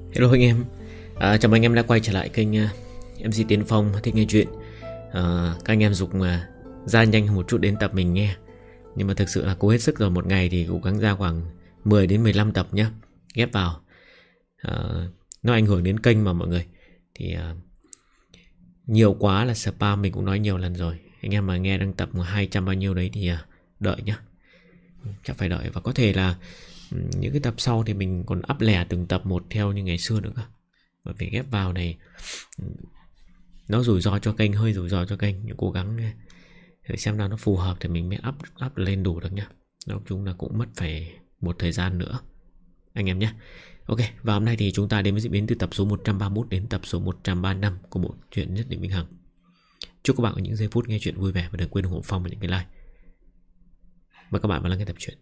Hello anh em, chào mừng anh em đã quay trở lại kênh MC Tiến Phong thích nghe chuyện. Các anh em dục mà ra nhanh hơn một chút đến tập mình nghe. Nhưng mà thực sự là cố hết sức rồi, một ngày thì cố gắng ra khoảng 10 đến 15 tập nhé, ghép vào. Nó ảnh hưởng đến kênh mà mọi người. Thì nhiều quá là spam, mình cũng nói nhiều lần rồi. Anh em mà nghe đăng tập 200 bao nhiêu đấy thì đợi nhé, chắc phải đợi. Và có thể là những cái tập sau thì mình còn up lẻ từng tập một theo như ngày xưa nữa cơ. Bởi vì ghép vào này nó rủi ro cho kênh, hơi rủi ro cho kênh. Nhưng cố gắng để xem nào nó phù hợp thì mình mới up lên đủ được nhá. Nói chung là cũng mất phải một thời gian nữa anh em nhé. Ok, và hôm nay thì chúng ta đến với diễn biến từ tập số 131 đến tập số 135 của bộ truyện Nhất Niệm Vĩnh Hằng. Chúc các bạn có những giây phút nghe chuyện vui vẻ và đừng quên ủng hộ Phong và những cái like. Mời các bạn vào lắng nghe tập truyện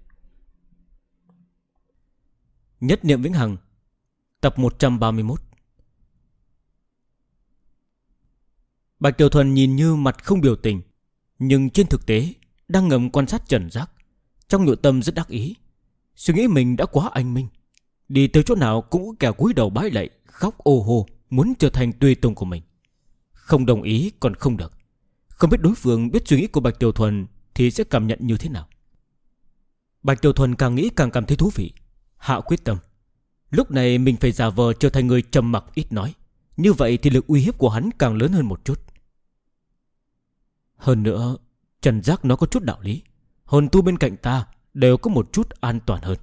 Nhất Niệm Vĩnh Hằng, tập 131. Bạch Tiểu Thuần nhìn như mặt không biểu tình, nhưng trên thực tế đang ngầm quan sát Trần Giác. Trong nội tâm rất đắc ý, suy nghĩ mình đã quá anh minh, đi tới chỗ nào cũng có kẻ cúi đầu bái lạy, khóc ô hô muốn trở thành tùy tùng của mình. Không đồng ý còn không được. Không biết đối phương biết suy nghĩ của Bạch Tiểu Thuần thì sẽ cảm nhận như thế nào. Bạch Tiểu Thuần càng nghĩ càng cảm thấy thú vị, hạ quyết tâm. Lúc này mình phải giả vờ trở thành người trầm mặc ít nói, như vậy thì lực uy hiếp của hắn càng lớn hơn một chút. Hơn nữa, Trần Giác nó có chút đạo lý, hồn tu bên cạnh ta đều có một chút an toàn hơn.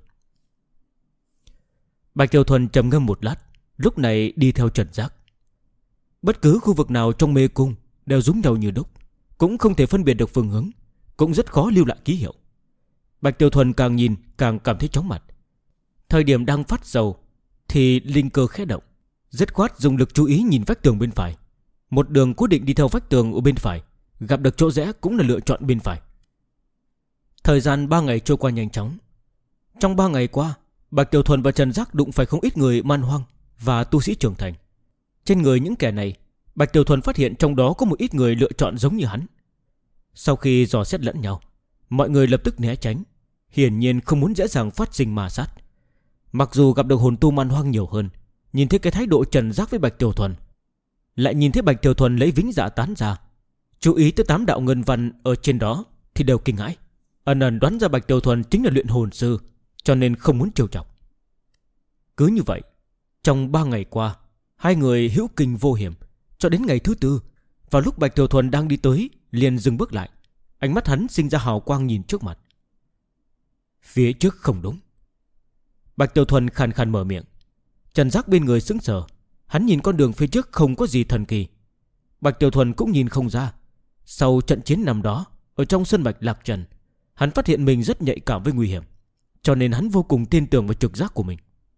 Bạch Tiểu Thuần trầm ngâm một lát, lúc này đi theo Trần Giác. Bất cứ khu vực nào trong mê cung đều giống nhau như đúc, cũng không thể phân biệt được phương hướng, cũng rất khó lưu lại ký hiệu. Bạch Tiểu Thuần càng nhìn càng cảm thấy chóng mặt. Thời điểm đang phát sầu thì linh cơ khẽ động, dứt khoát dùng lực chú ý nhìn vách tường bên phải. Một đường cố định đi theo vách tường ở bên phải, gặp được chỗ rẽ cũng là lựa chọn bên phải. Thời gian 3 ngày trôi qua nhanh chóng. Trong 3 ngày qua, Bạch Tiểu Thuần và Trần Giác đụng phải không ít người man hoang và tu sĩ trưởng thành. Trên người những kẻ này, Bạch Tiểu Thuần phát hiện trong đó có một ít người lựa chọn giống như hắn. Sau khi dò xét lẫn nhau, mọi người lập tức né tránh, hiển nhiên không muốn dễ dàng phát sinh ma sát. Mặc dù gặp được hồn tu man hoang nhiều hơn, nhìn thấy cái thái độ Trần Giác với Bạch Tiểu Thuần, lại nhìn thấy Bạch Tiểu Thuần lấy vĩnh dạ tán ra, chú ý tới 8 đạo ngân văn ở trên đó thì đều kinh hãi, ẩn ẩn đoán ra Bạch Tiểu Thuần chính là luyện hồn sư, cho nên không muốn trêu chọc. Cứ như vậy, trong 3 ngày qua, hai người hữu kinh vô hiểm, cho đến ngày thứ 4, vào lúc Bạch Tiểu Thuần đang đi tới, liền dừng bước lại. Ánh mắt hắn sinh ra hào quang nhìn trước mặt. Phía trước không đúng. Bạch Tiểu Thuần khàn khàn mở miệng. Trần Giác bên người sững sờ, hắn nhìn con đường phía trước không có gì thần kỳ. Bạch Tiểu Thuần cũng nhìn không ra. Sau trận chiến năm đó ở trong Sơn Bạch Lạc Trần, hắn phát hiện mình rất nhạy cảm với nguy hiểm, cho nên hắn vô cùng tin tưởng vào trực giác của mình.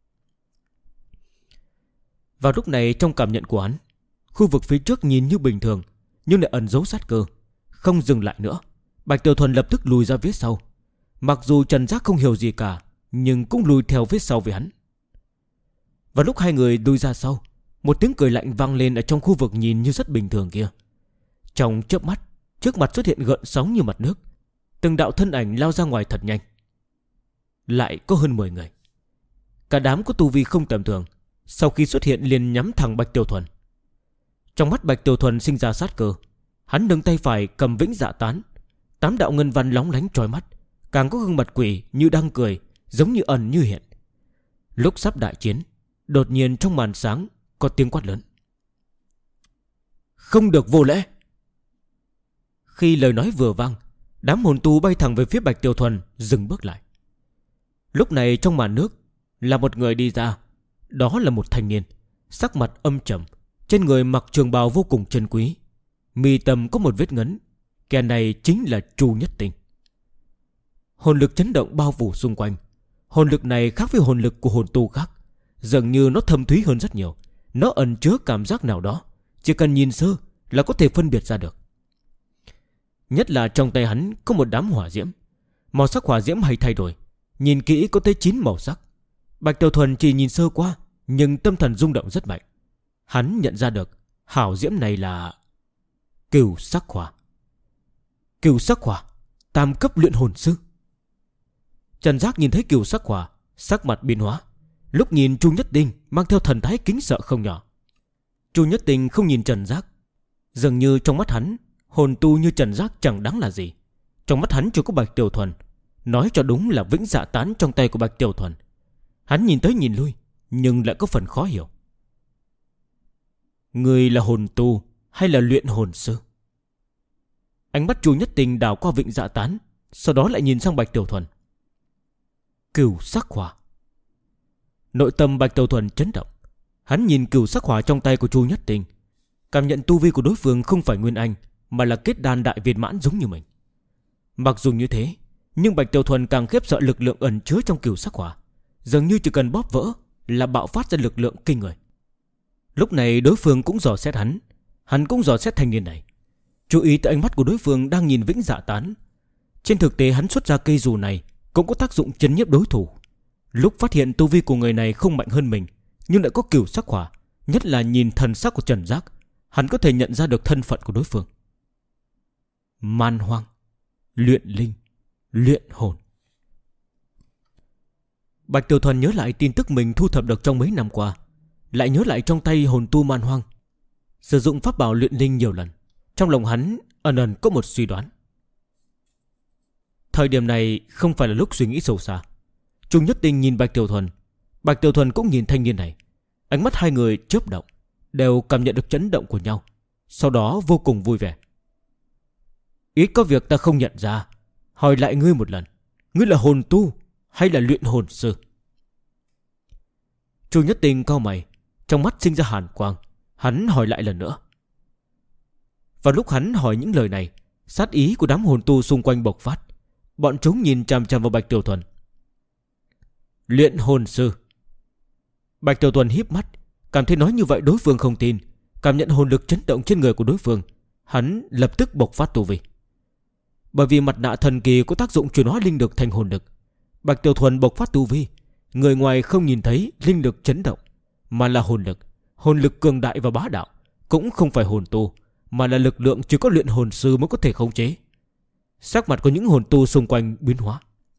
Vào lúc này, trong cảm nhận của hắn, khu vực phía trước nhìn như bình thường, nhưng lại ẩn giấu sát cơ. Không dừng lại nữa, Bạch Tiểu Thuần lập tức lùi ra phía sau. Mặc dù Trần Giác không hiểu gì cả, nhưng cũng lùi theo phía sau với hắn. Và lúc hai người lùi ra sau, một tiếng cười lạnh vang lên ở trong khu vực nhìn như rất bình thường kia. Trong chớp mắt, trước mặt xuất hiện gợn sóng như mặt nước, từng đạo thân ảnh lao ra ngoài thật nhanh. Lại có hơn 10 người. Cả đám có tu vi không tầm thường, sau khi xuất hiện liền nhắm thẳng Bạch Tiểu Thuần. Trong mắt Bạch Tiểu Thuần sinh ra sát cơ, hắn nâng tay phải cầm vĩnh dạ tán, 8 đạo ngân văn lóng lánh chói mắt, càng có gương mặt quỷ như đang cười, giống như ẩn như hiện. Lúc sắp đại chiến, đột nhiên trong màn sáng có tiếng quát lớn: không được vô lễ! Khi lời nói vừa vang, đám hồn tu bay thẳng về phía Bạch Tiểu Thuần dừng bước lại. Lúc này trong màn nước là một người đi ra. Đó là một thanh niên, sắc mặt âm trầm, trên người mặc trường bào vô cùng chân quý, mi tâm có một vết ngấn. Kẻ này chính là Chu Nhất Tinh. Hồn lực chấn động bao phủ xung quanh. Hồn lực này khác với hồn lực của hồn tu khác, dường như nó thâm thúy hơn rất nhiều. Nó ẩn chứa cảm giác nào đó, chỉ cần nhìn sơ là có thể phân biệt ra được. Nhất là trong tay hắn có một đám hỏa diễm. Màu sắc hỏa diễm hay thay đổi, nhìn kỹ có tới 9 màu sắc. Bạch Tiểu Thuần chỉ nhìn sơ qua, nhưng tâm thần rung động rất mạnh. Hắn nhận ra được hảo diễm này là Cửu Sắc Hỏa. Cửu Sắc Hỏa, tam cấp luyện hồn sư. Trần Giác nhìn thấy Cửu Sắc Hỏa, sắc mặt biến hóa, lúc nhìn Chu Nhất Tinh mang theo thần thái kính sợ không nhỏ. Chu Nhất Tinh không nhìn Trần Giác. Dường như trong mắt hắn, hồn tu như Trần Giác chẳng đáng là gì. Trong mắt hắn chỉ có Bạch Tiểu Thuần, nói cho đúng là vĩnh dạ tán trong tay của Bạch Tiểu Thuần. Hắn nhìn tới nhìn lui, nhưng lại có phần khó hiểu. Người là hồn tu hay là luyện hồn sư? Ánh mắt Chu Nhất Tinh đảo qua vịnh dạ tán, sau đó lại nhìn sang Bạch Tiểu Thuần. Cửu sắc hỏa. Nội tâm Bạch Tiểu Thuần chấn động. Hắn nhìn cửu sắc hỏa trong tay của Chu Nhất Tinh, cảm nhận tu vi của đối phương không phải nguyên anh, mà là kết đan đại viên mãn giống như mình. Mặc dù như thế, nhưng Bạch Tiểu Thuần càng khiếp sợ lực lượng ẩn chứa trong cửu sắc hỏa, dường như chỉ cần bóp vỡ là bạo phát ra lực lượng kinh người. Lúc này đối phương cũng dò xét hắn cũng dò xét thanh niên này. Chú ý tới ánh mắt của đối phương đang nhìn vĩnh dạ tán. Trên thực tế hắn xuất ra cây dù này cũng có tác dụng chấn nhiếp đối thủ. Lúc phát hiện tu vi của người này không mạnh hơn mình, nhưng lại có cửu sắc hỏa, nhất là nhìn thần sắc của Trần Giác, hắn có thể nhận ra được thân phận của đối phương. Man hoang, luyện linh, luyện hồn. Bạch Tiểu Thuần nhớ lại tin tức mình thu thập được trong mấy năm qua, lại nhớ lại trong tay hồn tu man hoang sử dụng pháp bảo luyện linh nhiều lần. Trong lòng hắn ẩn ẩn có một suy đoán. Thời điểm này không phải là lúc suy nghĩ sâu xa. Chu Nhất Tinh nhìn Bạch Tiểu Thuần, Bạch Tiểu Thuần cũng nhìn thanh niên này. Ánh mắt hai người chớp động, đều cảm nhận được chấn động của nhau, sau đó vô cùng vui vẻ. Ít có việc ta không nhận ra. Hỏi lại ngươi một lần, ngươi là hồn tu hay là luyện hồn sư? Chu Nhất Tinh cau mày, trong mắt sinh ra hàn quang. Hắn hỏi lại lần nữa. Vào lúc hắn hỏi những lời này, sát ý của đám hồn tu xung quanh bộc phát. Bọn chúng nhìn chằm chằm vào Bạch Tiểu Thuần. Luyện hồn sư. Bạch Tiểu Thuần híp mắt, cảm thấy nói như vậy đối phương không tin. Cảm nhận hồn lực chấn động trên người của đối phương, hắn lập tức bộc phát tu vi. Bởi vì mặt nạ thần kỳ có tác dụng chuyển hóa linh lực thành hồn lực, Bạch Tiểu Thuần bộc phát tu vi, người ngoài không nhìn thấy linh lực chấn động, mà là hồn lực. Hồn lực cường đại và bá đạo, cũng không phải hồn tu, mà là lực lượng chỉ có luyện hồn sư mới có thể khống chế. Sắc mặt của những hồn tu xung quanh biến hóa.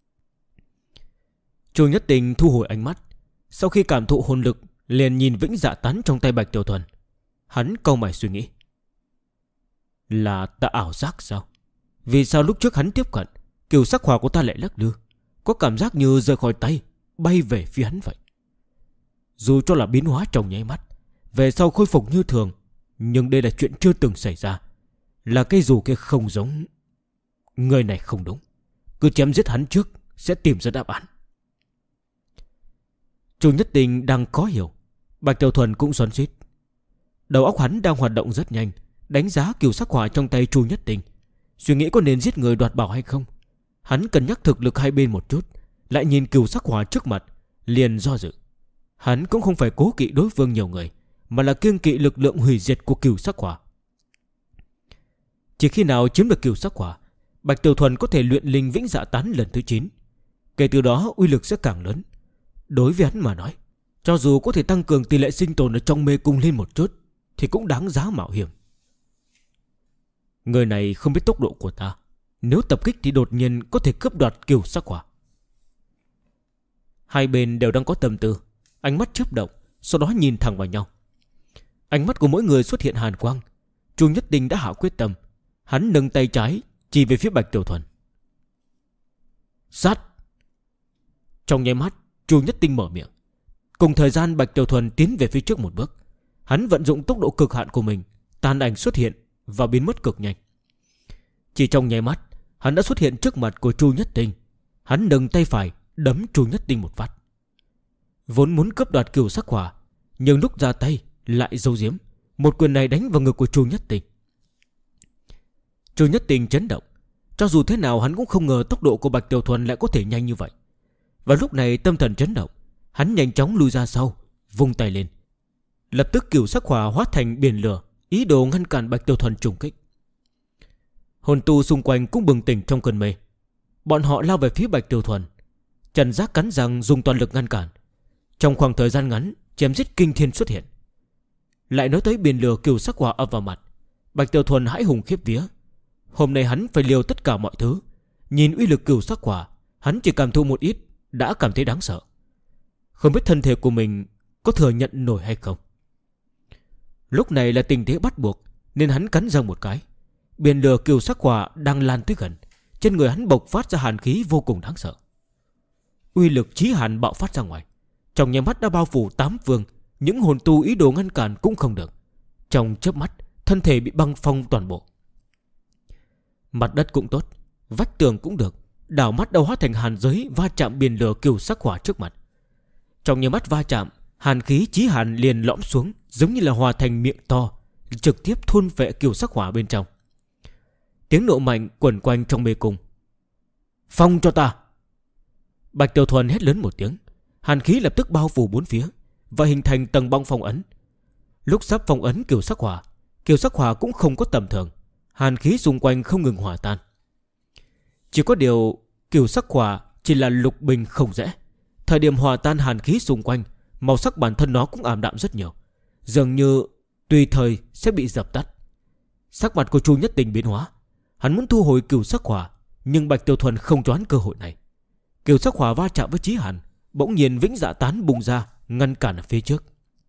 Chu Nhất Tinh thu hồi ánh mắt, sau khi cảm thụ hồn lực liền nhìn vĩnh dạ tán trong tay Bạch Tiểu Thuần. Hắn cau mày suy nghĩ. Là ta ảo giác sao? Vì sao lúc trước hắn tiếp cận, cửu sắc hỏa của ta lại lắc lư, có cảm giác như rời khỏi tay, bay về phía hắn vậy. Dù cho là biến hóa trong nháy mắt, về sau khôi phục như thường, nhưng đây là chuyện chưa từng xảy ra. Là cây dù kia không giống. Người này không đúng. Cứ chém giết hắn trước, sẽ tìm ra đáp án. Chu Nhất Tinh đang khó hiểu, Bạch Tiểu Thuần cũng xoắn xuýt. Đầu óc hắn đang hoạt động rất nhanh, đánh giá cửu sắc hỏa trong tay Chu Nhất Tinh, suy nghĩ có nên giết người đoạt bảo hay không. Hắn cân nhắc thực lực hai bên một chút, lại nhìn cửu sắc hỏa trước mặt, liền do dự. Hắn cũng không phải cố kỵ đối phương nhiều người, mà là kiêng kỵ lực lượng hủy diệt của cửu sắc hỏa. Chỉ khi nào chiếm được cửu sắc hỏa, Bạch Tiểu Thuần có thể luyện linh vĩnh dạ tán lần thứ 9. Kể từ đó uy lực sẽ càng lớn. Đối với hắn mà nói, cho dù có thể tăng cường tỷ lệ sinh tồn ở trong mê cung lên một chút, thì cũng đáng giá mạo hiểm. Người này không biết tốc độ của ta, nếu tập kích thì đột nhiên có thể cướp đoạt cửu sắc hỏa. Hai bên đều đang có tâm tư, ánh mắt chớp động, sau đó nhìn thẳng vào nhau. Ánh mắt của mỗi người xuất hiện hàn quang. Chu Nhất Tinh đã hạ quyết tâm, hắn nâng tay trái chỉ về phía Bạch Tiểu Thuần. Sát! Trong nháy mắt, Chu Nhất Tinh mở miệng. Cùng thời gian Bạch Tiểu Thuần tiến về phía trước một bước. Hắn vận dụng tốc độ cực hạn của mình, tàn ảnh xuất hiện và biến mất cực nhanh. Chỉ trong nháy mắt, hắn đã xuất hiện trước mặt của Chu Nhất Tinh. Hắn nâng tay phải đấm Chu Nhất Tinh một phát. Vốn muốn cướp đoạt cửu sắc hỏa, nhưng lúc ra tay lại giấu giếm, một quyền này đánh vào ngực của Chu Nhất Tinh. Chu Nhất Tinh chấn động. Cho dù thế nào hắn cũng không ngờ tốc độ của Bạch Tiểu Thuần lại có thể nhanh như vậy. Và lúc này tâm thần chấn động, hắn nhanh chóng lùi ra sau, vung tay lên. Lập tức cửu sắc hỏa hóa thành biển lửa, ý đồ ngăn cản Bạch Tiểu Thuần trùng kích. Hồn tu xung quanh cũng bừng tỉnh trong cơn mê. Bọn họ lao về phía Bạch Tiểu Thuần. Trần Giác cắn răng dùng toàn lực ngăn cản. Trong khoảng thời gian ngắn, chém giết kinh thiên xuất hiện. Lại nói tới biển lửa cửu sắc hỏa ập vào mặt, Bạch Tiểu Thuần hãi hùng khiếp vía. Hôm nay hắn phải liều tất cả mọi thứ. Nhìn uy lực cửu sắc hỏa, hắn chỉ cảm thụ một ít đã cảm thấy đáng sợ. Không biết thân thể của mình có thừa nhận nổi hay không. Lúc này là tình thế bắt buộc, nên hắn cắn răng một cái. Biển lửa kiều sắc hỏa đang lan tới gần. Trên người hắn bộc phát ra hàn khí vô cùng đáng sợ. Uy lực chí hàn bạo phát ra ngoài, trong nháy mắt đã bao phủ 8 phương. Những hồn tu ý đồ ngăn cản cũng không được. Trong chớp mắt, thân thể bị băng phong toàn bộ. Mặt đất cũng tốt, vách tường cũng được, đảo mắt đâu hóa thành hàn giới va chạm biển lửa kiều sắc hỏa trước mặt. Trong nháy mắt va chạm, hàn khí chí hàn liền lõm xuống, giống như là hòa thành miệng to, trực tiếp thôn phệ kiều sắc hỏa bên trong. Tiếng nộ mạnh quẩn quanh trong mê cung. Phong cho ta! Bạch Tiểu Thuần hét lớn một tiếng. Hàn khí lập tức bao phủ bốn phía và hình thành tầng băng phong ấn. Lúc sắp phong ấn kiều sắc hỏa cũng không có tầm thường. Hàn khí xung quanh không ngừng hòa tan. Chỉ có điều kiều sắc hỏa chỉ là lục bình không dễ. Thời điểm hòa tan hàn khí xung quanh, màu sắc bản thân nó cũng ảm đạm rất nhiều, dường như tùy thời sẽ bị dập tắt. Sắc mặt của Chu Nhất Tình biến hóa. Hắn muốn thu hồi kiều sắc hỏa, nhưng Bạch Tiểu Thuần không cho hắn cơ hội này. Kiều sắc hỏa va chạm với chí hàn, bỗng nhiên vĩnh dạ tán bùng ra, ngăn cản ở phía trước.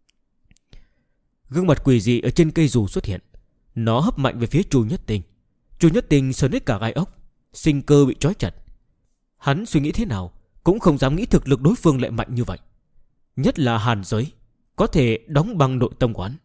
Gương mặt quỷ dị ở trên cây dù xuất hiện. Nó hấp mạnh về phía Chu Nhất Tình. Chu Nhất Tình sờn hết cả gai ốc, sinh cơ bị trói chặt. Hắn suy nghĩ thế nào cũng không dám nghĩ thực lực đối phương lại mạnh như vậy. Nhất là hàn giới có thể đóng băng nội tâm quán.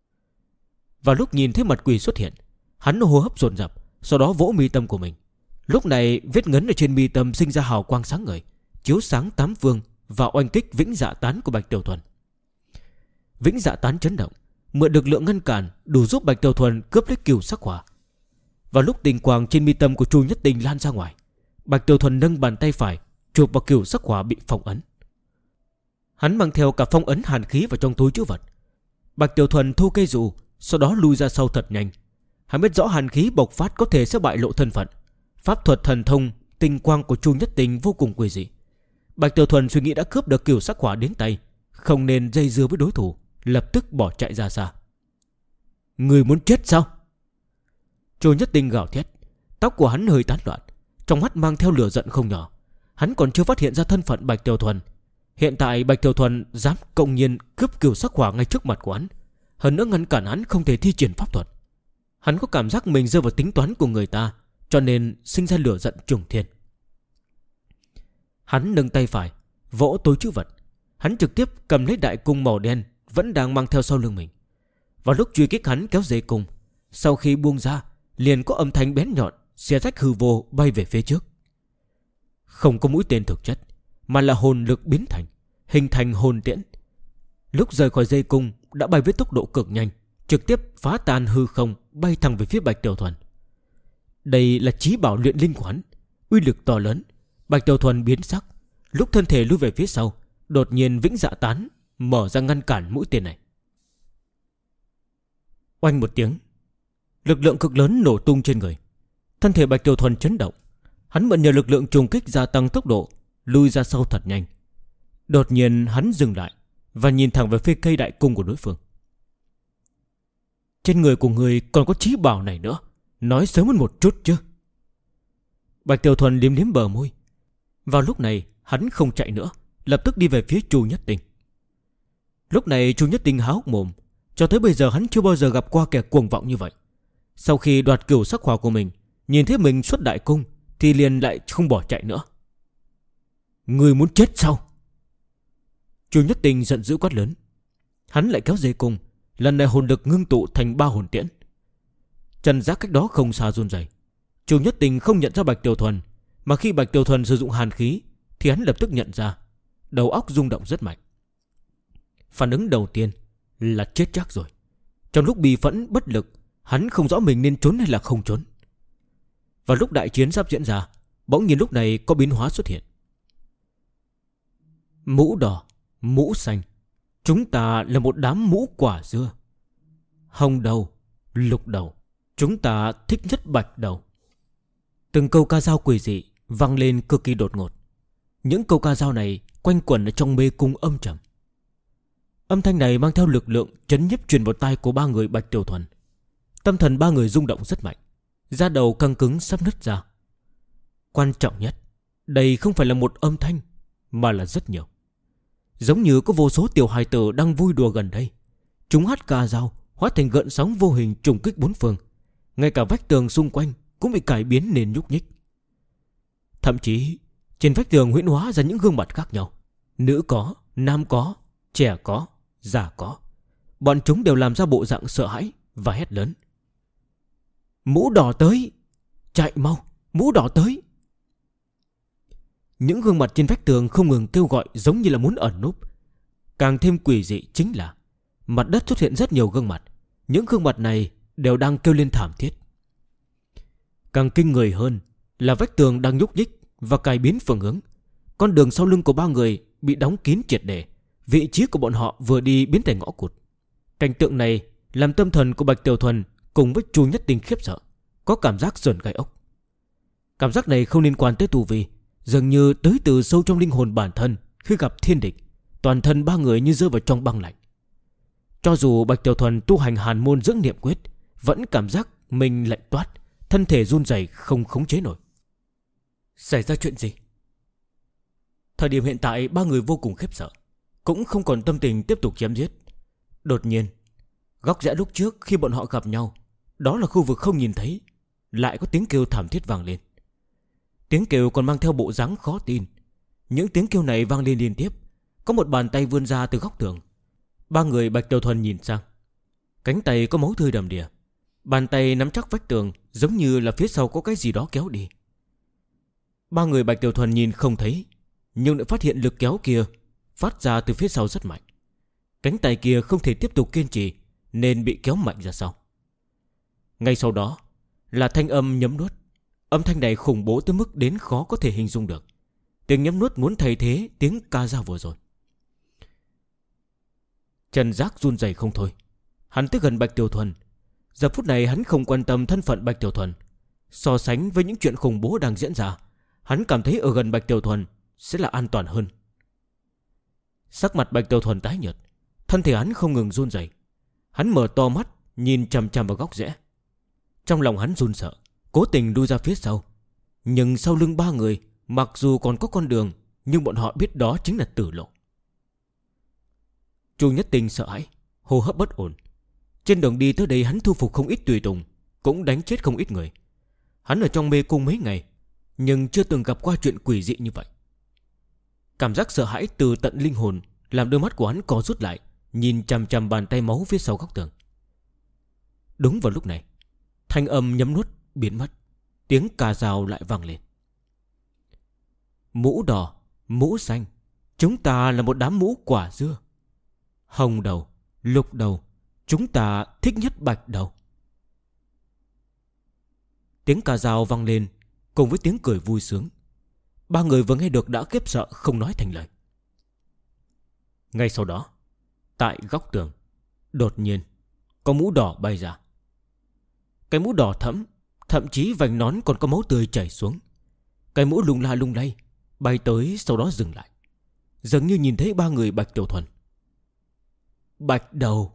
Và lúc nhìn thấy mặt quỷ xuất hiện, hắn hô hấp dồn dập, sau đó vỗ mi tâm của mình. Lúc này vết ngấn ở trên mi tâm sinh ra hào quang sáng ngời, chiếu sáng 8 phương và oanh kích vĩnh dạ tán của Bạch Tiểu Thuần. Vĩnh dạ tán chấn động, mượn lực lượng ngăn cản đủ giúp Bạch Tiểu Thuần cướp lấy kiều sắc hỏa. Vào lúc tình quang trên mi tâm của Chu Nhất Tình lan ra ngoài, Bạch Tiểu Thuần nâng bàn tay phải chụp vào kiều sắc hỏa bị phong ấn. Hắn mang theo cả phong ấn hàn khí vào trong túi trữ vật. Bạch Tiểu Thuần thu cây dù, sau đó lui ra sau thật nhanh. Hắn biết rõ hàn khí bộc phát có thể sẽ bại lộ thân phận. Pháp thuật thần thông tinh quang của Chu Nhất Tình vô cùng quỷ dị. Bạch Tiểu Thuần suy nghĩ đã cướp được kiều sắc hỏa đến tay, không nên dây dưa với đối thủ, lập tức bỏ chạy ra xa. Người muốn chết sao? Chu Nhất Tình gào thét. Tóc của hắn hơi tán loạn, trong mắt mang theo lửa giận không nhỏ. Hắn còn chưa phát hiện ra thân phận Bạch Tiểu Thuần. Hiện tại Bạch Tiểu Thuần dám công nhiên cướp kiều sắc hỏa ngay trước mặt của hắn, hơn nữa ngăn cản hắn không thể thi triển pháp thuật. Hắn có cảm giác mình rơi vào tính toán của người ta, cho nên sinh ra lửa giận trùng thiên. Hắn nâng tay phải vỗ túi trữ vật. Hắn trực tiếp cầm lấy đại cung màu đen vẫn đang mang theo sau lưng mình. Vào lúc truy kích hắn kéo dây cung, sau khi buông ra liền có âm thanh bén nhọn xé rách hư vô bay về phía trước. Không có mũi tên thực chất, mà là hồn lực biến thành, hình thành hồn tiễn. Lúc rời khỏi dây cung đã bay với tốc độ cực nhanh, trực tiếp phá tan hư không, bay thẳng về phía Bạch Tiểu Thuần. Đây là chí bảo luyện linh của hắn, uy lực to lớn. Bạch Tiểu Thuần biến sắc, lúc thân thể lui về phía sau, đột nhiên vĩnh dạ tán mở ra ngăn cản mũi tên này. Oanh một tiếng, lực lượng cực lớn nổ tung trên người. Thân thể Bạch Tiểu Thuần chấn động. Hắn mượn nhờ lực lượng trùng kích gia tăng tốc độ, lui ra sau thật nhanh. Đột nhiên hắn dừng lại và nhìn thẳng về phía cây đại cung của đối phương. Trên người của người còn có chí bảo này nữa, nói sớm hơn một chút chứ. Bạch Tiểu Thuần liếm liếm bờ môi. Vào lúc này hắn không chạy nữa, lập tức đi về phía Chu Nhất Tình. Lúc này Chu Nhất Tình há hốc mồm. Cho tới bây giờ hắn chưa bao giờ gặp qua kẻ cuồng vọng như vậy. Sau khi đoạt cửu sắc hỏa của mình, nhìn thấy mình xuất đại cung thì liền lại không bỏ chạy nữa. Người muốn chết sao? Chu Nhất Tình giận dữ quát lớn. Hắn lại kéo dây cung, lần này hồn lực ngưng tụ thành 3 hồn tiễn. Chân giác cách đó không xa run rẩy. Chu Nhất Tình không nhận ra Bạch Tiểu Thuần, mà khi Bạch Tiểu Thuần sử dụng hàn khí thì hắn lập tức nhận ra. Đầu óc rung động rất mạnh. Phản ứng đầu tiên là chết chắc rồi. Trong lúc bi phẫn bất lực, hắn không rõ mình nên trốn hay là không trốn. Và lúc đại chiến sắp diễn ra, bỗng nhiên lúc này có biến hóa xuất hiện. Mũ đỏ, mũ xanh, chúng ta là một đám mũ quả dưa. Hồng đầu, lục đầu, chúng ta thích nhất bạch đầu. Từng câu ca dao quỷ dị vang lên cực kỳ đột ngột. Những câu ca dao này quanh quẩn ở trong mê cung âm trầm. Âm thanh này mang theo lực lượng chấn nhiếp truyền vào tai của 3 người Bạch Tiểu Thuần. Tâm thần 3 người rung động rất mạnh, da đầu căng cứng sắp nứt ra. Quan trọng nhất, đây không phải là một âm thanh, mà là rất nhiều. giống như có vô số tiểu hài tử đang vui đùa gần đây. Chúng hát ca dao, hóa thành gợn sóng vô hình trùng kích bốn phương. Ngay cả vách tường xung quanh cũng bị cải biến nên nhúc nhích. Thậm chí trên vách tường huyễn hóa ra những gương mặt khác nhau. Nữ có, nam có, trẻ có, già có. Bọn chúng đều làm ra bộ dạng sợ hãi và hét lớn: Mũ đỏ tới! Chạy mau! Mũ đỏ tới! Những gương mặt trên vách tường không ngừng kêu gọi, giống như là muốn ẩn núp. Càng thêm quỷ dị chính là mặt đất xuất hiện rất nhiều gương mặt. Những gương mặt này đều đang kêu lên thảm thiết. Càng kinh người hơn là vách tường đang nhúc nhích và cải biến phương hướng. Con đường sau lưng của ba người bị đóng kín triệt để. Vị trí của bọn họ vừa đi biến thành ngõ cụt. Cảnh tượng này làm tâm thần của Bạch Tiểu Thuần cùng với Chu Nhất Tinh khiếp sợ, có cảm giác sởn gai ốc. Cảm giác này không liên quan tới tu vi, dường như tới từ sâu trong linh hồn bản thân. Khi gặp thiên địch, toàn thân ba người như rơi vào trong băng lạnh. Cho dù Bạch Tiểu Thuần tu hành hàn môn dưỡng niệm quyết, vẫn cảm giác mình lạnh toát, thân thể run rẩy không khống chế nổi. Xảy ra chuyện gì? Thời điểm hiện tại ba người vô cùng khiếp sợ, cũng không còn tâm tình tiếp tục chém giết. Đột nhiên, góc rẽ lúc trước khi bọn họ gặp nhau, đó là khu vực không nhìn thấy, lại có tiếng kêu thảm thiết vang lên. Tiếng kêu còn mang theo bộ dáng khó tin. Những tiếng kêu này vang lên liên tiếp. Có một bàn tay vươn ra từ góc tường. Ba người Bạch Tiểu Thuần nhìn sang. Cánh tay có máu tươi đầm đìa. Bàn tay nắm chắc vách tường, giống như là phía sau có cái gì đó kéo đi. Ba người Bạch Tiểu Thuần nhìn không thấy, nhưng lại phát hiện lực kéo kia phát ra từ phía sau rất mạnh. Cánh tay kia không thể tiếp tục kiên trì, nên bị kéo mạnh ra sau. Ngay sau đó là thanh âm nhấm nuốt. Âm thanh này khủng bố tới mức đến khó có thể hình dung được. Tiếng nhấm nuốt muốn thay thế tiếng ca dao vừa rồi. Trần Giác run rẩy không thôi. Hắn tới gần Bạch Tiểu Thuần. Giờ phút này hắn không quan tâm thân phận Bạch Tiểu Thuần. So sánh với những chuyện khủng bố đang diễn ra, hắn cảm thấy ở gần Bạch Tiểu Thuần sẽ là an toàn hơn. Sắc mặt Bạch Tiểu Thuần tái nhợt, thân thể hắn không ngừng run rẩy. Hắn mở to mắt nhìn chằm chằm vào góc rẽ. Trong lòng hắn run sợ, cố tình lui ra phía sau. Nhưng sau lưng ba người, mặc dù còn có con đường, nhưng bọn họ biết đó chính là tử lộ. Chu Nhất Tinh sợ hãi, hô hấp bất ổn. Trên đường đi tới đây hắn thu phục không ít tùy tùng, cũng đánh chết không ít người. Hắn ở trong mê cung mấy ngày, nhưng chưa từng gặp qua chuyện quỷ dị như vậy. Cảm giác sợ hãi từ tận linh hồn làm đôi mắt của hắn co rút lại, nhìn chằm chằm bàn tay máu phía sau góc tường. Đúng vào lúc này, thanh âm nhấm nuốt biến mất, tiếng cà rào lại vang lên. Mũ đỏ, mũ xanh, chúng ta là một đám mũ quả dưa. Hồng đầu, lục đầu, chúng ta thích nhất bạch đầu. Tiếng cà rào vang lên cùng với tiếng cười vui sướng. Ba người vừa nghe được đã khiếp sợ không nói thành lời. Ngay sau đó, tại góc tường, đột nhiên có mũ đỏ bay ra. Cái mũ đỏ thẫm, thậm chí vành nón còn có máu tươi chảy xuống. Cái mũ lung la lung lay, bay tới sau đó dừng lại, dường như nhìn thấy ba người Bạch Tiểu Thuần. Bạch đầu.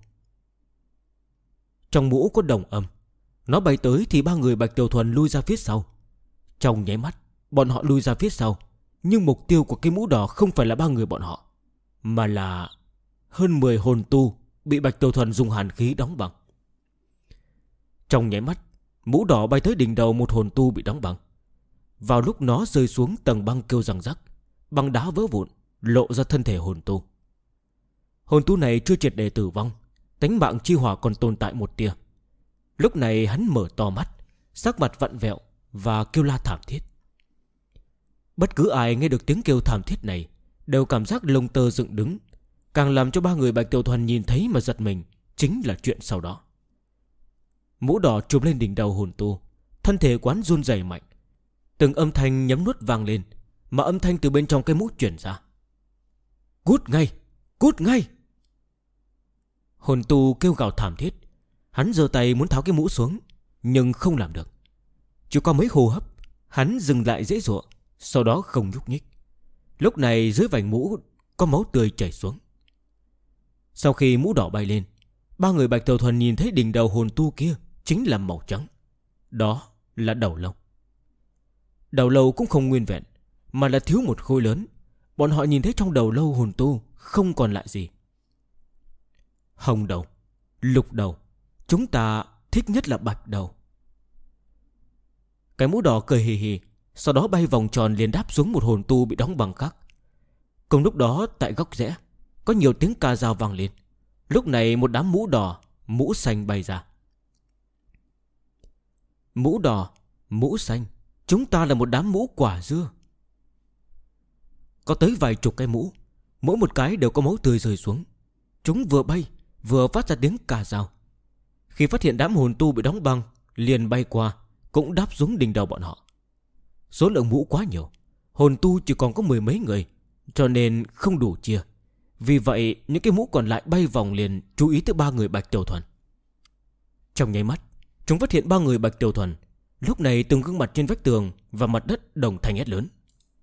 Trong mũ có đồng âm. Nó bay tới thì ba người Bạch Tiểu Thuần lui ra phía sau. Trong nháy mắt, bọn họ lui ra phía sau. Nhưng mục tiêu của cái mũ đỏ không phải là ba người bọn họ, mà là hơn 10 hồn tu bị Bạch Tiểu Thuần dùng hàn khí đóng băng. Trong nháy mắt, mũ đỏ bay tới đỉnh đầu một hồn tu bị đóng băng. Vào lúc nó rơi xuống, tầng băng kêu răng rắc, băng đá vỡ vụn, lộ ra thân thể hồn tu. Hồn tu này chưa triệt để tử vong, tánh mạng chi hỏa còn tồn tại một tia. Lúc này hắn mở to mắt, sắc mặt vặn vẹo và kêu la thảm thiết. Bất cứ ai nghe được tiếng kêu thảm thiết này đều cảm giác lông tơ dựng đứng. Càng làm cho ba người Bạch Tiểu Thuần nhìn thấy mà giật mình chính là chuyện sau đó. Mũ đỏ chụp lên đỉnh đầu hồn tu, thân thể quán run rẩy mạnh. Từng âm thanh nhấm nuốt vang lên, mà âm thanh từ bên trong cái mũ truyền ra. Cút ngay! Cút ngay! Hồn tu kêu gào thảm thiết. Hắn giơ tay muốn tháo cái mũ xuống, nhưng không làm được. Chỉ có mấy hô hấp, hắn dừng lại dễ dụa, sau đó không nhúc nhích. Lúc này dưới vành mũ có máu tươi chảy xuống. Sau khi mũ đỏ bay lên, ba người Bạch Tiểu Thuần nhìn thấy đỉnh đầu hồn tu kia chính là màu trắng. Đó là đầu lâu. Đầu lâu cũng không nguyên vẹn, mà là thiếu một khối lớn. Bọn họ nhìn thấy trong đầu lâu hồn tu không còn lại gì. Hồng đầu, lục đầu, chúng ta thích nhất là bạch đầu. Cái mũ đỏ cười hì hì, sau đó bay vòng tròn liền đáp xuống một hồn tu bị đóng bằng khác. Cùng lúc đó tại góc rẽ có nhiều tiếng ca dao vang lên. Lúc này một đám mũ đỏ, mũ xanh bay ra. Mũ đỏ, mũ xanh, chúng ta là một đám mũ quả dưa. Có tới vài chục cái mũ, mỗi một cái đều có máu tươi rơi xuống. Chúng vừa bay vừa phát ra tiếng ca dao. Khi phát hiện đám hồn tu bị đóng băng, liền bay qua, cũng đáp xuống đỉnh đầu bọn họ. Số lượng mũ quá nhiều, hồn tu chỉ còn có 10 mấy người, cho nên không đủ chia. Vì vậy những cái mũ còn lại bay vòng liền chú ý tới 3 người Bạch Tiểu Thuần. Trong nháy mắt, chúng phát hiện 3 người Bạch Tiểu Thuần. Lúc này từng gương mặt trên vách tường và mặt đất đồng thanh hét lớn: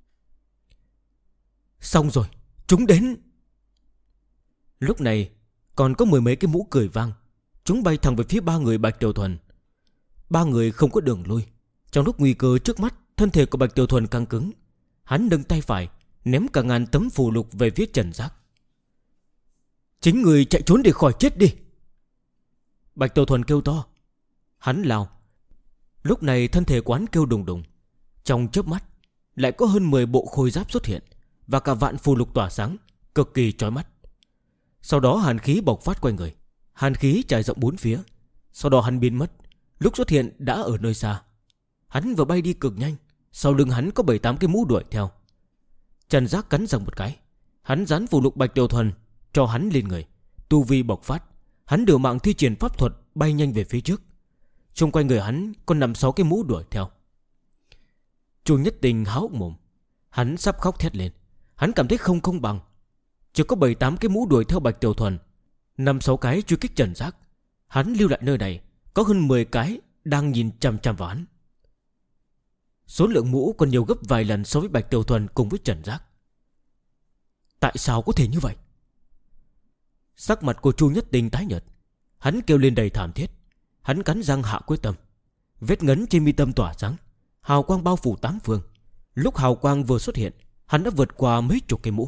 xong rồi, chúng đến. Lúc này còn có 10 mấy cái mũ cười vang. Chúng bay thẳng về phía 3 người Bạch Tiểu Thuần. 3 người không có đường lui. Trong lúc nguy cơ trước mắt, thân thể của Bạch Tiểu Thuần căng cứng. Hắn nâng tay phải ném cả ngàn tấm phù lục về phía Trần Giác. Chính người chạy trốn để khỏi chết đi. Bạch Tiểu Thuần kêu to. Hắn lao. Lúc này thân thể của hắn kêu đùng đùng. Trong chớp mắt lại có hơn 10 bộ khôi giáp xuất hiện, và cả vạn phù lục tỏa sáng, cực kỳ chói mắt. Sau đó hàn khí bộc phát quanh người. Hàn khí trải rộng 4 phía. Sau đó hắn biến mất. Lúc xuất hiện đã ở nơi xa. Hắn vừa bay đi cực nhanh. Sau lưng hắn có 7-8 cái mũ đuổi theo. Trần Giác cắn răng một cái. Hắn dán phù lục Bạch Tiểu Thuần cho hắn lên người. Tu vi bộc phát. Hắn điều mạng thi triển pháp thuật bay nhanh về phía trước. Xung quanh người hắn còn 5-6 cái mũ đuổi theo. Chu Nhất Tình há hốc mồm. Hắn sắp khóc thét lên. Hắn cảm thấy không công bằng. Chỉ có 7-8 cái mũ đuổi theo Bạch Tiểu Thuần, 5-6 cái truy kích Trần Giác. Hắn lưu lại nơi này có hơn 10 cái đang nhìn chằm chằm vào hắn. Số lượng mũ còn nhiều gấp vài lần so với Bạch Tiểu Thuần cùng với Trần Giác. Tại sao có thể như vậy? Sắc mặt của Chu Nhất Tình tái nhợt. Hắn kêu lên đầy thảm thiết. Hắn cắn răng hạ quyết tâm. Vết ngấn trên mi tâm tỏa sáng, hào quang bao phủ 8 phương. Lúc hào quang vừa xuất hiện, hắn đã vượt qua mấy chục cái mũ.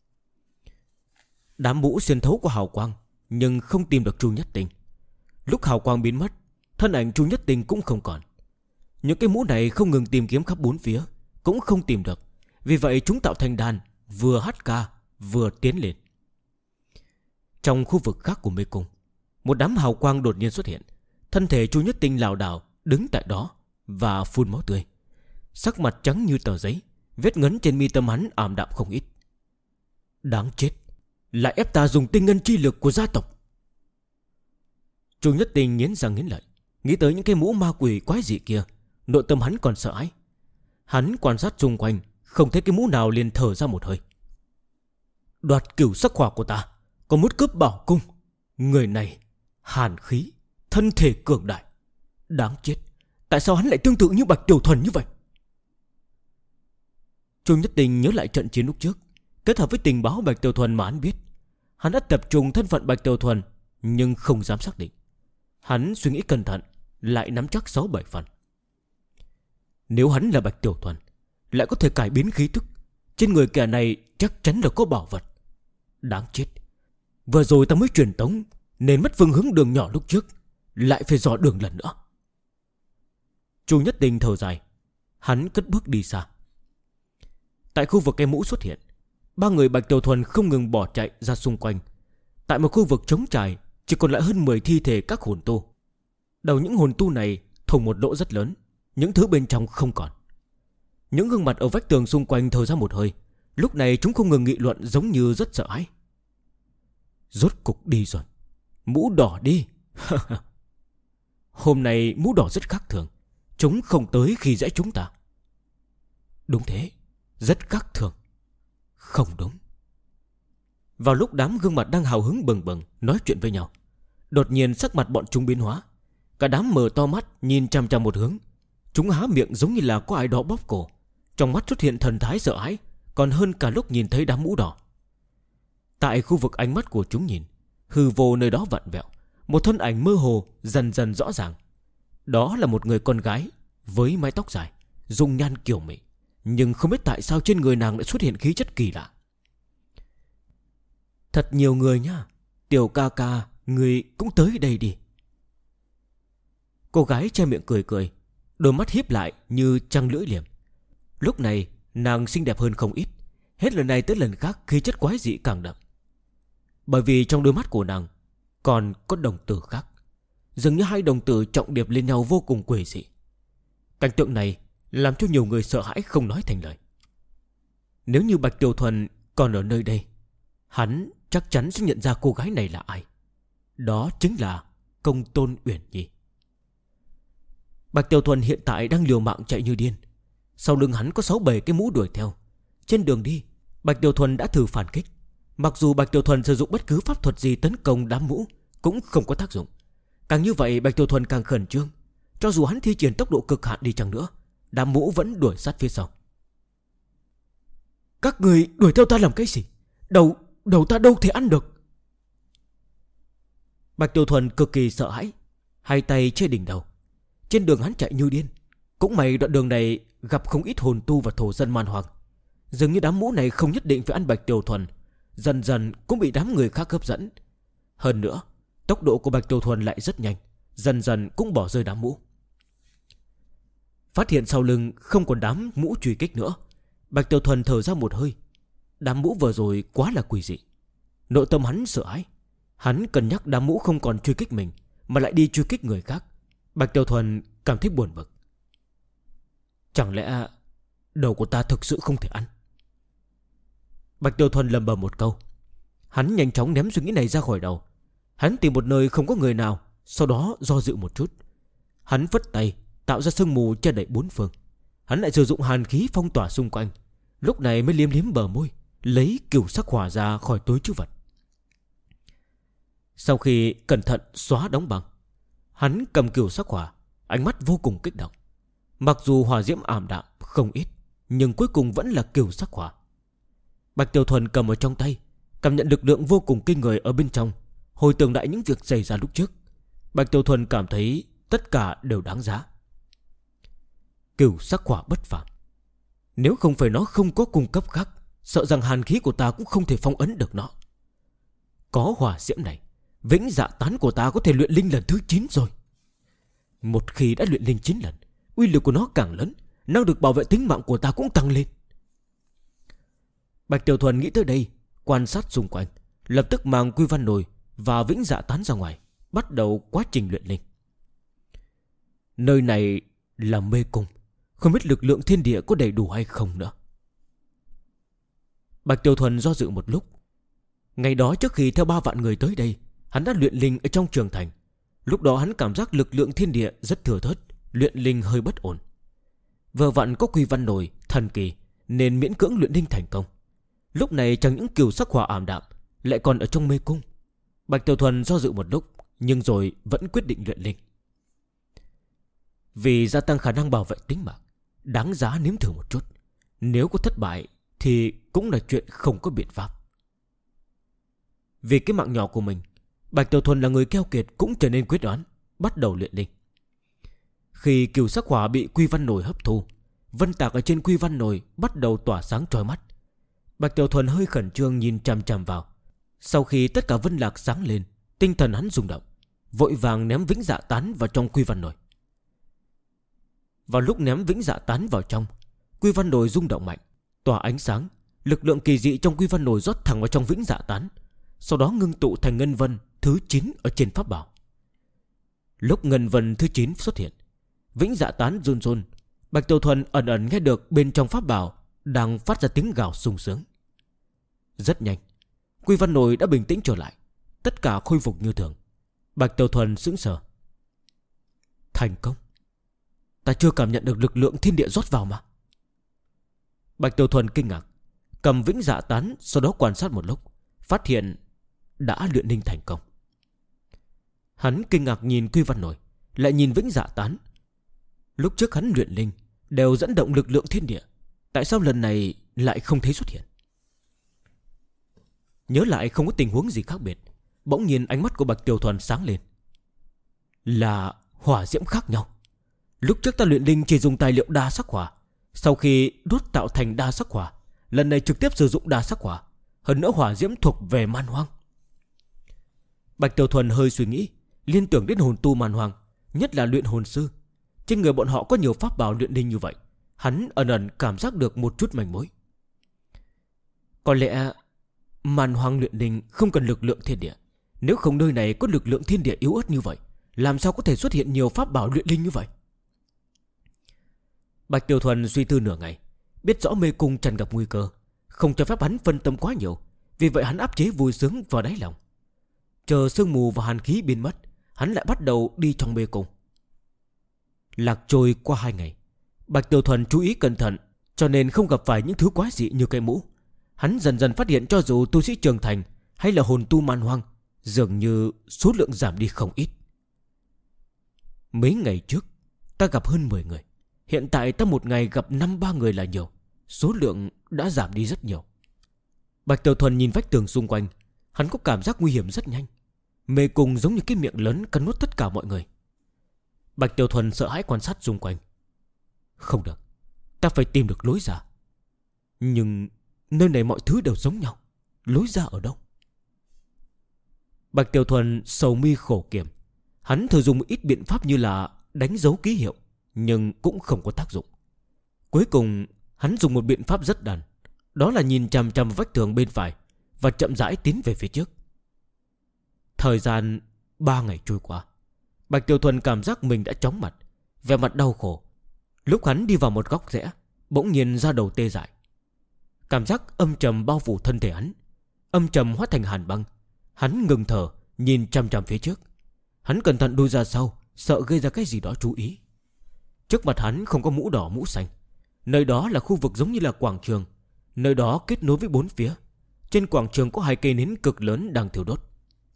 Đám mũ xuyên thấu qua hào quang, nhưng không tìm được Chu Nhất Tình. Lúc hào quang biến mất, thân ảnh Chu Nhất Tình cũng không còn. Những cái mũ này không ngừng tìm kiếm khắp 4 phía, cũng không tìm được. Vì vậy chúng tạo thành đàn, vừa hát ca vừa tiến lên. Trong khu vực khác của mê cung, một đám hào quang đột nhiên xuất hiện. Thân thể Chu Nhất Tình lảo đảo đứng tại đó và phun máu tươi. Sắc mặt trắng như tờ giấy. Vết ngấn trên mi tâm hắn ảm đạm không ít. Đáng chết, lại ép ta dùng tinh ngân chi lực của gia tộc. Chu Nhất Tình nghiến răng nghiến lợi. Nghĩ tới những cái mũ ma quỷ quái dị kia, nội tâm hắn còn sợ hãi. Hắn quan sát xung quanh, không thấy cái mũ nào liền thở ra một hơi. Đoạt cửu sắc hỏa của ta, còn muốn cướp bảo cung. Người này hàn khí, thân thể cường đại. Đáng chết, tại sao hắn lại tương tự như Bạch Tiểu Thuần như vậy? Chu Nhất Tình nhớ lại trận chiến lúc trước, kết hợp với tình báo Bạch Tiểu Thuần mà hắn biết. Hắn đã tập trung thân phận Bạch Tiểu Thuần, nhưng không dám xác định. Hắn suy nghĩ cẩn thận, lại nắm chắc 6-7 phần. Nếu hắn là Bạch Tiểu Thuần, lại có thể cải biến khí tức, trên người kẻ này chắc chắn là có bảo vật. Đáng chết, vừa rồi ta mới truyền tống, nên mất phương hướng đường nhỏ lúc trước, lại phải dò đường lần nữa. Chu Nhất Tình thở dài. Hắn cất bước đi xa. Tại khu vực cây mũ xuất hiện, 3 người Bạch Tiểu Thuần không ngừng bỏ chạy ra xung quanh. Tại một khu vực trống trải, chỉ còn lại hơn 10 thi thể các hồn tu. Đầu những hồn tu này thủng một lỗ rất lớn, những thứ bên trong không còn. Những gương mặt ở vách tường xung quanh thở ra một hơi. Lúc này chúng không ngừng nghị luận giống như rất sợ hãi. Rốt cục đi rồi, mũ đỏ đi. Hôm nay mũ đỏ rất khác thường. Chúng không tới khi dễ chúng ta. Đúng thế, rất khác thường. Không đúng. Vào lúc đám gương mặt đang hào hứng bừng bừng nói chuyện với nhau, đột nhiên sắc mặt bọn chúng biến hóa. Cả đám mở to mắt nhìn chằm chằm một hướng. Chúng há miệng giống như là có ai đó bóp cổ. Trong mắt xuất hiện thần thái sợ hãi, còn hơn cả lúc nhìn thấy đám mũ đỏ. Tại khu vực ánh mắt của chúng nhìn, hư vô nơi đó vặn vẹo. Một thân ảnh mơ hồ dần dần rõ ràng. Đó là một người con gái với mái tóc dài, dung nhan kiều mỹ. Nhưng không biết tại sao trên người nàng lại xuất hiện khí chất kỳ lạ. Thật nhiều người nhá. Tiểu ca ca, người cũng tới đây đi. Cô gái che miệng cười cười, đôi mắt híp lại như trăng lưỡi liềm. Lúc này nàng xinh đẹp hơn không ít. Hết lần này tới lần khác khí chất quái dị càng đậm. Bởi vì trong đôi mắt của nàng còn có đồng tử khác, dường như hai đồng tử trọng điệp lên nhau vô cùng quỷ dị. Cảnh tượng này làm cho nhiều người sợ hãi không nói thành lời. Nếu như Bạch Tiểu Thuần còn ở nơi đây, hắn chắc chắn sẽ nhận ra cô gái này là ai. Đó chính là Công Tôn Uyển Nhi. Bạch Tiểu Thuần hiện tại đang liều mạng chạy như điên. Sau lưng hắn có 6-7 cái mũ đuổi theo. Trên đường đi, Bạch Tiểu Thuần đã thử phản kích. Mặc dù Bạch Tiểu Thuần sử dụng bất cứ pháp thuật gì tấn công đám mũ cũng không có tác dụng. Càng như vậy Bạch Tiểu Thuần càng khẩn trương. Cho dù hắn thi triển tốc độ cực hạn đi chăng nữa, đám mũ vẫn đuổi sát phía sau. Các người đuổi theo ta làm cái gì? Đầu ta đâu thể ăn được. Bạch Tiểu Thuần cực kỳ sợ hãi, hai tay che đỉnh đầu. Trên đường hắn chạy như điên. Cũng may đoạn đường này gặp không ít hồn tu và thổ dân man hoang. Dường như đám mũ này không nhất định phải ăn Bạch Tiểu Thuần, dần dần cũng bị đám người khác hấp dẫn. Hơn nữa, tốc độ của Bạch Tiểu Thuần lại rất nhanh, dần dần cũng bỏ rơi đám mũ. Phát hiện sau lưng không còn đám mũ truy kích nữa, Bạch Tiểu Thuần thở ra một hơi. Đám mũ vừa rồi quá là quỷ dị. Nội tâm hắn sợ hãi. Hắn cân nhắc đám mũ không còn truy kích mình mà lại đi truy kích người khác. Bạch Tiểu Thuần cảm thấy buồn bực. Chẳng lẽ đầu của ta thực sự không thể ăn? Bạch Tiểu Thuần lầm bầm một câu. Hắn nhanh chóng ném suy nghĩ này ra khỏi đầu. Hắn tìm một nơi không có người nào, sau đó do dự một chút. Hắn vất tay tạo ra sương mù che đậy bốn phương. Hắn lại sử dụng hàn khí phong tỏa xung quanh. Lúc này mới liếm liếm bờ môi, lấy cửu sắc hỏa ra khỏi túi trữ vật. Sau khi cẩn thận xóa đóng băng, hắn cầm cửu sắc hỏa, ánh mắt vô cùng kích động. Mặc dù hỏa diễm ảm đạm không ít, nhưng cuối cùng vẫn là cửu sắc hỏa. Bạch Tiểu Thuần cầm ở trong tay, cảm nhận lực lượng vô cùng kinh người ở bên trong. Hồi tưởng lại những việc xảy ra lúc trước, Bạch Tiểu Thuần cảm thấy tất cả đều đáng giá. Cửu sắc hỏa bất phàm. Nếu không phải nó không có cung cấp khác, sợ rằng hàn khí của ta cũng không thể phong ấn được nó. Có hỏa diễm này, vĩnh dạ tán của ta có thể luyện linh lần thứ 9 rồi. Một khi đã luyện linh 9 lần, uy lực của nó càng lớn, năng lực bảo vệ tính mạng của ta cũng tăng lên. Bạch Tiểu Thuần nghĩ tới đây, quan sát xung quanh, lập tức mang quy văn nồi và vĩnh dạ tán ra ngoài, bắt đầu quá trình luyện linh. Nơi này là mê cung, không biết lực lượng thiên địa có đầy đủ hay không nữa. Bạch Tiểu Thuần do dự một lúc. Ngày đó trước khi theo 3 vạn người tới đây, hắn đã luyện linh ở trong trường thành. Lúc đó hắn cảm giác lực lượng thiên địa rất thừa thớt, luyện linh hơi bất ổn. Vừa vặn có quy văn nồi thần kỳ nên miễn cưỡng luyện linh thành công. Lúc này chẳng những cửu sắc hỏa ảm đạm, lại còn ở trong mê cung. Bạch Tiểu Thuần do dự một lúc, nhưng rồi vẫn quyết định luyện linh. Vì gia tăng khả năng bảo vệ tính mạng, đáng giá nếm thử một chút. Nếu có thất bại thì cũng là chuyện không có biện pháp. Vì cái mạng nhỏ của mình, Bạch Tiểu Thuần là người keo kiệt cũng trở nên quyết đoán, bắt đầu luyện linh. Khi cửu sắc hỏa bị quy văn nồi hấp thu, vân tạc ở trên quy văn nồi bắt đầu tỏa sáng chói mắt. Bạch Tiểu Thuần hơi khẩn trương nhìn chằm chằm vào. Sau khi tất cả vân lạc sáng lên, tinh thần hắn rung động, vội vàng ném vĩnh dạ tán vào trong quy văn nồi. Vào lúc ném vĩnh dạ tán vào trong, quy văn nồi rung động mạnh, tỏa ánh sáng. Lực lượng kỳ dị trong quy văn nồi rót thẳng vào trong vĩnh dạ tán, sau đó ngưng tụ thành ngân vân thứ 9 ở trên pháp bảo. Lúc ngân vân thứ 9 xuất hiện, vĩnh dạ tán run run. Bạch Tiểu Thuần ẩn ẩn nghe được bên trong pháp bảo đang phát ra tiếng gào sung sướng. Rất nhanh, quy văn nồi đã bình tĩnh trở lại, tất cả khôi phục như thường. Bạch Tiểu Thuần sững sờ. Thành công. Ta chưa cảm nhận được lực lượng thiên địa rót vào mà. Bạch Tiểu Thuần kinh ngạc, cầm vĩnh dạ tán, sau đó quan sát một lúc, phát hiện đã luyện linh thành công. Hắn kinh ngạc nhìn quy văn nồi, lại nhìn vĩnh dạ tán. Lúc trước hắn luyện linh đều dẫn động lực lượng thiên địa, tại sao lần này lại không thấy xuất hiện? Nhớ lại không có tình huống gì khác biệt, bỗng nhiên ánh mắt của Bạch Tiểu Thuần sáng lên. Là hỏa diễm khác nhau. Lúc trước ta luyện linh chỉ dùng tài liệu đa sắc hỏa, sau khi đốt tạo thành đa sắc hỏa, lần này trực tiếp sử dụng đa sắc hỏa. Hơn nữa hỏa diễm thuộc về man hoang. Bạch Tiểu Thuần hơi suy nghĩ, liên tưởng đến hồn tu man hoang, nhất là luyện hồn sư. Trên người bọn họ có nhiều pháp bảo luyện đinh như vậy. Hắn ẩn ẩn cảm giác được một chút manh mối. Có lẽ man hoang luyện đinh không cần lực lượng thiên địa. Nếu không nơi này có lực lượng thiên địa yếu ớt như vậy, làm sao có thể xuất hiện nhiều pháp bảo luyện đinh như vậy? Bạch Tiểu Thuần suy tư nửa ngày, biết rõ mê cung tràn gặp nguy cơ, không cho phép hắn phân tâm quá nhiều. Vì vậy hắn áp chế vui sướng vào đáy lòng. Chờ sương mù và hàn khí biến mất, hắn lại bắt đầu đi trong mê cung. Lạc trôi qua 2 ngày, Bạch Tiểu Thuần chú ý cẩn thận, cho nên không gặp phải những thứ quái dị như cây mũ. Hắn dần dần phát hiện cho dù tu sĩ trưởng thành hay là hồn tu man hoang, dường như số lượng giảm đi không ít. Mấy ngày trước ta gặp hơn 10 người, hiện tại ta một ngày gặp 5-3 người là nhiều. Số lượng đã giảm đi rất nhiều. Bạch Tiểu Thuần nhìn vách tường xung quanh, hắn có cảm giác nguy hiểm rất nhanh. Mê cung giống như cái miệng lớn cắn nuốt tất cả mọi người. Bạch Tiểu Thuần sợ hãi quan sát xung quanh. Không được, ta phải tìm được lối ra. Nhưng nơi này mọi thứ đều giống nhau, lối ra ở đâu? Bạch Tiểu Thuần sầu mi khổ kiểm. Hắn thử dùng một ít biện pháp như là đánh dấu ký hiệu, nhưng cũng không có tác dụng. Cuối cùng hắn dùng một biện pháp rất đần, đó là nhìn chằm chằm vách tường bên phải và chậm rãi tiến về phía trước. Thời gian 3 ngày trôi qua, Bạch Tiểu Thuần cảm giác mình đã chóng mặt, vẻ mặt đau khổ. Lúc hắn đi vào một góc rẽ, bỗng nhiên da đầu tê dại. Cảm giác âm trầm bao phủ thân thể hắn, âm trầm hóa thành hàn băng. Hắn ngừng thở, nhìn chằm chằm phía trước. Hắn cẩn thận đuôi ra sau, sợ gây ra cái gì đó chú ý. Trước mặt hắn không có mũ đỏ mũ xanh. Nơi đó là khu vực giống như là quảng trường. Nơi đó kết nối với 4 phía. Trên quảng trường có 2 cây nến cực lớn đang thiêu đốt.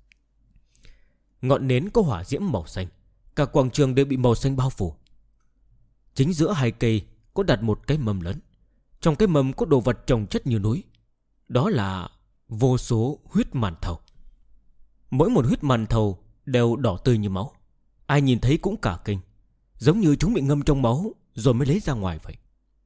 Ngọn nến có hỏa diễm màu xanh. Cả quảng trường đều bị màu xanh bao phủ. Chính giữa 2 cây có đặt một cái mâm lớn. Trong cái mâm có đồ vật chồng chất như núi. Đó là vô số huyết màn thầu. Mỗi một huyết màn thầu đều đỏ tươi như máu. Ai nhìn thấy cũng cả kinh, giống như chúng bị ngâm trong máu rồi mới lấy ra ngoài vậy.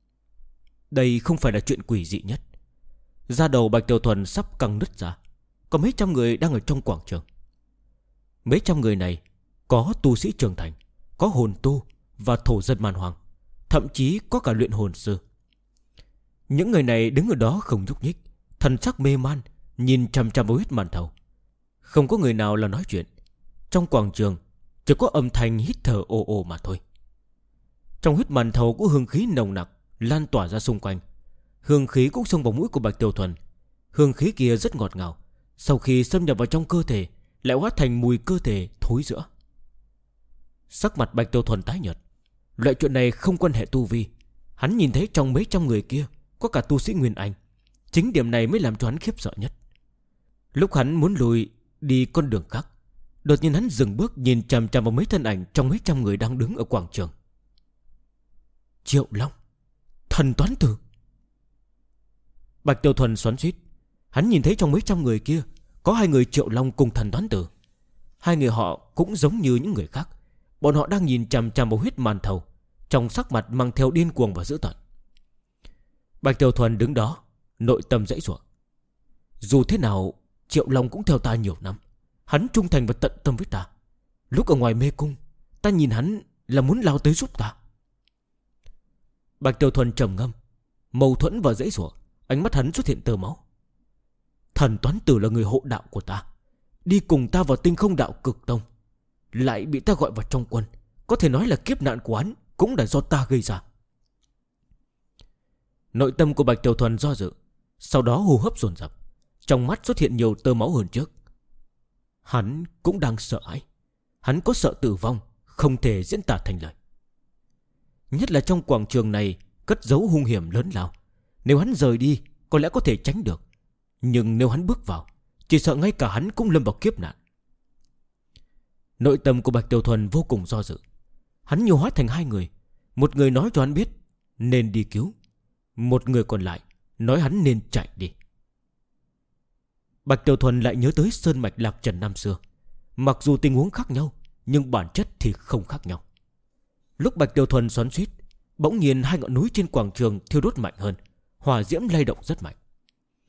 Đây không phải là chuyện quỷ dị nhất. Da đầu Bạch Tiểu Thuần sắp căng nứt ra. Có mấy trăm người đang ở trong quảng trường. Mấy trăm người này có tu sĩ trưởng thành, có hồn tu và thổ dân man hoang, thậm chí có cả luyện hồn sư. Những người này đứng ở đó không nhúc nhích, thần sắc mê man, nhìn chằm chằm vào huyết màn thầu. Không có người nào là nói chuyện. Trong quảng trường chỉ có âm thanh hít thở ồ ồ mà thôi. Trong huyết màn thầu có hương khí nồng nặc lan tỏa ra xung quanh. Hương khí cũng xông vào mũi của Bạch Tiểu Thuần. Hương khí kia rất ngọt ngào. Sau khi xâm nhập vào trong cơ thể lại hóa thành mùi cơ thể thối rữa. Sắc mặt Bạch Tiểu Thuần tái nhợt. Loại chuyện này không quan hệ tu vi. Hắn nhìn thấy trong mấy trăm người kia có cả tu sĩ Nguyên Anh. Chính điểm này mới làm cho hắn khiếp sợ nhất. Lúc hắn muốn lùi đi con đường khác, đột nhiên hắn dừng bước, nhìn chằm chằm vào mấy thân ảnh trong mấy trăm người đang đứng ở quảng trường. Triệu Long, thần toán tử. Bạch Tiểu Thuần xoắn xuýt. Hắn nhìn thấy trong mấy trăm người kia có 2 người Triệu Long cùng thần toán tử. 2 người họ cũng giống như những người khác. Bọn họ đang nhìn chằm chằm vào huyết màn thầu, trong sắc mặt mang theo điên cuồng và dữ tợn. Bạch Tiểu Thuần đứng đó, nội tâm dãy giụa. Dù thế nào Triệu Long cũng theo ta nhiều năm. Hắn trung thành và tận tâm với ta. Lúc ở ngoài mê cung, ta nhìn hắn là muốn lao tới giúp ta. Bạch Tiểu Thuần trầm ngâm, mâu thuẫn và dãy giụa. Ánh mắt hắn xuất hiện tơ máu. Thần toán tử là người hộ đạo của ta, đi cùng ta vào Tinh Không Đạo Cực Tông, lại bị ta gọi vào trong quân. Có thể nói là kiếp nạn của hắn cũng là do ta gây ra. Nội tâm của Bạch Tiểu Thuần do dự, sau đó hô hấp dồn dập, trong mắt xuất hiện nhiều tơ máu hơn trước. Hắn cũng đang sợ hãi. Hắn có sợ tử vong không thể diễn tả thành lời. Nhất là trong quảng trường này cất giấu hung hiểm lớn lao. Nếu hắn rời đi có lẽ có thể tránh được, nhưng nếu hắn bước vào, chỉ sợ ngay cả hắn cũng lâm vào kiếp nạn. Nội tâm của Bạch Tiểu Thuần vô cùng do dự. Hắn nhiều hóa thành 2 người. Một người nói cho hắn biết nên đi cứu, một người còn lại nói hắn nên chạy đi. Bạch Tiểu Thuần lại nhớ tới sơn mạch Lạc Trần năm xưa. Mặc dù tình huống khác nhau, nhưng bản chất thì không khác nhau. Lúc Bạch Tiểu Thuần xoắn xuýt, bỗng nhiên 2 ngọn núi trên quảng trường thiêu đốt mạnh hơn. Hỏa diễm lay động rất mạnh.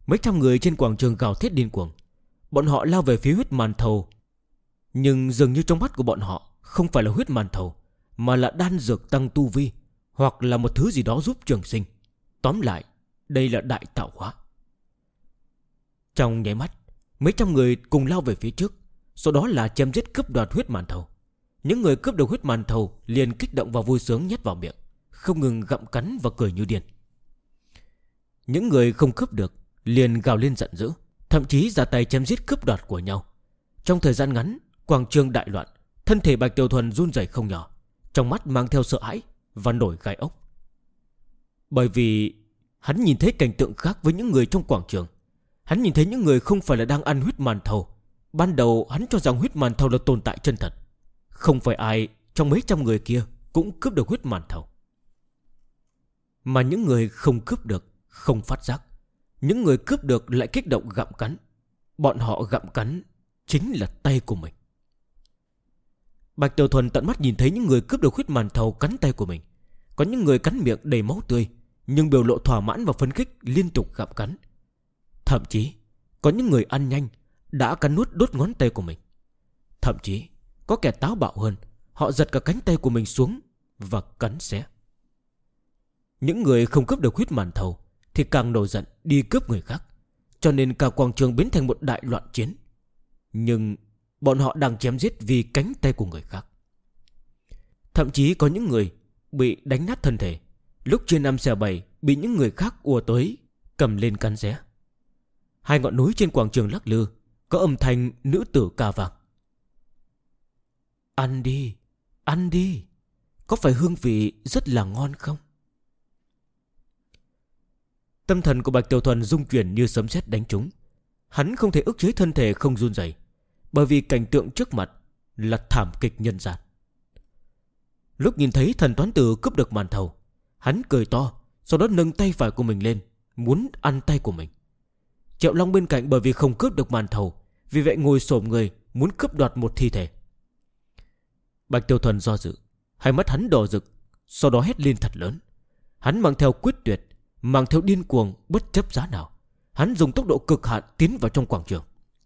Mấy trăm người trên quảng trường gào thét điên cuồng. Bọn họ lao về phía huyết màn thầu. Nhưng dường như trong mắt của bọn họ không phải là huyết màn thầu, mà là đan dược tăng tu vi, hoặc là một thứ gì đó giúp trường sinh. Tóm lại, đây là đại tạo hóa. Trong nháy mắt, mấy trăm người cùng lao về phía trước. Sau đó là chém giết cướp đoạt huyết màn thầu. Những người cướp được huyết màn thầu liền kích động và vui sướng nhét vào miệng, không ngừng gặm cắn và cười như điên. Những người không cướp được liền gào lên giận dữ, thậm chí ra tay chém giết cướp đoạt của nhau. Trong thời gian ngắn, quảng trường đại loạn. Thân thể Bạch Tiểu Thuần run rẩy không nhỏ, trong mắt mang theo sợ hãi và nổi gai ốc. Bởi vì hắn nhìn thấy cảnh tượng khác với những người trong quảng trường. Hắn nhìn thấy những người không phải là đang ăn huyết màn thầu. Ban đầu hắn cho rằng huyết màn thầu là tồn tại chân thật. Không phải ai trong mấy trăm người kia cũng cướp được huyết màn thầu. Mà những người không cướp được không phát giác. Những người cướp được lại kích động gặm cắn. Bọn họ gặm cắn chính là tay của mình. Bạch Tiểu Thuần tận mắt nhìn thấy những người cướp được huyết màn thầu cắn tay của mình. Có những người cắn miệng đầy máu tươi, nhưng biểu lộ thỏa mãn và phấn khích liên tục gặm cắn. Thậm chí có những người ăn nhanh đã cắn nuốt đốt ngón tay của mình. Thậm chí có kẻ táo bạo hơn, họ giật cả cánh tay của mình xuống và cắn xé. Những người không cướp được huyết màn thầu thì càng nổi giận đi cướp người khác, cho nên cả quảng trường biến thành một đại loạn chiến. Nhưng bọn họ đang chém giết vì cánh tay của người khác. Thậm chí có những người bị đánh nát thân thể, lúc chia 5 xẻ 7 bị những người khác ùa tới cầm lên cắn xé. Hai ngọn núi trên quảng trường lắc lư, có âm thanh nữ tử ca vang. Ăn đi, ăn đi, có phải hương vị rất là ngon không? Tâm thần của Bạch Tiểu Thuần rung chuyển như sấm sét đánh trúng. Hắn không thể ức chế thân thể không run rẩy, bởi vì cảnh tượng trước mặt là thảm kịch nhân gian. Lúc nhìn thấy thần toán tử cướp được màn thầu, hắn cười to, sau đó nâng tay phải của mình lên, muốn ăn tay của mình. Triệu Long bên cạnh bởi vì không cướp được màn thầu, vì vậy ngồi xổm người muốn cướp đoạt một thi thể. Bạch Tiểu Thuần do dự, hai mắt hắn đỏ rực, sau đó hét lên thật lớn. Hắn mang theo quyết tuyệt, mang theo điên cuồng, bất chấp giá nào. Hắn dùng tốc độ cực hạn tiến vào trong quảng trường.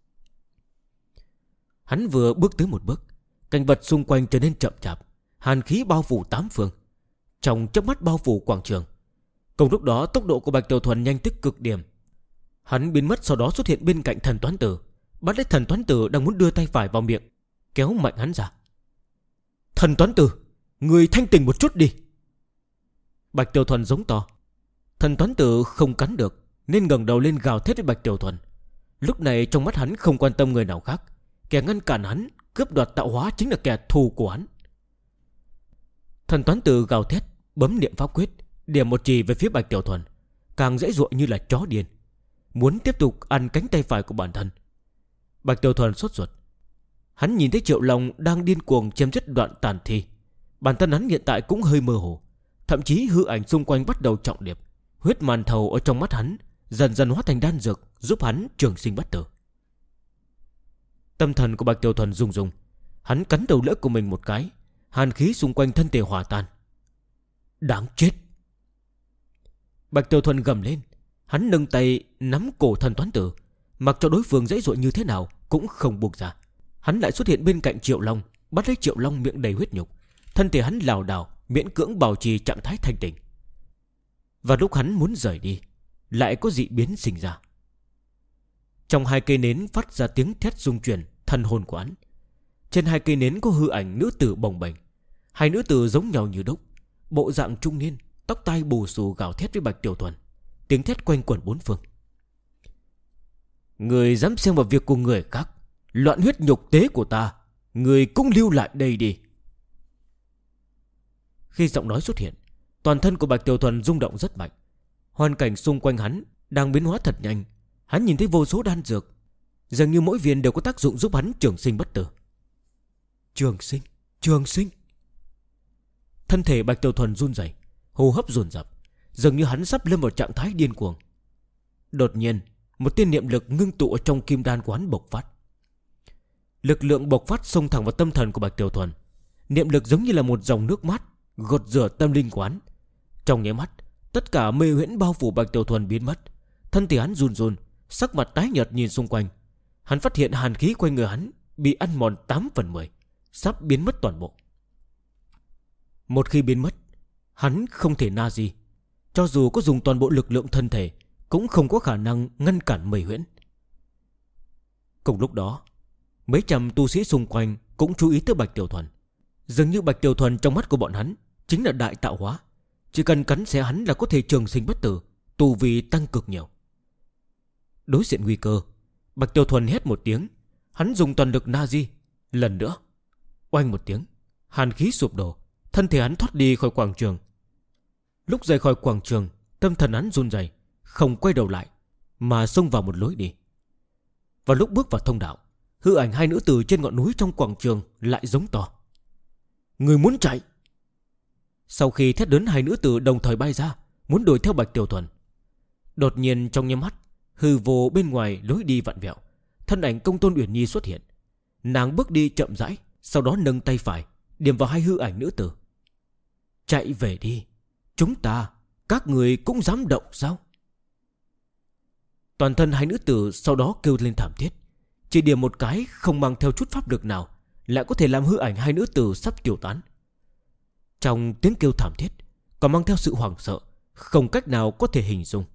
Hắn vừa bước tới một bước, cảnh vật xung quanh trở nên chậm chạp, hàn khí bao phủ tám phương, trong chớp mắt bao phủ quảng trường. Cùng lúc đó tốc độ của Bạch Tiểu Thuần nhanh tới cực điểm. Hắn biến mất, sau đó xuất hiện bên cạnh thần toán tử, bắt lấy thần toán tử đang muốn đưa tay phải vào miệng, kéo mạnh hắn ra. Thần toán tử, người thanh tỉnh một chút đi. Bạch Tiểu Thuần giống to. Thần toán tử không cắn được nên ngẩng đầu lên gào thét với Bạch Tiểu Thuần. Lúc này trong mắt hắn không quan tâm người nào khác, kẻ ngăn cản hắn cướp đoạt tạo hóa chính là kẻ thù của hắn. Thần toán tử gào thét, bấm niệm pháp quyết, điểm một chì về phía Bạch Tiểu Thuần, càng dễ dụa như là chó điên, muốn tiếp tục ăn cánh tay phải của bản thân. Bạch Tiểu Thuần sốt ruột. Hắn nhìn thấy Triệu Long đang điên cuồng chém giết đoạn tàn thi. Bản thân hắn hiện tại cũng hơi mơ hồ, thậm chí hư ảnh xung quanh bắt đầu trọng điệp. Huyết màn thầu ở trong mắt hắn dần dần hóa thành đan dược, giúp hắn trường sinh bất tử. Tâm thần của Bạch Tiểu Thuần rung rung. Hắn cắn đầu lưỡi của mình một cái, hàn khí xung quanh thân thể hòa tan. Đáng chết! Bạch Tiểu Thuần gầm lên. Hắn nâng tay nắm cổ thần toán tử, mặc cho đối phương dãy dội như thế nào cũng không buông ra. Hắn lại xuất hiện bên cạnh Triệu Long, bắt lấy Triệu Long miệng đầy huyết nhục. Thân thể hắn lảo đảo, miễn cưỡng bảo trì trạng thái thanh tỉnh. Và lúc hắn muốn rời đi, lại có dị biến sinh ra. Trong hai cây nến phát ra tiếng thét rung chuyển thần hồn của hắn. Trên hai cây nến có hư ảnh nữ tử bồng bềnh. Hai nữ tử giống nhau như đúc, bộ dạng trung niên, tóc tai bù xù gào thét với Bạch Tiểu Thuần. Tiếng thét quanh quẩn bốn phương. Người dám xen vào việc của người khác, loạn huyết nhục tế của ta, người cũng lưu lại đây đi. Khi giọng nói xuất hiện, toàn thân của Bạch Tiểu Thuần rung động rất mạnh. Hoàn cảnh xung quanh hắn đang biến hóa thật nhanh. Hắn nhìn thấy vô số đan dược, dường như mỗi viên đều có tác dụng giúp hắn trường sinh bất tử. Trường sinh, trường sinh. Thân thể Bạch Tiểu Thuần run rẩy, hô hấp dồn dập, dường như hắn sắp lâm vào trạng thái điên cuồng. Đột nhiên, một tiên niệm lực ngưng tụ ở trong kim đan của hắn bộc phát. Lực lượng bộc phát xông thẳng vào tâm thần của Bạch Tiểu Thuần. Niệm lực giống như là một dòng nước mát gột rửa tâm linh của hắn. Trong nháy mắt, tất cả mê huyễn bao phủ Bạch Tiểu Thuần biến mất. Thân thể hắn run run, sắc mặt tái nhợt nhìn xung quanh. Hắn phát hiện hàn khí quanh người hắn bị ăn mòn 8/10, sắp biến mất toàn bộ. Một khi biến mất, hắn không thể na gì. Cho dù có dùng toàn bộ lực lượng thân thể, cũng không có khả năng ngăn cản Mây Huyễn. Cùng lúc đó, mấy trăm tu sĩ xung quanh cũng chú ý tới Bạch Tiểu Thuần. Dường như Bạch Tiểu Thuần trong mắt của bọn hắn chính là đại tạo hóa. Chỉ cần cắn xé hắn là có thể trường sinh bất tử, tu vi tăng cực nhiều. Đối diện nguy cơ, Bạch Tiểu Thuần hét một tiếng. Hắn dùng toàn lực na di. Lần nữa, oanh một tiếng, hàn khí sụp đổ, thân thể hắn thoát đi khỏi quảng trường. Lúc rời khỏi quảng trường, tâm thần hắn run rẩy, không quay đầu lại mà xông vào một lối đi. Vào lúc bước vào thông đạo, hư ảnh hai nữ tử trên ngọn núi trong quảng trường lại giống to: người muốn chạy! Sau khi thét lớn, hai nữ tử đồng thời bay ra, muốn đuổi theo Bạch Tiểu Thuần. Đột nhiên trong nháy mắt, hư vô bên ngoài lối đi vặn vẹo, thân ảnh Công Tôn Uyển Nhi xuất hiện. Nàng bước đi chậm rãi, sau đó nâng tay phải điểm vào hai hư ảnh nữ tử. Chạy về đi, chúng ta, các người cũng dám động sao? Toàn thân hai nữ tử sau đó kêu lên thảm thiết. Chỉ điểm một cái không mang theo chút pháp lực nào, lại có thể làm hư ảnh hai nữ tử sắp tiêu tán. Trong tiếng kêu thảm thiết còn mang theo sự hoảng sợ, không cách nào có thể hình dung.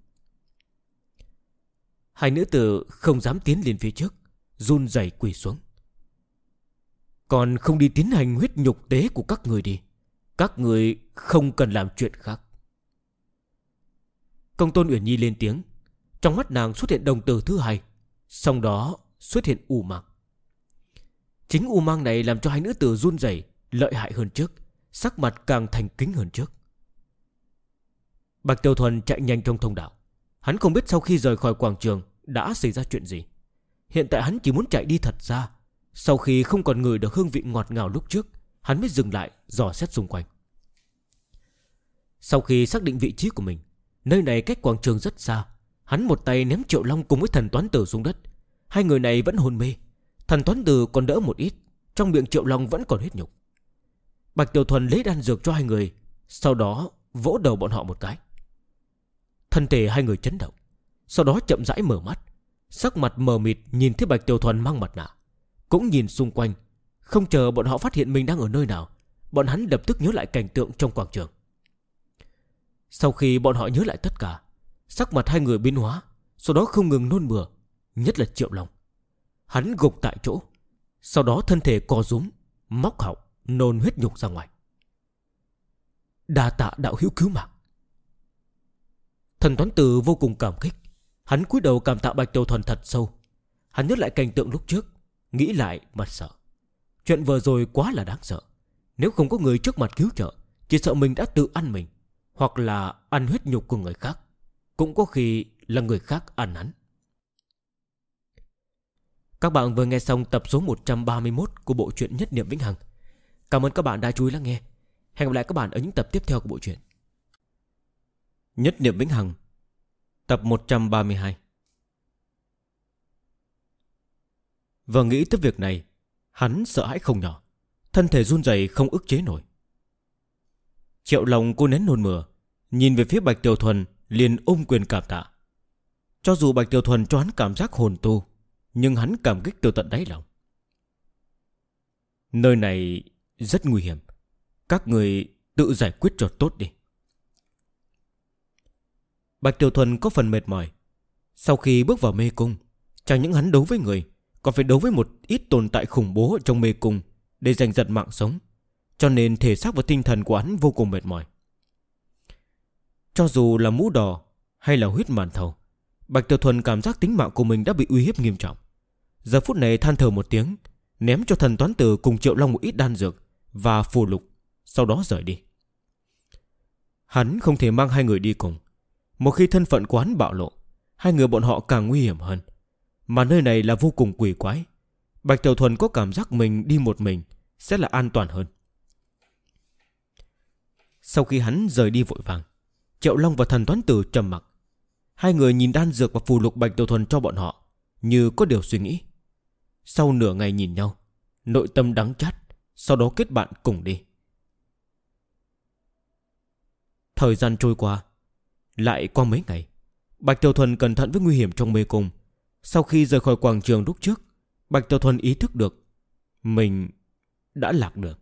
Hai nữ tử không dám tiến lên phía trước, run rẩy quỳ xuống. Còn không đi tiến hành huyết nhục tế của các người đi. Các người không cần làm chuyện khác. Công Tôn Uyển Nhi lên tiếng. Trong mắt nàng xuất hiện đồng tử thứ hai, sau đó xuất hiện u mang. Chính u mang này làm cho hai nữ tử run rẩy lợi hại hơn trước, sắc mặt càng thành kính hơn trước. Bạch Tiểu Thuần chạy nhanh trong thông đạo. Hắn không biết sau khi rời khỏi quảng trường đã xảy ra chuyện gì. Hiện tại hắn chỉ muốn chạy đi thật xa. Sau khi không còn ngửi được hương vị ngọt ngào lúc trước, hắn mới dừng lại dò xét xung quanh. Sau khi xác định vị trí của mình, nơi này cách quảng trường rất xa, hắn một tay ném Triệu Long cùng với Thần Toán Tử xuống đất. Hai người này vẫn hôn mê. Thần Toán Tử còn đỡ một ít, trong miệng Triệu Long vẫn còn huyết nhục. Bạch Tiểu Thuần lấy đan dược cho hai người, sau đó vỗ đầu bọn họ một cái. Thân thể hai người chấn động, sau đó chậm rãi mở mắt, sắc mặt mờ mịt nhìn thấy Bạch Tiểu Thuần mang mặt nạ, cũng nhìn xung quanh. Không chờ bọn họ phát hiện mình đang ở nơi nào, bọn hắn lập tức nhớ lại cảnh tượng trong quảng trường. Sau khi bọn họ nhớ lại tất cả, sắc mặt hai người biến hóa, sau đó không ngừng nôn mửa, nhất là Triệu Long. Hắn gục tại chỗ, sau đó thân thể co rúm, móc họng, nôn huyết nhục ra ngoài. Đa tạ đạo hữu cứu mạng. Thần Toán Tử vô cùng cảm kích. Hắn cúi đầu cảm tạ Bạch Tiểu Thuần thật sâu. Hắn nhớ lại cảnh tượng lúc trước, nghĩ lại mà sợ. Chuyện vừa rồi quá là đáng sợ. Nếu không có người trước mặt cứu trợ, chỉ sợ mình đã tự ăn mình, hoặc là ăn huyết nhục của người khác, cũng có khi là người khác ăn hắn. Các bạn vừa nghe xong tập số 131 của bộ truyện Nhất Niệm Vĩnh Hằng. Cảm ơn các bạn đã chú ý lắng nghe. Hẹn gặp lại các bạn ở những tập tiếp theo của bộ truyện Nhất Niệm Vĩnh Hằng, tập 132. Vừa nghĩ tới việc này, hắn sợ hãi không nhỏ, thân thể run rẩy không ức chế nổi. Triệu Long cô nén nôn mửa, nhìn về phía Bạch Tiểu Thuần liền ôm quyền cảm tạ. Cho dù Bạch Tiểu Thuần cho hắn cảm giác hồn tu, nhưng hắn cảm kích từ tận đáy lòng. Nơi này rất nguy hiểm, các người tự giải quyết cho tốt đi. Bạch Tiểu Thuần có phần mệt mỏi. Sau khi bước vào mê cung, chẳng những hắn đấu với người, còn phải đấu với một ít tồn tại khủng bố trong mê cung để giành giật mạng sống, cho nên thể xác và tinh thần của hắn vô cùng mệt mỏi. Cho dù là mũ đỏ hay là huyết màn thầu, Bạch Tiểu Thuần cảm giác tính mạng của mình đã bị uy hiếp nghiêm trọng. Giờ phút này than thở một tiếng, ném cho Thần Toán Tử cùng Triệu Long một ít đan dược và phù lục, sau đó rời đi. Hắn không thể mang hai người đi cùng. Một khi thân phận của hắn bạo lộ, hai người bọn họ càng nguy hiểm hơn. Mà nơi này là vô cùng quỷ quái. Bạch Tiểu Thuần có cảm giác mình đi một mình sẽ là an toàn hơn. Sau khi hắn rời đi vội vàng, Triệu Long và Thần Toán Tử trầm mặc. Hai người nhìn đan dược và phù lục Bạch Tiểu Thuần cho bọn họ, như có điều suy nghĩ. Sau nửa ngày nhìn nhau, nội tâm đắng chát, sau đó kết bạn cùng đi. Thời gian trôi qua, lại qua mấy ngày. Bạch Tiểu Thuần cẩn thận với nguy hiểm trong mê cung, Sau khi rời khỏi quảng trường lúc trước, Bạch Tiểu Thuần ý thức được mình đã lạc đường.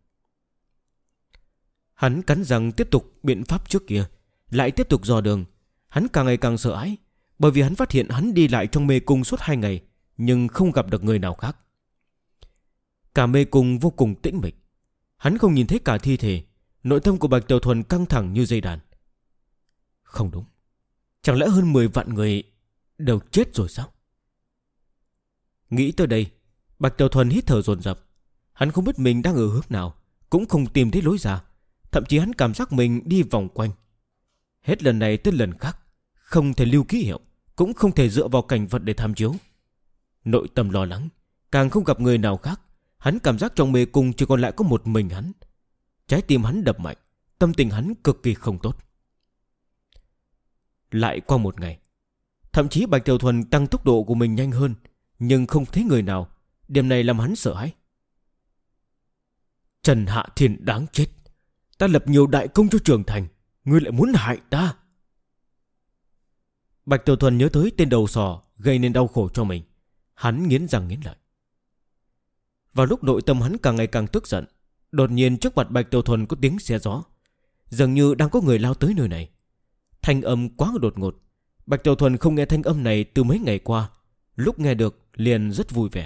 Hắn cắn răng tiếp tục biện pháp trước kia, lại tiếp tục dò đường. Hắn càng ngày càng sợ hãi, bởi vì hắn phát hiện hắn đi lại trong mê cung suốt 2 ngày nhưng không gặp được người nào khác. Cả mê cung vô cùng tĩnh mịch. Hắn không nhìn thấy cả thi thể. Nội tâm của Bạch Tiểu Thuần căng thẳng như dây đàn. Không đúng, chẳng lẽ hơn 10 vạn người đều chết rồi sao? Nghĩ tới đây, Bạch Tiểu Thuần hít thở dồn dập. Hắn không biết mình đang ở hướng nào, cũng không tìm thấy lối ra. Thậm chí hắn cảm giác mình đi vòng quanh. Hết lần này tới lần khác, không thể lưu ký hiệu, cũng không thể dựa vào cảnh vật để tham chiếu. Nội tâm lo lắng, càng không gặp người nào khác. Hắn cảm giác trong mê cung chỉ còn lại có một mình hắn. Trái tim hắn đập mạnh, tâm tình hắn cực kỳ không tốt. Lại qua một ngày, thậm chí Bạch Tiểu Thuần tăng tốc độ của mình nhanh hơn, nhưng không thấy người nào. Điểm này làm hắn sợ hãi. Trần Hạ Thiên đáng chết, ta lập nhiều đại công cho Trường Thành, ngươi lại muốn hại ta. Bạch Tiểu Thuần nhớ tới tên đầu sò gây nên đau khổ cho mình. Hắn nghiến răng nghiến lợi. Vào lúc nội tâm hắn càng ngày càng tức giận, đột nhiên trước mặt Bạch Tiểu Thuần có tiếng xe gió, dường như đang có người lao tới nơi này. Thanh âm quá đột ngột. Bạch Tiểu Thuần không nghe thanh âm này từ mấy ngày qua. Lúc nghe được liền rất vui vẻ.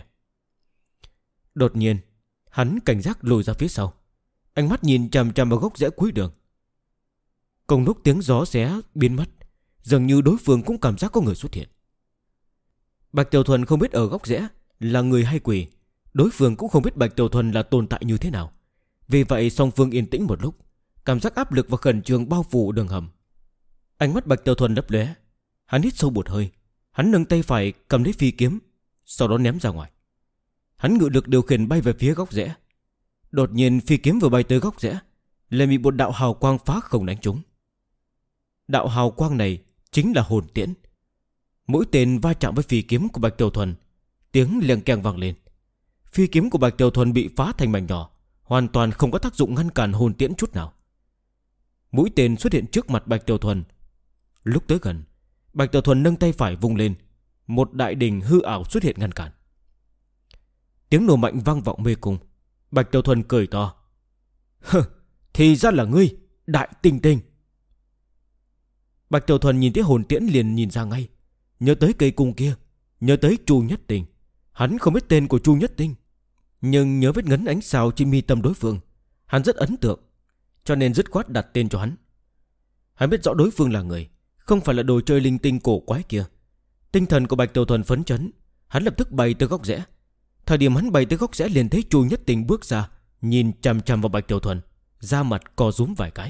Đột nhiên hắn cảnh giác lùi ra phía sau, ánh mắt nhìn chằm chằm vào góc rẽ cuối đường. Cùng lúc tiếng gió xé biến mất, dường như đối phương cũng cảm giác có người xuất hiện. Bạch Tiểu Thuần không biết ở góc rẽ là người hay quỷ, đối phương cũng không biết Bạch Tiểu Thuần là tồn tại như thế nào. Vì vậy song phương yên tĩnh một lúc, cảm giác áp lực và khẩn trương bao phủ đường hầm. Ánh mắt Bạch Tiểu Thuần lấp lóe, hắn hít sâu một hơi. Hắn nâng tay phải cầm lấy phi kiếm, sau đó ném ra ngoài. Hắn ngự lực điều khiển bay về phía góc rẽ. Đột nhiên phi kiếm vừa bay tới góc rẽ, lại bị một đạo hào quang phá không đánh trúng. Đạo hào quang này chính là hồn tiễn. Mũi tên va chạm với phi kiếm của Bạch Tiểu Thuần, tiếng leng keng vang lên. Phi kiếm của Bạch Tiểu Thuần bị phá thành mảnh nhỏ, hoàn toàn không có tác dụng ngăn cản hồn tiễn chút nào. Mũi tên xuất hiện trước mặt Bạch Tiểu Thuần. Lúc tới gần, Bạch Tiểu Thuần nâng tay phải vung lên, một đại đỉnh hư ảo xuất hiện ngăn cản. Tiếng nổ mạnh vang vọng mê cung. Bạch Tiểu Thuần cười to. Hừ, thì ra là ngươi, Đại Tinh Tinh. Bạch Tiểu Thuần nhìn thấy hồn tiễn liền nhìn ra ngay, nhớ tới cây cung kia, nhớ tới Chu Nhất Tinh. Hắn không biết tên của Chu Nhất Tinh, nhưng nhớ vết ngấn ánh sao trên mi tâm đối phương, hắn rất ấn tượng, cho nên dứt khoát đặt tên cho hắn. Hắn biết rõ đối phương là người, không phải là đồ chơi linh tinh cổ quái kia. Tinh thần của Bạch Tiểu Thuần phấn chấn, hắn lập tức bay tới góc rẽ. Thời điểm hắn bay tới góc rẽ liền thấy Chu Nhất Tinh bước ra, nhìn chằm chằm vào Bạch Tiểu Thuần, da mặt co rúm vài cái.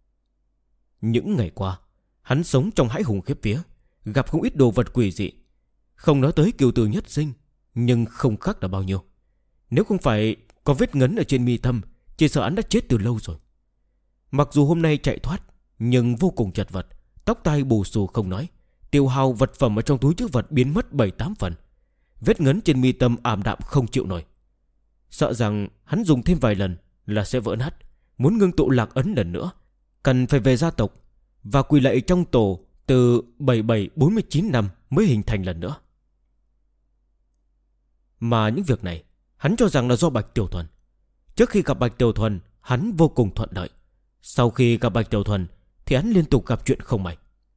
Những ngày qua, hắn sống trong hãi hùng khiếp vía, gặp không ít đồ vật quỷ dị. Không nói tới kiều tử nhất sinh, nhưng không khác là bao nhiêu. Nếu không phải có vết ngấn ở trên mi tâm, chỉ sợ hắn đã chết từ lâu rồi. Mặc dù hôm nay chạy thoát, nhưng vô cùng chật vật, tóc tai bù xù không nói, tiêu hao vật phẩm ở trong túi trữ vật biến mất 7-8 phần. Vết ngấn trên mi tâm ảm đạm không chịu nổi. Sợ rằng hắn dùng thêm vài lần là sẽ vỡ nát. Muốn ngưng tụ lạc ấn lần nữa, cần phải về gia tộc và quỳ lạy trong tổ từ 77-49 năm mới hình thành lần nữa. Mà những việc này hắn cho rằng là do Bạch Tiểu Thuần. Trước khi gặp Bạch Tiểu Thuần, hắn vô cùng thuận lợi. Sau khi gặp Bạch Tiểu Thuần thì hắn liên tục gặp chuyện không may.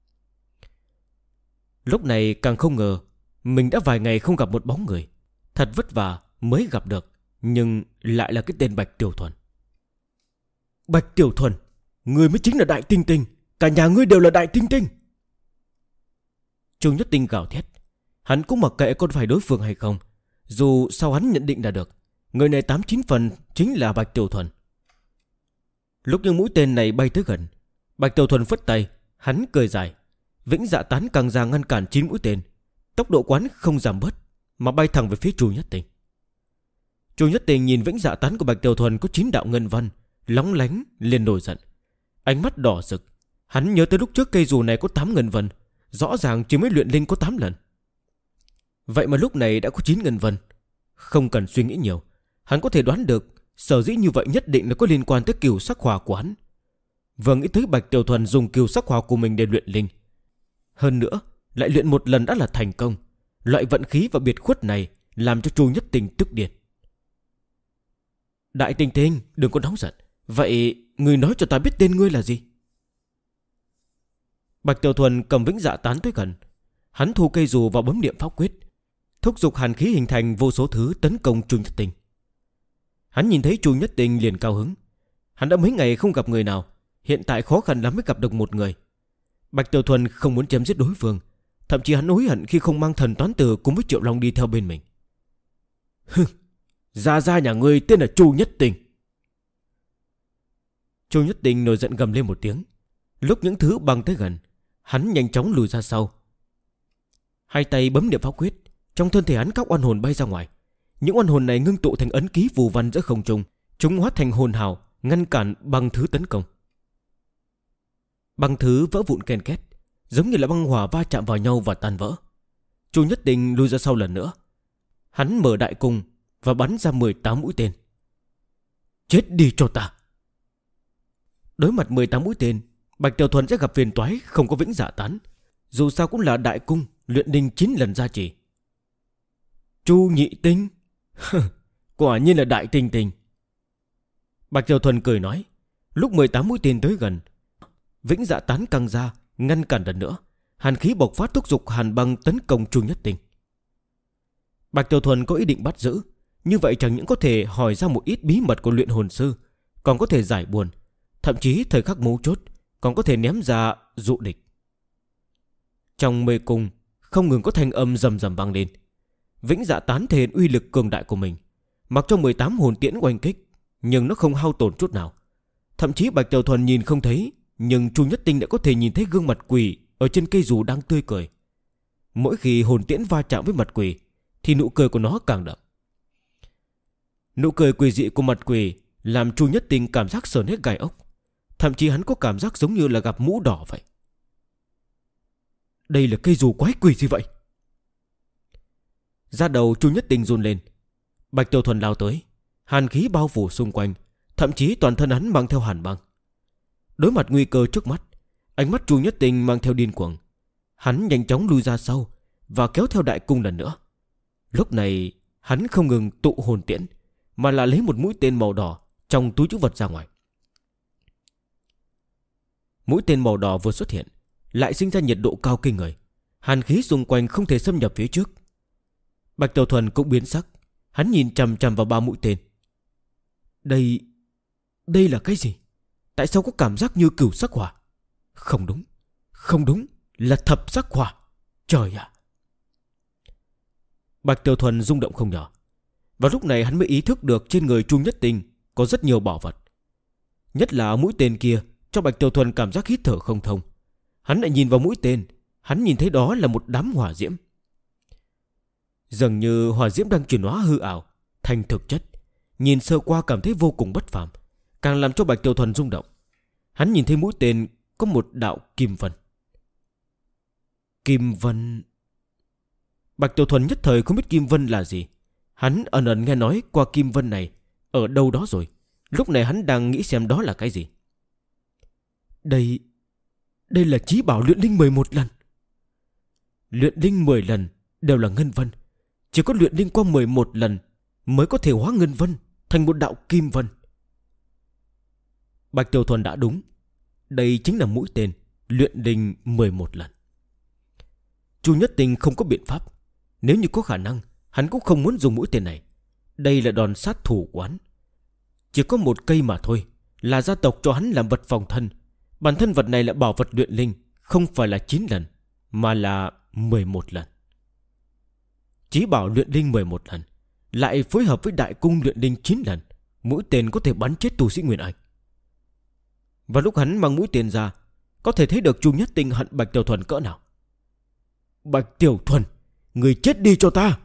Lúc này càng không ngờ mình đã vài ngày không gặp một bóng người. Thật vất vả mới gặp được, nhưng lại là cái tên Bạch Tiểu Thuần. Bạch Tiểu Thuần, ngươi mới chính là Đại Tinh Tinh. Cả nhà ngươi đều là Đại Tinh Tinh. Chu Nhất Tinh gào thét. Hắn cũng mặc kệ có phải đối phương hay không, dù sau hắn nhận định là được, người này 8-9 phần chính là Bạch Tiểu Thuần. Lúc những mũi tên này bay tới gần, Bạch Tiểu Thuần phất tay, hắn cười dài, vĩnh dạ tán càng ra ngăn cản 9 mũi tên. Tốc độ quán không giảm bớt, mà bay thẳng về phía Chu Nhất Tinh. Chu Nhất Tinh nhìn vĩnh dạ tán của Bạch Tiểu Thuần có 9 đạo ngân văn lóng lánh, liền nổi giận, ánh mắt đỏ rực. Hắn nhớ tới lúc trước cây dù này có 8 ngân vân, rõ ràng chỉ mới luyện linh có 8 lần. Vậy mà lúc này đã có 9 ngân vân. Không cần suy nghĩ nhiều, hắn có thể đoán được sở dĩ như vậy nhất định là có liên quan tới cửu sắc hỏa của hắn. Vừa nghĩ tới Bạch Tiểu Thuần dùng cửu sắc hỏa của mình để luyện linh, hơn nữa lại luyện một lần đã là thành công, Loại vận khí và biệt khuất này làm cho Chu Nhất Tình tức điên. Đại Tinh Tinh, đừng có nóng giận. Vậy người nói cho ta biết tên ngươi là gì? Bạch Tiểu Thuần cầm vĩnh dạ tán tới gần. Hắn thu cây dù và bấm niệm pháp quyết, thúc giục hàn khí hình thành vô số thứ tấn công Chu Nhất Tình. Hắn nhìn thấy Chu Nhất Tình liền cao hứng. Hắn đã mấy ngày không gặp người nào, hiện tại khó khăn lắm mới gặp được một người. Bạch Tiểu Thuần không muốn chém giết đối phương, thậm chí hắn hối hận khi không mang thần toán tử cùng với Triệu Long đi theo bên mình. Gia nhà ngươi tên là Chu Nhất Tình. Chu Nhất Tình nổi giận gầm lên một tiếng. Lúc những thứ băng tới gần, hắn nhanh chóng lùi ra sau. Hai tay bấm niệm pháp quyết, trong thân thể hắn các oan hồn bay ra ngoài. Những oan hồn này ngưng tụ thành ấn ký phù văn giữa không trung, chúng hóa thành hồn hào ngăn cản băng thứ tấn công. Băng thứ vỡ vụn ken két, giống như là băng hỏa va chạm vào nhau và tan vỡ. Chu Nhất Tình lùi ra sau lần nữa. Hắn mở đại cung và bắn ra 18 mũi tên. Chết đi cho ta. Đối mặt 18 mũi tên, Bạch Tiểu Thuần sẽ gặp phiền toái không có vĩnh dạ tán. Dù sao cũng là đại cung luyện đinh 9 lần gia trì. Chu Nhị Tinh. Quả nhiên là Đại Tinh Tinh. Bạch Tiểu Thuần cười nói. Lúc 18 mũi tên tới gần, vĩnh dạ tán căng ra ngăn cản lần nữa. Hàn khí bộc phát thúc giục hàn băng tấn công Chu Nhất Tinh. Bạch Tiểu Thuần có ý định bắt giữ. Như vậy chẳng những có thể hỏi ra một ít bí mật của luyện hồn sư, còn có thể giải buồn, thậm chí thời khắc mấu chốt còn có thể ném ra dụ địch. Trong mê cung không ngừng có thanh âm rầm rầm vang lên. Vĩnh dạ tán thể hiện uy lực cường đại của mình. Mặc cho 18 hồn tiễn oanh kích, nhưng nó không hao tổn chút nào. Thậm chí Bạch Tiểu Thuần nhìn không thấy, nhưng Chu Nhất Tinh đã có thể nhìn thấy gương mặt quỷ ở trên cây dù đang tươi cười. Mỗi khi hồn tiễn va chạm với mặt quỷ thì nụ cười của nó càng đậm. Nụ cười quỷ dị của mặt quỷ làm Chu Nhất Tinh cảm giác sờn hết gai ốc. Thậm chí hắn có cảm giác giống như là gặp mũ đỏ vậy. Đây là cây dù quái quỷ gì vậy? Da đầu Chu Nhất Tinh run lên. Bạch Tiểu Thuần lao tới, hàn khí bao phủ xung quanh, thậm chí toàn thân hắn mang theo hàn băng. Đối mặt nguy cơ trước mắt, ánh mắt Chu Nhất Tinh mang theo điên cuồng. Hắn nhanh chóng lui ra sau và kéo theo đại cung lần nữa. Lúc này hắn không ngừng tụ hồn tiễn, mà là lấy một mũi tên màu đỏ trong túi trữ vật ra ngoài. Mũi tên màu đỏ vừa xuất hiện lại sinh ra nhiệt độ cao kinh người. Hàn khí xung quanh không thể xâm nhập phía trước. Bạch Tiểu Thuần cũng biến sắc. Hắn nhìn chằm chằm vào 3 mũi tên. Đây là cái gì? Tại sao có cảm giác như cửu sắc hỏa? Không đúng, là thập sắc hỏa. Trời ạ! Bạch Tiểu Thuần rung động không nhỏ. Và lúc này hắn mới ý thức được trên người Chu Nhất Tinh có rất nhiều bảo vật. Nhất là mũi tên kia cho Bạch Tiểu Thuần cảm giác hít thở không thông. Hắn lại nhìn vào mũi tên, hắn nhìn thấy đó là một đám hỏa diễm. Dường như hỏa diễm đang chuyển hóa hư ảo thành thực chất. Nhìn sơ qua cảm thấy vô cùng bất phàm, càng làm cho Bạch Tiểu Thuần rung động. Hắn nhìn thấy mũi tên có một đạo kim vân. Kim vân. Bạch Tiểu Thuần nhất thời không biết kim vân là gì. Hắn ẩn ẩn nghe nói qua kim vân này ở đâu đó rồi. Lúc này hắn đang nghĩ xem đó là cái gì. Đây là chí bảo luyện linh 11 lần. Luyện linh 10 lần đều là ngân vân. Chỉ có luyện linh qua 11 lần mới có thể hóa ngân vân thành một đạo kim vân. Bạch Tiểu Thuần đã đúng. Đây chính là mũi tên luyện linh 11 lần. Chu Nhất Tinh không có biện pháp. Nếu như có khả năng, hắn cũng không muốn dùng mũi tên này. Đây là đòn sát thủ của hắn. Chỉ có một cây mà thôi, là gia tộc cho hắn làm vật phòng thân. Bản thân vật này là bảo vật luyện linh, không phải là 9 lần, mà là 11 lần. Chí bảo luyện linh 11 lần, lại phối hợp với đại cung luyện linh 9 lần. Mũi tên có thể bắn chết tu sĩ Nguyên Anh. Và lúc hắn mang mũi tên ra, có thể thấy được Chu Nhất Tinh hận Bạch Tiểu Thuần cỡ nào. Bạch Tiểu Thuần, người chết đi cho ta!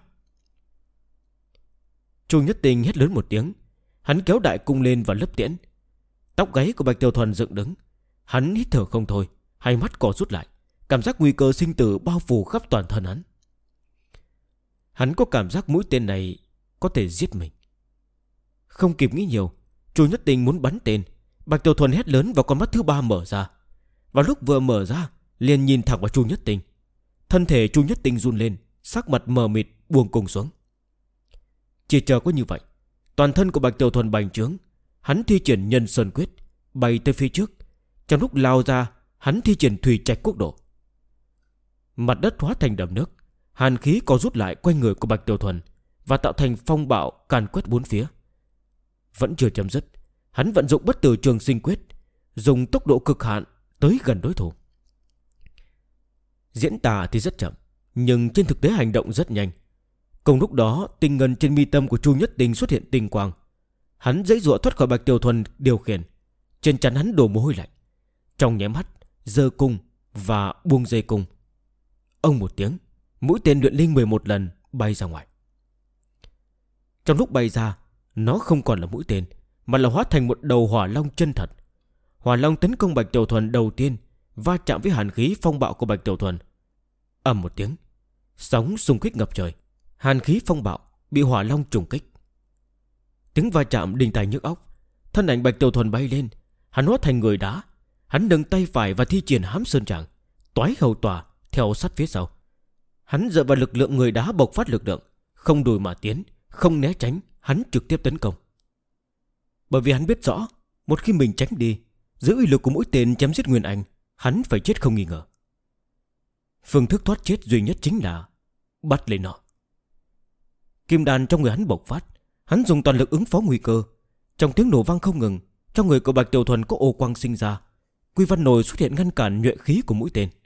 Chu Nhất Tinh hét lớn một tiếng. Hắn kéo đại cung lên và lấp tiễn. Tóc gáy của Bạch Tiểu Thuần dựng đứng. Hắn hít thở không thôi, hai mắt co rút lại. Cảm giác nguy cơ sinh tử bao phủ khắp toàn thân hắn. Hắn có cảm giác mũi tên này có thể giết mình. Không kịp nghĩ nhiều, Chu Nhất Tinh muốn bắn tên. Bạch Tiểu Thuần hét lớn và con mắt thứ 3 mở ra. Và lúc vừa mở ra, liền nhìn thẳng vào Chu Nhất Tinh. Thân thể Chu Nhất Tinh run lên, sắc mặt mờ mịt buông cung xuống. Chỉ chờ có như vậy, toàn thân của Bạch Tiểu Thuần bành trướng. Hắn thi triển Nhân Sơn Quyết, bay tới phía trước. Trong lúc lao ra, hắn thi triển Thủy Trạch Quốc Độ. Mặt đất hóa thành đầm nước, hàn khí có rút lại quanh người của Bạch Tiểu Thuần và tạo thành phong bạo càn quét bốn phía. Vẫn chưa chấm dứt, hắn vận dụng Bất Tử Trường Sinh Quyết, dùng tốc độ cực hạn tới gần đối thủ. Diễn tả thì rất chậm, nhưng trên thực tế hành động rất nhanh. Cùng lúc đó, tinh ngân trên mi tâm của Chu Nhất Tinh xuất hiện tinh quang. Hắn giãy giụa thoát khỏi Bạch Tiểu Thuần điều khiển. Trên trán hắn đổ mồ hôi lạnh. Trong nháy mắt, giơ cung và buông dây cung. Ông một tiếng, mũi tên luyện linh 11 lần bay ra ngoài. Trong lúc bay ra, nó không còn là mũi tên, mà là hóa thành một đầu hỏa long chân thật. Hỏa long tấn công Bạch Tiểu Thuần đầu tiên, va chạm với hàn khí phong bạo của Bạch Tiểu Thuần. Ầm một tiếng, sóng xung kích ngập trời. Hàn khí phong bạo bị hỏa long trùng kích. Tiếng va chạm đinh tai nhức óc. Thân ảnh Bạch Tiểu Thuần bay lên, hắn hóa thành người đá. Hắn nâng tay phải và thi triển Hám Sơn Tràng, toái hầu tòa theo sát phía sau. Hắn dựa vào lực lượng người đá bộc phát lực lượng, không lùi mà tiến, không né tránh, hắn trực tiếp tấn công. Bởi vì hắn biết rõ, một khi mình tránh đi, giữ uy lực của mũi tên chém giết Nguyên Anh, hắn phải chết không nghi ngờ. Phương thức thoát chết duy nhất chính là bắt lấy nó. Kim đan trong người hắn bộc phát, hắn dùng toàn lực ứng phó nguy cơ. Trong tiếng nổ vang không ngừng, trong người của Bạch Tiểu Thuần có ô quang sinh ra. Quy Văn Nồi xuất hiện ngăn cản nhuệ khí của mũi tên.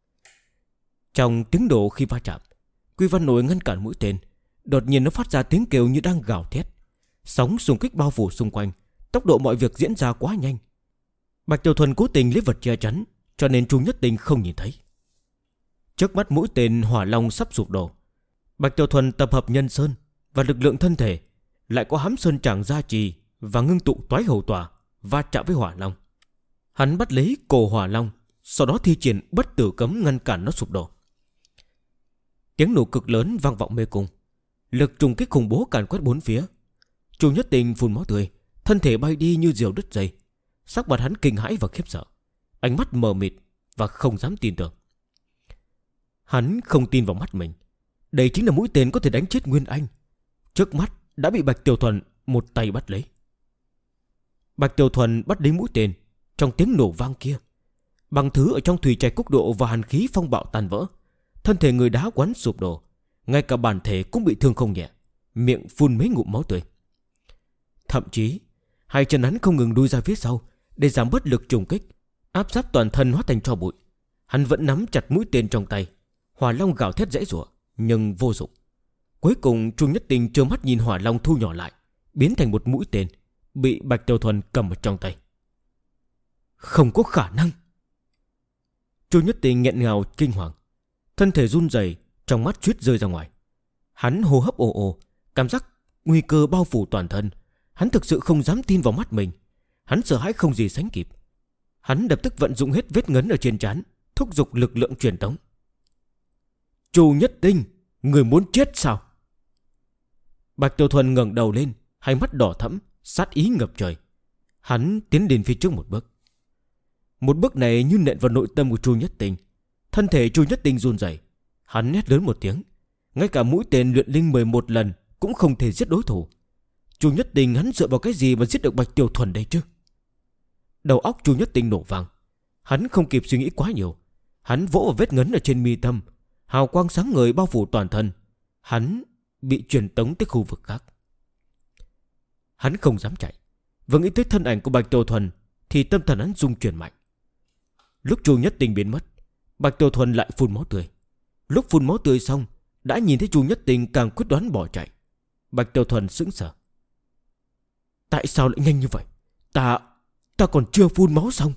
Trong tiếng nổ khi va chạm, Quy Văn Nồi ngăn cản mũi tên. Đột nhiên nó phát ra tiếng kêu như đang gào thét. Sóng xung kích bao phủ xung quanh, tốc độ mọi việc diễn ra quá nhanh. Bạch Tiểu Thuần cố tình lấy vật che chắn, cho nên Chu Nhất Tinh không nhìn thấy. Trước mắt mũi tên hỏa long sắp sụp đổ, Bạch Tiểu Thuần tập hợp Nhân Sơn và lực lượng thân thể, lại có Hám Sơn Tràng gia trì và ngưng tụ toái hầu tòa, va chạm với hỏa long. Hắn bắt lấy cổ hỏa long, sau đó thi triển Bất Tử Cấm ngăn cản nó sụp đổ. Tiếng nổ cực lớn vang vọng mê cung, lực trùng kích khủng bố càn quét bốn phía. Chu Nhất Tinh phun máu tươi, thân thể bay đi như diều đứt dây. Sắc mặt hắn kinh hãi và khiếp sợ, ánh mắt mờ mịt và không dám tin tưởng. Hắn không tin vào mắt mình. Đây chính là mũi tên có thể đánh chết Nguyên Anh. Trước mắt đã bị Bạch Tiểu Thuần một tay bắt lấy. Bạch Tiểu Thuần bắt lấy mũi tên. Trong tiếng nổ vang kia, bằng thứ ở trong Thủy Trạch Quốc Độ và hàn khí phong bạo tan vỡ, thân thể người đá quán sụp đổ. Ngay cả bản thể cũng bị thương không nhẹ, miệng phun mấy ngụm máu tươi. Thậm chí hai chân hắn không ngừng đuôi ra phía sau để giảm bớt lực trùng kích, áp sát toàn thân hóa thành tro bụi. Hắn vẫn nắm chặt mũi tên trong tay. Hỏa long gào thét giãy giụa nhưng vô dụng. Cuối cùng Chu Nhất Tinh trơ mắt nhìn hỏa long thu nhỏ lại, biến thành một mũi tên, bị Bạch Tiểu Thuần cầm ở trong tay. Không có khả năng. Chu Nhất Tinh nghẹn ngào kinh hoàng, thân thể run rẩy, trong mắt suýt rơi ra ngoài. Hắn hô hấp ồ ồ, cảm giác nguy cơ bao phủ toàn thân. Hắn thực sự không dám tin vào mắt mình. Hắn sợ hãi không gì sánh kịp. Hắn lập tức vận dụng hết vết ngấn ở trên trán, thúc giục lực lượng truyền tống. Chu Nhất Tinh, người muốn chết sao? Bạch Tiểu Thuần ngẩng đầu lên, hai mắt đỏ thẫm, sát ý ngập trời. Hắn tiến đến phía trước một bước. Một bước này như nện vào nội tâm của Chu Nhất Tinh. Thân thể Chu Nhất Tinh run rẩy. Hắn hét lớn một tiếng. Ngay cả mũi tên luyện linh 11 lần cũng không thể giết đối thủ. Chu Nhất Tinh hắn dựa vào cái gì mà giết được Bạch Tiểu Thuần đây chứ? Đầu óc Chu Nhất Tinh nổ vang. Hắn không kịp suy nghĩ quá nhiều. Hắn vỗ vào vết ngấn ở trên mi tâm. Hào quang sáng ngời bao phủ toàn thân. Hắn bị truyền tống tới khu vực khác. Hắn không dám chạy. Vừa nghĩ tới thân ảnh của Bạch Tiểu Thuần thì tâm thần hắn rung chuyển mạnh. Lúc Chu Nhất Tinh biến mất, Bạch Tiểu Thuần lại phun máu tươi. Lúc phun máu tươi xong, đã nhìn thấy Chu Nhất Tinh càng quyết đoán bỏ chạy. Bạch Tiểu Thuần sững sờ. Tại sao lại nhanh như vậy? Ta còn chưa phun máu xong.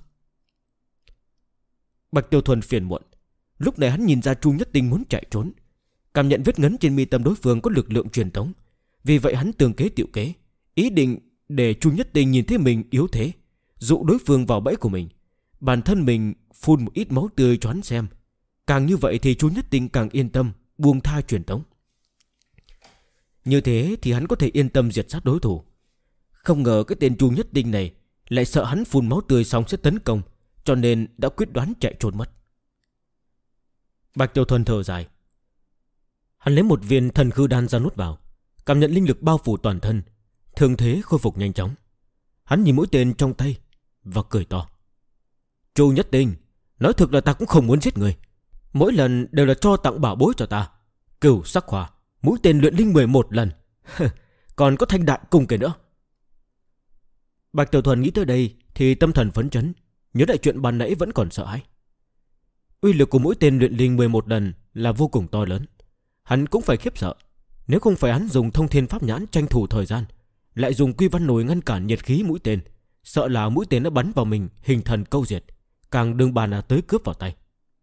Bạch Tiểu Thuần phiền muộn. Lúc này hắn nhìn ra Chu Nhất Tinh muốn chạy trốn, cảm nhận vết ngấn trên mi tâm đối phương có lực lượng truyền tống. Vì vậy hắn tường kế tiệu kế, ý định để Chu Nhất Tinh nhìn thấy mình yếu thế, dụ đối phương vào bẫy của mình. Bản thân mình phun một ít máu tươi cho hắn xem. Càng như vậy thì Chu Nhất Tinh càng yên tâm buông tha truyền tống. Như thế thì hắn có thể yên tâm diệt sát đối thủ. Không ngờ cái tên Chu Nhất Tinh này lại sợ hắn phun máu tươi xong sẽ tấn công, cho nên đã quyết đoán chạy trốn mất. Bạch Tiểu Thuần thở dài. Hắn lấy một viên thần khư đan ra nuốt vào, cảm nhận linh lực bao phủ toàn thân, thương thế khôi phục nhanh chóng. Hắn nhìn mũi tên trong tay và cười to. Chu Nhất Tinh, nói thực là ta cũng không muốn giết người. Mỗi lần đều là cho tặng bảo bối cho ta. Cửu sắc hỏa, mũi tên luyện linh 11 lần. Còn có thanh đại cung kìa nữa. Bạch Tiểu Thuần nghĩ tới đây thì tâm thần phấn chấn, nhớ lại chuyện ban nãy vẫn còn sợ hãi. Uy lực của mũi tên luyện linh 11 lần là vô cùng to lớn. Hắn cũng phải khiếp sợ. Nếu không phải hắn dùng thông thiên pháp nhãn tranh thủ thời gian, lại dùng quy văn nồi ngăn cản nhiệt khí mũi tên, sợ là mũi tên đã bắn vào mình hình thần câu diệt, càng đừng bàn là tới cướp vào tay.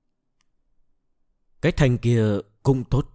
Cái thanh kia cũng tốt.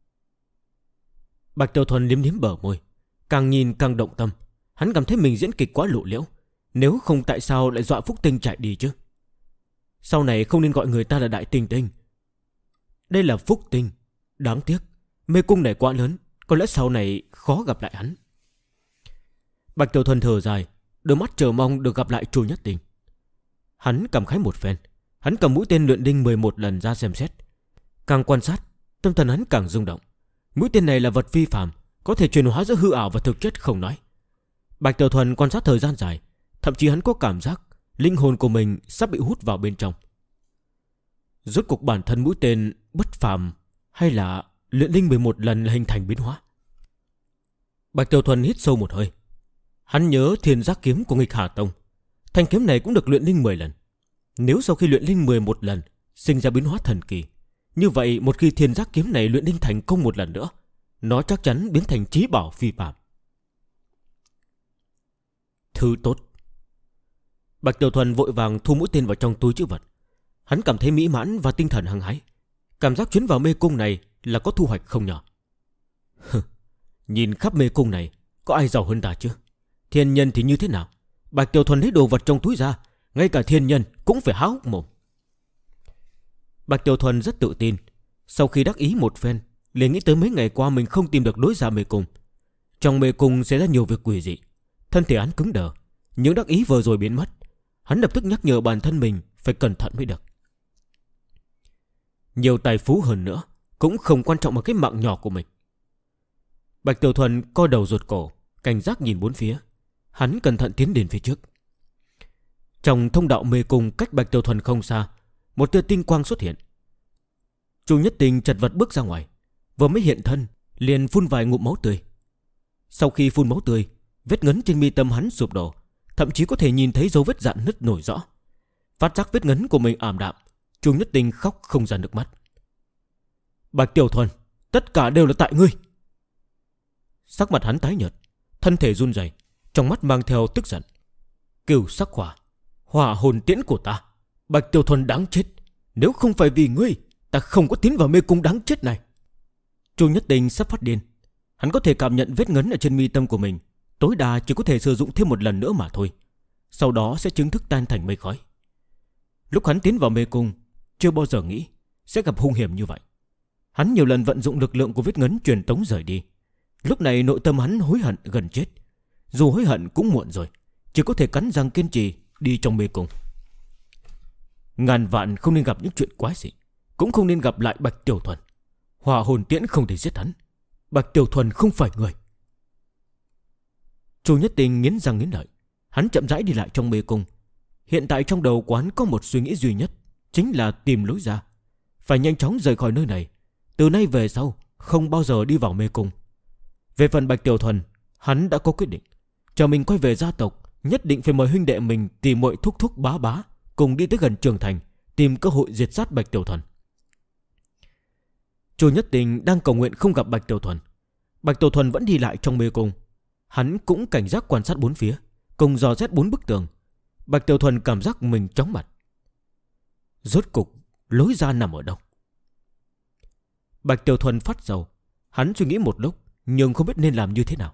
Bạch Tiểu Thuần liếm liếm bờ môi, càng nhìn càng động tâm. Hắn cảm thấy mình diễn kịch quá lộ liễu. Nếu không tại sao lại dọa Phúc Tinh chạy đi chứ? Sau này không nên gọi người ta là Đại Tinh Tinh. Đây là Phúc Tinh. Đáng tiếc mê cung này quá lớn, có lẽ sau này khó gặp lại hắn. Bạch Tiểu Thuần thở dài, đôi mắt chờ mong được gặp lại Chu Nhất Tinh. Hắn cảm khái một phen. Hắn cầm mũi tên luyện linh 11 lần ra xem xét. Càng quan sát, tâm thần hắn càng rung động. Mũi tên này là vật phi phàm, có thể chuyển hóa giữa hư ảo và thực chất không nói. Bạch Tiểu Thuần quan sát thời gian dài, thậm chí hắn có cảm giác linh hồn của mình sắp bị hút vào bên trong. Rốt cuộc bản thân mũi tên bất phàm hay là luyện linh 11 lần là hình thành biến hóa? Bạch Tiểu Thuần hít sâu một hơi. Hắn nhớ Thiên Giác kiếm của Nghịch Hà Tông. Thanh kiếm này cũng được luyện linh 10 lần. Nếu sau khi luyện linh 11 lần sinh ra biến hóa thần kỳ, như vậy một khi Thiên Giác kiếm này luyện linh thành công một lần nữa, nó chắc chắn biến thành chí bảo phi phàm. Thứ tốt. Bạch Tiểu Thuần vội vàng thu mũi tên vào trong túi trữ vật. Hắn cảm thấy mỹ mãn và tinh thần hăng hái. Cảm giác chuyến vào mê cung này là có thu hoạch không nhỏ. Nhìn khắp mê cung này, có ai giàu hơn ta chứ? Thiên nhân thì như thế nào? Bạch Tiểu Thuần lấy đồ vật trong túi ra, ngay cả thiên nhân cũng phải há hốc mồm. Bạch Tiểu Thuần rất tự tin. Sau khi đắc ý một phen, liền nghĩ tới mấy ngày qua mình không tìm được lối ra mê cung. Trong mê cung xảy ra nhiều việc quỷ dị. Thân thể hắn cứng đờ. Những đắc ý vừa rồi biến mất. Hắn lập tức nhắc nhở bản thân mình phải cẩn thận mới được. Nhiều tài phú hơn nữa cũng không quan trọng bằng cái mạng nhỏ của mình. Bạch Tiểu Thuần co đầu rụt cổ, cảnh giác nhìn bốn phía. Hắn cẩn thận tiến đến phía trước. Trong thông đạo mê cung cách Bạch Tiểu Thuần không xa, một tia tinh quang xuất hiện. Chu Nhất Tinh chật vật bước ra ngoài, vừa mới hiện thân liền phun vài ngụm máu tươi. Sau khi phun máu tươi, vết ngấn trên mi tâm hắn sụp đổ, thậm chí có thể nhìn thấy dấu vết rạn nứt nổi rõ. Phát giác vết ngấn của mình ảm đạm, Chu Nhất Tinh khóc không ra nước mắt. Bạch Tiểu Thuần, tất cả đều là tại ngươi. Sắc mặt hắn tái nhợt, thân thể run rẩy, trong mắt mang theo tức giận. Cửu sắc hỏa, hỏa hồn tiễn của ta, Bạch Tiểu Thuần đáng chết. Nếu không phải vì ngươi, ta không có tiến vào mê cung đáng chết này. Chu Nhất Tinh sắp phát điên. Hắn có thể cảm nhận vết ngấn ở trên mi tâm của mình, tối đa chỉ có thể sử dụng thêm một lần nữa mà thôi. Sau đó sẽ chính thức tan thành mây khói. Lúc hắn tiến vào mê cung, chưa bao giờ nghĩ sẽ gặp hung hiểm như vậy. Hắn nhiều lần vận dụng lực lượng của vết ngấn truyền tống rời đi. Lúc này nội tâm hắn hối hận gần chết. Dù hối hận cũng muộn rồi, chỉ có thể cắn răng kiên trì đi trong mê cung. Ngàn vạn không nên gặp những chuyện quái dị, cũng không nên gặp lại Bạch Tiểu Thuần. Hỏa hồn tiễn không thể giết hắn. Bạch Tiểu Thuần không phải người. Chu Nhất Tinh nghiến răng nghiến lợi. Hắn chậm rãi đi lại trong mê cung. Hiện tại trong đầu quán có một suy nghĩ duy nhất, chính là tìm lối ra. Phải nhanh chóng rời khỏi nơi này. Từ nay về sau không bao giờ đi vào mê cung. Về phần Bạch Tiểu Thuần, hắn đã có quyết định. Chờ mình quay về gia tộc, nhất định phải mời huynh đệ mình tìm mọi thúc thúc bá bá cùng đi tới gần Trường Thành, tìm cơ hội diệt sát Bạch Tiểu Thuần. Chu Nhất Tinh đang cầu nguyện không gặp Bạch Tiểu Thuần. Bạch Tiểu Thuần vẫn đi lại trong mê cung. Hắn cũng cảnh giác quan sát bốn phía, cùng dò xét bốn bức tường. Bạch Tiểu Thuần cảm giác mình chóng mặt. Rốt cục lối ra nằm ở đâu? Bạch Tiểu Thuần phát rầu. Hắn suy nghĩ một lúc, nhưng không biết nên làm như thế nào.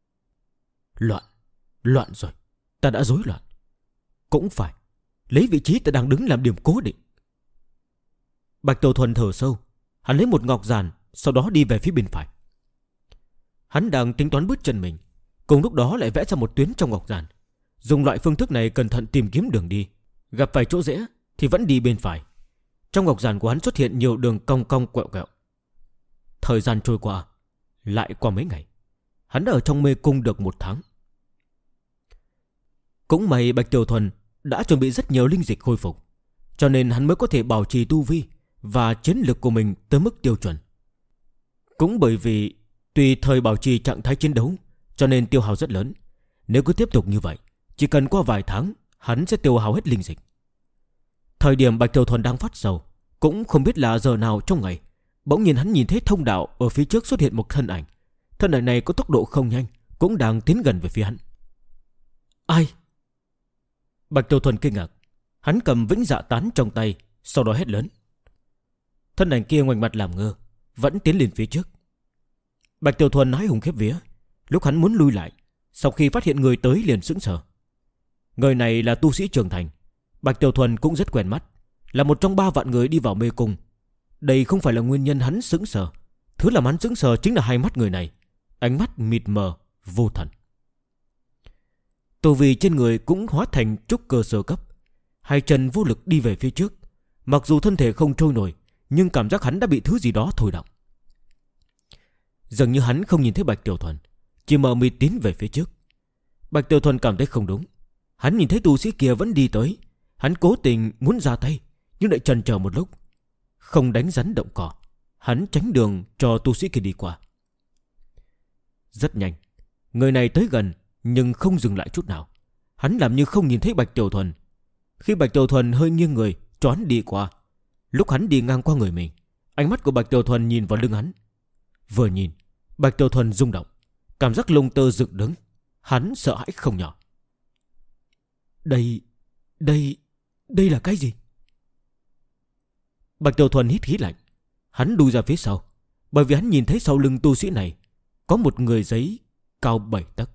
Loạn rồi. Ta đã rối loạn. Cũng phải, lấy vị trí ta đang đứng làm điểm cố định. Bạch Tiểu Thuần thở sâu. Hắn lấy một ngọc giản, sau đó đi về phía bên phải. Hắn đang tính toán bước chân mình, cùng lúc đó lại vẽ ra một tuyến trong ngọc giản. Dùng loại phương thức này cẩn thận tìm kiếm đường đi. Gặp phải chỗ rẽ thì vẫn đi bên phải. Trong ngọc giản của hắn xuất hiện nhiều đường cong cong quẹo quẹo. Thời gian trôi qua, lại qua mấy ngày. Hắn đã ở trong mê cung được 1 tháng. Cũng may Bạch Tiểu Thuần đã chuẩn bị rất nhiều linh dịch khôi phục, cho nên hắn mới có thể bảo trì tu vi và chiến lực của mình tới mức tiêu chuẩn. Cũng bởi vì tùy thời bảo trì trạng thái chiến đấu, cho nên tiêu hao rất lớn. Nếu cứ tiếp tục như vậy, chỉ cần qua vài tháng, hắn sẽ tiêu hao hết linh dịch. Thời điểm Bạch Tiểu Thuần đang phát sầu, cũng không biết là giờ nào trong ngày, bỗng nhiên hắn nhìn thấy thông đạo ở phía trước xuất hiện một thân ảnh. Thân ảnh này có tốc độ không nhanh, cũng đang tiến gần về phía hắn. Ai? Bạch Tiểu Thuần kinh ngạc. Hắn cầm vĩnh dạ tán trong tay, sau đó hét lớn. Thân ảnh kia ngoảnh mặt làm ngơ, vẫn tiến lên phía trước. Bạch Tiểu Thuần hái hùng khiếp vía. Lúc hắn muốn lui lại, sau khi phát hiện người tới liền sững sờ. Người này là tu sĩ trưởng thành. Bạch Tiểu Thuần cũng rất quen mắt, là một trong 3 vạn người đi vào mê cung. Đây không phải là nguyên nhân hắn sững sờ. Thứ làm hắn sững sờ chính là hai mắt người này, ánh mắt mịt mờ, vô thần. Tu vi trên người cũng hóa thành trúc cơ sơ cấp. Hai chân vô lực đi về phía trước. Mặc dù thân thể không trôi nổi, nhưng cảm giác hắn đã bị thứ gì đó thôi động. Dường như hắn không nhìn thấy Bạch Tiểu Thuần, chỉ mờ mịt tiến về phía trước. Bạch Tiểu Thuần cảm thấy không đúng. Hắn nhìn thấy tu sĩ kia vẫn đi tới. Hắn cố tình muốn ra tay, nhưng lại chần chờ một lúc, không đánh rắn động cỏ. Hắn tránh đường cho tu sĩ kia đi qua. Rất nhanh, người này tới gần, nhưng không dừng lại chút nào. Hắn làm như không nhìn thấy Bạch Tiểu Thuần. Khi Bạch Tiểu Thuần hơi nghiêng người, choán đi qua. Lúc hắn đi ngang qua người mình, ánh mắt của Bạch Tiểu Thuần nhìn vào lưng hắn. Vừa nhìn, Bạch Tiểu Thuần rung động, cảm giác lông tơ dựng đứng. Hắn sợ hãi không nhỏ. Đây là cái gì? Bạch Tiểu Thuần hít khí lạnh. Hắn lùi ra phía sau, bởi vì hắn nhìn thấy sau lưng tu sĩ này có một người giấy cao 7 tấc.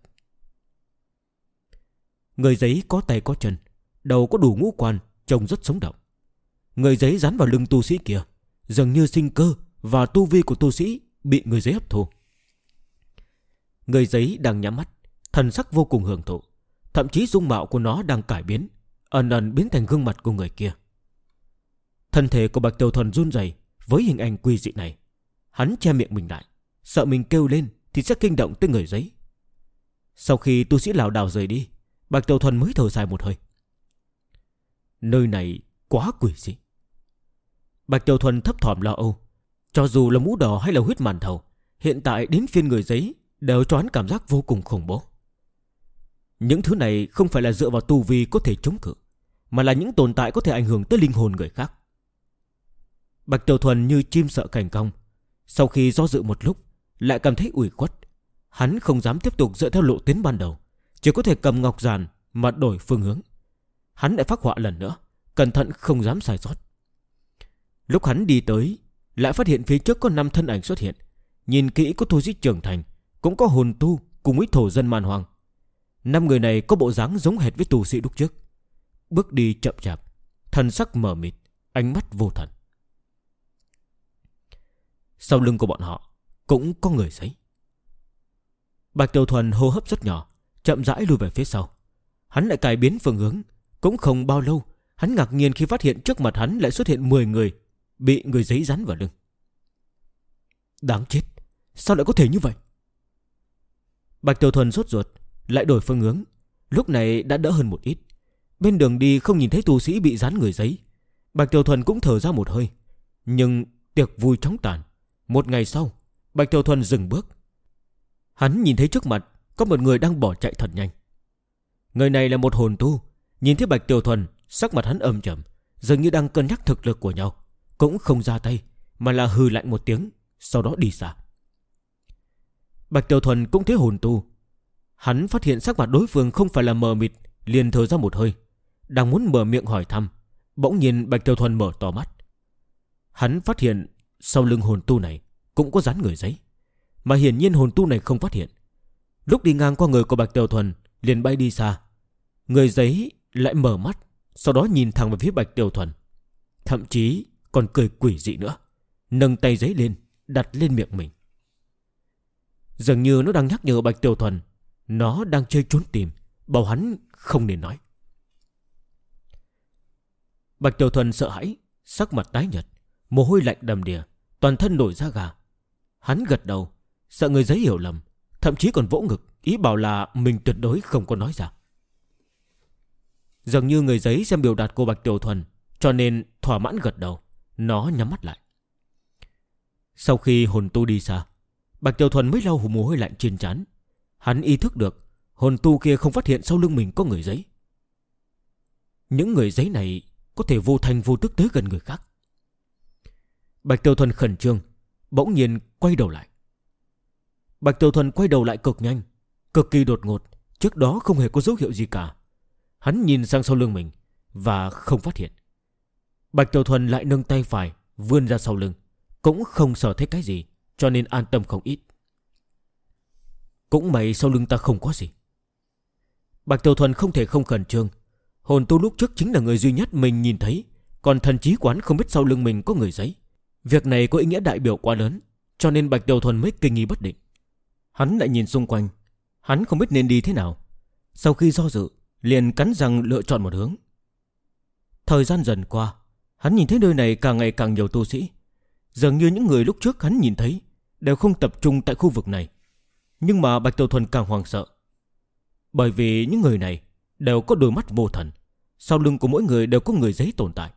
Người giấy có tay có chân, đầu có đủ ngũ quan, trông rất sống động. Người giấy dán vào lưng tu sĩ kia, dường như sinh cơ và tu vi của tu sĩ bị người giấy hấp thu. Người giấy đang nhắm mắt, thần sắc vô cùng hưởng thụ. Thậm chí dung mạo của nó đang cải biến, ẩn ẩn biến thành gương mặt của người kia. Thân thể của Bạch Tiểu Thuần run rẩy với hình ảnh quỷ dị này. Hắn che miệng mình lại, sợ mình kêu lên thì sẽ kinh động tới người giấy. Sau khi tu sĩ lảo đảo rời đi, Bạch Tiểu Thuần mới thở dài một hơi. Nơi này quá quỷ dị. Bạch Tiểu Thuần thấp thỏm lo âu. Cho dù là mũ đỏ hay là huyết màn thầu, hiện tại đến phiên người giấy đều cho hắn cảm giác vô cùng khủng bố. Những thứ này không phải là dựa vào tu vi có thể chống cự, mà là những tồn tại có thể ảnh hưởng tới linh hồn người khác. Bạch Tiểu Thuần như chim sợ cành cong. Sau khi do dự một lúc, lại cảm thấy ủy khuất. Hắn không dám tiếp tục dựa theo lộ tuyến ban đầu, chỉ có thể cầm ngọc giàn mà đổi phương hướng. Hắn lại phác họa lần nữa, cẩn thận không dám sai sót. Lúc hắn đi tới, lại phát hiện phía trước có 5 thân ảnh xuất hiện. Nhìn kỹ có tu sĩ trưởng thành, cũng có hồn tu cùng với thổ dân man hoang. 5 người này có bộ dáng giống hệt với tu sĩ lúc trước. Bước đi chậm chạp, thần sắc mờ mịt, ánh mắt vô thần. Sau lưng của bọn họ cũng có người giấy. Bạch Tiểu Thuần hô hấp rất nhỏ, chậm rãi lùi về phía sau. Hắn lại cải biến phương hướng. Cũng không bao lâu, hắn ngạc nhiên khi phát hiện trước mặt hắn lại xuất hiện 10 người bị người giấy dán vào lưng. Đáng chết, sao lại có thể như vậy? Bạch Tiểu Thuần sốt ruột, lại đổi phương hướng. Lúc này đã đỡ hơn một ít. Bên đường đi không nhìn thấy tu sĩ bị dán người giấy. Bạch Tiểu Thuần cũng thở ra một hơi. Nhưng tiệc vui chóng tàn. Một ngày sau, Bạch Tiểu Thuần dừng bước. Hắn nhìn thấy trước mặt có một người đang bỏ chạy thật nhanh. Người này là một hồn tu. Nhìn thấy Bạch Tiểu Thuần, sắc mặt hắn âm trầm, dường như đang cân nhắc thực lực của nhau. Cũng không ra tay, mà là hừ lạnh một tiếng, sau đó đi xa. Bạch Tiểu Thuần cũng thấy hồn tu. Hắn phát hiện sắc mặt đối phương không phải là mờ mịt, liền thở ra một hơi, đang muốn mở miệng hỏi thăm. Bỗng nhiên Bạch Tiểu Thuần mở to mắt. Hắn phát hiện sau lưng hồn tu này cũng có dán người giấy, mà hiển nhiên hồn tu này không phát hiện. Lúc đi ngang qua người của Bạch Tiểu Thuần, liền bay đi xa. Người giấy lại mở mắt, sau đó nhìn thẳng về phía Bạch Tiểu Thuần, thậm chí còn cười quỷ dị nữa, nâng tay giấy lên, đặt lên miệng mình. Dường như nó đang nhắc nhở Bạch Tiểu Thuần, nó đang chơi trốn tìm, bảo hắn không nên nói. Bạch Tiểu Thuần sợ hãi, sắc mặt tái nhợt, mồ hôi lạnh đầm đìa, toàn thân nổi da gà. Hắn gật đầu, sợ người giấy hiểu lầm, thậm chí còn vỗ ngực, ý bảo là mình tuyệt đối không có nói ra. Dường như người giấy xem biểu đạt của Bạch Tiểu Thuần, cho nên thỏa mãn gật đầu. Nó nhắm mắt lại. Sau khi hồn tu đi xa, Bạch Tiểu Thuần mới lau mồ hôi lạnh trên trán. Hắn ý thức được hồn tu kia không phát hiện sau lưng mình có người giấy. Những người giấy này có thể vô thanh vô tức tới gần người khác. Bạch Tiểu Thuần khẩn trương, bỗng nhiên quay đầu lại. Bạch Tiểu Thuần quay đầu lại cực nhanh, cực kỳ đột ngột. Trước đó không hề có dấu hiệu gì cả. Hắn nhìn sang sau lưng mình và không phát hiện. Bạch Tiểu Thuần lại nâng tay phải vươn ra sau lưng, cũng không sợ thấy cái gì, cho nên an tâm không ít. Cũng may sau lưng ta không có gì. Bạch Tiểu Thuần không thể không khẩn trương. Hồn tu lúc trước chính là người duy nhất mình nhìn thấy, còn thần trí quán không biết sau lưng mình có người giấy. Việc này có ý nghĩa đại biểu quá lớn, cho nên Bạch Tiểu Thuần mới kinh nghi bất định. Hắn lại nhìn xung quanh, hắn không biết nên đi thế nào. Sau khi do dự, liền cắn răng lựa chọn một hướng. Thời gian dần qua, hắn nhìn thấy nơi này càng ngày càng nhiều tu sĩ. Dường như những người lúc trước hắn nhìn thấy đều không tập trung tại khu vực này. Nhưng mà Bạch Tiểu Thuần càng hoảng sợ, bởi vì những người này đều có đôi mắt vô thần, sau lưng của mỗi người đều có người giấy tồn tại.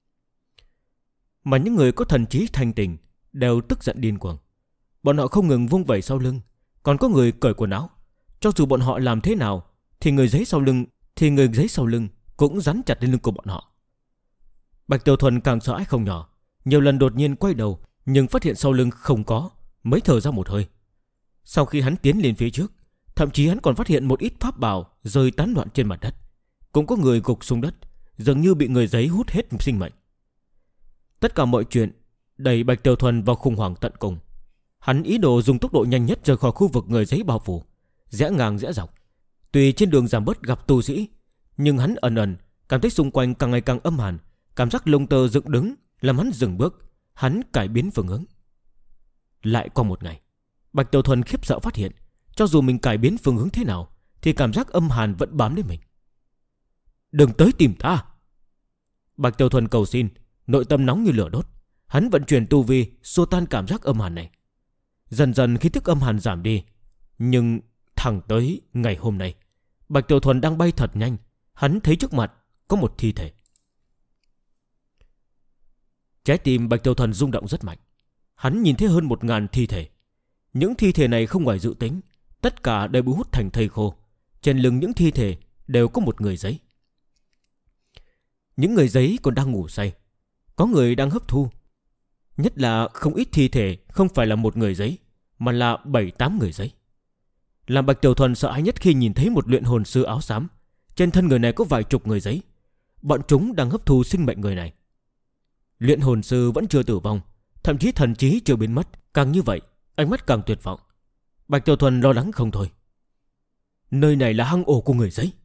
Mà những người có thần trí thanh tình đều tức giận điên cuồng. Bọn họ không ngừng vung vẩy sau lưng, còn có người cởi quần áo. Cho dù bọn họ làm thế nào thì người giấy sau lưng cũng dán chặt lên lưng của bọn họ. Bạch Tiểu Thuần càng sợ hãi không nhỏ, nhiều lần đột nhiên quay đầu nhưng phát hiện sau lưng không có, mới thở ra một hơi. Sau khi hắn tiến lên phía trước, thậm chí hắn còn phát hiện một ít pháp bảo rơi tán loạn trên mặt đất. Cũng có người gục xuống đất, dường như bị người giấy hút hết sinh mệnh. Tất cả mọi chuyện đẩy Bạch Tiểu Thuần vào khủng hoảng tận cùng. Hắn ý đồ dùng tốc độ nhanh nhất rời khỏi khu vực người giấy bao phủ, rẽ ngang rẽ dọc. Tuy trên đường giảm bớt gặp tu sĩ, nhưng hắn ẩn ẩn cảm thấy xung quanh càng ngày càng âm hàn, cảm giác lông tơ dựng đứng làm hắn dừng bước. Hắn cải biến phương hướng. Lại qua một ngày, Bạch Tiểu Thuần khiếp sợ phát hiện, cho dù mình cải biến phương hướng thế nào thì cảm giác âm hàn vẫn bám lên mình. Đừng tới tìm ta! Bạch Tiểu Thuần cầu xin, nội tâm nóng như lửa đốt. Hắn vận chuyển tu vi xua tan cảm giác âm hàn này. Dần dần khí tức âm hàn giảm đi. Nhưng thẳng tới ngày hôm nay, Bạch Tiểu Thuần đang bay thật nhanh. Hắn thấy trước mặt có một thi thể. Trái tim Bạch Tiểu Thuần rung động rất mạnh. Hắn nhìn thấy hơn 1000 thi thể. Những thi thể này không ngoài dự tính, tất cả đều bị hút thành thây khô. Trên lưng những thi thể đều có một người giấy. Những người giấy còn đang ngủ say, có người đang hấp thu. Nhất là không ít thi thể không phải là một người giấy, mà là 7-8 người giấy. Làm Bạch Tiểu Thuần sợ hãi nhất khi nhìn thấy một luyện hồn sư áo xám. Trên thân người này có vài chục người giấy. Bọn chúng đang hấp thu sinh mệnh người này. Luyện hồn sư vẫn chưa tử vong, thậm chí thần trí chưa biến mất. Càng như vậy, ánh mắt càng tuyệt vọng. Bạch Tiểu Thuần lo lắng không thôi. Nơi này là hang ổ của người giấy.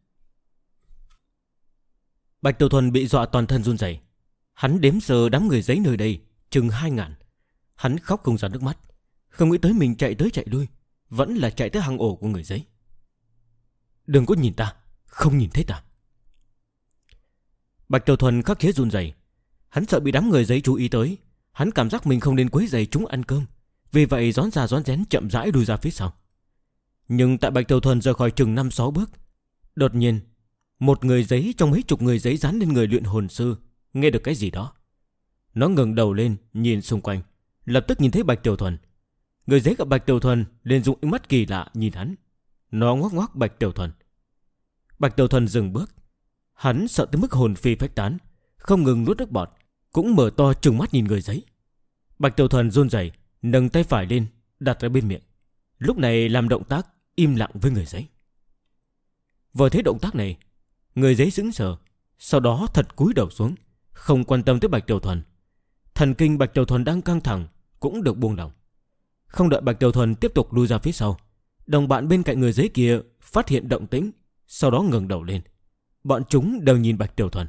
Bạch Tiểu Thuần bị dọa toàn thân run rẩy. Hắn đếm giờ đám người giấy nơi đây chừng 2000. Hắn khóc không ra nước mắt. Không nghĩ tới mình chạy tới chạy lui, vẫn là chạy tới hang ổ của người giấy. Đừng có nhìn ta, không nhìn thấy ta. Bạch Tiểu Thuần khắc chế run rẩy. Hắn sợ bị đám người giấy chú ý tới. Hắn cảm giác mình không nên quấy rầy chúng ăn cơm, vì vậy rón ra rón rén chậm rãi đuôi ra phía sau. Nhưng tại Bạch Tiểu Thuần rời khỏi chừng 5-6 bước, đột nhiên một người giấy trong mấy chục người giấy dán lên người luyện hồn sư nghe được cái gì đó. Nó ngẩng đầu lên nhìn xung quanh, lập tức nhìn thấy Bạch Tiểu Thuần. Người giấy gặp Bạch Tiểu Thuần liền dùng ánh mắt kỳ lạ nhìn hắn. Nó ngoắc ngoắc Bạch Tiểu Thuần. Bạch Tiểu Thuần dừng bước. Hắn sợ tới mức hồn phi phách tán, không ngừng nuốt nước bọt, cũng mở to trừng mắt nhìn người giấy. Bạch Tiểu Thuần run rẩy, nâng tay phải lên đặt ở bên miệng, lúc này làm động tác im lặng với người giấy. Vừa thấy động tác này, người giấy sững sờ, sau đó thật cúi đầu xuống, không quan tâm tới Bạch Tiểu Thuần. Thần kinh Bạch Tiểu Thuần đang căng thẳng cũng được buông lỏng. Không đợi Bạch Tiểu Thuần tiếp tục lui ra phía sau, đồng bạn bên cạnh người giấy kia phát hiện động tĩnh, sau đó ngẩng đầu lên. Bọn chúng đều nhìn Bạch Tiểu Thuần.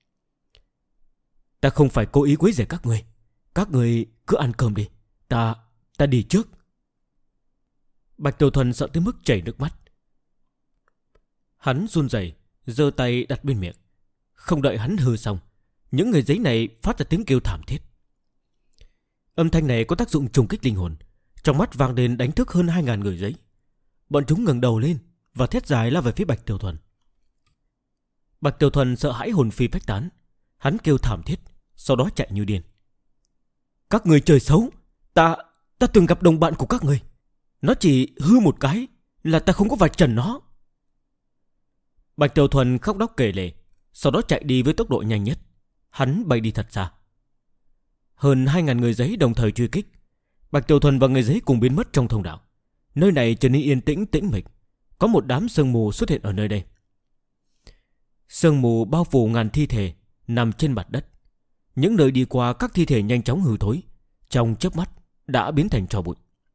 Ta không phải cố ý quấy rầy các ngươi cứ ăn cơm đi, ta đi trước. Bạch Tiểu Thuần sợ tới mức chảy nước mắt. Hắn run rẩy, giơ tay đặt bên miệng. Không đợi hắn hừ xong, những người giấy này phát ra tiếng kêu thảm thiết. Âm thanh này có tác dụng trùng kích linh hồn, Trong mắt vang lên đánh thức hơn 2.000 người giấy. Bọn chúng ngẩng đầu lên và thét dài lao về phía Bạch Tiểu Thuần. Bạch Tiểu Thuần sợ hãi hồn phi phách tán. Hắn kêu thảm thiết, sau đó chạy như điên. Các người chơi xấu, ta từng gặp đồng bạn của các người. Nó chỉ hư một cái là ta không có vạch trần nó. Bạch Tiểu Thuần khóc lóc kể lể, sau đó chạy đi với tốc độ nhanh nhất. Hắn bay đi thật xa. Hơn 2.000 người giấy đồng thời truy kích. Bạch Tiểu Thuần và người giấy cùng biến mất trong thông đạo. Nơi này trở nên yên tĩnh tĩnh mịch. Có một đám sương mù xuất hiện ở nơi đây. Sương mù bao phủ ngàn thi thể nằm trên mặt đất. Những nơi đi qua các thi thể nhanh chóng hư thối, trong chớp mắt đã biến thành tro bụi.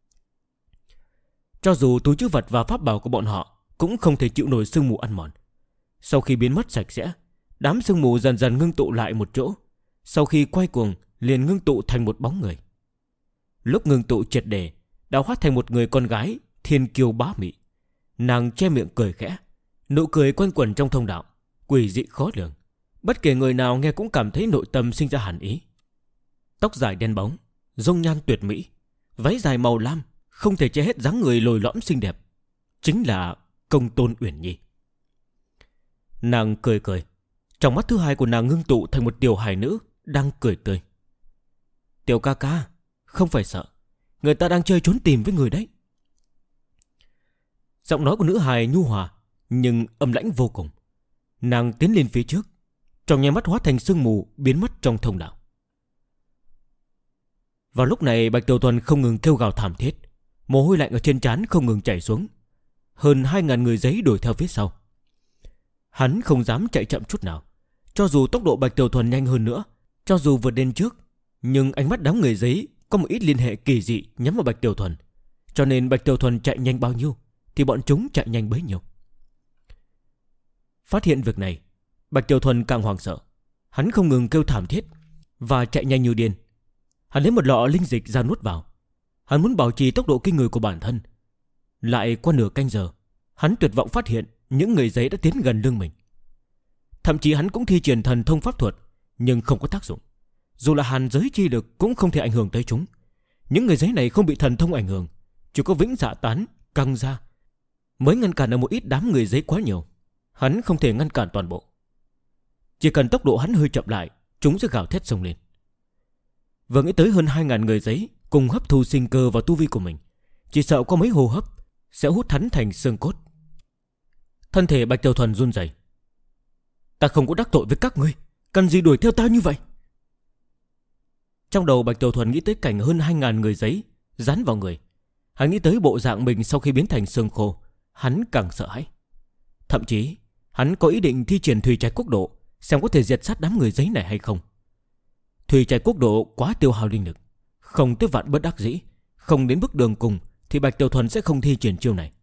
Cho dù túi trữ vật và pháp bảo của bọn họ cũng không thể chịu nổi sương mù ăn mòn. Sau khi biến mất sạch sẽ, đám sương mù dần dần ngưng tụ lại một chỗ. Sau khi quay cuồng liền ngưng tụ thành một bóng người. Lúc ngưng tụ triệt để, đã hóa thành một người con gái thiên kiêu bá mị. Nàng che miệng cười khẽ, nụ cười quanh quẩn trong thông đạo, quỷ dị khó lường. Bất kể người nào nghe cũng cảm thấy nội tâm sinh ra hàn ý. Tóc dài đen bóng, dung nhan tuyệt mỹ, váy dài màu lam không thể che hết dáng người lồi lõm xinh đẹp. Chính là Công Tôn Uyển Nhi. Nàng cười cười. Trong mắt thứ hai của nàng ngưng tụ thành một tiểu hài nữ đang cười tươi. Tiểu ca ca, không phải sợ, người ta đang chơi trốn tìm với người đấy. Giọng nói của nữ hài nhu hòa nhưng âm lãnh vô cùng. Nàng tiến lên phía trước, trong nháy mắt hóa thành sương mù biến mất trong thông đạo. Vào lúc này Bạch Tiểu Thuần không ngừng kêu gào thảm thiết, mồ hôi lạnh ở trên trán không ngừng chảy xuống. Hơn 2.000 người giấy đuổi theo phía sau. Hắn không dám chạy chậm chút nào. Cho dù tốc độ Bạch Tiểu Thuần nhanh hơn nữa, cho dù vượt lên trước, nhưng ánh mắt đám người giấy có một ít liên hệ kỳ dị nhắm vào Bạch Tiểu Thuần. Cho nên Bạch Tiểu Thuần chạy nhanh bao nhiêu thì bọn chúng chạy nhanh bấy nhiêu. Phát hiện việc này, Bạch Tiểu Thuần càng hoảng sợ. Hắn không ngừng kêu thảm thiết và chạy nhanh như điên. Hắn lấy một lọ linh dịch ra nuốt vào. Hắn muốn bảo trì tốc độ kinh người của bản thân. Lại qua nửa canh giờ, hắn tuyệt vọng phát hiện những người giấy đã tiến gần lưng mình. Thậm chí hắn cũng thi triển thần thông pháp thuật, nhưng không có tác dụng. Dù là hàn giới chi lực cũng không thể ảnh hưởng tới chúng. Những người giấy này không bị thần thông ảnh hưởng, chỉ có vĩnh dạ tán căng ra mới ngăn cản được một ít đám người giấy quá nhiều. Hắn không thể ngăn cản toàn bộ. Chỉ cần tốc độ hắn hơi chậm lại, chúng sẽ gào thét xông lên. Vừa nghĩ tới hơn 2.000 người giấy cùng hấp thu sinh cơ vào tu vi của mình, chỉ sợ có mấy hô hấp sẽ hút hắn thành xương cốt. Thân thể Bạch Tiểu Thuần run rẩy. Ta không có đắc tội với các ngươi, cần gì đuổi theo ta như vậy? Trong đầu Bạch Tiểu Thuần nghĩ tới cảnh hơn 2.000 người giấy dán vào người. Hắn nghĩ tới bộ dạng mình sau khi biến thành xương khô, hắn càng sợ hãi. Thậm chí hắn có ý định thi triển Thủy Trạch Quốc Độ, xem có thể diệt sát đám người giấy này hay không. Thủy Trạch Quốc Độ quá tiêu hao linh lực, không tới vạn bất đắc dĩ, không đến bước đường cùng thì Bạch Tiểu Thuần sẽ không thi triển chiêu này.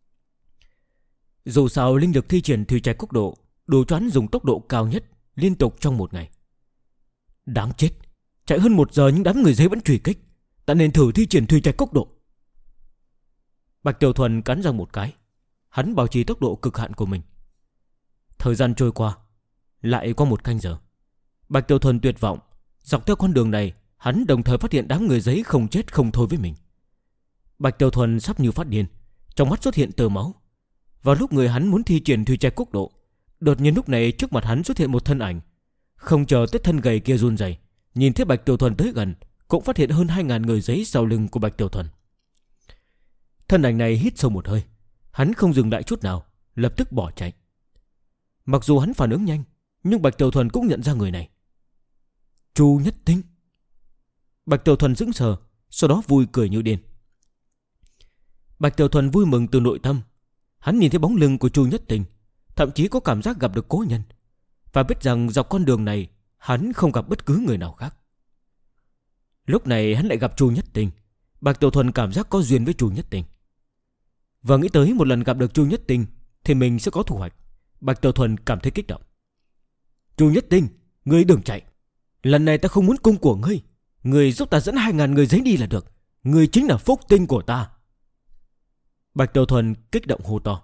Dù sao linh lực thi triển Thủy Trạch Quốc Độ đủ cho hắn dùng tốc độ cao nhất liên tục trong một ngày. Đáng chết, chạy hơn 1 giờ nhưng đám người giấy vẫn truy kích. Ta nên thử thi triển Thủy Trạch Quốc Độ. Bạch Tiểu Thuần cắn răng một cái. Hắn bảo trì tốc độ cực hạn của mình. Thời gian trôi qua, lại qua 1 canh giờ. Bạch Tiểu Thuần tuyệt vọng. Dọc theo con đường này, hắn đồng thời phát hiện đám người giấy không chết không thôi với mình. Bạch Tiểu Thuần sắp như phát điên, trong mắt xuất hiện tơ máu. Vào lúc người hắn muốn thi triển Thủy Trạch Quốc Độ, đột nhiên lúc này trước mặt hắn xuất hiện một thân ảnh. Không chờ tới thân gầy kia run rẩy, nhìn thấy Bạch Tiểu Thuần tới gần, cũng phát hiện hơn 2.000 người giấy sau lưng của Bạch Tiểu Thuần. Thân ảnh này hít sâu một hơi, hắn không dừng lại chút nào, lập tức bỏ chạy. Mặc dù hắn phản ứng nhanh, nhưng Bạch Tiểu Thuần cũng nhận ra người này. Chu Nhất Tinh. Bạch Tiểu Thuần sững sờ, sau đó vui cười như điên. Bạch Tiểu Thuần vui mừng từ nội tâm. Hắn nhìn thấy bóng lưng của Chu Nhất Tinh, thậm chí có cảm giác gặp được cố nhân, và biết rằng dọc con đường này hắn không gặp bất cứ người nào khác. Lúc này hắn lại gặp Chu Nhất Tinh. Bạch Tiểu Thuần cảm giác có duyên với Chu Nhất Tinh. Và nghĩ tới một lần gặp được Chu Nhất Tinh thì mình sẽ có thu hoạch, Bạch Tiểu Thuần cảm thấy kích động. Chu Nhất Tinh, ngươi đừng chạy. Lần này ta không muốn cung của ngươi. Ngươi giúp ta dẫn 2.000 người giấy đi là được. Ngươi chính là phúc tinh của ta. Bạch Tiểu Thuần kích động hô to.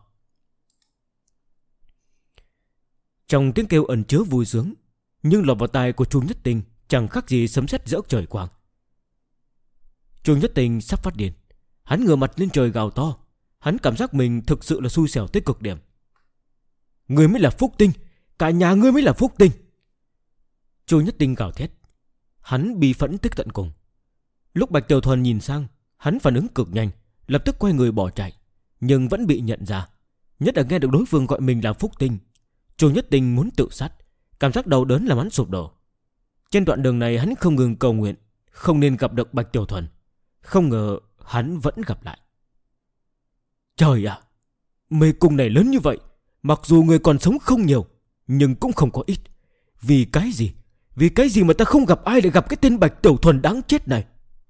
Trong tiếng kêu ẩn chứa vui sướng, nhưng lọt vào tai của Chu Nhất Tinh chẳng khác gì sấm sét giỡ trời quang. Chu Nhất Tinh sắp phát điên. Hắn ngửa mặt lên trời gào to. Hắn cảm giác mình thực sự là xui xẻo tới cực điểm. Ngươi mới là phúc tinh, cả nhà ngươi mới là phúc tinh. Chu Nhất Tinh gào thét. Hắn bi phẫn tức tận cùng. Lúc Bạch Tiểu Thuần nhìn sang, hắn phản ứng cực nhanh, lập tức quay người bỏ chạy, nhưng vẫn bị nhận ra. Nhất là nghe được đối phương gọi mình là phúc tinh, Chu Nhất Tinh muốn tự sát. Cảm giác đau đớn làm hắn sụp đổ. Trên đoạn đường này hắn không ngừng cầu nguyện không nên gặp được Bạch Tiểu Thuần. Không ngờ hắn vẫn gặp lại. Trời ạ, mê cung này lớn như vậy, mặc dù người còn sống không nhiều, nhưng cũng không có ít. Vì cái gì? Vì cái gì mà ta không gặp ai lại gặp cái tên Bạch Tiểu Thuần đáng chết này?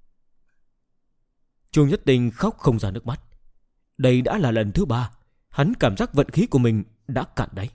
Chu Nhất Tinh khóc không ra nước mắt. Đây đã là lần thứ 3. Hắn cảm giác vận khí của mình đã cạn đáy.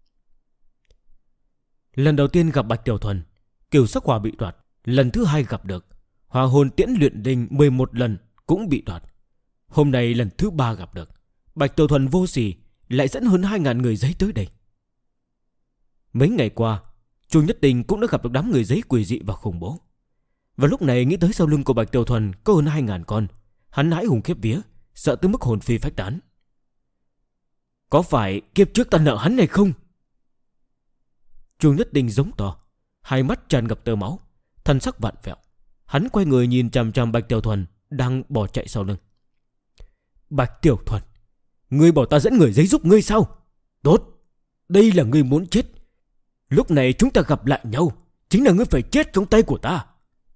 Lần đầu tiên gặp Bạch Tiểu Thuần, cửu sắc hỏa bị đoạt. Lần thứ 2 gặp được, hỏa hồn tiễn luyện đình 11 lần cũng bị đoạt. Hôm nay lần thứ 3 gặp được, Bạch Tiểu Thuần vô sỉ lại dẫn hơn 2.000 người giấy tới đây. Mấy ngày qua, Chu Nhất Tinh cũng đã gặp được đám người giấy quỷ dị và khủng bố. Và lúc này nghĩ tới sau lưng của Bạch Tiểu Thuần có hơn 2.000 con, hắn hãi hùng khiếp vía, sợ tới mức hồn phi phách tán. Có phải kiếp trước ta nợ hắn này không? Chu Nhất Tinh giống to, hai mắt tràn ngập tơ máu, thân sắc vặn vẹo. Hắn quay người nhìn chằm chằm Bạch Tiểu Thuần đang bỏ chạy sau lưng. Bạch Tiểu Thuần, ngươi bảo ta dẫn người giấy giúp ngươi sao? Tốt, đây là ngươi muốn chết. Lúc này chúng ta gặp lại nhau, chính là ngươi phải chết trong tay của ta.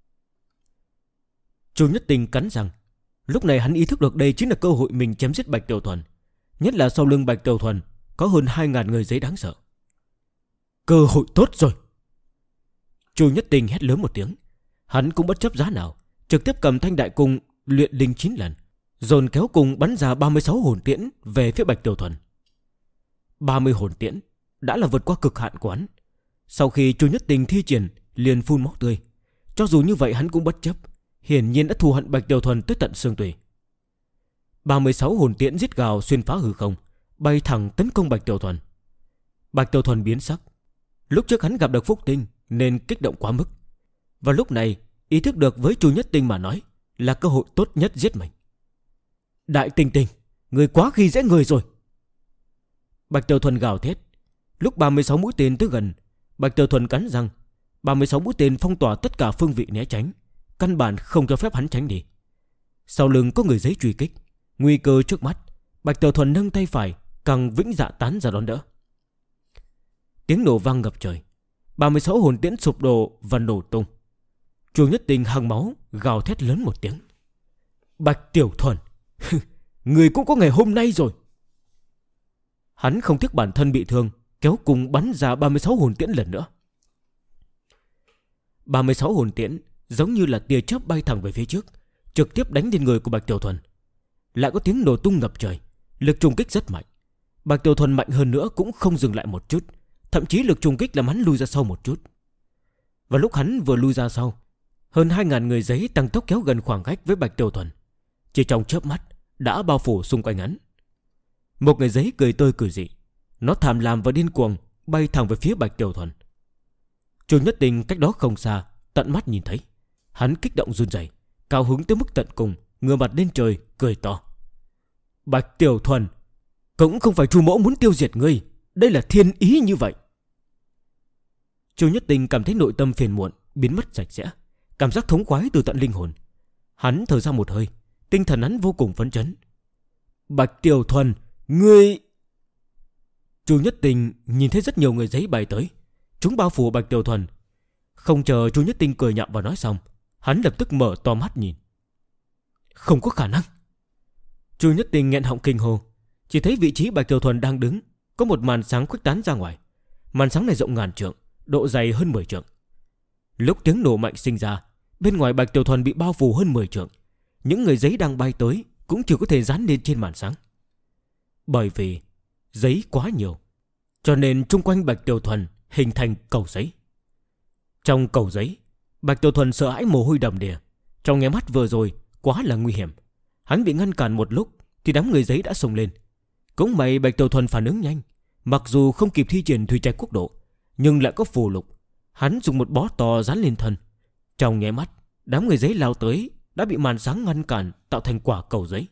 Chu Nhất Tinh cắn răng. Lúc này hắn ý thức được đây chính là cơ hội mình chém giết Bạch Tiểu Thuần. Nhất là sau lưng Bạch Tiểu Thuần có hơn 2.000 người giấy đáng sợ. Cơ hội tốt rồi. Chu Nhất Tinh hét lớn một tiếng. Hắn cũng bất chấp giá nào, trực tiếp cầm thanh đại cung luyện linh 9 lần, dồn kéo cung bắn ra 36 hồn tiễn về phía Bạch Tiểu Thuần. 30 hồn tiễn đã là vượt qua cực hạn của hắn. Sau khi Chu Nhất Tinh thi triển liền phun máu tươi. Cho dù như vậy hắn cũng bất chấp, hiển nhiên đã thù hận Bạch Tiểu Thuần tới tận xương tủy. 36 hồn tiễn giết gào xuyên phá hư không, bay thẳng tấn công Bạch Tiểu Thuần. Bạch Tiểu Thuần biến sắc. Lúc trước hắn gặp được Phúc Tinh nên kích động quá mức, và lúc này ý thức được với Chu Nhất Tinh mà nói là cơ hội tốt nhất giết mình. Đại Tinh Tinh, người quá khi dễ người rồi. Bạch Tiểu Thuần gào thét. Lúc 36 mũi tên tới gần, Bạch Tiểu Thuần cắn răng. 36 mũi tên phong tỏa tất cả phương vị né tránh, căn bản không cho phép hắn tránh đi. Sau lưng có người giấy truy kích, nguy cơ trước mắt. Bạch Tiểu Thuần nâng tay phải càng vĩnh dạ tán ra đón đỡ. Tiếng nổ vang ngập trời, 36 hồn tiễn sụp đổ và nổ tung. Chu Nhất Tinh hăng máu gào thét lớn một tiếng. Bạch Tiểu Thuần, người cũng có ngày hôm nay rồi. Hắn không tiếc bản thân bị thương, kéo cùng bắn ra 36 hồn tiễn lần nữa. 36 hồn tiễn giống như là tia chớp bay thẳng về phía trước, trực tiếp đánh lên người của Bạch Tiểu Thuần. Lại có tiếng nổ tung ngập trời, lực trùng kích rất mạnh. Bạch Tiểu Thuần mạnh hơn nữa cũng không dừng lại một chút, thậm chí lực trùng kích làm hắn lui ra sau một chút. Và lúc hắn vừa lui ra sau, hơn 2.000 người giấy tăng tốc kéo gần khoảng cách với Bạch Tiểu Thuần, chỉ trong chớp mắt đã bao phủ xung quanh hắn. Một người giấy cười tươi cười dị, nó tham lam và điên cuồng bay thẳng về phía Bạch Tiểu Thuần. Chu Nhất Tinh cách đó không xa tận mắt nhìn thấy, hắn kích động run rẩy, cao hứng tới mức tận cùng, ngửa mặt lên trời cười to. Bạch Tiểu Thuần, cũng không phải Chu mỗ muốn tiêu diệt ngươi, đây là thiên ý như vậy. Chu Nhất Tinh cảm thấy nội tâm phiền muộn biến mất sạch sẽ, cảm giác thống khoái từ tận linh hồn. Hắn thở ra một hơi, tinh thần hắn vô cùng phấn chấn. Bạch Tiểu Thuần, ngươi... Chu Nhất Tinh nhìn thấy rất nhiều người giấy bay tới, chúng bao phủ Bạch Tiểu Thuần. Không chờ Chu Nhất Tinh cười nhạo và nói xong, hắn lập tức mở to mắt nhìn. Không có khả năng. Chu Nhất Tinh nghẹn họng kinh hô. Chỉ thấy vị trí Bạch Tiểu Thuần đang đứng có một màn sáng khuếch tán ra ngoài. Màn sáng này rộng ngàn trượng, độ dày hơn 10 trượng. Lúc tiếng nổ mạnh sinh ra, bên ngoài Bạch Tiểu Thuần bị bao phủ hơn 10 trượng. Những người giấy đang bay tới cũng chưa có thể dán lên trên màn sáng. Bởi vì giấy quá nhiều, cho nên chung quanh Bạch Tiểu Thuần hình thành cầu giấy. Trong cầu giấy, Bạch Tiểu Thuần sợ hãi mồ hôi đầm đìa. Trong nháy mắt vừa rồi quá là nguy hiểm. Hắn bị ngăn cản một lúc thì đám người giấy đã xông lên. Cũng may Bạch Tiểu Thuần phản ứng nhanh, mặc dù không kịp thi triển Thủy Trạch Quốc Độ, nhưng lại có phù lục. Hắn dùng một bó to dán lên thân. Trong nháy mắt, đám người giấy lao tới đã bị màn sáng ngăn cản, tạo thành quả cầu giấy.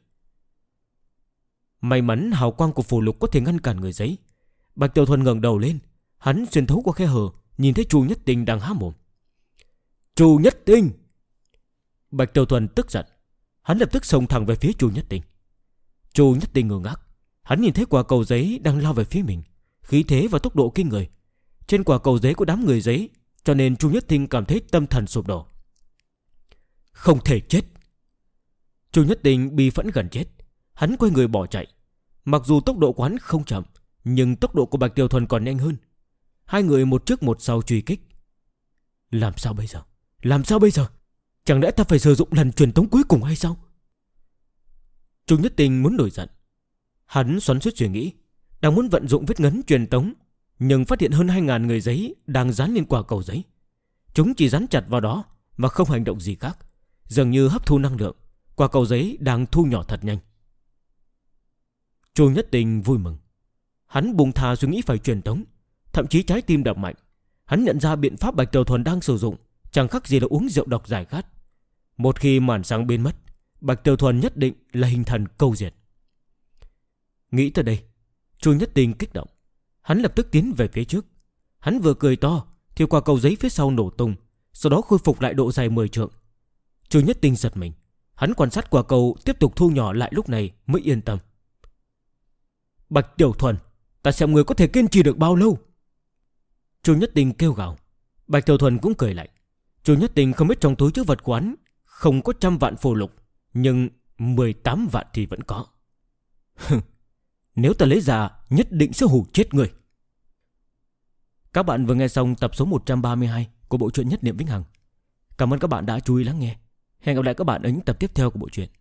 May mắn hào quang của phù lục có thể ngăn cản người giấy. Bạch Tiểu Thuần ngẩng đầu lên, hắn xuyên thấu qua khe hở, nhìn thấy Chu Nhất Tinh đang há mồm. Chu Nhất Tinh! Bạch Tiểu Thuần tức giận, hắn lập tức xông thẳng về phía Chu Nhất Tinh. Chu Nhất Tinh ngơ ngác, hắn nhìn thấy quả cầu giấy đang lao về phía mình, khí thế và tốc độ kinh người. Trên quả cầu giấy có đám người giấy, cho nên Chu Nhất Tinh cảm thấy tâm thần sụp đổ. Không thể chết! Chu Nhất Tinh bi phẫn gần chết, hắn quay người bỏ chạy. Mặc dù tốc độ của hắn không chậm, nhưng tốc độ của Bạch Tiểu Thuần còn nhanh hơn. Hai người một trước một sau truy kích. Làm sao bây giờ? Làm sao bây giờ? Chẳng lẽ ta phải sử dụng lần truyền tống cuối cùng hay sao? Chu Nhất Tinh muốn nổi giận. Hắn xoắn xuýt suy nghĩ, đang muốn vận dụng vết ngấn truyền tống, nhưng phát hiện hơn 2.000 người giấy đang dán lên quả cầu giấy. Chúng chỉ dán chặt vào đó mà không hành động gì khác, dường như hấp thu năng lượng. Quả cầu giấy đang thu nhỏ thật nhanh. Chu Nhất Tinh vui mừng. Hắn buông thà suy nghĩ phải truyền tống, thậm chí trái tim đập mạnh. Hắn nhận ra biện pháp Bạch Tiểu Thuần đang sử dụng chẳng khác gì là uống rượu độc giải khát. Một khi màn sáng biến mất, Bạch Tiểu Thuần nhất định là hình thần câu diệt. Nghĩ tới đây, Chu Nhất Tinh kích động. Hắn lập tức tiến về phía trước. Hắn vừa cười to thì quả cầu giấy phía sau nổ tung, sau đó khôi phục lại độ dài 10 trượng. Chu Nhất Tinh giật mình. Hắn quan sát quả cầu tiếp tục thu nhỏ lại, lúc này mới yên tâm. Bạch Tiểu Thuần, ta xem người có thể kiên trì được bao lâu. Chu Nhất Tinh kêu gào. Bạch Tiểu Thuần cũng cười lạnh. Chu Nhất Tinh không biết trong túi trữ vật của hắn không có 100 vạn phù lục, nhưng 18 vạn thì vẫn có. Nếu ta lấy ra, nhất định sẽ hù chết người. Các bạn vừa nghe xong tập số 132 của bộ truyện Nhất Niệm Vĩnh Hằng. Cảm ơn các bạn đã chú ý lắng nghe. Hẹn gặp lại các bạn ở những tập tiếp theo của bộ truyện.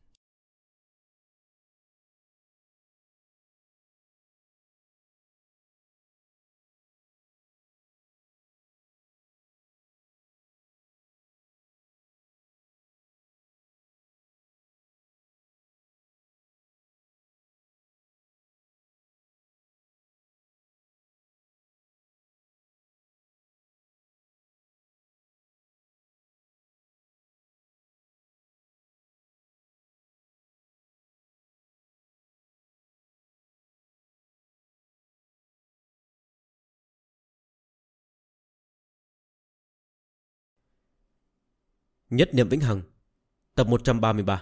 Nhất Niệm Vĩnh Hằng, tập 133.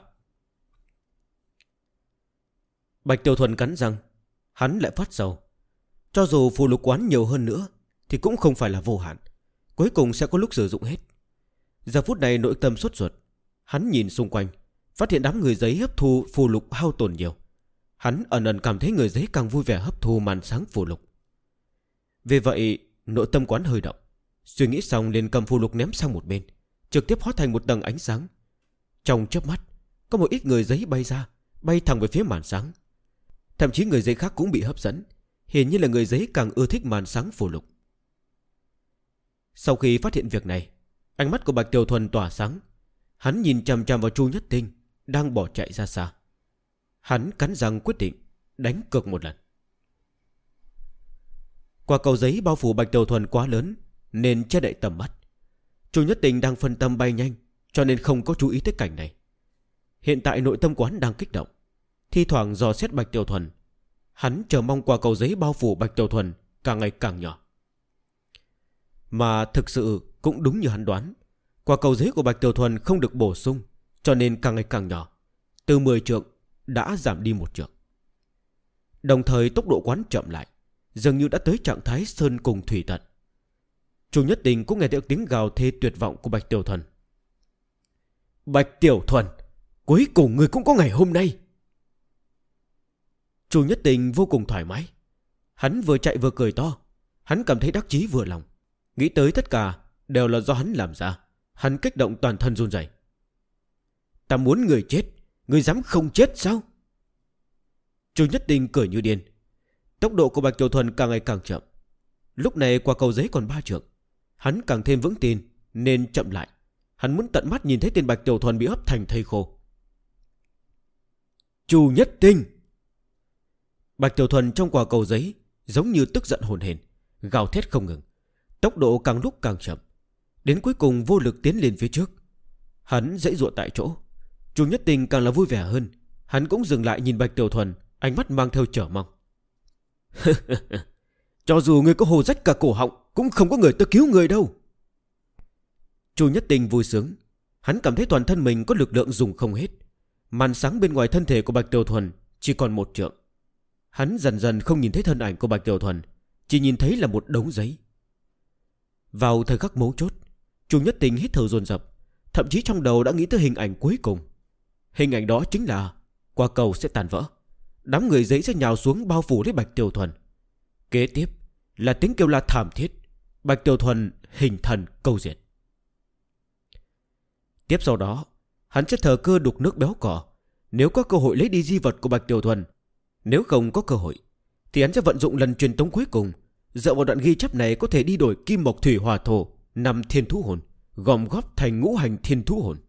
Bạch Tiểu Thuần cắn răng, hắn lại phát sầu. Cho dù phù lục quán nhiều hơn nữa thì cũng không phải là vô hạn, cuối cùng sẽ có lúc sử dụng hết. Giờ phút này nội tâm sốt ruột. Hắn nhìn xung quanh, phát hiện đám người giấy hấp thu phù lục hao tổn nhiều. Hắn ẩn ẩn cảm thấy người giấy càng vui vẻ hấp thu màn sáng phù lục. Vì vậy nội tâm quán hơi động. Suy nghĩ xong liền cầm phù lục ném sang một bên, trực tiếp hóa thành một tầng ánh sáng. Trong chớp mắt, có một ít người giấy bay ra, bay thẳng về phía màn sáng. Thậm chí người giấy khác cũng bị hấp dẫn. Hiển nhiên là người giấy càng ưa thích màn sáng phù lục. Sau khi phát hiện việc này, ánh mắt của Bạch Tiểu Thuần tỏa sáng. Hắn nhìn chằm chằm vào Chu Nhất Tinh đang bỏ chạy ra xa. Hắn cắn răng quyết định đánh cược một lần. Quả cầu giấy bao phủ Bạch Tiểu Thuần quá lớn nên che đậy tầm mắt. Chu Nhất Tinh đang phân tâm bay nhanh, cho nên không có chú ý tới cảnh này. Hiện tại nội tâm quán đang kích động, thi thoảng dò xét Bạch Tiểu Thuần. Hắn chờ mong quả cầu giấy bao phủ Bạch Tiểu Thuần càng ngày càng nhỏ. Mà thực sự cũng đúng như hắn đoán, quả cầu giấy của Bạch Tiểu Thuần không được bổ sung, cho nên càng ngày càng nhỏ. Từ 10 trượng đã giảm đi 1 trượng. Đồng thời tốc độ quán chậm lại, dường như đã tới trạng thái sơn cùng thủy tận. Chu Nhất Tinh cũng nghe được tiếng gào thê tuyệt vọng của Bạch Tiểu Thuần. Bạch Tiểu Thuần, cuối cùng người cũng có ngày hôm nay. Chu Nhất Tinh vô cùng thoải mái. Hắn vừa chạy vừa cười to. Hắn cảm thấy đắc chí vừa lòng. Nghĩ tới tất cả đều là do hắn làm ra. Hắn kích động toàn thân run rẩy. Ta muốn người chết, người dám không chết sao? Chu Nhất Tinh cười như điên. Tốc độ của Bạch Tiểu Thuần càng ngày càng chậm. Lúc này quả cầu giấy còn 3 trượng. Hắn càng thêm vững tin nên chậm lại. Hắn muốn tận mắt nhìn thấy tên Bạch Tiểu Thuần bị hấp thành thây khô. Chu Nhất Tinh! Bạch Tiểu Thuần trong quả cầu giấy giống như tức giận hồn hển, gào thét không ngừng. Tốc độ càng lúc càng chậm, đến cuối cùng vô lực tiến lên phía trước. Hắn giãy giụa tại chỗ, Chu Nhất Tình càng là vui vẻ hơn. Hắn cũng dừng lại nhìn Bạch Tiểu Thuần, ánh mắt mang theo chờ mong. Cho dù ngươi có hồ rách cả cổ họng, cũng không có người tới cứu người đâu. Chu Nhất Tình vui sướng. Hắn cảm thấy toàn thân mình có lực lượng dùng không hết. Màn sáng bên ngoài thân thể của Bạch Tiểu Thuần chỉ còn 1 trượng. Hắn dần dần không nhìn thấy thân ảnh của Bạch Tiểu Thuần, chỉ nhìn thấy là một đống giấy. Vào thời khắc mấu chốt, Chu Nhất Tình hít thở dồn dập, thậm chí trong đầu đã nghĩ tới hình ảnh cuối cùng. Hình ảnh đó chính là quả cầu sẽ tàn vỡ, đám người giấy sẽ nhào xuống bao phủ lấy Bạch Tiểu Thuần. Kế tiếp là tiếng kêu la thảm thiết, Bạch Tiểu Thuần hình thần câu diệt. Tiếp sau đó, hắn sẽ thờ cơ đục nước béo cỏ. Nếu có cơ hội lấy đi di vật của Bạch Tiểu Thuần, nếu không có cơ hội thì hắn sẽ vận dụng lần truyền tống cuối cùng. Dựa vào đoạn ghi chép này có thể đi đổi kim mộc thủy hỏa thổ 5 thiên thú hồn, gom góp thành ngũ hành thiên thú hồn.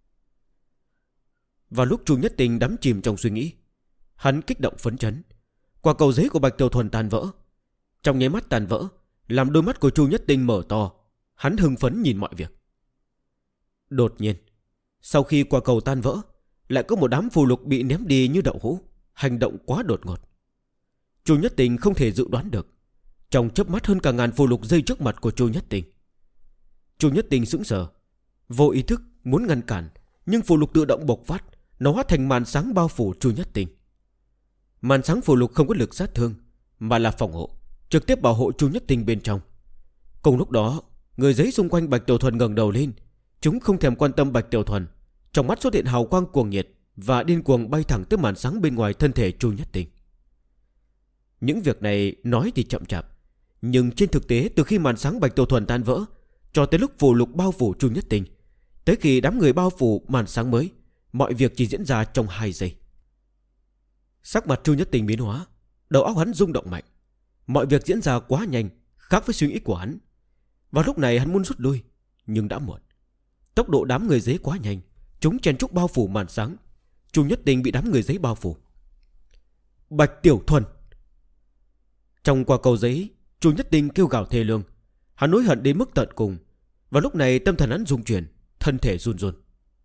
Vào lúc Chu Nhất Tình đắm chìm trong suy nghĩ, hắn kích động phấn chấn. Quả cầu giấy của Bạch Tiểu Thuần tan vỡ. Trong nháy mắt tan vỡ, làm đôi mắt của Chu Nhất Tình mở to. Hắn hưng phấn nhìn mọi việc. Đột nhiên, sau khi quả cầu tan vỡ, lại có một đám phù lục bị ném đi như đậu hũ. Hành động quá đột ngột. Chu Nhất Tình không thể dự đoán được. Trong chớp mắt hơn cả ngàn phù lục rơi trước mặt của Chu Nhất Tình. Chu Nhất Tình sững sờ, vô ý thức muốn ngăn cản, nhưng phù lục tự động bộc phát, nó hóa thành màn sáng bao phủ Chu Nhất Tình. Màn sáng phù lục không có lực sát thương, mà là phòng hộ, trực tiếp bảo hộ Chu Nhất Tình bên trong. Cùng lúc đó, người giấy xung quanh Bạch Tiểu Thuần ngẩng đầu lên. Chúng không thèm quan tâm Bạch Tiểu Thuần. Trong mắt xuất hiện hào quang cuồng nhiệt và điên cuồng bay thẳng tới màn sáng bên ngoài thân thể Chu Nhất Tình. Những việc này nói thì chậm chạp, nhưng trên thực tế, từ khi màn sáng Bạch Tiểu Thuần tan vỡ cho tới lúc phù lục bao phủ Chu Nhất Tình, tới khi đám người bao phủ màn sáng mới, mọi việc chỉ diễn ra trong 2 giây. Sắc mặt Chu Nhất Tình biến hóa, đầu óc hắn rung động mạnh. Mọi việc diễn ra quá nhanh, khác với suy nghĩ của hắn. Vào lúc này hắn muốn rút lui, nhưng đã muộn. Tốc độ đám người giấy quá nhanh, chúng chen chúc bao phủ màn sáng. Chu Nhất Tình bị đám người giấy bao phủ. Bạch Tiểu Thuần! Trong quả cầu giấy, Chu Nhất Tình kêu gào thê lương. Hắn nỗi hận đến mức tận cùng. Và lúc này tâm thần hắn rung chuyển, thân thể run run.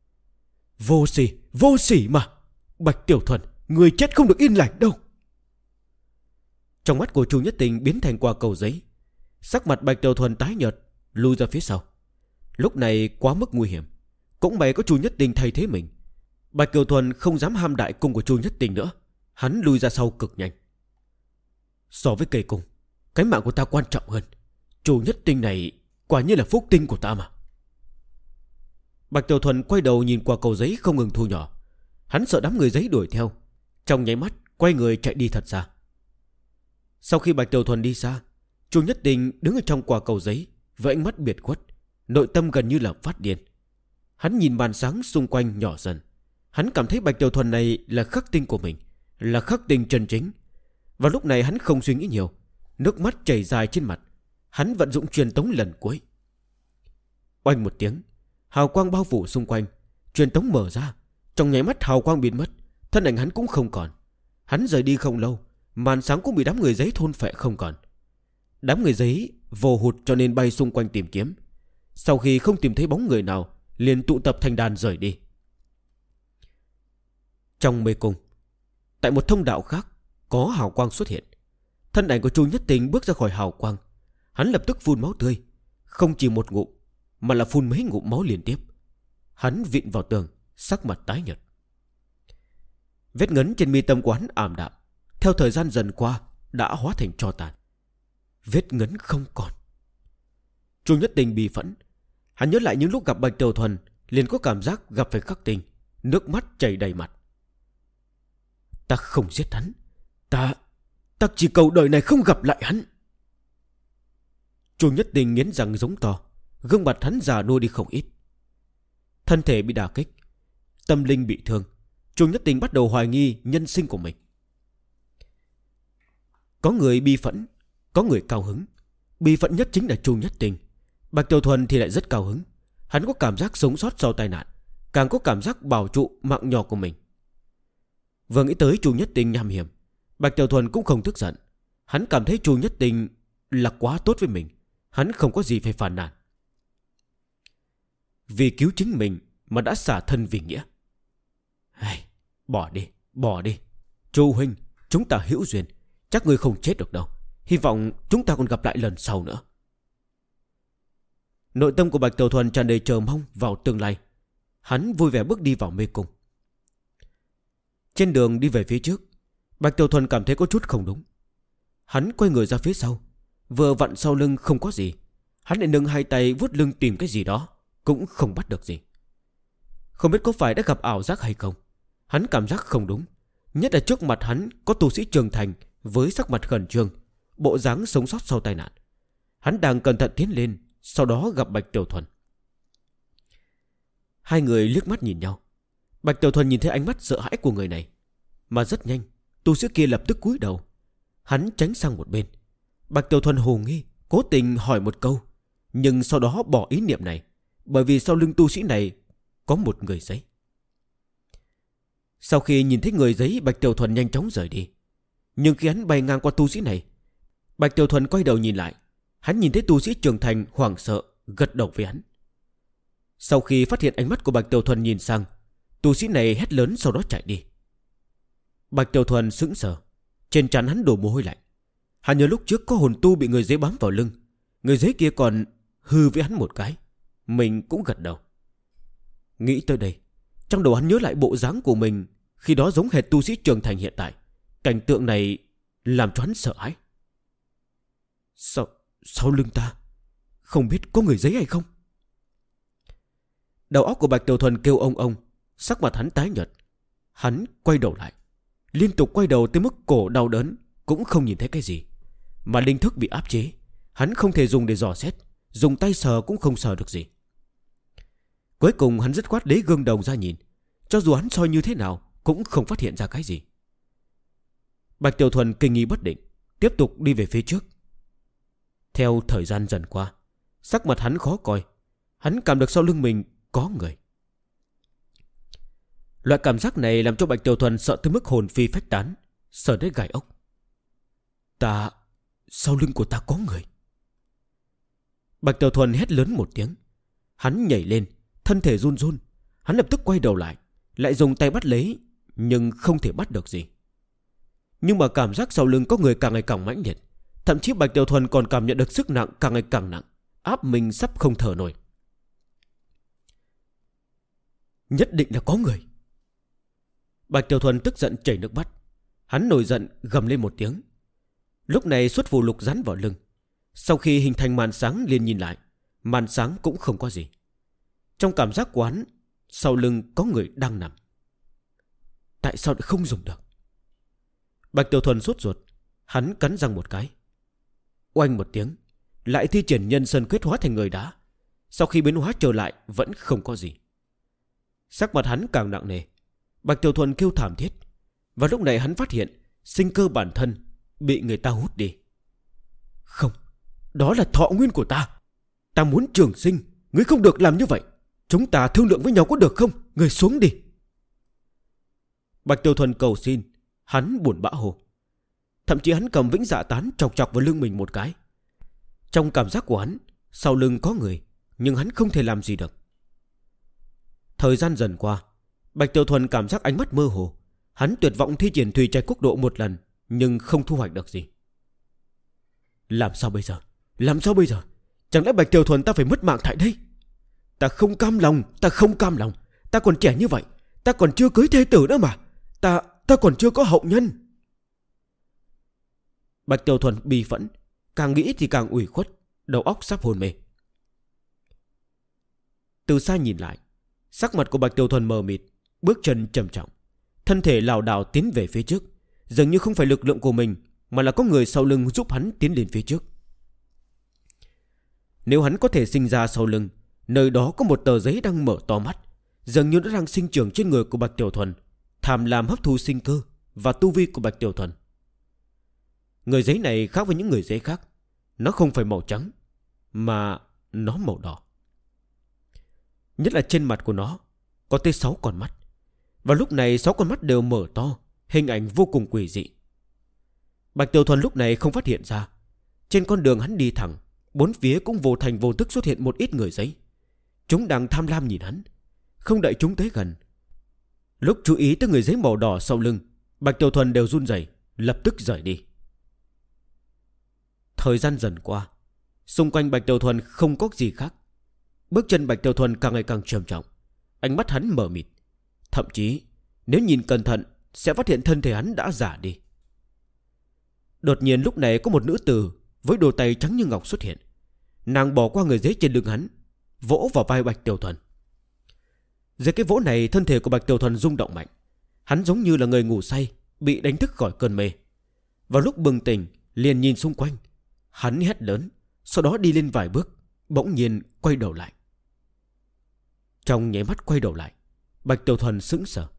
Vô sỉ mà! Bạch Tiểu Thuần, người chết không được yên lành đâu! Trong mắt của Chu Nhất Tình biến thành quả cầu giấy. Sắc mặt Bạch Tiểu Thuần tái nhợt, lùi ra phía sau. Lúc này quá mức nguy hiểm. Cũng may có Chu Nhất Tình thay thế mình. Bạch Tiểu Thuần không dám ham đại cung của Chu Nhất Tình nữa. Hắn lùi ra sau cực nhanh. So với cây cung, cái mạng của ta quan trọng hơn. Chu Nhất Tình này quả nhiên là phúc tinh của ta mà. Bạch Tiểu Thuần quay đầu nhìn qua cầu giấy không ngừng thu nhỏ. Hắn sợ đám người giấy đuổi theo, trong nháy mắt quay người chạy đi thật xa. Sau khi Bạch Tiểu Thuần đi xa, Chu Nhất Tình đứng ở trong quả cầu giấy với ánh mắt biệt khuất, nội tâm gần như là phát điên. Hắn nhìn màn sáng xung quanh nhỏ dần. Hắn cảm thấy Bạch Tiểu Thuần này là khắc tinh của mình, là khắc tinh chân chính. Và lúc này hắn không suy nghĩ nhiều, nước mắt chảy dài trên mặt. Hắn vận dụng truyền tống lần cuối. Oanh một tiếng, hào quang bao phủ xung quanh. Truyền tống mở ra, trong nháy mắt hào quang biến mất, thân ảnh hắn cũng không còn. Hắn rời đi không lâu, màn sáng cũng bị đám người giấy thôn phệ không còn. Đám người giấy vô hụt cho nên bay xung quanh tìm kiếm. Sau khi không tìm thấy bóng người nào, liền tụ tập thành đàn rời đi. Trong mê cung, tại một thông đạo khác, có hào quang xuất hiện. Thân ảnh của Chu Nhất Tình bước ra khỏi hào quang. Hắn lập tức phun máu tươi, không chỉ một ngụm, mà là phun mấy ngụm máu liên tiếp. Hắn vịn vào tường, sắc mặt tái nhợt. Vết ngấn trên mi tâm của hắn ảm đạm, theo thời gian dần qua đã hóa thành tro tàn. Vết ngấn không còn. Chu Nhất Tình bị phẫn. Hắn nhớ lại những lúc gặp Bạch Tiểu Thuần, liền có cảm giác gặp phải khắc tinh, nước mắt chảy đầy mặt. Ta không giết hắn, Ta chỉ cầu đời này không gặp lại hắn. Chu Nhất Tình nghiến răng giống to, gương mặt hắn già nua đi không ít. Thân thể bị đả kích, tâm linh bị thương. Chu Nhất Tình bắt đầu hoài nghi nhân sinh của mình. Có người bi phẫn, có người cao hứng. Bi phẫn nhất chính là Chu Nhất Tình. Bạch Tiểu Thuần thì lại rất cao hứng. Hắn có cảm giác sống sót sau tai nạn, càng có cảm giác bảo trụ mạng nhỏ của mình. Vừa nghĩ tới Chu Nhất Tình nham hiểm, Bạch Tiểu Thuần cũng không tức giận. Hắn cảm thấy Chu Nhất Tình là quá tốt với mình. Hắn không có gì phải phàn nàn. Vì cứu chính mình mà đã xả thân vì nghĩa. Bỏ đi, bỏ đi. Chu huynh, chúng ta hữu duyên, chắc ngươi không chết được đâu. Hy vọng chúng ta còn gặp lại lần sau nữa. Nội tâm của Bạch Tiểu Thuần tràn đầy chờ mong vào tương lai. Hắn vui vẻ bước đi vào mê cung. Trên đường đi về phía trước, Bạch Tiểu Thuần cảm thấy có chút không đúng. Hắn quay người ra phía sau, vừa vặn sau lưng không có gì. Hắn lại nâng hai tay vuốt lưng tìm cái gì đó, cũng không bắt được gì. Không biết có phải đã gặp ảo giác hay không, hắn cảm giác không đúng. Nhất là trước mặt hắn có tu sĩ trưởng thành với sắc mặt khẩn trương, bộ dáng sống sót sau tai nạn. Hắn đang cẩn thận tiến lên, sau đó gặp Bạch Tiểu Thuần. Hai người liếc mắt nhìn nhau. Bạch Tiểu Thuần nhìn thấy ánh mắt sợ hãi của người này, mà rất nhanh tu sĩ kia lập tức cúi đầu. Hắn tránh sang một bên. Bạch Tiểu Thuần hồ nghi, cố tình hỏi một câu, nhưng sau đó bỏ ý niệm này, bởi vì sau lưng tu sĩ này có một người giấy. Sau khi nhìn thấy người giấy, Bạch Tiểu Thuần nhanh chóng rời đi. Nhưng khi hắn bay ngang qua tu sĩ này, Bạch Tiểu Thuần quay đầu nhìn lại. Hắn nhìn thấy tu sĩ trưởng thành hoảng sợ, gật đầu với hắn. Sau khi phát hiện ánh mắt của Bạch Tiểu Thuần nhìn sang, tu sĩ này hét lớn sau đó chạy đi. Bạch Tiểu Thuần sững sờ, trên trán hắn đổ mồ hôi lạnh. Hắn nhớ lúc trước có hồn tu bị người giấy bám vào lưng, người giấy kia còn hư với hắn một cái. Mình cũng gật đầu. Nghĩ tới đây, trong đầu hắn nhớ lại bộ dáng của mình khi đó giống hệt tu sĩ trưởng thành hiện tại. Cảnh tượng này làm cho hắn sợ hãi. Sau lưng ta không biết có người giấy hay không? Đầu óc của Bạch Tiểu Thuần kêu ông, sắc mặt hắn tái nhợt. Hắn quay đầu lại, liên tục quay đầu tới mức cổ đau đớn, cũng không nhìn thấy cái gì. Mà linh thức bị áp chế, hắn không thể dùng để dò xét, dùng tay sờ cũng không sờ được gì. Cuối cùng hắn dứt khoát lấy gương đồng ra nhìn. Cho dù hắn soi như thế nào cũng không phát hiện ra cái gì. Bạch Tiểu Thuần kinh nghi bất định, tiếp tục đi về phía trước. Theo thời gian dần qua, sắc mặt hắn khó coi. Hắn cảm được sau lưng mình có người. Loại cảm giác này làm cho Bạch Tiểu Thuần sợ tới mức hồn phi phách tán, sờ đến gai ốc. Sau lưng của ta có người. Bạch Tiểu Thuần hét lớn một tiếng. Hắn nhảy lên, thân thể run run. Hắn lập tức quay đầu lại, lại dùng tay bắt lấy, nhưng không thể bắt được gì. Nhưng mà cảm giác sau lưng có người càng ngày càng mãnh liệt. Thậm chí Bạch Tiểu Thuần còn cảm nhận được sức nặng càng ngày càng nặng, áp mình sắp không thở nổi. Nhất định là có người. Bạch Tiểu Thuần tức giận chảy nước mắt. Hắn nổi giận gầm lên một tiếng. Lúc này xuất phù lục dán vào lưng. Sau khi hình thành màn sáng liền nhìn lại, màn sáng cũng không có gì. Trong cảm giác của hắn, sau lưng có người đang nằm. Tại sao lại không dùng được? Bạch Tiểu Thuần sốt ruột. Hắn cắn răng một cái. Oanh một tiếng, lại thi triển nhân sơn quyết hóa thành người đá. Sau khi biến hóa trở lại vẫn không có gì. Sắc mặt hắn càng nặng nề. Bạch Tiểu Thuần kêu thảm thiết. Và lúc này hắn phát hiện sinh cơ bản thân bị người ta hút đi. Không, đó là thọ nguyên của ta. Ta muốn trường sinh, ngươi không được làm như vậy. Chúng ta thương lượng với nhau có được không? Ngươi xuống đi. Bạch Tiểu Thuần cầu xin. Hắn buồn bã hồ. Thậm chí hắn cầm vĩnh dạ tán chọc chọc vào lưng mình một cái. Trong cảm giác của hắn, sau lưng có người, nhưng hắn không thể làm gì được. Thời gian dần qua, Bạch Tiểu Thuần cảm giác ánh mắt mơ hồ. Hắn tuyệt vọng thi triển Thủy Trạch Quốc Độ một lần, nhưng không thu hoạch được gì. Làm sao bây giờ? Làm sao bây giờ? Chẳng lẽ Bạch Tiểu Thuần ta phải mất mạng tại đây? Ta không cam lòng, ta không cam lòng. Ta còn trẻ như vậy, ta còn chưa cưới thê tử nữa mà. Ta còn chưa có hậu nhân. Bạch Tiểu Thuần bi phẫn, càng nghĩ thì càng ủy khuất, đầu óc sắp hôn mê. Từ xa nhìn lại, sắc mặt của Bạch Tiểu Thuần mờ mịt, bước chân trầm trọng, thân thể lảo đảo tiến về phía trước, dường như không phải lực lượng của mình, mà là có người sau lưng giúp hắn tiến lên phía trước. Nếu hắn có thể sinh ra sau lưng, nơi đó có một tờ giấy đang mở to mắt, dường như nó đang sinh trưởng trên người của Bạch Tiểu Thuần, tham lam hấp thu sinh cơ và tu vi của Bạch Tiểu Thuần. Người giấy này khác với những người giấy khác. Nó không phải màu trắng, mà nó màu đỏ. Nhất là trên mặt của nó có tới 6 con mắt. Và lúc này 6 con mắt đều mở to, hình ảnh vô cùng quỷ dị. Bạch Tiểu Thuần lúc này không phát hiện ra. Trên con đường hắn đi thẳng, bốn phía cũng vô thành vô tức xuất hiện một ít người giấy. Chúng đang tham lam nhìn hắn. Không đợi chúng tới gần, Lúc chú ý tới người giấy màu đỏ sau lưng, Bạch Tiểu Thuần đều run rẩy, lập tức rời đi. Thời gian dần qua, xung quanh Bạch Tiểu Thuần không có gì khác. Bước chân Bạch Tiểu Thuần càng ngày càng trầm trọng, ánh mắt hắn mờ mịt. Thậm chí nếu nhìn cẩn thận sẽ phát hiện thân thể hắn đã già đi. Đột nhiên lúc này có một nữ tử với đôi tay trắng như ngọc xuất hiện. Nàng bỏ qua người giấy trên lưng hắn, vỗ vào vai Bạch Tiểu Thuần. Dưới cái vỗ này, thân thể của Bạch Tiểu Thuần rung động mạnh. Hắn giống như là người ngủ say, bị đánh thức khỏi cơn mê. Vào lúc bừng tỉnh, liền nhìn xung quanh. Hắn hét lớn, sau đó đi lên vài bước, bỗng nhiên quay đầu lại. Trong nháy mắt quay đầu lại, Bạch Tiểu Thuần sững sờ.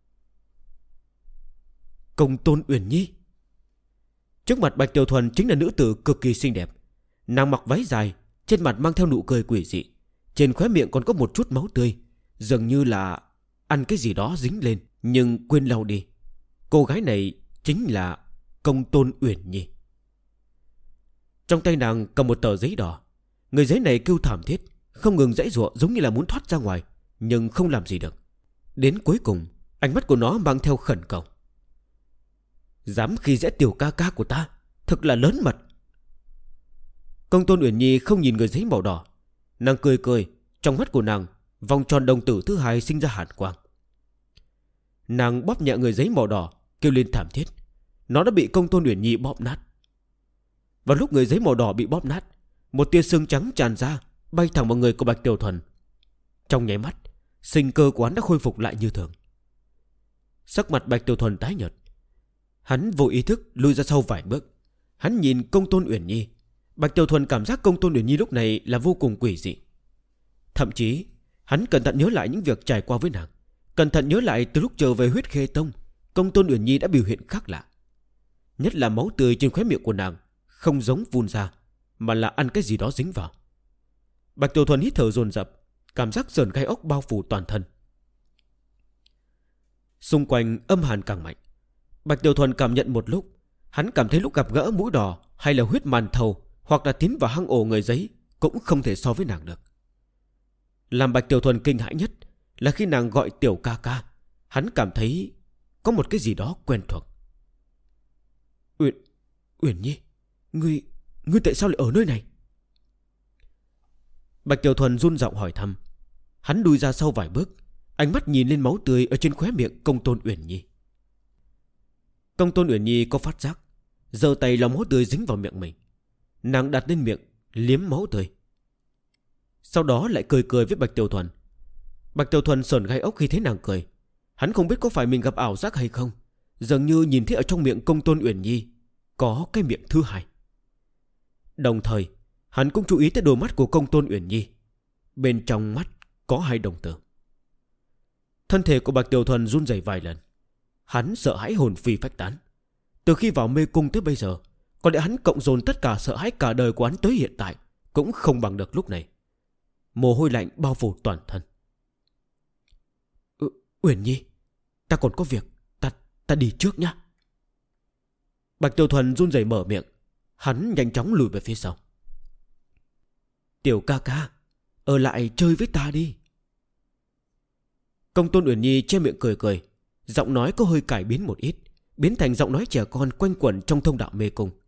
Công Tôn Uyển Nhi. Trước mặt Bạch Tiểu Thuần chính là nữ tử cực kỳ xinh đẹp. Nàng mặc váy dài, trên mặt mang theo nụ cười quỷ dị, trên khóe miệng còn có một chút máu tươi, dường như là ăn cái gì đó dính lên nhưng quên lau đi. Cô gái này chính là Công Tôn Uyển Nhi. Trong tay nàng cầm một tờ giấy đỏ. Người giấy này kêu thảm thiết, không ngừng giãy giụa, giống như là muốn thoát ra ngoài, nhưng không làm gì được. Đến cuối cùng, ánh mắt của nó mang theo khẩn cầu. Dám khi dễ tiểu ca ca của ta, thật là lớn mật. Công Tôn Uyển Nhi không nhìn người giấy màu đỏ. Nàng cười cười, trong mắt của nàng, vòng tròn đồng tử thứ hai sinh ra hàn quang. Nàng bóp nhẹ người giấy màu đỏ, kêu lên thảm thiết. Nó đã bị Công Tôn Uyển Nhi bóp nát. Vào lúc người giấy màu đỏ bị bóp nát, một tia xương trắng tràn ra, bay thẳng vào người của Bạch Tiểu Thuần. Trong nháy mắt, sinh cơ của hắn đã khôi phục lại như thường. Sắc mặt Bạch Tiểu Thuần tái nhợt. Hắn vô ý thức lùi ra sau vài bước. Hắn nhìn Công Tôn Uyển Nhi. Bạch Tiểu Thuần cảm giác Công Tôn Uyển Nhi lúc này là vô cùng quỷ dị. Thậm chí hắn cẩn thận nhớ lại những việc trải qua với nàng, cẩn thận nhớ lại từ lúc trở về Huyết Khê Tông, Công Tôn Uyển Nhi đã biểu hiện khác lạ. Nhất là máu tươi trên khóe miệng của nàng không giống vun ra, mà là ăn cái gì đó dính vào. Bạch Tiểu Thuần hít thở dồn dập, cảm giác sởn gai ốc bao phủ toàn thân. Xung quanh âm hàn càng mạnh. Bạch Tiểu Thuần cảm nhận một lúc, hắn cảm thấy lúc gặp gỡ mũi đỏ hay là huyết màn thầu, hoặc là tiến vào hang ổ người giấy, cũng không thể so với nàng được. Làm Bạch Tiểu Thuần kinh hãi nhất là khi nàng gọi tiểu ca ca, hắn cảm thấy có một cái gì đó quen thuộc. Uyển Nhi, ngươi tại sao lại ở nơi này? Bạch Tiểu Thuần run giọng hỏi thăm. Hắn đuôi ra sau vài bước, ánh mắt nhìn lên máu tươi ở trên khóe miệng Công Tôn Uyển Nhi. Công Tôn Uyển Nhi có phát giác, giơ tay lau máu tươi dính vào miệng mình. Nàng đặt lên miệng liếm máu tươi, sau đó lại cười cười với Bạch Tiểu Thuần. Bạch Tiểu Thuần sởn gai ốc khi thấy nàng cười. Hắn không biết có phải mình gặp ảo giác hay không, dường như nhìn thấy ở trong miệng Công Tôn Uyển Nhi có cái miệng thứ hai. Đồng thời hắn cũng chú ý tới đôi mắt của Công Tôn Uyển Nhi. Bên trong mắt có hai đồng tử. Thân thể của Bạch Tiểu Thuần run rẩy vài lần. Hắn sợ hãi hồn phi phách tán. Từ khi vào mê cung tới bây giờ, có lẽ hắn cộng dồn tất cả sợ hãi cả đời của hắn tới hiện tại cũng không bằng được lúc này. Mồ hôi lạnh bao phủ toàn thân. Uyển Nhi, ta còn có việc, ta đi trước nhá. Bạch Tiểu Thuần run rẩy mở miệng. Hắn nhanh chóng lùi về phía sau. Tiểu ca ca, ở lại chơi với ta đi. Công Tôn Uyển Nhi che miệng cười cười, giọng nói có hơi cải biến một ít, biến thành giọng nói trẻ con quanh quẩn trong thông đạo mê cung.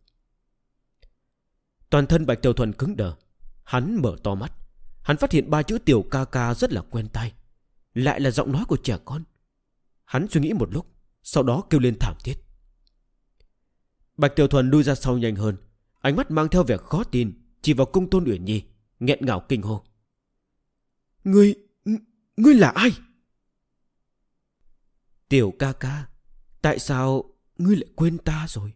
Toàn thân Bạch Tiểu Thuần cứng đờ. Hắn mở to mắt. Hắn phát hiện ba chữ tiểu ca ca rất là quen tai, lại là giọng nói của trẻ con. Hắn suy nghĩ một lúc, sau đó kêu lên thảm thiết. Bạch Tiểu Thuần lui ra sau nhanh hơn, ánh mắt mang theo vẻ khó tin, chỉ vào Công Tôn Uyển Nhi, nghẹn ngào kinh hô. Ngươi là ai? Tiểu ca ca, tại sao ngươi lại quên ta rồi?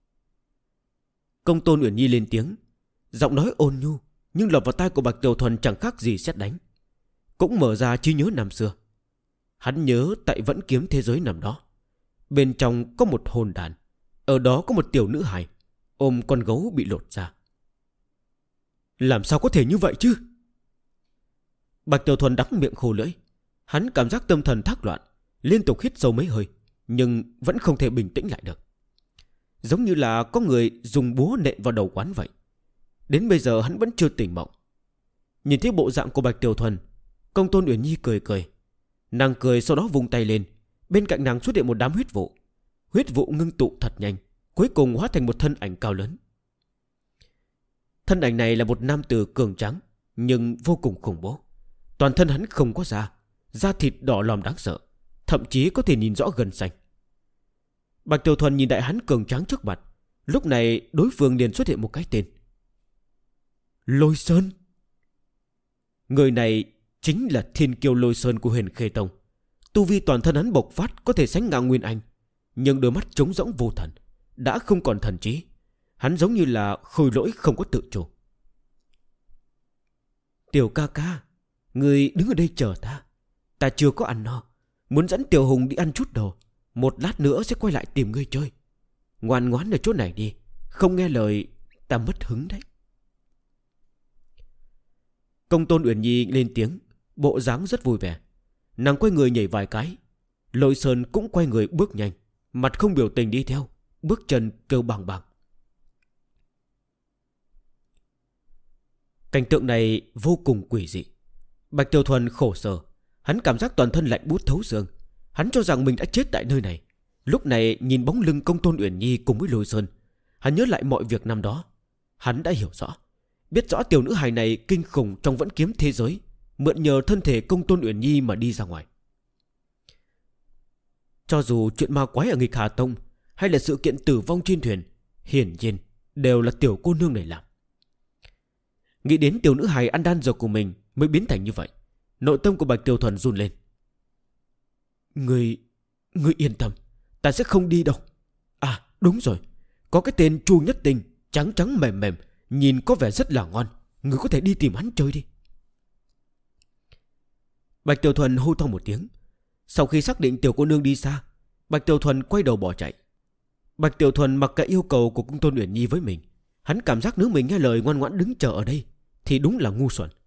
Công Tôn Uyển Nhi lên tiếng, giọng nói ôn nhu, nhưng lọt vào tai của Bạch Tiểu Thuần chẳng khác gì sét đánh. Cũng mở ra trí nhớ năm xưa. Hắn nhớ tại Vẫn Kiếm thế giới nằm đó, bên trong có một hồn đàn, ở đó có một tiểu nữ hài ôm con gấu bị lột ra. Làm sao có thể như vậy chứ? Bạch Tiểu Thuần đắng miệng khô lưỡi. Hắn cảm giác tâm thần thác loạn, liên tục hít sâu mấy hơi, nhưng vẫn không thể bình tĩnh lại được. Giống như là có người dùng búa nện vào đầu quán vậy. Đến bây giờ hắn vẫn chưa tỉnh mộng. Nhìn thấy bộ dạng của Bạch Tiểu Thuần, Công Tôn Uyển Nhi cười cười. Nàng cười sau đó vung tay lên, bên cạnh nàng xuất hiện một đám huyết vụ. Huyết vụ ngưng tụ thật nhanh, cuối cùng hóa thành một thân ảnh cao lớn. Thân ảnh này là một nam tử cường tráng nhưng vô cùng khủng bố. Toàn thân hắn không có da, da thịt đỏ lòm đáng sợ, thậm chí có thể nhìn rõ gân xanh. Bạch Tiểu Thuần nhìn đại hắn cường tráng trước mặt. Lúc này đối phương liền xuất hiện một cái tên: Lôi Sơn. Người này chính là thiên kiêu Lôi Sơn của Huyền Khê Tông. Tu vi toàn thân hắn bộc phát có thể sánh ngang Nguyên Anh, nhưng đôi mắt trống rỗng vô thần, đã không còn thần trí. Hắn giống như là khôi lỗi không có tự chủ. Tiểu ca ca, người đứng ở đây chờ ta. Ta chưa có ăn no, muốn dẫn Tiểu Hùng đi ăn chút đồ. Một lát nữa sẽ quay lại tìm ngươi chơi. Ngoan ngoãn ở chỗ này đi, không nghe lời ta mất hứng đấy. Công tôn Uyển Nhi lên tiếng, bộ dáng rất vui vẻ. Nàng quay người nhảy vài cái. Lôi Sơn cũng quay người bước nhanh, mặt không biểu tình đi theo, bước chân kêu bằng bằng. Cảnh tượng này vô cùng quỷ dị. Bạch Tiểu Thuần khổ sở, hắn cảm giác toàn thân lạnh buốt thấu xương. Hắn cho rằng mình đã chết tại nơi này. Lúc này nhìn bóng lưng công tôn Uyển Nhi cùng với Lôi Sơn, hắn nhớ lại mọi việc năm đó. Hắn đã hiểu rõ, biết rõ tiểu nữ hài này kinh khủng trong vẫn kiếm thế giới, mượn nhờ thân thể công tôn Uyển Nhi mà đi ra ngoài. Cho dù chuyện ma quái ở Nghịch Hà Tông hay là sự kiện tử vong trên thuyền, hiển nhiên đều là tiểu cô nương này làm. Nghĩ đến tiểu nữ hài ăn đan dược của mình mới biến thành như vậy, nội tâm của Bạch Tiểu Thuần run lên. Ngươi yên tâm, ta sẽ không đi đâu. À đúng rồi, có cái tên Chu Nhất Tinh, trắng trắng mềm mềm, nhìn có vẻ rất là ngon. Ngươi có thể đi tìm hắn chơi đi. Bạch Tiểu Thuần hô to một tiếng. Sau khi xác định tiểu cô nương đi xa, Bạch Tiểu Thuần quay đầu bỏ chạy. Bạch Tiểu Thuần mặc kệ yêu cầu của công tôn Uyển Nhi với mình. Hắn cảm giác nếu mình nghe lời ngoan ngoãn đứng chờ ở đây thì đúng là ngu xuẩn.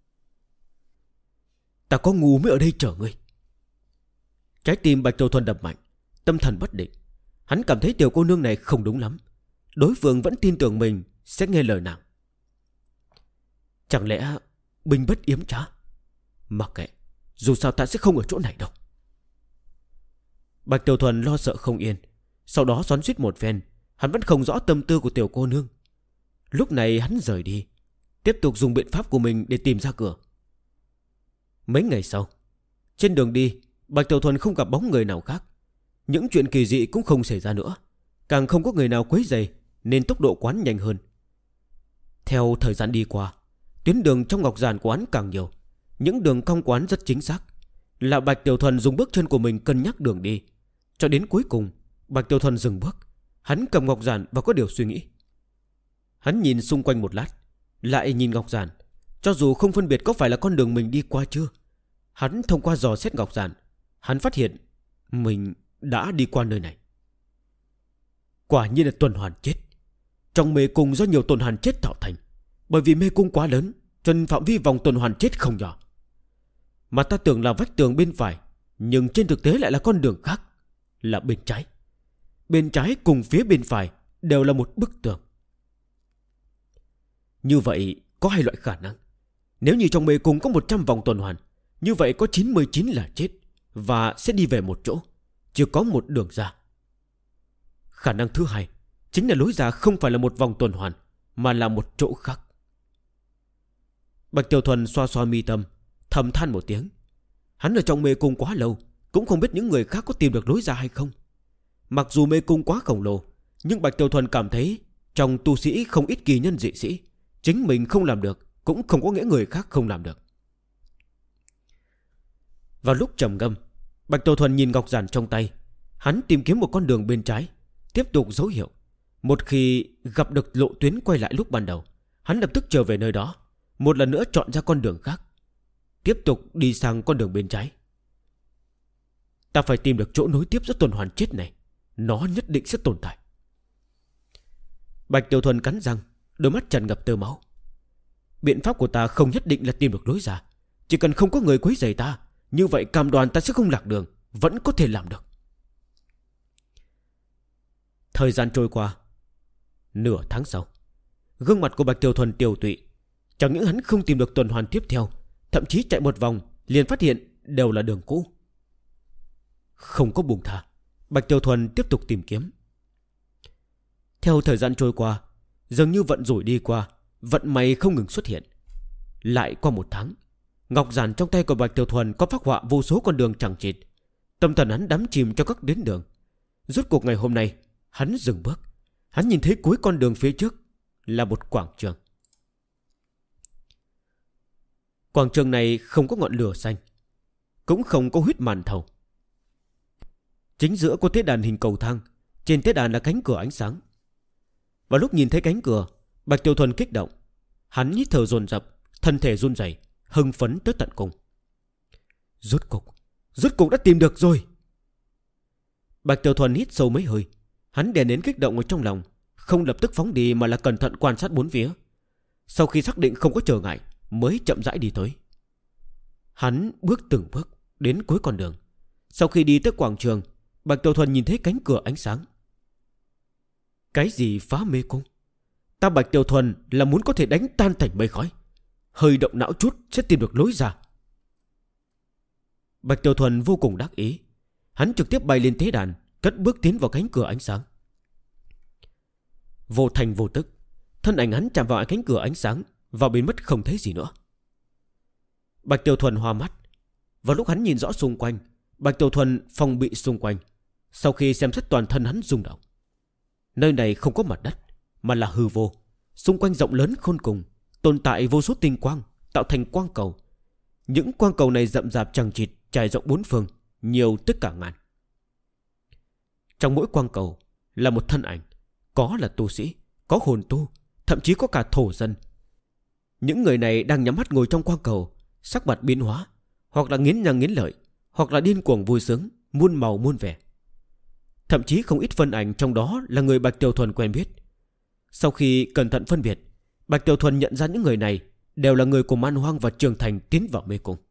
Ta có ngu mới ở đây chờ ngươi. Trái tim Bạch Tiểu Thuần đập mạnh, tâm thần bất định. Hắn cảm thấy tiểu cô nương này không đúng lắm. Đối phương vẫn tin tưởng mình sẽ nghe lời nàng. Chẳng lẽ binh bất yếm trá? Mặc kệ, dù sao ta sẽ không ở chỗ này đâu. Bạch Tiểu Thuần lo sợ không yên. Sau đó xoắn xuýt một phen, hắn vẫn không rõ tâm tư của tiểu cô nương. Lúc này hắn rời đi, tiếp tục dùng biện pháp của mình để tìm ra cửa. Mấy ngày sau, trên đường đi, Bạch Tiểu Thuần không gặp bóng người nào khác. Những chuyện kỳ dị cũng không xảy ra nữa, càng không có người nào quấy rầy, nên tốc độ quán nhanh hơn. Theo thời gian đi qua, tuyến đường trong ngọc giản quán càng nhiều. Những đường cong quán rất chính xác, là Bạch Tiểu Thuần dùng bước chân của mình cân nhắc đường đi. Cho đến cuối cùng, Bạch Tiểu Thuần dừng bước. Hắn cầm ngọc giản và có điều suy nghĩ. Hắn nhìn xung quanh một lát, lại nhìn ngọc giản. Cho dù không phân biệt có phải là con đường mình đi qua chưa, hắn thông qua dò xét ngọc giản, hắn phát hiện mình đã đi qua nơi này. Quả nhiên là tuần hoàn chết. Trong mê cung do nhiều tuần hoàn chết tạo thành. Bởi vì mê cung quá lớn, cho nên phạm vi vòng tuần hoàn chết không nhỏ. Mà ta tưởng là vách tường bên phải, nhưng trên thực tế lại là con đường khác, là bên trái. Bên trái cùng phía bên phải đều là một bức tường. Như vậy có hai loại khả năng. Nếu như trong mê cung có 100 vòng tuần hoàn, như vậy có 99 là chết và sẽ đi về một chỗ, chỉ có một đường ra. Khả năng thứ hai chính là lối ra không phải là một vòng tuần hoàn, mà là một chỗ khác. Bạch Tiểu Thuần xoa xoa mi tâm, thầm than một tiếng. Hắn ở trong mê cung quá lâu, cũng không biết những người khác có tìm được lối ra hay không. Mặc dù mê cung quá khổng lồ, nhưng Bạch Tiểu Thuần cảm thấy trong tu sĩ không ít kỳ nhân dị sĩ, chính mình không làm được cũng không có nghĩa người khác không làm được. Vào lúc trầm ngâm, Bạch Tiểu Thuần nhìn ngọc giản trong tay. Hắn tìm kiếm một con đường bên trái, tiếp tục dấu hiệu. Một khi gặp được lộ tuyến quay lại lúc ban đầu, hắn lập tức trở về nơi đó, một lần nữa chọn ra con đường khác, tiếp tục đi sang con đường bên trái. Ta phải tìm được chỗ nối tiếp giữa tuần hoàn chết này, nó nhất định sẽ tồn tại. Bạch Tiểu Thuần cắn răng, đôi mắt tràn ngập tơ máu. Biện pháp của ta không nhất định là tìm được lối ra. Chỉ cần không có người quấy rầy ta, như vậy cam đoan ta sẽ không lạc đường, vẫn có thể làm được. Thời gian trôi qua, nửa tháng sau, gương mặt của Bạch Tiểu Thuần tiều tụy. Chẳng những hắn không tìm được tuần hoàn tiếp theo, thậm chí chạy một vòng liền phát hiện đều là đường cũ. Không có buông tha, Bạch Tiểu Thuần tiếp tục tìm kiếm. Theo thời gian trôi qua, dường như vận rủi đi qua, vận may không ngừng xuất hiện. Lại qua 1 tháng, ngọc giản trong tay của Bạch Tiểu Thuần có phác họa vô số con đường chẳng chịt. Tâm thần hắn đắm chìm cho các tuyến đường. Rốt cuộc ngày hôm nay, hắn dừng bước. Hắn nhìn thấy cuối con đường phía trước là một quảng trường. Quảng trường này không có ngọn lửa xanh, cũng không có huyết màn thầu. Chính giữa có tế đàn hình cầu thang. Trên tế đàn là cánh cửa ánh sáng. Và lúc nhìn thấy cánh cửa, Bạch Tiểu Thuần kích động. Hắn hít thở dồn dập, thân thể run rẩy, hưng phấn tới tận cùng. Rốt cục đã tìm được rồi. Bạch Tiểu Thuần hít sâu mấy hơi. Hắn đè nén kích động ở trong lòng, không lập tức phóng đi mà là cẩn thận quan sát bốn phía. Sau khi xác định không có trở ngại, mới chậm rãi đi tới. Hắn bước từng bước đến cuối con đường. Sau khi đi tới quảng trường, Bạch Tiểu Thuần nhìn thấy cánh cửa ánh sáng. Cái gì phá mê cung? Ta Bạch Tiểu Thuần là muốn có thể đánh tan thành mây khói. Hơi động não chút sẽ tìm được lối ra. Bạch Tiểu Thuần vô cùng đắc ý. Hắn trực tiếp bay lên tế đàn, cất bước tiến vào cánh cửa ánh sáng. Vô thành vô tức, thân ảnh hắn chạm vào cánh cửa ánh sáng, vào biến mất không thấy gì nữa. Bạch Tiểu Thuần hoa mắt. Vào lúc hắn nhìn rõ xung quanh, Bạch Tiểu Thuần phòng bị xung quanh. Sau khi xem xét toàn thân hắn rung động. Nơi này không có mặt đất, mà là hư vô. Xung quanh rộng lớn khôn cùng, tồn tại vô số tinh quang, tạo thành quang cầu. Những quang cầu này rậm rạp chằng chịt, trải rộng 4 phương, nhiều tới cả ngàn. Trong mỗi quang cầu là một thân ảnh. Có là tu sĩ, có hồn tu, thậm chí có cả thổ dân. Những người này đang nhắm mắt ngồi trong quang cầu, sắc mặt biến hóa, hoặc là nghiến răng nghiến lợi, hoặc là điên cuồng vui sướng, muôn màu muôn vẻ. Thậm chí không ít phân ảnh trong đó là người Bạch Tiểu Thuần quen biết. Sau khi cẩn thận phân biệt, Bạch Tiểu Thuần nhận ra những người này đều là người của Man Hoang và Trường Thành tiến vào mê cung.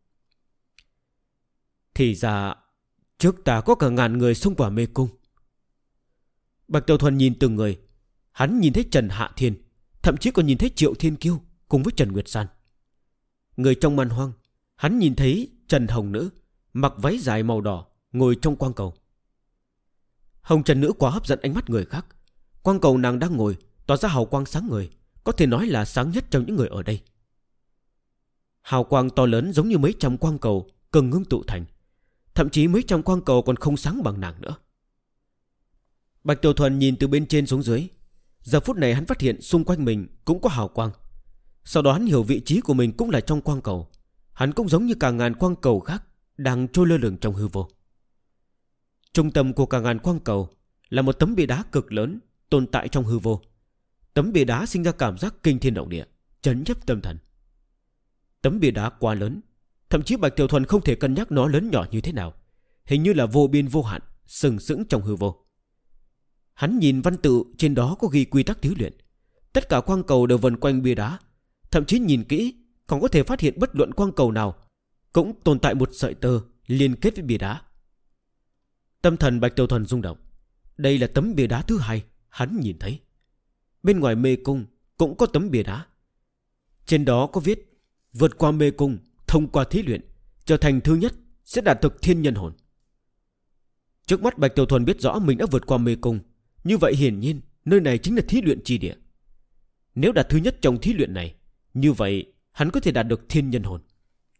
Thì ra trước ta có cả ngàn người xông vào mê cung. Bạch Tiểu Thuần nhìn từng người. Hắn nhìn thấy Trần Hạ Thiên, thậm chí còn nhìn thấy Triệu Thiên Kiêu cùng với Trần Nguyệt San. Người trong Man Hoang, hắn nhìn thấy Trần Hồng Nữ mặc váy dài màu đỏ ngồi trong quang cầu. Hồng Trần Nữ quá hấp dẫn ánh mắt người khác. Quang cầu nàng đang ngồi tỏa ra hào quang sáng ngời, có thể nói là sáng nhất trong những người ở đây. Hào quang to lớn giống như mấy trăm quang cầu cần ngưng tụ thành. Thậm chí mấy trăm quang cầu còn không sáng bằng nàng nữa. Bạch Tiểu Thuần nhìn từ bên trên xuống dưới. Giờ phút này hắn phát hiện xung quanh mình cũng có hào quang. Sau đó hắn hiểu vị trí của mình cũng là trong quang cầu. Hắn cũng giống như cả ngàn quang cầu khác đang trôi lơ lửng trong hư vô. Trung tâm của cả ngàn quang cầu là một tấm bia đá cực lớn tồn tại trong hư vô. Tấm bia đá sinh ra cảm giác kinh thiên động địa, chấn nhiếp tâm thần. Tấm bia đá quá lớn, thậm chí Bạch Tiểu Thuần không thể cân nhắc nó lớn nhỏ như thế nào. Hình như là vô biên vô hạn, sừng sững trong hư vô. Hắn nhìn văn tự trên đó có ghi quy tắc thí luyện. Tất cả quang cầu đều vần quanh bia đá. Thậm chí nhìn kỹ còn có thể phát hiện bất luận quang cầu nào cũng tồn tại một sợi tơ liên kết với bia đá. Tâm thần Bạch Tiểu Thuần rung động. Đây là tấm bia đá thứ hai hắn nhìn thấy. Bên ngoài mê cung cũng có tấm bia đá. Trên đó có viết: vượt qua mê cung, thông qua thí luyện, trở thành thứ nhất sẽ đạt được thiên nhân hồn. Trước mắt Bạch Tiểu Thuần biết rõ mình đã vượt qua mê cung. Như vậy hiển nhiên nơi này chính là thí luyện chi địa. Nếu đạt thứ nhất trong thí luyện này, như vậy hắn có thể đạt được thiên nhân hồn.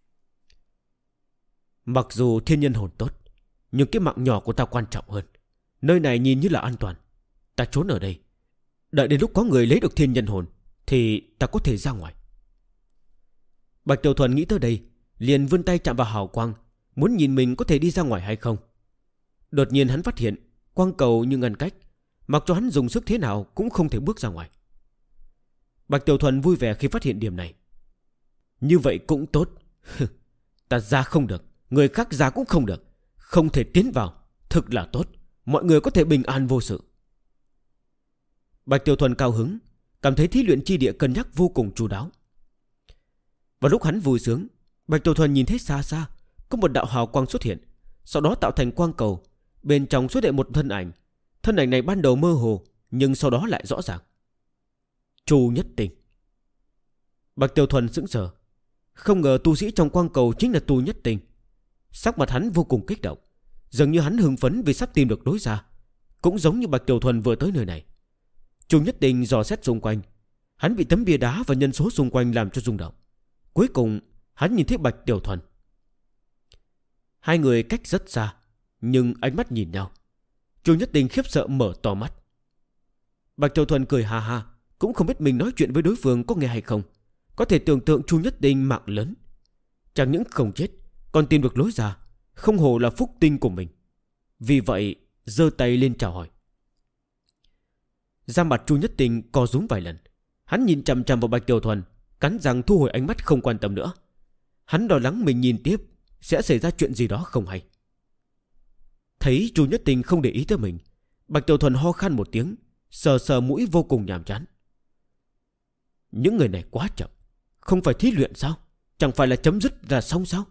Mặc dù thiên nhân hồn tốt, nhưng cái mạng nhỏ của ta quan trọng hơn. Nơi này nhìn như là an toàn. Ta trốn ở đây, đợi đến lúc có người lấy được thiên nhân hồn thì ta có thể ra ngoài. Bạch Tiểu Thuần nghĩ tới đây, liền vươn tay chạm vào hào quang, muốn nhìn mình có thể đi ra ngoài hay không. Đột nhiên hắn phát hiện quang cầu như ngăn cách, mặc cho hắn dùng sức thế nào cũng không thể bước ra ngoài. Bạch Tiểu Thuần vui vẻ khi phát hiện điểm này. Như vậy cũng tốt. Ta ra không được, người khác ra cũng không được, không thể tiến vào, thực là tốt. Mọi người có thể bình an vô sự. Bạch Tiểu Thuần cao hứng, cảm thấy thí luyện chi địa cân nhắc vô cùng chu đáo. Và lúc hắn vui sướng, Bạch Tiểu Thuần nhìn thấy xa xa có một đạo hào quang xuất hiện, sau đó tạo thành quang cầu. Bên trong xuất hiện một thân ảnh. Thân ảnh này ban đầu mơ hồ, nhưng sau đó lại rõ ràng. Chu Nhất Tình. Bạch Tiểu Thuần sững sờ. Không ngờ tu sĩ trong quang cầu chính là Tu Nhất Tình. Sắc mặt hắn vô cùng kích động. Dường như hắn hưng phấn vì sắp tìm được lối ra, cũng giống như Bạch Tiểu Thuần vừa tới nơi này. Chu Nhất Tinh dò xét xung quanh. Hắn bị tấm bia đá và nhân số xung quanh làm cho rung động. Cuối cùng hắn nhìn thấy Bạch Tiểu Thuần. Hai người cách rất xa, nhưng ánh mắt nhìn nhau. Chu Nhất Tinh khiếp sợ mở to mắt. Bạch Tiểu Thuần cười ha ha, cũng không biết mình nói chuyện với đối phương có nghe hay không. Có thể tưởng tượng Chu Nhất Tinh mạng lớn, chẳng những không chết, còn tìm được lối ra, không hổ là phúc tinh của mình. Vì vậy giơ tay lên chào hỏi. Da mặt Chu Nhất Tinh co rúm vài lần. Hắn nhìn chằm chằm vào Bạch Tiểu Thuần, cắn răng thu hồi ánh mắt không quan tâm nữa. Hắn lo lắng mình nhìn tiếp sẽ xảy ra chuyện gì đó không hay. Thấy Chu Nhất Tinh không để ý tới mình, Bạch Tiểu Thuần ho khan một tiếng, sờ sờ mũi vô cùng nhàm chán. Những người này quá chậm. Không phải thí luyện sao? Chẳng phải là chấm dứt là xong sao?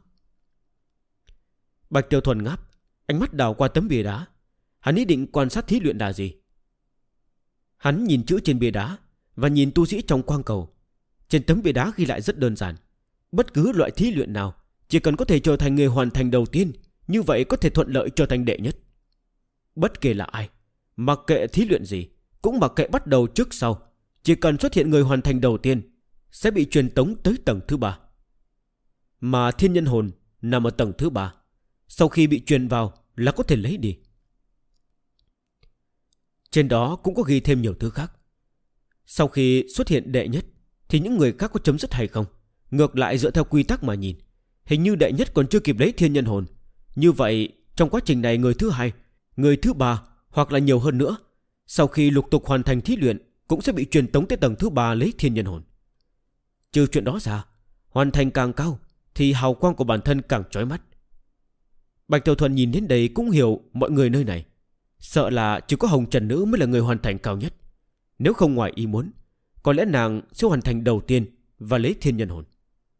Bạch Tiểu Thuần ngáp, ánh mắt đảo qua tấm bia đá. Hắn ý định quan sát thí luyện là gì. Hắn nhìn chữ trên bia đá và nhìn tu sĩ trong quang cầu. Trên tấm bia đá ghi lại rất đơn giản: bất cứ loại thí luyện nào, chỉ cần có thể trở thành người hoàn thành đầu tiên, như vậy có thể thuận lợi trở thành đệ nhất. Bất kể là ai, mặc kệ thí luyện gì, cũng mặc kệ bắt đầu trước sau, chỉ cần xuất hiện người hoàn thành đầu tiên sẽ bị truyền tống tới tầng thứ 3. Mà thiên nhân hồn nằm ở tầng thứ 3, sau khi bị truyền vào là có thể lấy đi. Trên đó cũng có ghi thêm nhiều thứ khác. Sau khi xuất hiện đệ nhất thì những người khác có chấm dứt hay không, ngược lại dựa theo quy tắc mà nhìn, hình như đệ nhất còn chưa kịp lấy thiên nhân hồn. Như vậy trong quá trình này người thứ 2, người thứ 3 hoặc là nhiều hơn nữa, sau khi lục tục hoàn thành thí luyện cũng sẽ bị truyền tống tới tầng thứ 3 lấy thiên nhân hồn. Trừ chuyện đó ra, hoàn thành càng cao thì hào quang của bản thân càng chói mắt. Bạch Tiểu Thuần nhìn đến đây cũng hiểu mọi người nơi này, sợ là chỉ có Hồng Trần Nữ mới là người hoàn thành cao nhất. Nếu không ngoài ý muốn, có lẽ nàng sẽ hoàn thành đầu tiên và lấy thiên nhân hồn.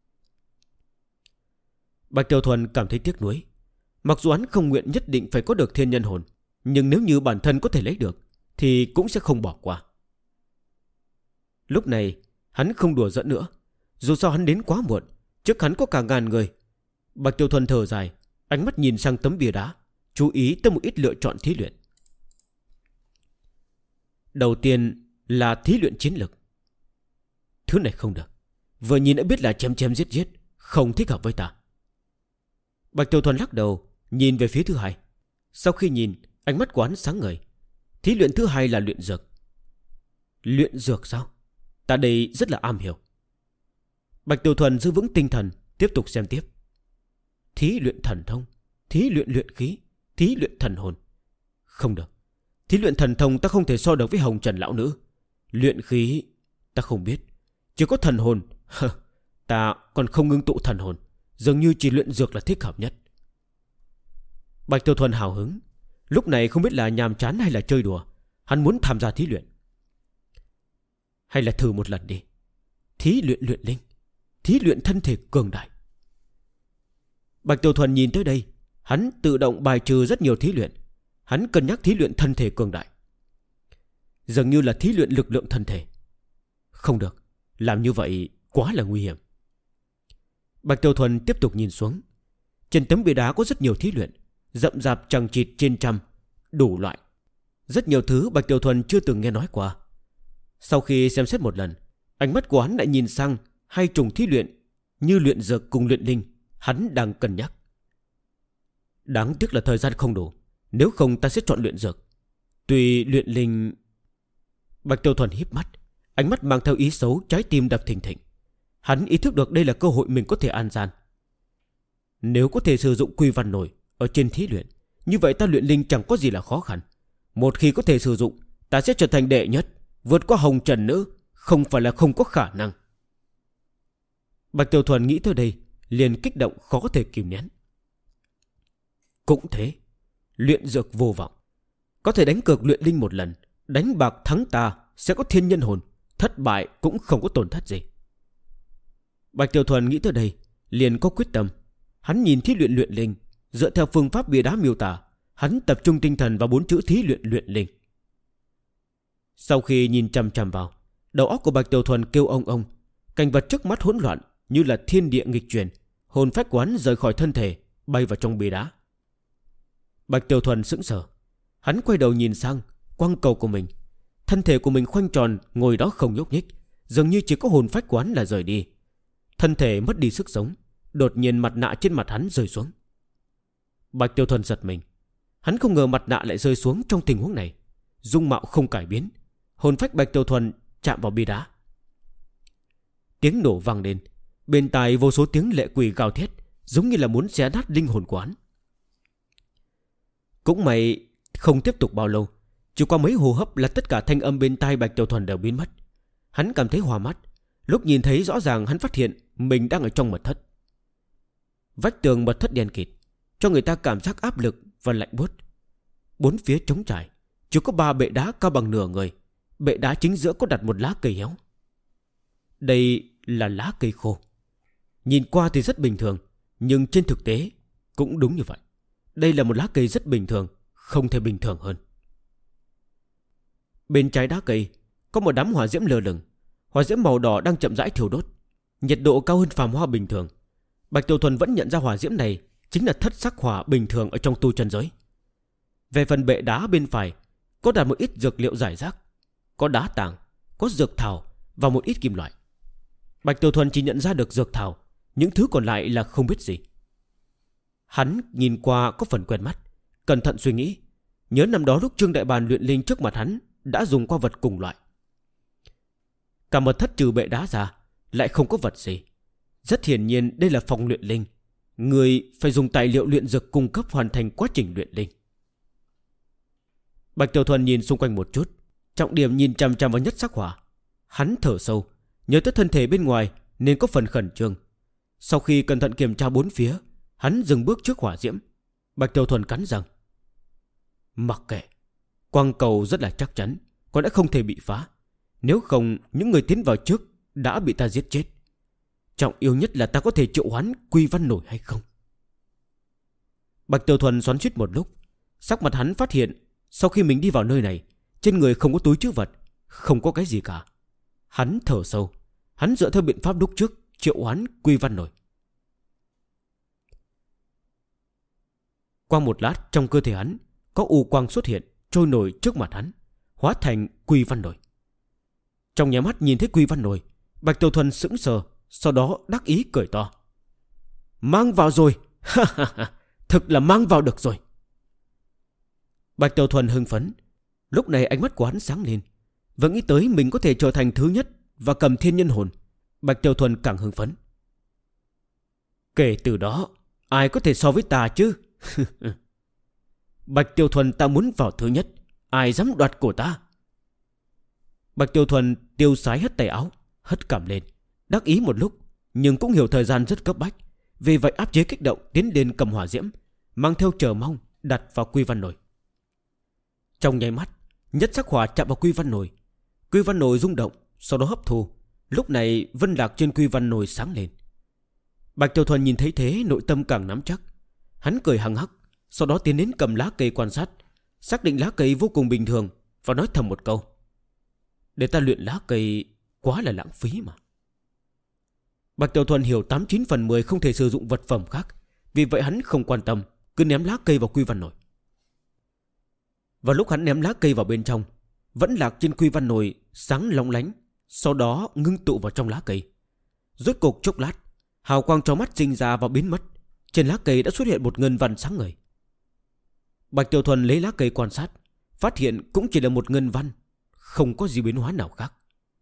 Bạch Tiểu Thuần cảm thấy tiếc nuối. Mặc dù hắn không nguyện nhất định phải có được thiên nhân hồn, nhưng nếu như bản thân có thể lấy được thì cũng sẽ không bỏ qua. Lúc này hắn không đùa giỡn nữa. Dù sao hắn đến quá muộn, trước hắn có cả ngàn người. Bạch Tiểu Thuần thở dài, ánh mắt nhìn sang tấm bia đá, chú ý tới một ít lựa chọn thí luyện. Đầu tiên là thí luyện chiến lực. Thứ này không được, vừa nhìn đã biết là chém chém giết giết, không thích hợp với ta. Bạch Tiểu Thuần lắc đầu, nhìn về phía thứ 2. Sau khi nhìn, ánh mắt của hắn sáng ngời. Thí luyện thứ 2 là luyện dược. Luyện dược sao? Ta đây rất là am hiểu. Bạch Tiểu Thuần giữ vững tinh thần, tiếp tục xem tiếp. Thí luyện thần thông, thí luyện luyện khí, thí luyện thần hồn. Không được, thí luyện thần thông ta không thể so được với Hồng Trần lão nữ. Luyện khí ta không biết, chỉ có thần hồn. Ta còn không ngưng tụ thần hồn, dường như chỉ luyện dược là thích hợp nhất. Bạch Tiểu Thuần hào hứng, lúc này không biết là nhàm chán hay là chơi đùa. Hắn muốn tham gia thí luyện. Hay là thử một lần đi. Thí luyện luyện linh, thí luyện thân thể cường đại. Bạch Tiểu Thuần nhìn tới đây, hắn tự động bài trừ rất nhiều thí luyện. Hắn cân nhắc thí luyện thân thể cường đại, dường như là thí luyện lực lượng thân thể. Không được, làm như vậy quá là nguy hiểm. Bạch Tiểu Thuần tiếp tục nhìn xuống. Trên tấm bia đá có rất nhiều thí luyện, rậm rạp chằng chịt trên trăm, đủ loại. Rất nhiều thứ Bạch Tiểu Thuần chưa từng nghe nói qua. Sau khi xem xét một lần, ánh mắt của hắn lại nhìn sang hai chủng thí luyện như luyện dược cùng luyện linh. Hắn đang cân nhắc. Đáng tiếc là thời gian không đủ, nếu không ta sẽ chọn luyện dược. Tuy luyện linh... Bạch Tiểu Thuần híp mắt, ánh mắt mang theo ý xấu, trái tim đập thình thịch. Hắn ý thức được đây là cơ hội mình có thể an gian. Nếu có thể sử dụng quy văn nổi ở trên thí luyện, như vậy ta luyện linh chẳng có gì là khó khăn. Một khi có thể sử dụng, ta sẽ trở thành đệ nhất, vượt qua Hồng Trần Nữ, không phải là không có khả năng. Bạch Tiểu Thuần nghĩ tới đây, liền kích động khó có thể kìm nén. Cũng thế, luyện dược vô vọng. Có thể đánh cược luyện linh một lần, đánh bạc thắng ta sẽ có thiên nhân hồn, thất bại cũng không có tổn thất gì. Bạch Tiểu Thuần nghĩ tới đây, liền có quyết tâm. Hắn nhìn thí luyện luyện linh, dựa theo phương pháp bia đá miêu tả, hắn tập trung tinh thần vào 4 chữ thí luyện luyện linh. Sau khi nhìn chằm chằm vào, đầu óc của Bạch Tiểu Thuần kêu ông ông. Cảnh vật trước mắt hỗn loạn như là thiên địa nghịch chuyển. Hồn phách quán rời khỏi thân thể, bay vào trong bia đá. Bạch Tiểu Thuần sững sờ. Hắn quay đầu nhìn sang quang cầu của mình. Thân thể của mình khoanh tròn ngồi đó không nhúc nhích, dường như chỉ có hồn phách của hắn là rời đi. Thân thể mất đi sức sống. Đột nhiên mặt nạ trên mặt hắn rơi xuống. Bạch Tiểu Thuần giật mình. Hắn không ngờ mặt nạ lại rơi xuống trong tình huống này. Dung mạo không cải biến. Hồn phách Bạch Tiểu Thuần chạm vào bia đá. Tiếng nổ vang lên. Bên tai vô số tiếng lệ quỷ gào thét, giống như là muốn xé nát linh hồn của hắn. Cũng may không tiếp tục bao lâu, chỉ qua mấy hô hấp là tất cả thanh âm bên tai Bạch Tiểu Thuần đều biến mất. Hắn cảm thấy hoa mắt. Lúc nhìn thấy rõ ràng hắn phát hiện mình đang ở trong mật thất. Vách tường mật thất đen kịt, cho người ta cảm giác áp lực và lạnh buốt. Bốn phía trống trải, chỉ có 3 bệ đá cao bằng nửa người. Bệ đá chính giữa có đặt một lá cây héo. Đây là lá cây khô. Nhìn qua thì rất bình thường, nhưng trên thực tế cũng đúng như vậy. Đây là một lá cây rất bình thường, không thể bình thường hơn. Bên trái đá cây có một đám hỏa diễm lơ lửng. Hỏa diễm màu đỏ đang chậm rãi thiêu đốt, nhiệt độ cao hơn phàm hoa bình thường. Bạch Tiểu Thuần vẫn nhận ra hỏa diễm này chính là thất sắc hỏa bình thường ở trong tu chân giới. Về phần bệ đá bên phải có đặt một ít dược liệu rải rác, có đá tảng, có dược thảo và một ít kim loại. Bạch Tiểu Thuần chỉ nhận ra được dược thảo, những thứ còn lại là không biết gì. Hắn nhìn qua có phần quen mắt, cẩn thận suy nghĩ, nhớ năm đó lúc Trương Đại Bàn luyện linh trước mặt hắn đã dùng qua vật cùng loại. Cả mật thất trừ bệ đá ra lại không có vật gì. Rất hiển nhiên đây là phòng luyện linh. Người phải dùng tài liệu luyện dược cung cấp hoàn thành quá trình luyện linh. Bạch Tiểu Thuần nhìn xung quanh một chút, trọng điểm nhìn chằm chằm vào nhất sắc hỏa. Hắn thở sâu, nhớ tới thân thể bên ngoài nên có phần khẩn trương. Sau khi cẩn thận kiểm tra bốn phía, hắn dừng bước trước hỏa diễm. Bạch Tiểu Thuần cắn răng. Mặc kệ, quang cầu rất là chắc chắn, còn đã không thể bị phá. Nếu không, những người tiến vào trước đã bị ta giết chết. Trọng yếu nhất là ta có thể triệu hoán Quy Văn nổi hay không. Bạch Tiểu Thuần xoắn xuýt một lúc, sắc mặt hắn phát hiện sau khi mình đi vào nơi này, trên người không có túi trữ vật, không có cái gì cả. Hắn thở sâu, hắn dựa theo biện pháp lúc trước triệu hoán Quy Văn nổi. Qua một lát, trong cơ thể hắn có u quang xuất hiện, trôi nổi trước mặt hắn, hóa thành Quy Văn nổi. Trong nháy mắt nhìn thấy Quy Văn nổi, Bạch Tiểu Thuần sững sờ, sau đó đắc ý cười to. Mang vào rồi, thực là mang vào được rồi. Bạch Tiểu Thuần hưng phấn. Lúc này ánh mắt của hắn sáng lên, vẫn nghĩ tới mình có thể trở thành thứ nhất và cầm thiên nhân hồn. Bạch Tiểu Thuần càng hưng phấn. Kể từ đó, ai có thể so với ta chứ? Bạch Tiểu Thuần, ta muốn vào thứ nhất, ai dám đoạt của ta? Bạch Tiểu Thuần tiêu sái hất tay áo, hất cảm lên, đắc ý một lúc, nhưng cũng hiểu thời gian rất cấp bách. Vì vậy áp chế kích động tiến đến cầm hỏa diễm, mang theo chờ mong đặt vào Quy Văn nổi. Trong nháy mắt, nhất sắc hỏa chạm vào Quy Văn nổi. Quy Văn nổi rung động, sau đó hấp thu. Lúc này vân lạc trên Quy Văn nổi sáng lên. Bạch Tiểu Thuần nhìn thấy thế, nội tâm càng nắm chắc. Hắn cười hằng hắc, sau đó tiến đến cầm lá cây quan sát, xác định lá cây vô cùng bình thường và nói thầm một câu. Để ta luyện lá cây quá là lãng phí mà. Bạch Tiểu Thuần hiểu 89 phần 10 không thể sử dụng vật phẩm khác, vì vậy hắn không quan tâm, cứ ném lá cây vào Quy Văn nổi. Và lúc hắn ném lá cây vào bên trong, vẫn lạc trên Quy Văn nổi sáng lóng lánh, sau đó ngưng tụ vào trong lá cây. Rốt cục chốc lát, hào quang trong mắt sinh ra và biến mất. Trên lá cây đã xuất hiện một ngân văn sáng ngời. Bạch Tiểu Thuần lấy lá cây quan sát, phát hiện cũng chỉ là một ngân văn, không có gì biến hóa nào khác.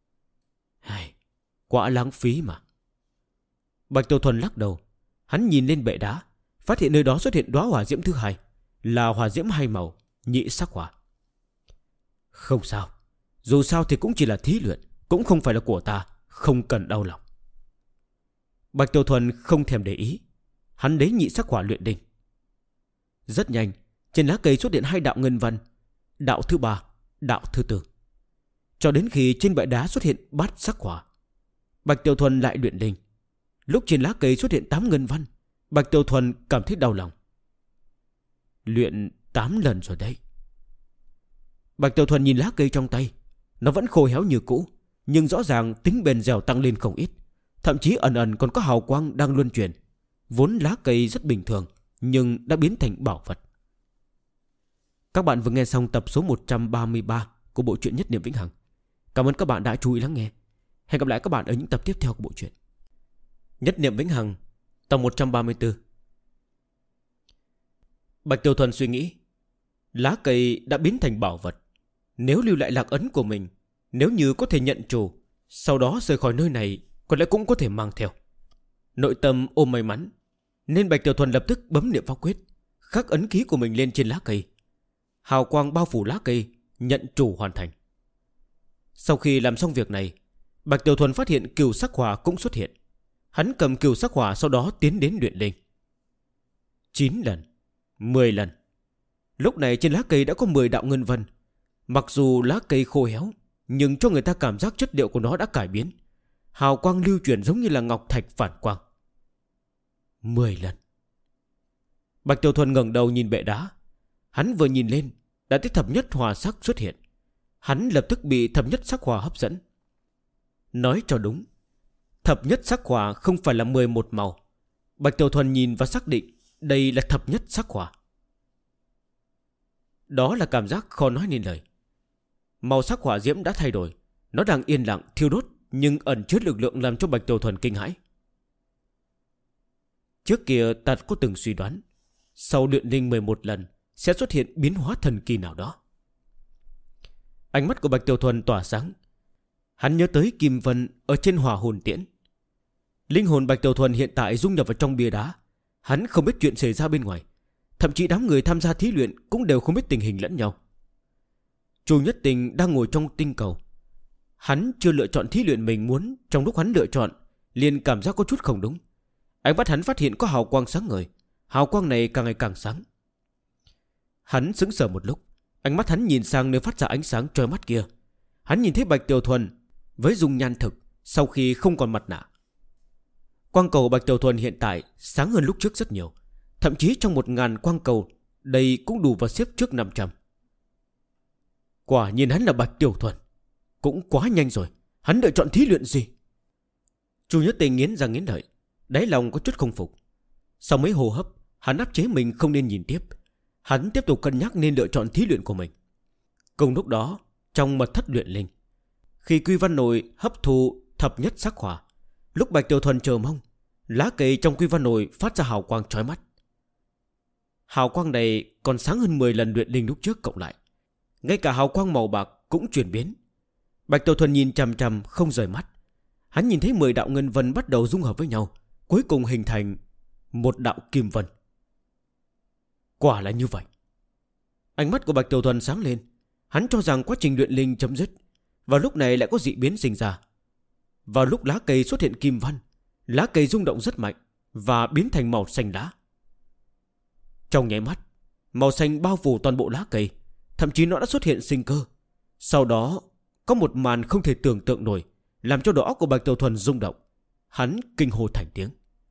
Quá lãng phí mà. Bạch Tiểu Thuần lắc đầu. Hắn nhìn lên bệ đá, phát hiện nơi đó xuất hiện đóa hỏa diễm thứ hai, là hỏa diễm hai màu, nhị sắc hỏa. Không sao, dù sao thì cũng chỉ là thí luyện, cũng không phải là của ta, không cần đau lòng. Bạch Tiểu Thuần không thèm để ý. Hắn lấy nhị sắc hỏa luyện đinh. Rất nhanh, trên lá cây xuất hiện hai đạo ngân văn, đạo thứ ba, đạo thứ tư, cho đến khi trên bệ đá xuất hiện bát sắc hỏa. Bạch Tiểu Thuần lại luyện đinh. Lúc trên lá cây xuất hiện 8 ngân văn, Bạch Tiểu Thuần cảm thấy đau lòng. Luyện 8 lần rồi đấy. Bạch Tiểu Thuần nhìn lá cây trong tay, nó vẫn khô héo như cũ, nhưng rõ ràng tính bền dẻo tăng lên không ít, thậm chí ẩn ẩn còn có hào quang đang luân chuyển. Vốn lá cây rất bình thường, nhưng đã biến thành bảo vật. Các bạn vừa nghe xong tập số 133 của bộ truyện Nhất Niệm Vĩnh Hằng. Cảm ơn các bạn đã chú ý lắng nghe. Hẹn gặp lại các bạn ở những tập tiếp theo của bộ truyện Nhất Niệm Vĩnh Hằng, tập 134. Bạch Tiểu Thuần suy nghĩ, lá cây đã biến thành bảo vật. Nếu lưu lại lạc ấn của mình, nếu như có thể nhận chủ, sau đó rời khỏi nơi này, có lẽ cũng có thể mang theo. Nội tâm ôm may mắn, nên Bạch Tiểu Thuần lập tức bấm niệm pháp quyết, khắc ấn ký của mình lên trên lá cây. Hào quang bao phủ lá cây, nhận chủ hoàn thành. Sau khi làm xong việc này, Bạch Tiểu Thuần phát hiện cửu sắc hỏa cũng xuất hiện. Hắn cầm cửu sắc hỏa, sau đó tiến đến luyện linh. 9 lần, 10 lần. Lúc này trên lá cây đã có 10 đạo ngân vân. Mặc dù lá cây khô héo, nhưng cho người ta cảm giác chất liệu của nó đã cải biến. Hào quang lưu chuyển giống như là ngọc thạch phản quang. 10 lần. Bạch Tiểu Thuần ngẩng đầu nhìn bệ đá. Hắn vừa nhìn lên đã thấy thập nhất hỏa sắc xuất hiện. Hắn lập tức bị thập nhất sắc hỏa hấp dẫn. Nói cho đúng, thập nhất sắc hỏa không phải là 11 màu. Bạch Tiểu Thuần nhìn và xác định đây là thập nhất sắc hỏa. Đó là cảm giác khó nói nên lời. Màu sắc hỏa diễm đã thay đổi. Nó đang yên lặng thiêu đốt, nhưng ẩn chứa lực lượng làm cho Bạch Tiểu Thuần kinh hãi. Trước kia ta có từng suy đoán, sau luyện linh 11 lần sẽ xuất hiện biến hóa thần kỳ nào đó. Ánh mắt của Bạch Tiểu Thuần tỏa sáng. Hắn nhớ tới kim vân ở trên hỏa hồn tiễn. Linh hồn Bạch Tiểu Thuần hiện tại dung nhập vào trong bia đá. Hắn không biết chuyện xảy ra bên ngoài. Thậm chí đám người tham gia thí luyện cũng đều không biết tình hình lẫn nhau. Chu Nhất Tình đang ngồi trong tinh cầu. Hắn chưa lựa chọn thí luyện mình muốn. Trong lúc hắn lựa chọn, liền cảm giác có chút không đúng. Ánh mắt hắn phát hiện có hào quang sáng ngời. Hào quang này càng ngày càng sáng. Hắn sững sờ một lúc. Ánh mắt hắn nhìn sang nơi phát ra ánh sáng chói mắt kia. Hắn nhìn thấy Bạch Tiểu Thuần với dung nhan thực sau khi không còn mặt nạ. Quang cầu Bạch Tiểu Thuần hiện tại sáng hơn lúc trước rất nhiều. Thậm chí trong 1000 quang cầu, đây cũng đủ vào xếp trước 500. Quả nhiên hắn là Bạch Tiểu Thuần. Cũng quá nhanh rồi. Hắn lựa chọn thí luyện gì? Chu Nhất Tình nghiến răng nghiến lợi, đáy lòng có chút không phục. Sau mấy hô hấp, hắn áp chế mình không nên nhìn tiếp. Hắn tiếp tục cân nhắc nên lựa chọn thí luyện của mình. Cùng lúc đó, trong mật thất luyện linh, khi Quy Văn Nồi hấp thu thập nhất sắc hỏa, lúc Bạch Tiểu Thuần chờ mong, lá cây trong Quy Văn Nồi phát ra hào quang chói mắt. Hào quang này còn sáng hơn 10 lần luyện linh lúc trước cộng lại. Ngay cả hào quang màu bạc cũng chuyển biến. Bạch Tiểu Thuần nhìn chằm chằm không rời mắt. Hắn nhìn thấy 10 đạo ngân vân bắt đầu dung hợp với nhau, cuối cùng hình thành một đạo kim vân. Quả là như vậy. Ánh mắt của Bạch Tiểu Thuần sáng lên. Hắn cho rằng quá trình luyện linh chấm dứt. Vào lúc này lại có dị biến sinh ra. Vào lúc lá cây xuất hiện kim văn, lá cây rung động rất mạnh và biến thành màu xanh lá. Trong nháy mắt, màu xanh bao phủ toàn bộ lá cây. Thậm chí nó đã xuất hiện sinh cơ. Sau đó có một màn không thể tưởng tượng nổi, làm cho đầu óc của Bạch Tiểu Thuần rung động. Hắn kinh hô thành tiếng.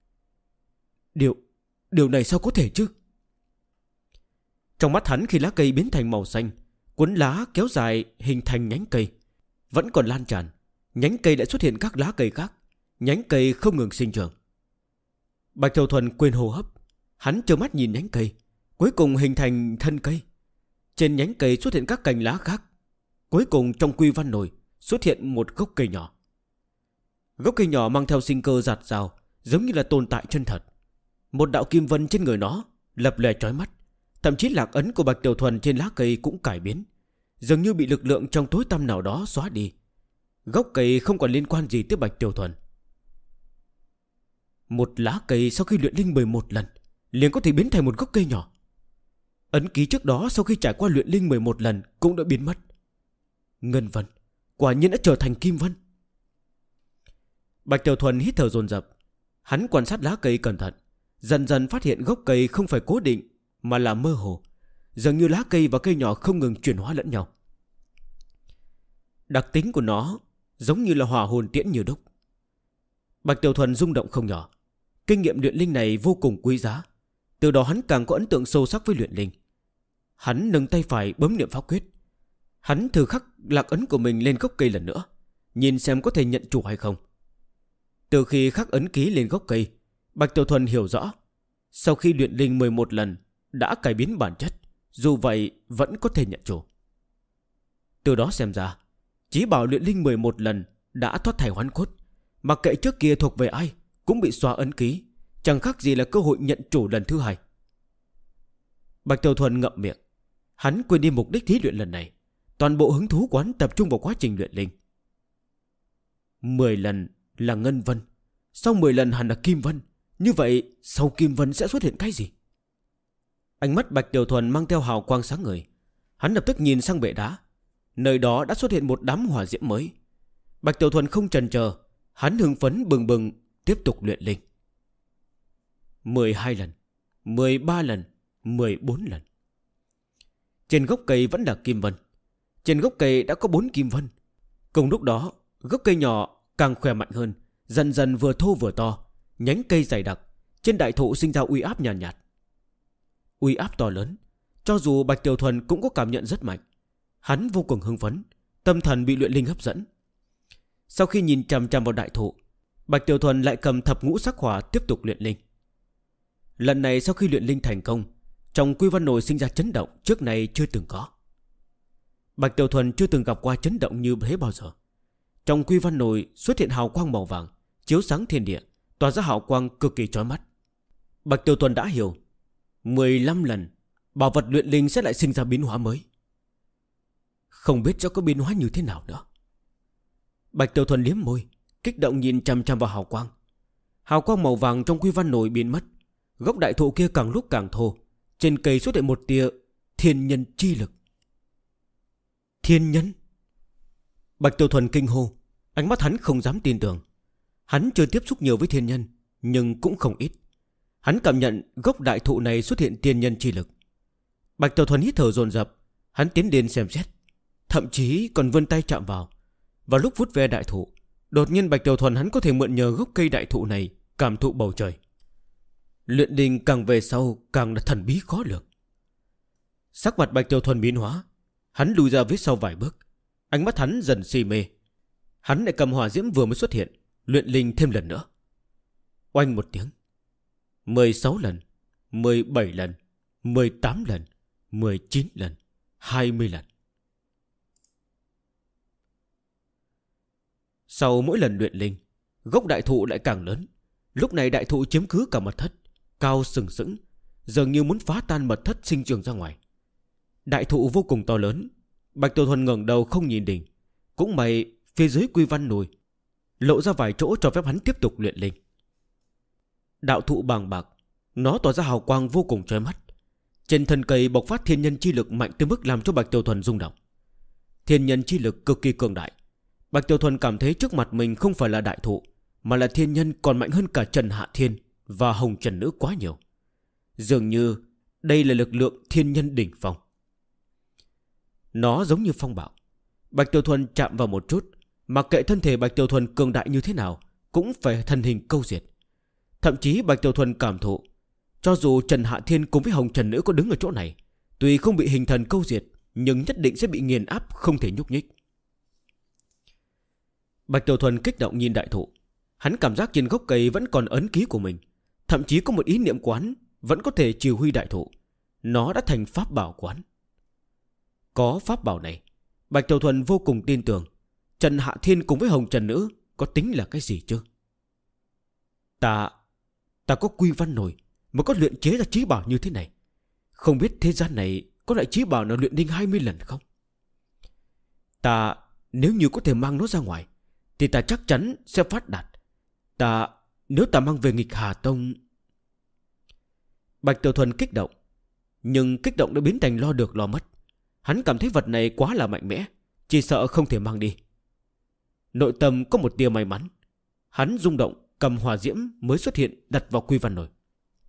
Điều này sao có thể chứ? Trong mắt hắn, khi lá cây biến thành màu xanh, cuốn lá kéo dài hình thành nhánh cây, vẫn còn lan tràn. Nhánh cây lại xuất hiện các lá cây khác. Nhánh cây không ngừng sinh trưởng. Bạch Tiểu Thuần quên hô hấp. Hắn trơ mắt nhìn nhánh cây, cuối cùng hình thành thân cây. Trên nhánh cây xuất hiện các cành lá khác. Cuối cùng trong Quy Văn Nồi xuất hiện một gốc cây nhỏ. Gốc cây nhỏ mang theo sinh cơ rạt rào, giống như là tồn tại chân thật. Một đạo kim vân trên người nó lập lòe chói mắt. Thậm chí lạc ấn của Bạch Tiểu Thuần trên lá cây cũng cải biến, dường như bị lực lượng trong tối tăm nào đó xóa đi. Gốc cây không còn liên quan gì tới Bạch Tiểu Thuần. Một lá cây sau khi luyện linh 11 lần liền có thể biến thành một gốc cây nhỏ. Ấn ký trước đó sau khi trải qua luyện linh 11 lần cũng đã biến mất. Ngân vân quả nhiên đã trở thành kim vân. Bạch Tiểu Thuần hít thở dồn dập. Hắn quan sát lá cây cẩn thận, dần dần phát hiện gốc cây không phải cố định mà là mơ hồ, dường như lá cây và cây nhỏ không ngừng chuyển hóa lẫn nhau. Đặc tính của nó giống như là hỏa hồn tiễn như đúc. Bạch Tiểu Thuần rung động không nhỏ. Kinh nghiệm luyện linh này vô cùng quý giá. Từ đó hắn càng có ấn tượng sâu sắc với luyện linh. Hắn nâng tay phải bấm niệm pháp quyết. Hắn thử khắc lạc ấn của mình lên gốc cây lần nữa, nhìn xem có thể nhận chủ hay không. Từ khi khắc ấn ký lên gốc cây, Bạch Tiểu Thuần hiểu rõ, sau khi luyện linh 11 lần đã cải biến bản chất, dù vậy vẫn có thể nhận chủ. Từ đó xem ra, chí bảo luyện linh 11 lần đã thoát thai hoán cốt, mặc kệ trước kia thuộc về ai cũng bị xóa ấn ký, chẳng khác gì là cơ hội nhận chủ lần thứ hai. Bạch Tiểu Thuần ngậm miệng. Hắn quên đi mục đích thí luyện lần này. Toàn bộ hứng thú quán tập trung vào quá trình luyện linh. 10 lần là Ngân Vân, sau 10 lần hẳn là Kim Vân. Như vậy sau Kim Vân sẽ xuất hiện cái gì? Ánh mắt Bạch Tiểu Thuần mang theo hào quang sáng ngời. Hắn lập tức nhìn sang bệ đá. Nơi đó đã xuất hiện một đám hỏa diễm mới. Bạch Tiểu Thuần không chần chờ, hắn hưng phấn bừng bừng tiếp tục luyện linh. 12 lần, 13 lần, 14 lần. Trên gốc cây vẫn là Kim Vân. Trên gốc cây đã có 4 Kim Vân. Cùng lúc đó, gốc cây nhỏ càng khỏe mạnh hơn, dần dần vừa thô vừa to, nhánh cây dày đặc. Trên đại thụ sinh ra uy áp nhàn nhạt. Uy áp to lớn, cho dù Bạch Tiểu Thuần cũng có cảm nhận rất mạnh. Hắn vô cùng hưng phấn, tâm thần bị luyện linh hấp dẫn. Sau khi nhìn chằm chằm vào đại thụ, Bạch Tiểu Thuần lại cầm thập ngũ sắc hỏa tiếp tục luyện linh. Lần này sau khi luyện linh thành công, trong Quy Văn Nồi sinh ra chấn động trước này chưa từng có. Bạch Tiểu Thuần chưa từng gặp qua chấn động như thế bao giờ. Trong Quy Văn Nồi xuất hiện hào quang màu vàng, chiếu sáng thiên địa, tỏa ra hào quang cực kỳ chói mắt. Bạch Tiểu Thuần đã hiểu, 15 lần bảo vật luyện linh sẽ lại sinh ra biến hóa mới. Không biết cho có biến hóa như thế nào nữa. Bạch Tiểu Thuần liếm môi, kích động nhìn chằm chằm vào hào quang. Hào quang màu vàng trong Quy Văn Nồi biến mất. Gốc đại thụ kia càng lúc càng thô. Trên cây xuất hiện một tia thiên nhân chi lực. Thiên nhân? Bạch Tiểu Thuần kinh hô. Ánh mắt hắn không dám tin tưởng. Hắn chưa tiếp xúc nhiều với thiên nhân, nhưng cũng không ít. Hắn cảm nhận gốc đại thụ này xuất hiện thiên nhân chi lực. Bạch Tiểu Thuần hít thở dồn dập. Hắn tiến đến xem xét, thậm chí còn vươn tay chạm vào. Vào lúc vuốt ve đại thụ, đột nhiên Bạch Tiểu Thuần hắn có thể mượn nhờ gốc cây đại thụ này cảm thụ bầu trời. Luyện linh càng về sau càng là thần bí khó lường. Sắc mặt Bạch Tiểu Thuần biến hóa. Hắn lùi ra phía sau vài bước. Ánh mắt hắn dần si mê. Hắn lại cầm hỏa diễm vừa mới xuất hiện, luyện linh thêm lần nữa. Oanh một tiếng. 16 lần, 17 lần, 18 lần, 19 lần, 20 lần. Sau mỗi lần luyện linh, gốc đại thụ lại càng lớn. Lúc này đại thụ chiếm cứ cả mật thất, cao sừng sững, dường như muốn phá tan mật thất sinh trưởng ra ngoài. Đại thụ vô cùng to lớn. Bạch Tiểu Thuần ngẩng đầu không nhìn đỉnh. Cũng may phía dưới Quy Văn Nồi lộ ra vài chỗ cho phép hắn tiếp tục luyện linh. Đạo thụ bàng bạc, nó tỏa ra hào quang vô cùng chói mắt. Trên thân cây bộc phát thiên nhân chi lực mạnh tới mức làm cho Bạch Tiểu Thuần rung động. Thiên nhân chi lực cực kỳ cường đại. Bạch Tiểu Thuần cảm thấy trước mặt mình không phải là đại thụ, mà là thiên nhân còn mạnh hơn cả Trần Hạ Thiên và Hồng Trần Nữ quá nhiều. Dường như đây là lực lượng thiên nhân đỉnh phong. Nó giống như phong bạo. Bạch Tiểu Thuần chạm vào một chút, mặc kệ thân thể Bạch Tiểu Thuần cường đại như thế nào cũng phải thân hình câu diệt. Thậm chí Bạch Tiểu Thuần cảm thụ, cho dù Trần Hạ Thiên cùng với Hồng Trần Nữ có đứng ở chỗ này, tuy không bị hình thần câu diệt, nhưng nhất định sẽ bị nghiền áp không thể nhúc nhích. Bạch Tiểu Thuần kích động nhìn đại thụ. Hắn cảm giác trên gốc cây vẫn còn ấn ký của mình. Thậm chí có một ý niệm quán vẫn có thể chỉ huy đại thụ. Nó đã thành pháp bảo quán. Có pháp bảo này, Bạch Tiểu Thuần vô cùng tin tưởng Trần Hạ Thiên cùng với Hồng Trần Nữ có tính là cái gì chứ? Ta có Quy Văn Nồi mà có luyện chế ra chí bảo như thế này. Không biết thế gian này có loại chí bảo nào luyện linh 20 lần không? Ta nếu như có thể mang nó ra ngoài thì ta chắc chắn sẽ phát đạt. Nếu ta mang về Nghịch Hà Tông. Bạch Tiểu Thuần kích động. Nhưng kích động đã biến thành lo được lo mất. Hắn cảm thấy vật này quá là mạnh mẽ, chỉ sợ không thể mang đi. Nội tâm có một tia may mắn. Hắn rung động cầm hỏa diễm mới xuất hiện đặt vào Quy Văn Nồi.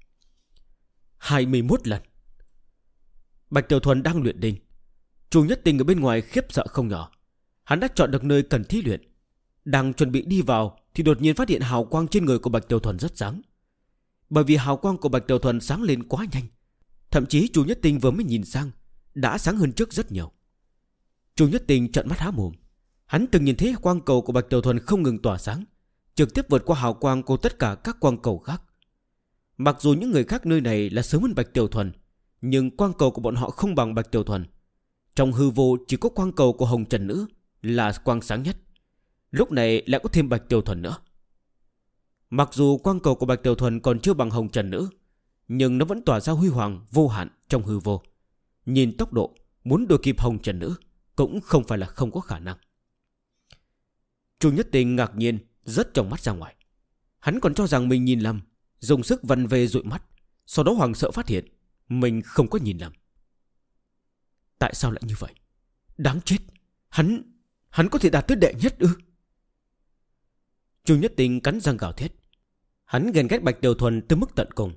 21 lần. Bạch Tiểu Thuần đang luyện đinh. Chu Nhất Tình ở bên ngoài khiếp sợ không nhỏ. Hắn đã chọn được nơi cần thí luyện. Đang chuẩn bị đi vào thì đột nhiên phát hiện hào quang trên người của Bạch Tiểu Thuần rất sáng. Bởi vì hào quang của Bạch Tiểu Thuần sáng lên quá nhanh, thậm chí Chu Nhất Tình vừa mới nhìn sang đã sáng hơn trước rất nhiều. Chu Nhất Tình trợn mắt há mồm. Hắn từng nhìn thấy quang cầu của Bạch Tiểu Thuần không ngừng tỏa sáng, trực tiếp vượt qua hào quang của tất cả các quang cầu khác. Mặc dù những người khác nơi này là sớm hơn Bạch Tiểu Thuần, nhưng quang cầu của bọn họ không bằng Bạch Tiểu Thuần. Trong hư vô chỉ có quang cầu của Hồng Trần Nữ là quang sáng nhất. Lúc này lại có thêm Bạch Tiểu Thuần nữa. Mặc dù quang cầu của Bạch Tiểu Thuần còn chưa bằng Hồng Trần Nữ, nhưng nó vẫn tỏa ra huy hoàng vô hạn trong hư vô. Nhìn tốc độ, muốn đuổi kịp Hồng Trần Nữ cũng không phải là không có khả năng. Chu Nhất Tình ngạc nhiên rớt trong mắt ra ngoài. Hắn còn cho rằng mình nhìn lầm, dùng sức vằn về dụi mắt, sau đó hoảng sợ phát hiện mình không có nhìn lầm. Tại sao lại như vậy? Đáng chết. Hắn có thể đạt tới đệ nhất ư? Chu Nhất Tình cắn răng gào thét. Hắn ghen ghét Bạch Tiểu Thuần tới mức tận cùng.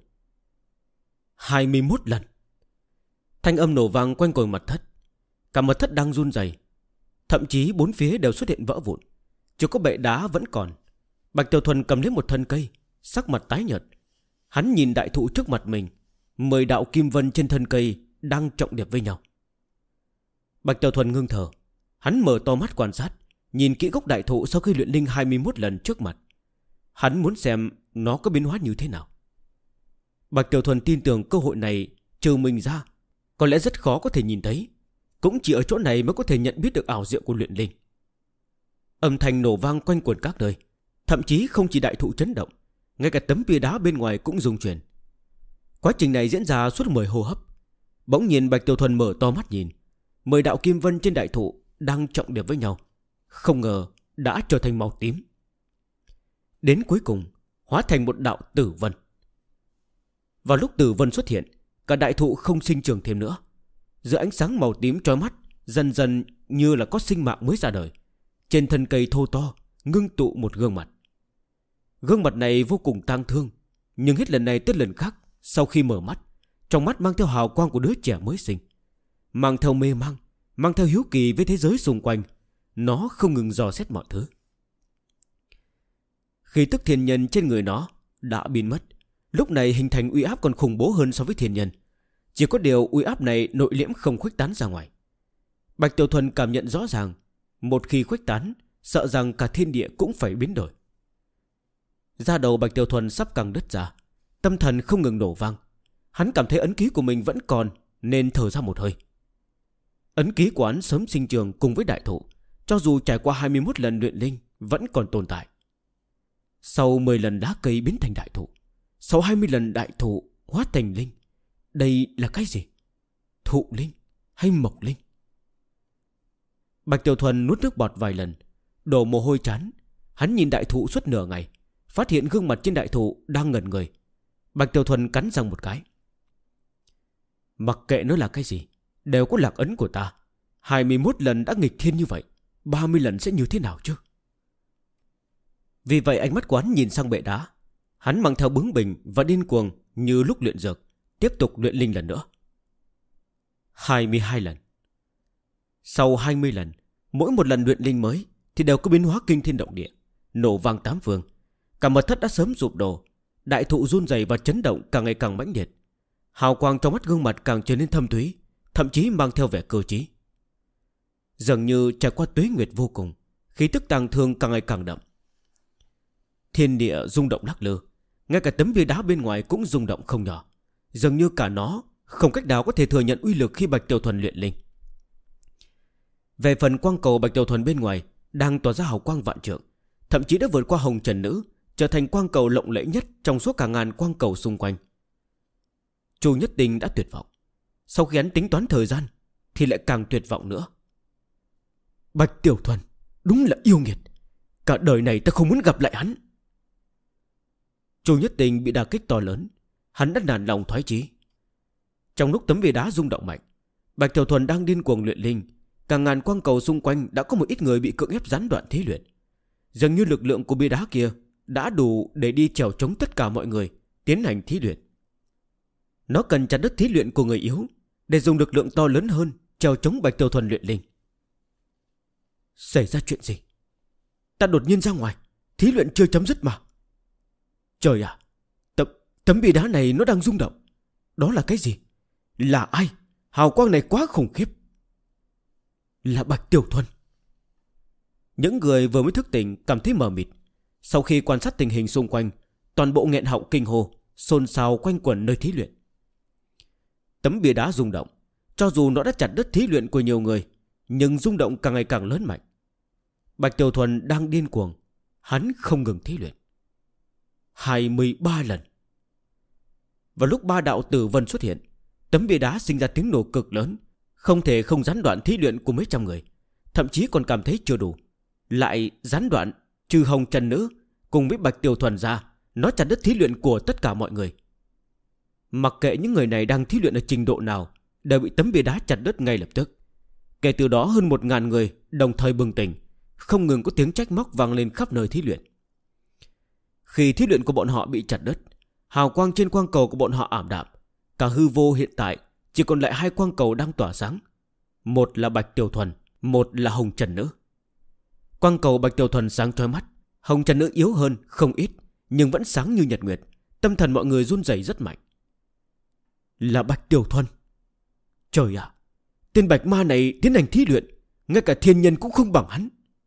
21 lần. Thanh âm nổ vang quanh quần mật thất. Cả mật thất đang run rẩy, thậm chí bốn phía đều xuất hiện vỡ vụn. Chỉ có bệ đá vẫn còn. Bạch Tiểu Thuần cầm lấy một thân cây, sắc mặt tái nhợt. Hắn nhìn đại thụ trước mặt mình, 10 đạo kim vân trên thân cây đang trọng điệp với nhau. Bạch Tiểu Thuần ngưng thở. Hắn mở to mắt quan sát, nhìn kỹ gốc đại thụ sau khi luyện linh 21 lần trước mặt. Hắn muốn xem nó có biến hóa như thế nào. Bạch Tiểu Thuần tin tưởng cơ hội này trừ mình ra có lẽ rất khó có thể nhìn thấy. Cũng chỉ ở chỗ này mới có thể nhận biết được ảo diệu của luyện linh. Âm thanh nổ vang quanh quẩn các nơi. Thậm chí không chỉ đại thụ chấn động, ngay cả tấm bia đá bên ngoài cũng rung chuyển. Quá trình này diễn ra suốt 10 hô hấp. Bỗng nhiên Bạch Tiểu Thuần mở to mắt nhìn, 10 đạo kim vân trên đại thụ đang trọng điệp với nhau, không ngờ đã trở thành màu tím. Đến cuối cùng hóa thành một đạo tử vân. Vào lúc tử vân xuất hiện, cả đại thụ không sinh trưởng thêm nữa. Giữa ánh sáng màu tím chói mắt, dần dần như là có sinh mạng mới ra đời. Trên thân cây thô to ngưng tụ một gương mặt. Gương mặt này vô cùng tang thương, nhưng hết lần này tới lần khác, sau khi mở mắt, trong mắt mang theo hào quang của đứa trẻ mới sinh, mang theo mê mang, mang theo hiếu kỳ với thế giới xung quanh. Nó không ngừng dò xét mọi thứ. Khí tức thiên nhân trên người nó đã biến mất. Lúc này hình thành uy áp còn khủng bố hơn so với thiên nhân. Chỉ có điều uy áp này nội liễm không khuếch tán ra ngoài. Bạch Tiểu Thuần cảm nhận rõ ràng, một khi khuếch tán, sợ rằng cả thiên địa cũng phải biến đổi. Da đầu Bạch Tiểu Thuần sắp căng đứt ra, tâm thần không ngừng nổ vang. Hắn cảm thấy ấn ký của mình vẫn còn, nên thở ra một hơi. Ấn ký của hắn sớm sinh trường cùng với đại thụ, cho dù trải qua 21 lần luyện linh vẫn còn tồn tại. Sau 10 lần đá cây biến thành đại thụ, sau 20 lần đại thụ hóa thành linh, đây là cái gì? Thụ linh hay mộc linh? Bạch Tiểu Thuần nuốt nước bọt vài lần, đổ mồ hôi chán. Hắn nhìn đại thụ suốt nửa ngày, phát hiện gương mặt trên đại thụ đang ngẩn người. Bạch Tiểu Thuần cắn răng một cái. Mặc kệ nó là cái gì, đều có lạc ấn của ta. 21 lần đã nghịch thiên như vậy, 30 lần sẽ như thế nào chứ? Vì vậy ánh mắt của hắn nhìn sang bệ đá. Hắn mang theo bướng bỉnh và điên cuồng như lúc luyện dược, tiếp tục luyện linh lần nữa. 22 lần. Sau 20 lần, mỗi một lần luyện linh mới thì đều có biến hóa kinh thiên động địa, nổ vang tám phương. Cả mật thất đã sớm sụp đổ. Đại thụ run rẩy và chấn động càng ngày càng mãnh liệt. Hào quang trong mắt gương mặt càng trở nên thâm thúy, thậm chí mang theo vẻ cơ trí. Dường như trải qua tuế nguyệt vô cùng, khí tức tang thương càng ngày càng đậm. Thiên địa rung động lắc lư, ngay cả tấm bia đá bên ngoài cũng rung động không nhỏ. Dường như cả nó không cách nào có thể thừa nhận uy lực khi Bạch Tiểu Thuần luyện linh. Về phần quang cầu Bạch Tiểu Thuần bên ngoài đang tỏa ra hào quang vạn trượng, thậm chí đã vượt qua Hồng Trần Nữ, trở thành quang cầu lộng lẫy nhất trong số cả ngàn quang cầu xung quanh. Chu Nhất Tình đã tuyệt vọng. Sau khi hắn tính toán thời gian thì lại càng tuyệt vọng nữa. Bạch Tiểu Thuần đúng là yêu nghiệt, cả đời này ta không muốn gặp lại hắn. Chu Nhất Tình bị đả kích to lớn, hắn đã nản lòng thoái chí. Trong lúc tấm bia đá rung động mạnh, Bạch Tiểu Thuần đang điên cuồng luyện linh. Cả ngàn quang cầu xung quanh đã có một ít người bị cưỡng ép gián đoạn thí luyện. Dường như lực lượng của bia đá kia đã đủ để đi chèo chống tất cả mọi người tiến hành thí luyện. Nó cần chặt đứt thí luyện của người yếu để dùng lực lượng to lớn hơn chèo chống Bạch Tiểu Thuần luyện linh. Xảy ra chuyện gì? Ta đột nhiên ra ngoài, thí luyện chưa chấm dứt mà. Trời ạ, tấm bia đá này nó đang rung động. Đó là cái gì? Là ai? Hào quang này quá khủng khiếp. Là Bạch Tiểu Thuần. Những người vừa mới thức tỉnh cảm thấy mờ mịt. Sau khi quan sát tình hình xung quanh, toàn bộ nghẹn họng kinh hô, xôn xao quanh quẩn nơi thí luyện. Tấm bia đá rung động. Cho dù nó đã chặt đứt thí luyện của nhiều người, nhưng rung động càng ngày càng lớn mạnh. Bạch Tiểu Thuần đang điên cuồng. Hắn không ngừng thí luyện 23 lần. Vào lúc 3 đạo tử vân xuất hiện, tấm bia đá sinh ra tiếng nổ cực lớn, không thể không gián đoạn thí luyện của mấy trăm người. Thậm chí còn cảm thấy chưa đủ, lại gián đoạn trừ Hồng Trần Nữ cùng với Bạch Tiểu Thuần ra. Nó chặt đứt thí luyện của tất cả mọi người. Mặc kệ những người này đang thí luyện ở trình độ nào, đều bị tấm bia đá chặt đứt ngay lập tức. Kể từ đó hơn 1000 người đồng thời bừng tỉnh, không ngừng có tiếng trách móc vang lên khắp nơi thí luyện. Khi thí luyện của bọn họ bị chặt đứt, hào quang trên quang cầu của bọn họ ảm đạm. Cả hư vô hiện tại chỉ còn lại 2 quang cầu đang tỏa sáng. Một là Bạch Tiểu Thuần, một là Hồng Trần Nữ. Quang cầu Bạch Tiểu Thuần sáng chói mắt, Hồng Trần Nữ yếu hơn không ít, nhưng vẫn sáng như nhật nguyệt. Tâm thần mọi người run rẩy rất mạnh. Là Bạch Tiểu Thuần. Trời ạ, tên Bạch Ma này tiến hành thí luyện, ngay cả thiên nhân cũng không bằng hắn.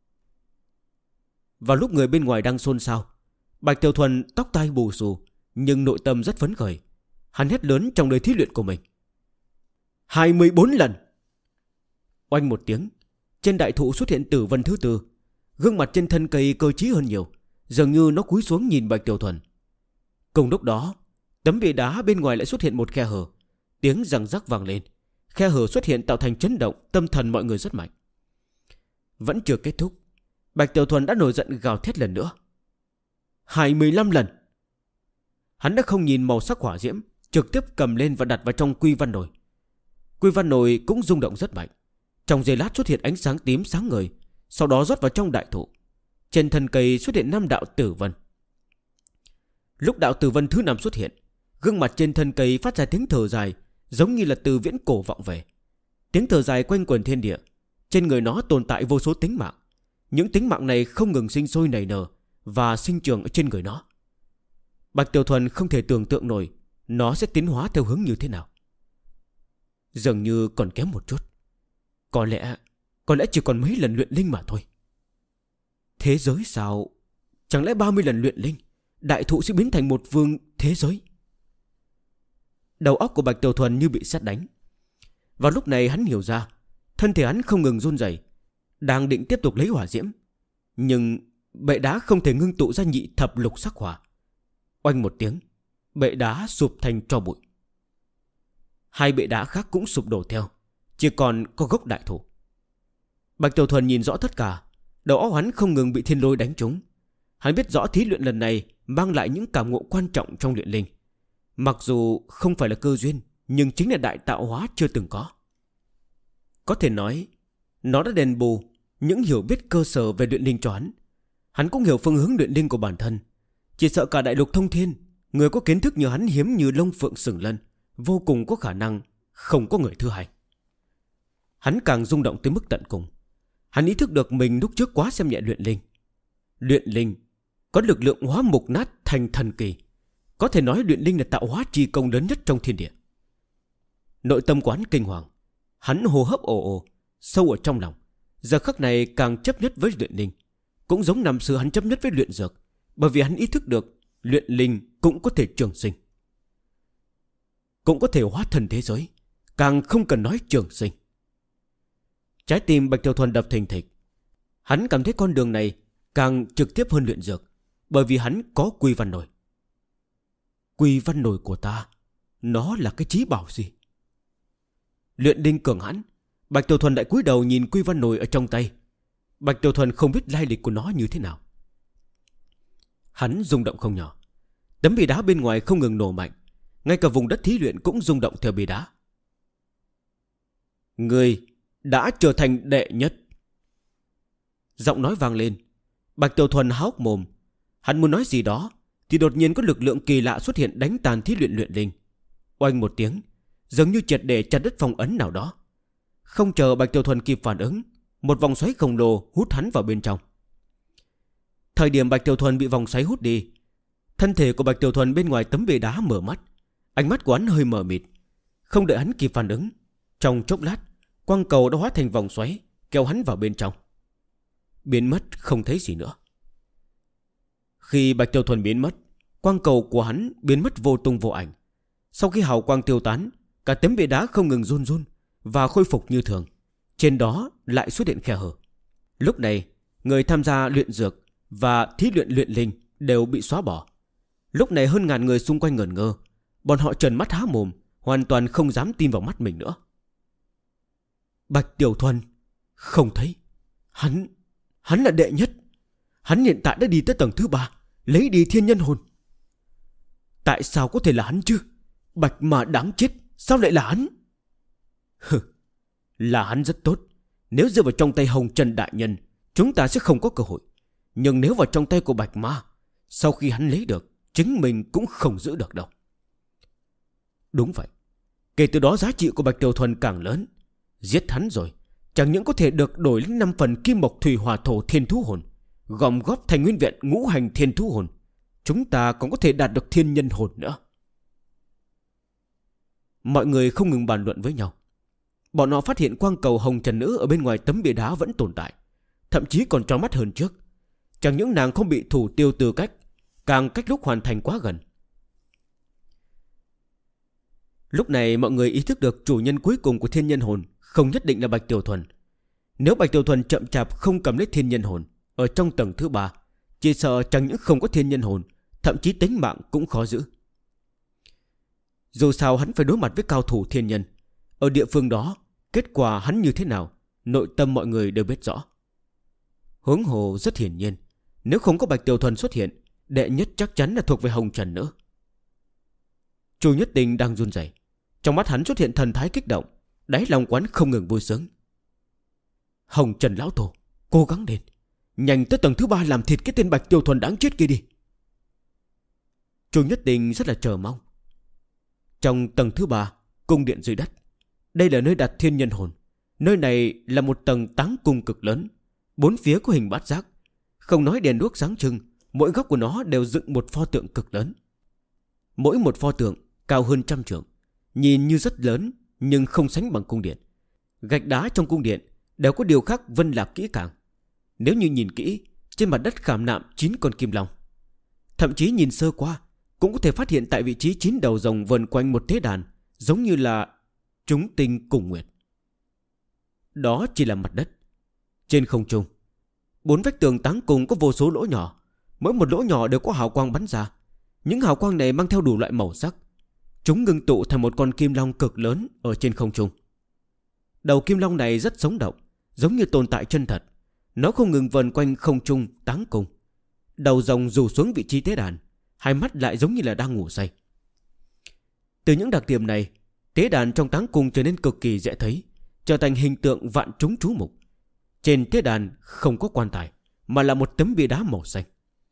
Vào lúc người bên ngoài đang xôn xao, Bạch Tiểu Thuần tóc tai bù xù, nhưng nội tâm rất phấn khởi. Hắn hét lớn trong đời thí luyện của mình: 24 lần. Oanh một tiếng, trên đại thụ xuất hiện tử vân thứ tư. Gương mặt trên thân cây cơ trí hơn nhiều, dường như nó cúi xuống nhìn Bạch Tiểu Thuần. Cùng lúc đó, tấm bia đá bên ngoài lại xuất hiện một khe hở. Tiếng răng rắc vang lên. Khe hở xuất hiện tạo thành chấn động, tâm thần mọi người rất mạnh. Vẫn chưa kết thúc, Bạch Tiểu Thuần đã nổi giận gào thét lần nữa: 25 lần. Hắn đã không nhìn màu sắc hỏa diễm, trực tiếp cầm lên và đặt vào trong quy văn nồi. Quy văn nồi cũng rung động rất mạnh. Trong giây lát xuất hiện ánh sáng tím sáng ngời, sau đó rót vào trong đại thụ. Trên thân cây xuất hiện 5 đạo tử vân. Lúc đạo tử vân thứ 5 xuất hiện, gương mặt trên thân cây phát ra tiếng thở dài, giống như là từ viễn cổ vọng về. Tiếng thở dài quanh quần thiên địa. Trên người nó tồn tại vô số tính mạng. Những tính mạng này không ngừng sinh sôi nảy nở và sinh trưởng ở trên người nó. Bạch Tiểu Thuần không thể tưởng tượng nổi nó sẽ tiến hóa theo hướng như thế nào. Dường như còn kém một chút. Có lẽ chỉ còn mấy lần luyện linh mà thôi. Thế giới sao? Chẳng lẽ 30 lần luyện linh, đại thụ sẽ biến thành một vương thế giới? Đầu óc của Bạch Tiểu Thuần như bị sét đánh. Vào lúc này hắn hiểu ra, thân thể hắn không ngừng run rẩy, đang định tiếp tục lấy hỏa diễm, nhưng bệ đá không thể ngưng tụ ra nhị thập lục sắc hỏa. Oanh một tiếng, bệ đá sụp thành tro bụi. 2 bệ đá khác cũng sụp đổ theo, chỉ còn có gốc đại thụ. Bạch Tiểu Thuần nhìn rõ tất cả. Đầu óc hắn không ngừng bị thiên lôi đánh trúng. Hắn biết rõ thí luyện lần này mang lại những cảm ngộ quan trọng trong luyện linh. Mặc dù không phải là cơ duyên, nhưng chính là đại tạo hóa chưa từng có. Có thể nói, nó đã đền bù những hiểu biết cơ sở về luyện linh cho hắn. Hắn cũng hiểu phương hướng luyện linh của bản thân. Chỉ sợ cả đại lục thông thiên, người có kiến thức như hắn hiếm như lông phượng sừng lân, vô cùng có khả năng không có người thứ hai. Hắn càng rung động tới mức tận cùng. Hắn ý thức được mình lúc trước quá xem nhẹ luyện linh. Luyện linh có lực lượng hóa mục nát thành thần kỳ. Có thể nói luyện linh là tạo hóa chi công lớn nhất trong thiên địa. Nội tâm quán kinh hoàng. Hắn hô hấp ồ ồ, sâu ở trong lòng. Giờ khắc này càng chấp nhất với luyện linh. Cũng giống năm xưa hắn chấp nhất với luyện dược. Bởi vì hắn ý thức được luyện linh cũng có thể trường sinh, cũng có thể hóa thần thế giới, càng không cần nói trường sinh. Trái tim Bạch Tiểu Thuần đập thình thịch. Hắn cảm thấy con đường này càng trực tiếp hơn luyện dược, bởi vì hắn có quy văn nồi. Quy văn nồi của ta, nó là cái trí bảo gì? Luyện linh cường hãn. Bạch Tiểu Thuần lại cúi đầu nhìn quy văn nồi ở trong tay. Bạch Tiểu Thuần không biết lai lịch của nó như thế nào. Hắn rung động không nhỏ. Tấm bia đá bên ngoài không ngừng nổ mạnh. Ngay cả vùng đất thí luyện cũng rung động theo bia đá. Người đã trở thành đệ nhất. Giọng nói vang lên. Bạch Tiểu Thuần há hốc mồm. Hắn muốn nói gì đó thì đột nhiên có lực lượng kỳ lạ xuất hiện đánh tàn thí luyện luyện linh. Oanh một tiếng, giống như triệt để chặt đứt phong ấn nào đó. Không chờ Bạch Tiểu Thuần kịp phản ứng, một vòng xoáy khổng lồ hút hắn vào bên trong. Thời điểm Bạch Tiểu Thuần bị vòng xoáy hút đi, thân thể của Bạch Tiểu Thuần bên ngoài tấm bia đá mở mắt. Ánh mắt của hắn hơi mờ mịt. Không đợi hắn kịp phản ứng, trong chốc lát quang cầu đã hóa thành vòng xoáy kéo hắn vào bên trong, biến mất không thấy gì nữa. Khi Bạch Tiểu Thuần biến mất, quang cầu của hắn biến mất vô tung vô ảnh. Sau khi hào quang tiêu tán, Cả tấm bia đá không ngừng run run và khôi phục như thường. Trên đó lại xuất hiện khe hở. Lúc này người tham gia luyện dược và thí luyện luyện linh đều bị xóa bỏ. Lúc này hơn ngàn người xung quanh ngẩn ngơ. Bọn họ trợn mắt há mồm, hoàn toàn không dám tin vào mắt mình nữa. Bạch Tiểu Thuần không thấy. Hắn là đệ nhất. Hắn hiện tại đã đi tới tầng thứ 3, lấy đi thiên nhân hồn. Tại sao có thể là hắn chứ? Bạch mà đáng chết, sao lại là hắn? Là hắn rất tốt. Nếu rơi vào trong tay Hồng Trần đại nhân, chúng ta sẽ không có cơ hội. Nhưng nếu vào trong tay của Bạch Ma, sau khi hắn lấy được, chính mình cũng không giữ được đâu. Đúng vậy. Kể từ đó giá trị của Bạch Tiểu Thuần càng lớn. Giết hắn rồi, chẳng những có thể được đổi lên 5 phần kim mộc thủy hỏa thổ thiên thú hồn, gom góp thành nguyên vẹn ngũ hành thiên thú hồn, chúng ta còn có thể đạt được thiên nhân hồn nữa. Mọi người không ngừng bàn luận với nhau. Bọn họ phát hiện quang cầu hồng trần nữ ở bên ngoài tấm bia đá vẫn tồn tại, thậm chí còn trói mắt hơn trước. Chẳng những nàng không bị thủ tiêu tư cách, càng cách lúc hoàn thành quá gần. Lúc này mọi người ý thức được chủ nhân cuối cùng của thiên nhân hồn không nhất định là Bạch Tiểu Thuần. Nếu Bạch Tiểu Thuần chậm chạp không cầm lấy thiên nhân hồn ở trong tầng thứ 3, chỉ sợ chẳng những không có thiên nhân hồn, thậm chí tính mạng cũng khó giữ. Dù sao hắn phải đối mặt với cao thủ thiên nhân. Ở địa phương đó, kết quả hắn như thế nào, nội tâm mọi người đều biết rõ. Huống hồ rất hiển nhiên, nếu không có Bạch Tiểu Thuần xuất hiện, đệ nhất chắc chắn là thuộc về Hồng Trần nữa. Chu Nhất Tinh đang run rẩy, trong mắt hắn xuất hiện thần thái kích động, đáy lòng quán không ngừng vui sướng. Hồng Trần lão tổ, cố gắng lên, nhanh tới tầng thứ 3 làm thịt cái tên Bạch Tiểu Thuần đáng chết kia đi. Chu Nhất Tinh rất là chờ mong. Trong tầng thứ 3, cung điện dưới đất, đây là nơi đặt thiên nhân hồn. Nơi này là một tầng táng cung cực lớn, 4 phía có hình bát giác. Không nói đèn đuốc sáng trưng, mỗi góc của nó đều dựng một pho tượng cực lớn. Mỗi một pho tượng cao hơn 100 trượng, nhìn như rất lớn nhưng không sánh bằng cung điện. Gạch đá trong cung điện đều có điều khắc vân lạc kỹ càng. Nếu như nhìn kỹ, trên mặt đất khảm nạm 9 con kim long. Thậm chí nhìn sơ qua cũng có thể phát hiện tại vị trí 9 đầu rồng vần quanh một tế đàn, giống như là chúng tinh cùng nguyệt. Đó chỉ là mặt đất. Trên không trung, 4 vách tường táng cung có vô số lỗ nhỏ. Mỗi một lỗ nhỏ đều có hào quang bắn ra. Những hào quang này mang theo đủ loại màu sắc. Chúng ngưng tụ thành một con kim long cực lớn ở trên không trung. Đầu kim long này rất sống động, giống như tồn tại chân thật. Nó không ngừng vần quanh không trung táng cung. Đầu rồng rủ xuống vị trí tế đàn, hai mắt lại giống như là đang ngủ say. Từ những đặc điểm này, tế đàn trong táng cung trở nên cực kỳ dễ thấy, trở thành hình tượng vạn chúng chú mục. Trên tế đàn không có quan tài, mà là một tấm bia đá màu xanh.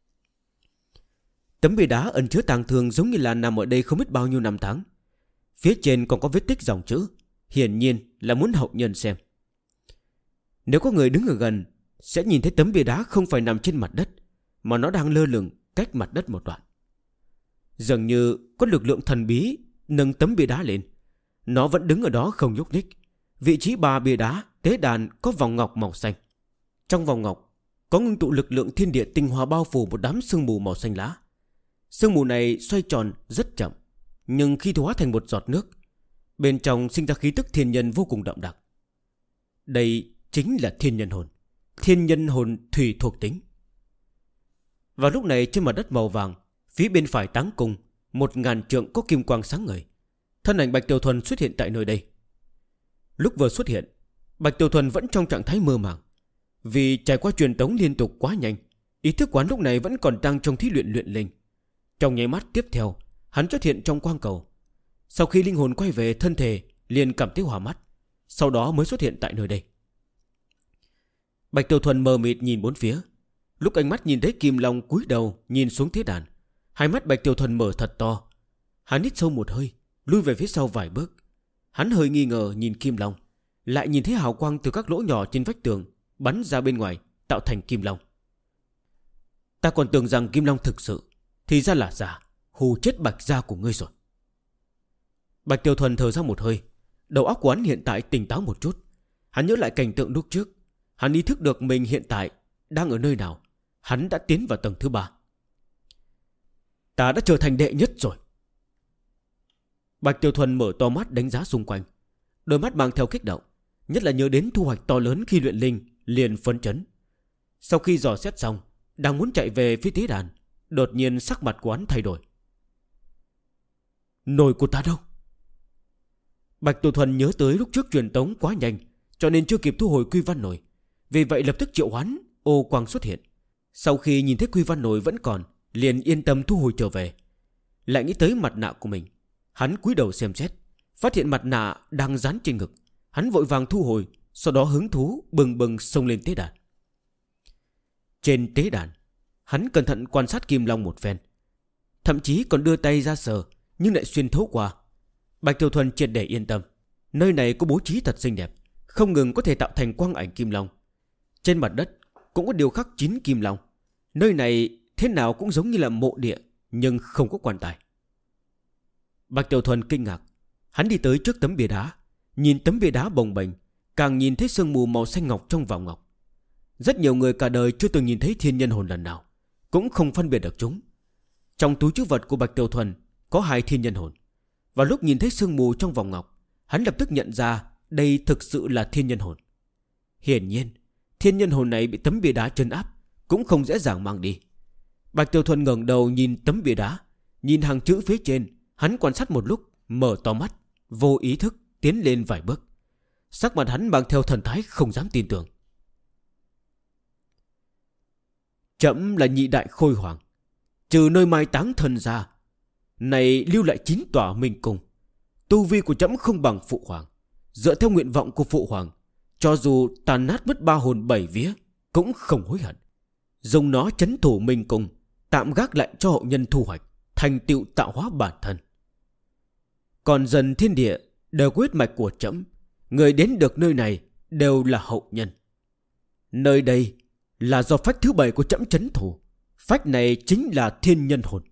Tấm bia đá ẩn chứa tang thương, giống như là nằm ở đây không biết bao nhiêu năm tháng. Phía trên còn có vết tích dòng chữ, hiển nhiên là muốn hậu nhân xem. Nếu có người đứng ở gần, sẽ nhìn thấy tấm bia đá không phải nằm trên mặt đất, mà nó đang lơ lửng cách mặt đất một đoạn. Dường như có lực lượng thần bí nâng tấm bia đá lên. Nó vẫn đứng ở đó không nhúc nhích. Vị trí 3 bia đá tế đàn có vòng ngọc màu xanh. Trong vòng ngọc có ngưng tụ lực lượng thiên địa tinh hoa, bao phủ một đám sương mù màu xanh lá. Sương mù này xoay tròn rất chậm, nhưng khi hóa thành một giọt nước, bên trong sinh ra khí tức thiên nhân vô cùng đậm đặc. Đây chính là thiên nhân hồn. Thiên nhân hồn thủy thuộc tính. Vào lúc này trên mặt đất màu vàng, phía bên phải táng cung 1000 trượng có kim quang sáng ngời. Thân ảnh Bạch Tiểu Thuần xuất hiện tại nơi đây. Lúc vừa xuất hiện, Bạch Tiểu Thuần vẫn trong trạng thái mơ màng. Vì trải qua truyền tống liên tục quá nhanh, ý thức quán lúc này vẫn còn đang trong thí luyện luyện linh. Trong nháy mắt tiếp theo, hắn xuất hiện trong quang cầu. Sau khi linh hồn quay về thân thể, liền cảm thấy hòa mắt, sau đó mới xuất hiện tại nơi đây. Bạch Tiểu Thuần mờ mịt nhìn bốn phía. Lúc ánh mắt nhìn thấy kim long cúi đầu nhìn xuống thế đàn, hai mắt Bạch Tiểu Thuần mở thật to. Hắn hít sâu một hơi, lui về phía sau vài bước. Hắn hơi nghi ngờ nhìn kim long, lại nhìn thấy hào quang từ các lỗ nhỏ trên vách tường bắn ra bên ngoài, tạo thành kim long. Ta còn tưởng rằng kim long thực sự, thì ra là giả, hù chết Bạch gia của ngươi rồi. Bạch Tiểu Thuần thở ra một hơi, đầu óc của hắn hiện tại tỉnh táo một chút. Hắn nhớ lại cảnh tượng lúc trước. Hắn ý thức được mình hiện tại đang ở nơi nào. Hắn đã tiến vào tầng thứ 3. Ta đã trở thành đệ nhất rồi. Bạch Tiểu Thuần mở to mắt đánh giá xung quanh, đôi mắt mang theo kích động, nhất là nhớ đến thu hoạch to lớn khi luyện linh, liền phấn chấn. Sau khi dò xét xong, đang muốn chạy về phía tế đàn, đột nhiên sắc mặt của hắn thay đổi. Nồi của ta đâu? Bạch Tiểu Thuần nhớ tới lúc trước truyền tống quá nhanh, cho nên chưa kịp thu hồi quy văn nồi. Vì vậy lập tức triệu hoán ô quang xuất hiện. Sau khi nhìn thấy quy văn nồi vẫn còn, liền yên tâm thu hồi trở về. Lại nghĩ tới mặt nạ của mình, hắn cúi đầu xem xét, phát hiện mặt nạ đang dán trên ngực. Hắn vội vàng thu hồi, sau đó hứng thú bừng bừng xông lên tế đàn. Trên tế đàn, hắn cẩn thận quan sát kim long một phen, thậm chí còn đưa tay ra sờ, nhưng lại xuyên thấu qua. Bạch Tiểu Thuần triệt để yên tâm. Nơi này có bố trí thật xinh đẹp, không ngừng có thể tạo thành quang ảnh kim long. Trên mặt đất cũng có điều khắc 9 kim long. Nơi này thế nào cũng giống như là mộ địa, nhưng không có quan tài. Bạch Tiểu Thuần kinh ngạc. Hắn đi tới trước tấm bia đá, nhìn tấm bia đá bồng bềnh, càng nhìn thấy sương mù màu xanh ngọc trong vòng ngọc. Rất nhiều người cả đời chưa từng nhìn thấy thiên nhân hồn lần nào, cũng không phân biệt được chúng. Trong túi trữ vật của Bạch Tiểu Thuần có 2 thiên nhân hồn. Và lúc nhìn thấy sương mù trong vòng ngọc, hắn lập tức nhận ra đây thực sự là thiên nhân hồn. Hiển nhiên, thiên nhân hồn này bị tấm bia đá trấn áp, cũng không dễ dàng mang đi. Bạch Tiểu Thuần ngẩng đầu nhìn tấm bia đá, nhìn hàng chữ phía trên. Hắn quan sát một lúc, mở to mắt, vô ý thức tiến lên vài bước. Sắc mặt hắn mang theo thần thái không dám tin tưởng. Trẫm là nhị đại khôi hoàng, trừ nơi mai táng thần ra, này lưu lại 9 tòa minh cung. Tu vi của trẫm không bằng phụ hoàng. Dựa theo nguyện vọng của phụ hoàng, cho dù tàn nát mất 3 hồn 7 vía, cũng không hối hận. Dùng nó trấn thủ minh cung, tạm gác lại cho hậu nhân thu hoạch, thành tựu tạo hóa bản thân. Còn dần thiên địa đều có huyết mạch của trẫm, người đến được nơi này đều là hậu nhân. Nơi đây là do phách thứ 7 của trẫm trấn thủ. Phách này chính là thiên nhân hồn.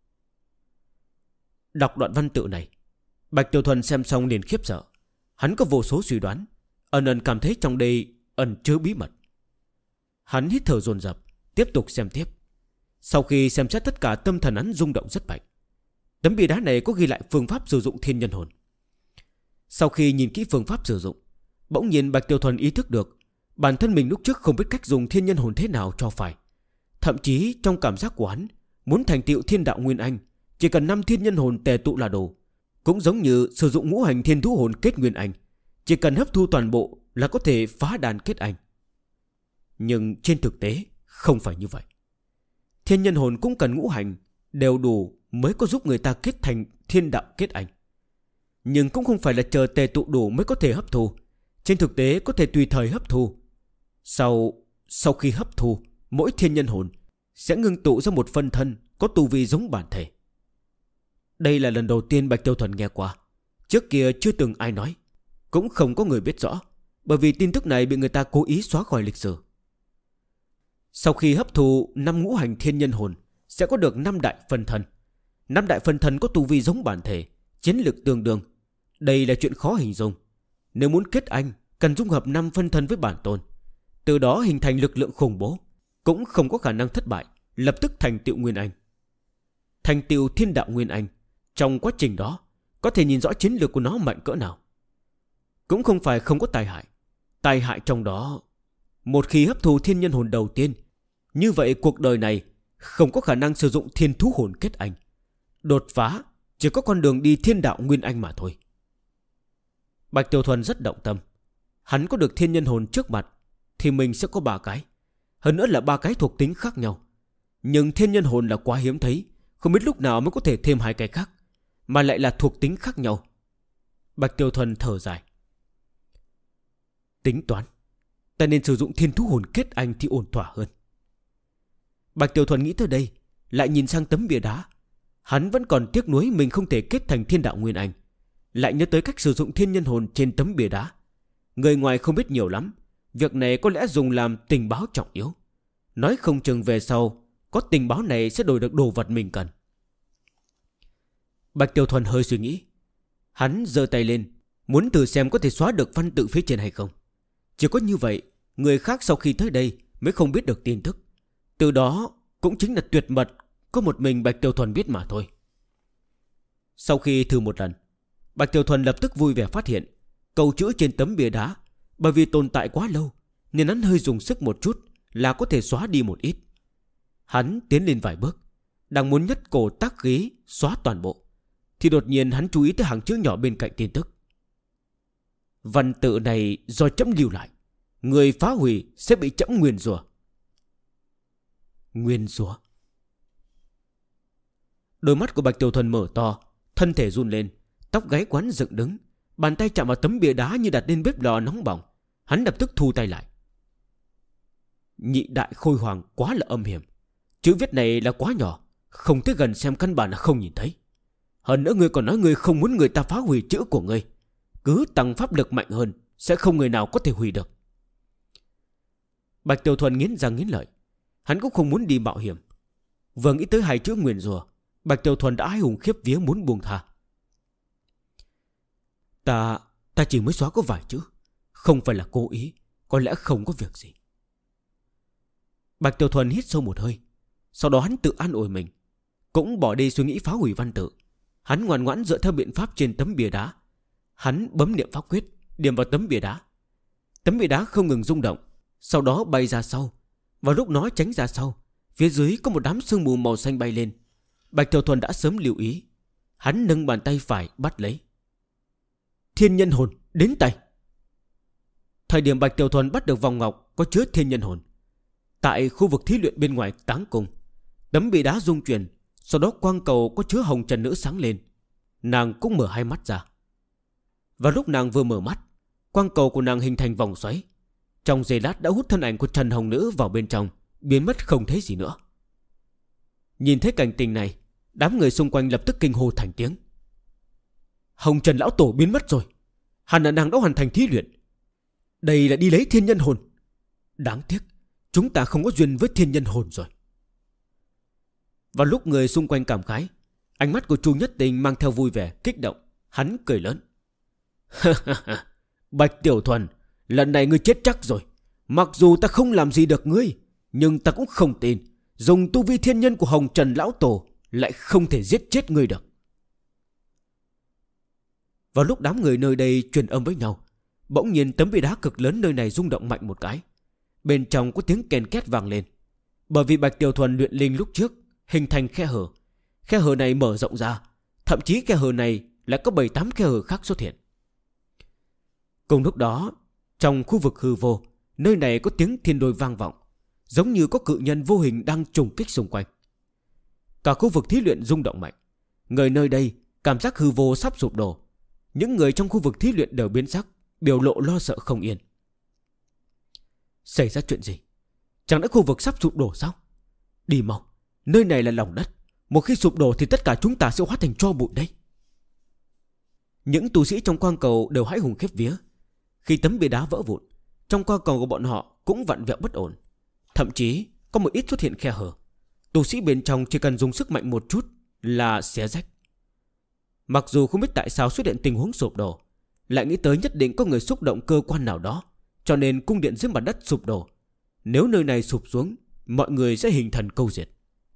Đọc đoạn văn tự này, Bạch Tiểu Thuần xem xong liền khiếp sợ. Hắn có vô số suy đoán, ẩn ẩn cảm thấy trong đây ẩn chứa bí mật. Hắn hít thở dồn dập, tiếp tục xem tiếp. Sau khi xem xét tất cả, tâm thần hắn rung động rất mạnh. Tấm bia đá này có ghi lại phương pháp sử dụng thiên nhân hồn. Sau khi nhìn kỹ phương pháp sử dụng, bỗng nhiên Bạch Tiểu Thuần ý thức được bản thân mình lúc trước không biết cách dùng thiên nhân hồn thế nào cho phải. Thậm chí trong cảm giác của hắn, muốn thành tựu thiên đạo nguyên anh, chỉ cần 5 thiên nhân hồn tề tụ là đủ. Cũng giống như sử dụng ngũ hành thiên thú hồn kết nguyên anh, chỉ cần hấp thu toàn bộ là có thể phá đàn kết anh. Nhưng trên thực tế không phải như vậy. Thiên nhân hồn cũng cần ngũ hành đều đủ mới có giúp người ta kết thành thiên đạo kết anh. Nhưng cũng không phải là chờ tề tụ đủ mới có thể hấp thu. Trên thực tế có thể tùy thời hấp thu. Sau khi hấp thu, mỗi thiên nhân hồn sẽ ngưng tụ ra một phân thân có tu vi giống bản thể. Đây là lần đầu tiên Bạch Tiểu Thuần nghe qua. Trước kia chưa từng ai nói, cũng không có người biết rõ, bởi vì tin tức này bị người ta cố ý xóa khỏi lịch sử. Sau khi hấp thu 5 ngũ hành thiên nhân hồn, sẽ có được 5 đại phân thân. 5 đại phân thân có tu vi giống bản thể, chiến lực tương đương. Đây là chuyện khó hình dung. Nếu muốn kết anh, cần dung hợp 5 phân thân với bản tôn, từ đó hình thành lực lượng khủng bố, cũng không có khả năng thất bại, lập tức thành tựu nguyên anh. Thành tựu thiên đạo nguyên anh, trong quá trình đó có thể nhìn rõ chiến lược của nó mạnh cỡ nào. Cũng không phải không có tai hại. Tai hại trong đó, một khi hấp thu thiên nhân hồn đầu tiên, như vậy cuộc đời này không có khả năng sử dụng thiên thú hồn kết anh. Đột phá chỉ có con đường đi thiên đạo nguyên anh mà thôi. Bạch Tiểu Thuần rất động tâm. Hắn có được thiên nhân hồn trước mặt thì mình sẽ có 3 cái, hơn nữa là 3 cái thuộc tính khác nhau. Nhưng thiên nhân hồn là quá hiếm thấy, không biết lúc nào mới có thể thêm 2 cái khác, mà lại là thuộc tính khác nhau. Bạch Tiểu Thuần thở dài. Tính toán, ta nên sử dụng thiên thú hồn kết anh thì ổn thỏa hơn. Bạch Tiểu Thuần nghĩ tới đây, lại nhìn sang tấm bia đá. Hắn vẫn còn tiếc nuối mình không thể kết thành thiên đạo nguyên anh. Lại nhớ tới cách sử dụng thiên nhân hồn trên tấm bia đá. Người ngoài không biết nhiều lắm, việc này có lẽ dùng làm tình báo trọng yếu. Nói không chừng về sau có tình báo này sẽ đổi được đồ vật mình cần. Bạch Tiểu Thuần hơi suy nghĩ. Hắn giơ tay lên, muốn thử xem có thể xóa được văn tự phía trên hay không. Chỉ có như vậy, người khác sau khi tới đây mới không biết được tin tức. Từ đó cũng chính là tuyệt mật có một mình Bạch Tiểu Thuần biết mà thôi. Sau khi thử một lần, Bạch Tiểu Thuần lập tức vui vẻ phát hiện câu chữ trên tấm bia đá bởi vì tồn tại quá lâu nên hắn hơi dùng sức một chút là có thể xóa đi một ít. Hắn tiến lên vài bước, đang muốn nhất cổ tác khí xóa toàn bộ, thì đột nhiên hắn chú ý tới hàng chữ nhỏ bên cạnh tin tức. Văn tự này do trẫm lưu lại, người phá hủy sẽ bị trẫm nguyền rủa. Nguyền rủa? Đôi mắt của Bạch Tiểu Thuần mở to, thân thể run lên, tóc gáy quán dựng đứng, bàn tay chạm vào tấm bia đá như đặt lên bếp lò nóng bỏng. Hắn lập tức thu tay lại. Nhị đại khôi hoàng quá là âm hiểm. Chữ viết này là quá nhỏ, không tới gần xem căn bản là không nhìn thấy. Hơn nữa ngươi còn nói ngươi không muốn người ta phá hủy chữ của ngươi. Cứ tăng pháp lực mạnh hơn, sẽ không người nào có thể hủy được. Bạch Tiểu Thuần nghiến răng nghiến lợi. Hắn cũng không muốn đi mạo hiểm. Vừa nghĩ tới hai chữ nguyền rủa, Bạch Tiểu Thuần đã hái hùng khiếp vía muốn buông tha. Ta chỉ mới xóa có vài chữ, không phải là cố ý, có lẽ không có việc gì. Bạch Tiểu Thuần hít sâu một hơi, sau đó hắn tự an ủi mình, cũng bỏ đi suy nghĩ phá hủy văn tự. Hắn ngoan ngoãn dựa theo biện pháp trên tấm bia đá. Hắn bấm niệm pháp quyết, điểm vào tấm bia đá. Tấm bia đá không ngừng rung động, sau đó bay ra sau. Vào lúc nó tránh ra sau, phía dưới có một đám sương mù màu xanh bay lên. Bạch Tiểu Thuần đã sớm lưu ý. Hắn nâng bàn tay phải bắt lấy. Thiên nhân hồn đến tay. Thời điểm Bạch Tiểu Thuần bắt được vòng ngọc có chứa thiên nhân hồn, tại khu vực thí luyện bên ngoài táng cung, tấm bia đá rung chuyển, sau đó quang cầu có chứa hồng trần nữ sáng lên. Nàng cũng mở hai mắt ra. Và lúc nàng vừa mở mắt, quang cầu của nàng hình thành vòng xoáy, trong giây lát đã hút thân ảnh của Trần Hồng Nữ vào bên trong, biến mất không thấy gì nữa. Nhìn thấy cảnh tình này, đám người xung quanh lập tức kinh hô thành tiếng. Hồng Trần lão tổ biến mất rồi. Hẳn là nàng đã hoàn thành thí luyện. Đây là đi lấy thiên nhân hồn. Đáng tiếc chúng ta không có duyên với thiên nhân hồn rồi. Vào lúc người xung quanh cảm khái, ánh mắt của Chu Nhất Tình mang theo vui vẻ, kích động. Hắn cười lớn. Bạch Tiểu Thuần, lần này ngươi chết chắc rồi. Mặc dù ta không làm gì được ngươi, nhưng ta cũng không tin dùng tu vi thiên nhân của Hồng Trần lão tổ lại không thể giết chết ngươi được. Vào lúc đám người nơi đây truyền âm với nhau, bỗng nhiên tấm bia đá cực lớn nơi này rung động mạnh một cái. Bên trong có tiếng kèn két vang lên. Bởi vì Bạch Tiểu Thuần luyện linh lúc trước hình thành khe hở. Khe hở này mở rộng ra, thậm chí khe hở này lại có 7-8 khe hở khác xuất hiện. Cùng lúc đó, trong khu vực hư vô, nơi này có tiếng thiên đôi vang vọng, giống như có cự nhân vô hình đang trùng kích xung quanh. Cả khu vực thí luyện rung động mạnh. Người nơi đây cảm giác hư vô sắp sụp đổ. Những người trong khu vực thí luyện đều biến sắc, biểu lộ lo sợ không yên. Xảy ra chuyện gì? Chẳng lẽ khu vực sắp sụp đổ sao? Đi mau, nơi này là lòng đất. Một khi sụp đổ thì tất cả chúng ta sẽ hóa thành tro bụi đấy. Những tu sĩ trong quang cầu đều hãi hùng khiếp vía. Khi tấm bia đá vỡ vụn, trong quang cầu của bọn họ cũng vặn vẹo bất ổn. Thậm chí có một ít xuất hiện khe hở. Tu sĩ bên trong chỉ cần dùng sức mạnh một chút là xé rách. Mặc dù không biết tại sao xuất hiện tình huống sụp đổ, lại nghĩ tới nhất định có người xúc động cơ quan nào đó, cho nên cung điện dưới mặt đất sụp đổ. Nếu nơi này sụp xuống, mọi người sẽ hình thần câu diệt.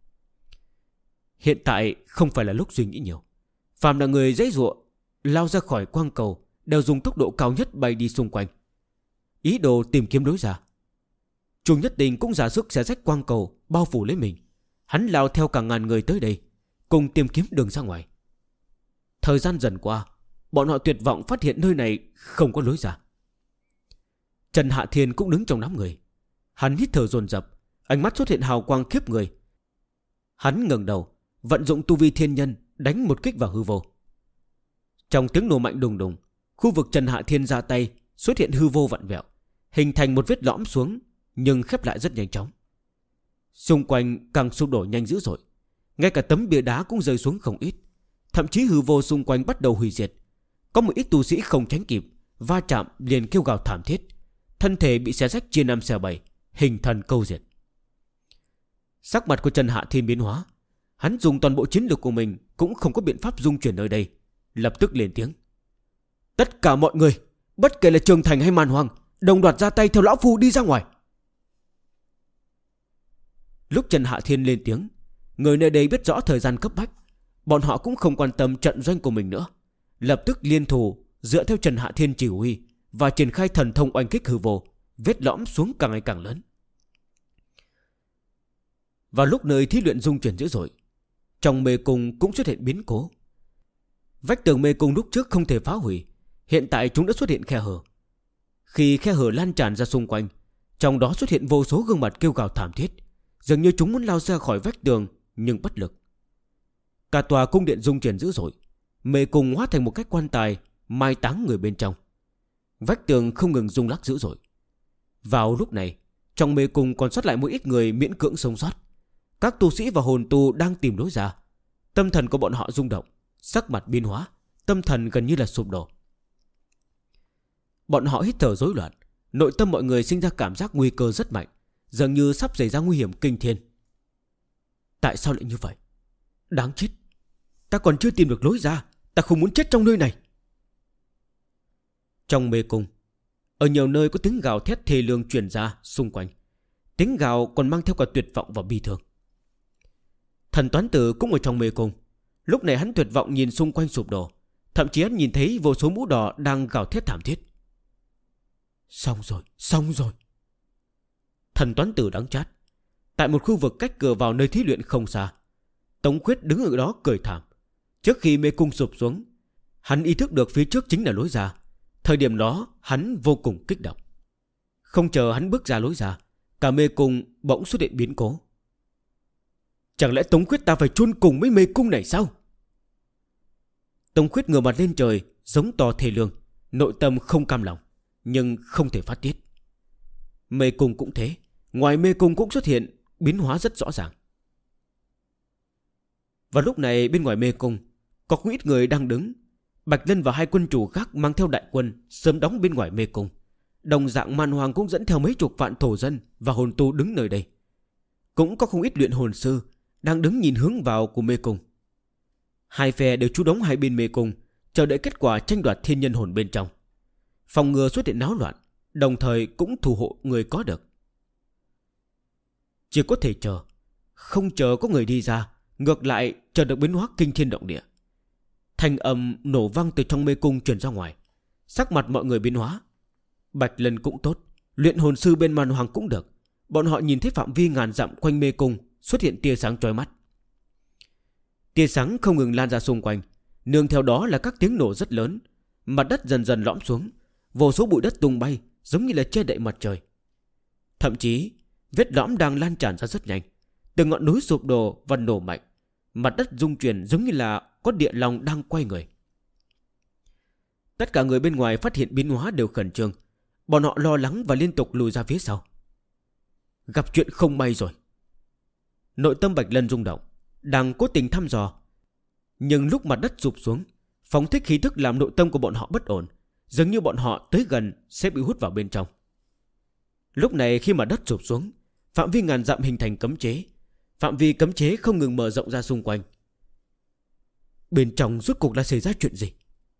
Hiện tại không phải là lúc suy nghĩ nhiều. Phàm là người giãy giụa lao ra khỏi quang cầu đều dùng tốc độ cao nhất bay đi xung quanh, ý đồ tìm kiếm lối ra. Chu Nhất Định cũng giả sức xé rách quang cầu bao phủ lấy mình. Hắn lao theo cả ngàn người tới đây, cùng tìm kiếm đường ra ngoài. Thời gian dần qua, bọn họ tuyệt vọng phát hiện nơi này không có lối ra. Trần Hạ Thiên cũng đứng trong đám người. Hắn hít thở dồn dập, ánh mắt xuất hiện hào quang khiếp người. Hắn ngẩng đầu, vận dụng tu vi thiên nhân đánh một kích vào hư vô. Trong tiếng nổ mạnh đùng đùng, khu vực Trần Hạ Thiên ra tay xuất hiện hư vô vặn vẹo, hình thành một vết lõm xuống, nhưng khép lại rất nhanh chóng. Xung quanh càng sụp đổ nhanh dữ dội, ngay cả tấm bia đá cũng rơi xuống không ít. Thậm chí hư vô xung quanh bắt đầu hủy diệt. Có một ít tu sĩ không tránh kịp, va chạm liền kêu gào thảm thiết, thân thể bị xé rách chia 5 xẻ 7, hình thần câu diệt. Sắc mặt của Trần Hạ Thiên biến hóa. Hắn dùng toàn bộ chiến lược của mình cũng không có biện pháp dung chuyển nơi đây, lập tức lên tiếng. Tất cả mọi người, bất kể là Trường Thành hay Màn Hoàng, đồng loạt ra tay theo lão phu đi ra ngoài. Lúc Trần Hạ Thiên lên tiếng, người nơi đây biết rõ thời gian cấp bách. Bọn họ cũng không quan tâm trận doanh của mình nữa. lập tức liên thủ dựa theo Trần Hạ Thiên chỉ huy và triển khai thần thông oanh kích hư vô. Vết lõm xuống càng ngày càng lớn. Vào lúc nơi thí luyện dung chuyển dữ dội, trong mê cung cũng xuất hiện biến cố. Vách tường mê cung lúc trước không thể phá hủy, hiện tại chúng đã xuất hiện khe hở. Khi khe hở lan tràn ra xung quanh, trong đó xuất hiện vô số gương mặt kêu gào thảm thiết, dường như chúng muốn lao ra khỏi vách tường nhưng bất lực. Cả tòa cung điện rung chuyển dữ dội, mê cung hóa thành một cái quan tài mai táng người bên trong. Vách tường không ngừng rung lắc dữ dội. Vào lúc này, trong mê cung còn sót lại một ít người miễn cưỡng sống sót. Các tu sĩ và hồn tu đang tìm lối ra. Tâm thần của bọn họ rung động, sắc mặt biến hóa, tâm thần gần như là sụp đổ. Bọn họ hít thở rối loạn, nội tâm mọi người sinh ra cảm giác nguy cơ rất mạnh, dường như sắp xảy ra nguy hiểm kinh thiên. Tại sao lại như vậy? Đáng chết! Ta còn chưa tìm được lối ra, ta không muốn chết trong nơi này. Trong mê cung, ở nhiều nơi có tiếng gào thét thê lương truyền ra xung quanh. Tiếng gào còn mang theo cả tuyệt vọng và bi thương. Thần Toán Tử cũng ở trong mê cung. Lúc này hắn tuyệt vọng nhìn xung quanh sụp đổ, thậm chí hắn nhìn thấy vô số mũ đỏ đang gào thét thảm thiết. Xong rồi, xong rồi. Thần Toán Tử đắng chát. Tại một khu vực cách cửa vào nơi thí luyện không xa, Tống Khuyết đứng ở đó cười thảm. Trước khi mê cung sụp xuống, hắn ý thức được phía trước chính là lối ra. Thời điểm đó hắn vô cùng kích động. Không chờ hắn bước ra lối ra, cả mê cung bỗng xuất hiện biến cố. Chẳng lẽ Tống Khuyết ta phải chôn cùng với mê cung này sao? Tống Khuyết ngửa mặt lên trời, giống to thê lương, nội tâm không cam lòng, nhưng không thể phát tiết. Mê cung cũng thế, ngoài mê cung cũng xuất hiện biến hóa rất rõ ràng. Vào lúc này bên ngoài mê cung có không ít người đang đứng. Bạch Lân và hai quân chủ khác mang theo đại quân sớm đóng bên ngoài mê cung. Đồng dạng Man Hoàng cũng dẫn theo mấy chục vạn thổ dân và hồn tu đứng nơi đây. Cũng có không ít luyện hồn sư đang đứng nhìn hướng vào của mê cung. Hai phe đều trú đóng hai bên mê cung, chờ đợi kết quả tranh đoạt thiên nhân hồn bên trong, phòng ngừa xuất hiện náo loạn, đồng thời cũng thủ hộ người có được. Chỉ có thể chờ, không chờ có người đi ra, ngược lại chờ được biến hóa kinh thiên động địa. Thanh âm nổ vang từ trong mê cung truyền ra ngoài. Sắc mặt mọi người biến hóa. Bạch Lân cũng tốt, luyện hồn sư bên Man Hoàng cũng được. Bọn họ nhìn thấy phạm vi ngàn dặm quanh mê cung xuất hiện tia sáng chói mắt. Tia sáng không ngừng lan ra xung quanh, nương theo đó là các tiếng nổ rất lớn. Mặt đất dần dần lõm xuống, vô số bụi đất tung bay, giống như là che đậy mặt trời. Thậm chí vết lõm đang lan tràn ra rất nhanh. Từng ngọn núi sụp đổ và nổ mạnh. Mặt đất rung chuyển giống như là có địa long đang quay người. Tất cả người bên ngoài phát hiện biến hóa đều khẩn trương. Bọn họ lo lắng và liên tục lùi ra phía sau. Gặp chuyện không may rồi. Nội tâm Bạch Lân rung động, đang cố tình thăm dò. Nhưng lúc mặt đất sụp xuống, phóng thích khí tức làm nội tâm của bọn họ bất ổn, dường như bọn họ tới gần sẽ bị hút vào bên trong. Lúc này khi mặt đất sụp xuống, phạm vi ngàn dặm hình thành cấm chế. Phạm vi cấm chế không ngừng mở rộng ra xung quanh. Bên trong rốt cuộc là xảy ra chuyện gì?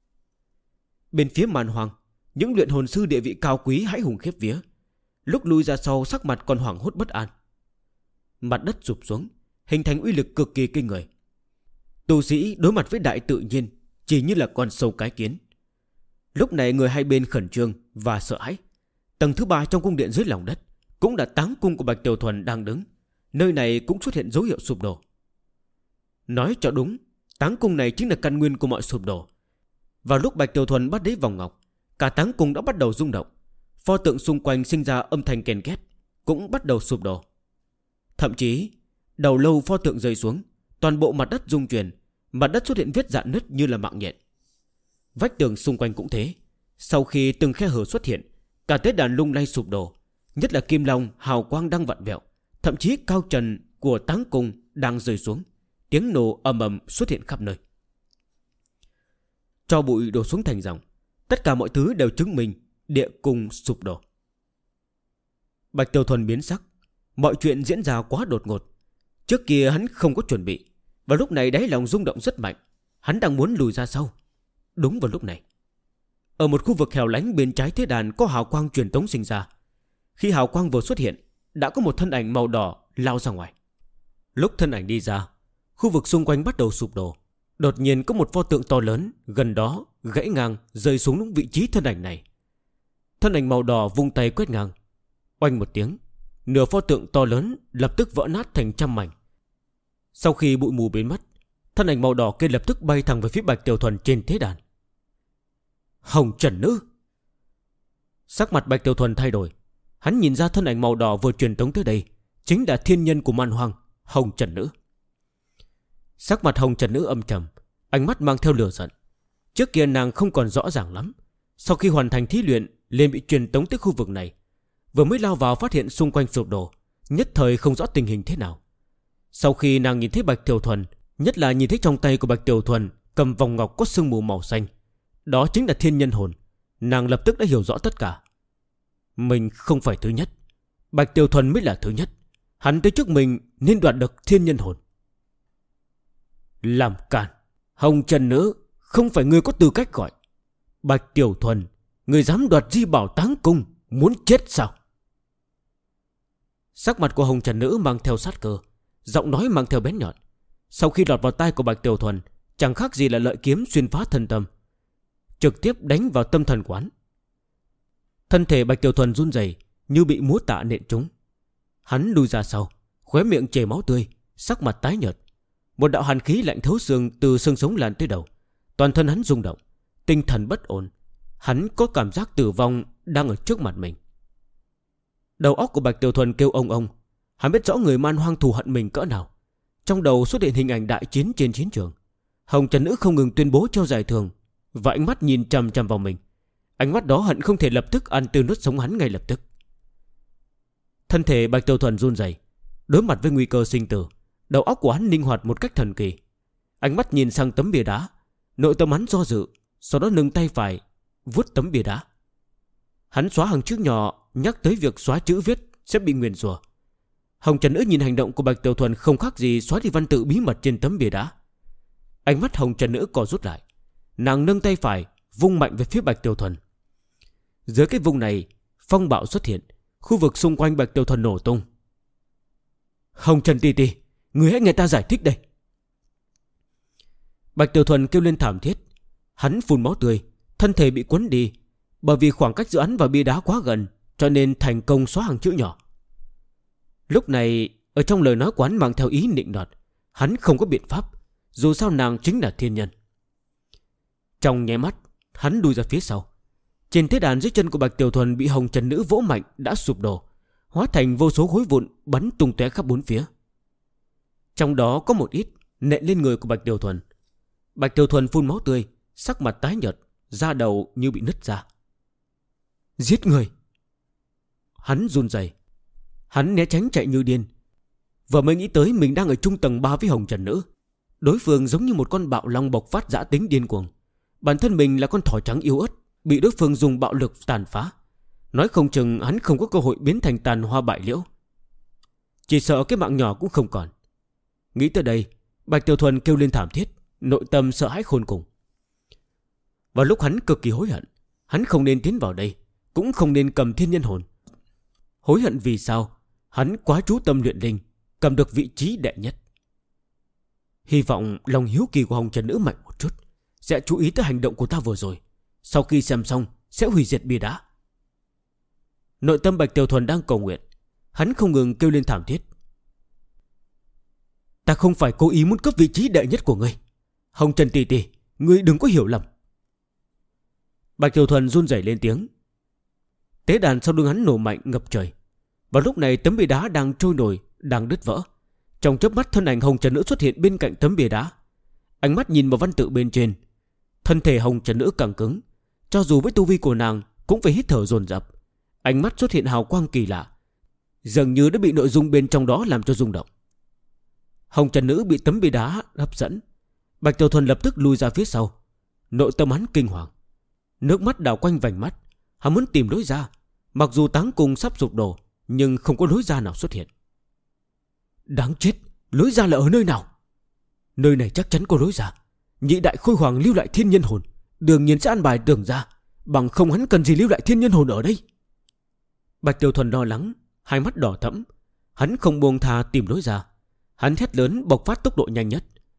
Bên phía Man Hoàng, những luyện hồn sư địa vị cao quý hãi hùng khiếp vía. Lúc lui ra sau sắc mặt còn hoảng hốt bất an. Mặt đất sụp xuống, hình thành uy lực cực kỳ kinh người. Tu sĩ đối mặt với đại tự nhiên chỉ như là con sâu cái kiến. Lúc này người hai bên khẩn trương và sợ hãi. Tầng thứ 3 trong cung điện dưới lòng đất cũng là táng cung của Bạch Tiểu Thuần đang đứng. Nơi này cũng xuất hiện dấu hiệu sụp đổ. Nói cho đúng, táng cung này chính là căn nguyên của mọi sụp đổ. Vào lúc Bạch Tiểu Thuần bắt lấy vòng ngọc, cả táng cung đã bắt đầu rung động. Pho tượng xung quanh sinh ra âm thanh kèn két, cũng bắt đầu sụp đổ. Thậm chí đầu lâu pho tượng rơi xuống, toàn bộ mặt đất rung chuyển. Mặt đất xuất hiện vết rạn nứt như là mạng nhện. Vách tường xung quanh cũng thế. Sau khi từng khe hở xuất hiện, cả tế đàn lung lay sụp đổ. Nhất là kim long hào quang đang vặn vẹo. Thậm chí cao trần của táng cung đang rơi xuống. Tiếng nổ ầm ầm xuất hiện khắp nơi. Tro bụi đổ xuống thành dòng. Tất cả mọi thứ đều chứng minh địa cung sụp đổ. Bạch Tiểu Thuần biến sắc. Mọi chuyện diễn ra quá đột ngột. Trước kia hắn không có chuẩn bị, và lúc này đáy lòng rung động rất mạnh. Hắn đang muốn lùi ra sau. Đúng vào lúc này, ở một khu vực hẻo lánh bên trái thế đàn có hào quang truyền tống sinh ra. Khi hào quang vừa xuất hiện, đã có một thân ảnh màu đỏ lao ra ngoài. Lúc thân ảnh đi ra, khu vực xung quanh bắt đầu sụp đổ. Đột nhiên có một pho tượng to lớn gần đó gãy ngang rơi xuống đúng vị trí thân ảnh này. Thân ảnh màu đỏ vung tay quét ngang. Oanh một tiếng, nửa pho tượng to lớn lập tức vỡ nát thành trăm mảnh. Sau khi bụi mù biến mất, thân ảnh màu đỏ kia lập tức bay thẳng về phía Bạch Tiểu Thuần trên thế đàn. Hồng Trần Nữ. Sắc mặt Bạch Tiểu Thuần thay đổi. Hắn nhìn ra thân ảnh màu đỏ vừa truyền tống tới đây chính là thiên nhân của man hoang, Hồng Trần Nữ. Sắc mặt Hồng Trần Nữ âm trầm, ánh mắt mang theo lửa giận. Trước kia nàng không còn rõ ràng lắm. Sau khi hoàn thành thí luyện liền bị truyền tống tới khu vực này. Vừa mới lao vào phát hiện xung quanh sụp đổ, nhất thời không rõ tình hình thế nào. Sau khi nàng nhìn thấy Bạch Tiểu Thuần, nhất là nhìn thấy trong tay của Bạch Tiểu Thuần cầm vòng ngọc có sương mù màu xanh, đó chính là thiên nhân hồn, nàng lập tức đã hiểu rõ tất cả. Mình không phải thứ nhất, Bạch Tiểu Thuần mới là thứ nhất. Hắn tới trước mình nên đoạt được thiên nhân hồn. Làm càn, Hồng Trần Nữ, không phải ngươi có tư cách gọi. Bạch Tiểu Thuần, ngươi dám đoạt di bảo táng cung, muốn chết sao? Sắc mặt của Hồng Trần Nữ mang theo sát cơ, giọng nói mang theo bén nhọn. Sau khi lọt vào tai của Bạch Tiểu Thuần, chẳng khác gì là lợi kiếm xuyên phá thân tâm, trực tiếp đánh vào tâm thần quán. Thân thể Bạch Tiểu Thuần run rẩy như bị múa tạ nện trúng. Hắn lùi ra sau, khóe miệng chảy máu tươi, sắc mặt tái nhợt. Một đạo hàn khí lạnh thấu xương từ xương sống lan tới đầu. Toàn thân hắn rung động, tinh thần bất ổn. Hắn có cảm giác tử vong đang ở trước mặt mình. Đầu óc của Bạch Tiểu Thuần kêu ông ông. Hắn biết rõ người man hoang thù hận mình cỡ nào. Trong đầu xuất hiện hình ảnh đại chiến trên chiến trường. Hồng Trần Nữ không ngừng tuyên bố treo giải thưởng, và ánh mắt nhìn chằm chằm vào mình. Ánh mắt đó hận không thể lập tức ăn tươi nuốt sống hắn ngay lập tức. Thân thể Bạch Tiểu Thuần run rẩy, đối mặt với nguy cơ sinh tử. Đầu óc của hắn linh hoạt một cách thần kỳ. Ánh mắt nhìn sang tấm bia đá, nội tâm hắn do dự, sau đó nâng tay phải vuốt tấm bia đá. Hắn xóa hàng chữ nhỏ nhắc tới việc xóa chữ viết sẽ bị nguyền rủa. Hồng Trần Nữ nhìn hành động của Bạch Tiểu Thuần không khác gì xóa đi văn tự bí mật trên tấm bia đá. Ánh mắt Hồng Trần Nữ co rút lại, nàng nâng tay phải vung mạnh về phía Bạch Tiểu Thuần. Dưới cái vung này, phong bạo xuất hiện, khu vực xung quanh Bạch Tiểu Thuần nổ tung. Hồng Trần tỷ tỷ, người hãy nghe ta giải thích đây. Bạch Tiểu Thuần kêu lên thảm thiết. Hắn phun máu tươi, thân thể bị cuốn đi. Bởi vì khoảng cách giữa hắn và bia đá quá gần, cho nên thành công xóa hàng chữ nhỏ. Lúc này ở trong lời nói của hắn mang theo ý nịnh nọt. Hắn không có biện pháp, dù sao nàng chính là thiên nhân. Trong nháy mắt, hắn lùi ra phía sau. Trên thế đàn dưới chân của Bạch Tiểu Thuần bị Hồng Trần Nữ vỗ mạnh đã sụp đổ, hóa thành vô số khối vụn bắn tung tóe khắp bốn phía. Trong đó có một ít nện lên người của Bạch Tiểu Thuần. Bạch Tiểu Thuần phun máu tươi, sắc mặt tái nhợt, da đầu như bị nứt ra. Giết người! Hắn run rẩy, hắn né tránh chạy như điên. Vừa mới nghĩ tới mình đang ở chung tầng 3 với Hồng Trần Nữ. Đối phương giống như một con bạo long bộc phát dã tính điên cuồng. Bản thân mình là con thỏ trắng yếu ớt, bị đối phương dùng bạo lực tàn phá. Nói không chừng hắn không có cơ hội biến thành tàn hoa bại liễu. Chỉ sợ cái mạng nhỏ cũng không còn. Nghĩ tới đây, Bạch Tiểu Thuần kêu lên thảm thiết, nội tâm sợ hãi khôn cùng. Vào lúc hắn cực kỳ hối hận, hắn không nên tiến vào đây, cũng không nên cầm thiên nhân hồn. Hối hận vì sao? Hắn quá chú tâm luyện linh, cầm được vị trí đệ nhất. Hy vọng lòng hiếu kỳ của Hồng Trần Nữ mạnh một chút, sẽ chú ý tới hành động của ta vừa rồi. Sau khi xem xong sẽ hủy diệt bia đá. Nội tâm Bạch Tiểu Thuần đang cầu nguyện, hắn không ngừng kêu lên thảm thiết. Ta không phải cố ý muốn cướp vị trí đệ nhất của ngươi. Hồng Trần tỷ tỷ, ngươi đừng có hiểu lầm. Bạch Tiểu Thuần run rẩy lên tiếng. Tế đàn sau lưng hắn nổ mạnh ngập trời. Vào lúc này tấm bia đá đang trôi nổi, đang đứt vỡ. Trong chớp mắt thân ảnh Hồng Trần Nữ xuất hiện bên cạnh tấm bia đá. Ánh mắt nhìn vào văn tự bên trên. Thân thể Hồng Trần Nữ càng cứng, cho dù với tu vi của nàng cũng phải hít thở dồn dập. Ánh mắt xuất hiện hào quang kỳ lạ, dường như đã bị nội dung bên trong đó làm cho rung động. Hồng Trần Nữ bị tấm bia đá hấp dẫn. Bạch Tiểu Thuần lập tức lùi ra phía sau. Nội tâm hắn kinh hoàng, nước mắt đảo quanh vành mắt. Hắn muốn tìm lối ra. Mặc dù táng cung sắp sụp đổ, nhưng không có lối ra nào xuất hiện. Đáng chết, lối ra là ở nơi nào? Nơi này chắc chắn có lối ra. Nhị đại khôi hoàng lưu lại thiên nhân hồn, đương nhiên sẽ an bài đường ra. Bằng không hắn cần gì lưu lại thiên nhân hồn ở đây? Bạch Tiểu Thuần lo lắng, hai mắt đỏ thẫm. Hắn không buông tha tìm lối ra. Hắn hét lớn bộc phát tốc độ nhanh nhất.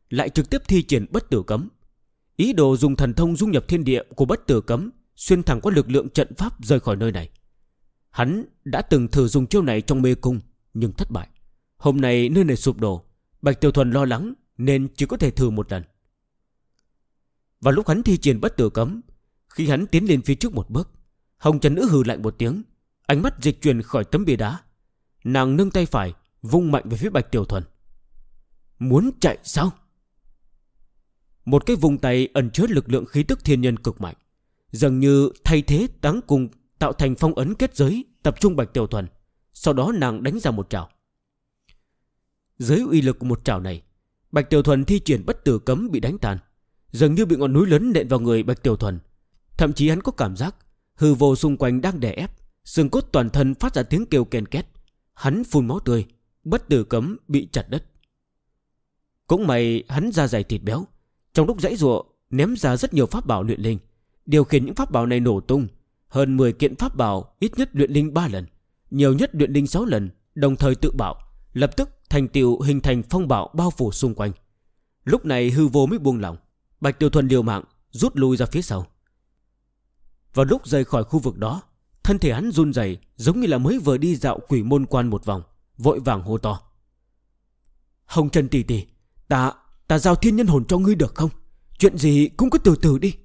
lại trực tiếp thi triển bất tử cấm. Ý đồ dùng thần thông dung nhập thiên địa của bất tử cấm xuyên thẳng qua lực lượng trận pháp rời khỏi nơi này. Hắn đã từng thử dùng chiêu này trong mê cung nhưng thất bại. Hôm nay nơi này sụp đổ, Bạch Tiểu Thuần lo lắng nên chỉ có thể thử một lần. Vào lúc hắn thi triển bất tử cấm, khi hắn tiến lên phía trước một bước, Hồng Trần Nữ hừ lạnh một tiếng, ánh mắt dịch chuyển khỏi tấm bia đá. Nàng nâng tay phải vung mạnh về phía Bạch Tiểu Thuần. Muốn chạy sao? Một cái vùng tay ẩn chứa lực lượng khí tức thiên nhân cực mạnh, dường như thay thế táng cùng tạo thành phong ấn kết giới tập trung Bạch Tiểu Thuần. Sau đó nàng đánh ra một trảo. Dưới uy lực của một trảo này, Bạch Tiểu Thuần thi triển bất tử cấm bị đánh tan, dường như bị ngọn núi lớn nện vào người Bạch Tiểu Thuần. Thậm chí hắn có cảm giác hư vô xung quanh đang đè ép, xương cốt toàn thân phát ra tiếng kêu ken két. Hắn phun máu tươi, bất tử cấm bị chặt đứt. Cũng may hắn da dày thịt béo, trong lúc giãy giụa ném ra rất nhiều pháp bảo luyện linh, điều khiển những pháp bảo này nổ tung. Hơn 10 kiện pháp bảo ít nhất luyện linh 3 lần, nhiều nhất luyện linh 6 lần, đồng thời tự bạo, lập tức thành tựu hình thành phong bạo bao phủ xung quanh. Lúc này hư vô mới buông lỏng. Bạch Tiểu Thuần liều mạng rút lui ra phía sau. Vào lúc rời khỏi khu vực đó, thân thể hắn run rẩy giống như là mới vừa đi dạo quỷ môn quan một vòng, vội vàng hô to: Hồng Trần tỷ tỷ, ta giao thiên nhân hồn cho ngươi được không? Chuyện gì cũng cứ từ từ đi.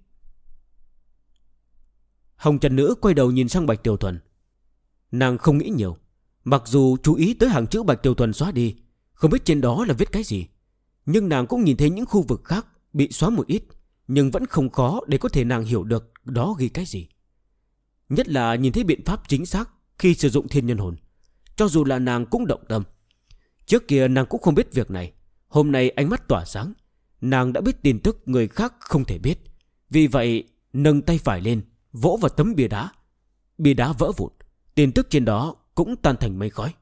Hồng Trần Nữ quay đầu nhìn sang Bạch Tiểu Thuần. Nàng không nghĩ nhiều, mặc dù chú ý tới hàng chữ Bạch Tiểu Thuần xóa đi, không biết trên đó là viết cái gì, nhưng nàng cũng nhìn thấy những khu vực khác bị xóa một ít, nhưng vẫn không khó để có thể nàng hiểu được đó ghi cái gì. Nhất là nhìn thấy biện pháp chính xác khi sử dụng thiên nhân hồn. Cho dù là nàng cũng động tâm. Trước kia nàng cũng không biết việc này, hôm nay ánh mắt tỏa sáng, nàng đã biết tin tức người khác không thể biết. Vì vậy nâng tay phải lên, vỗ vào tấm bia đá. Bia đá vỡ vụn, tin tức trên đó cũng tan thành mây khói.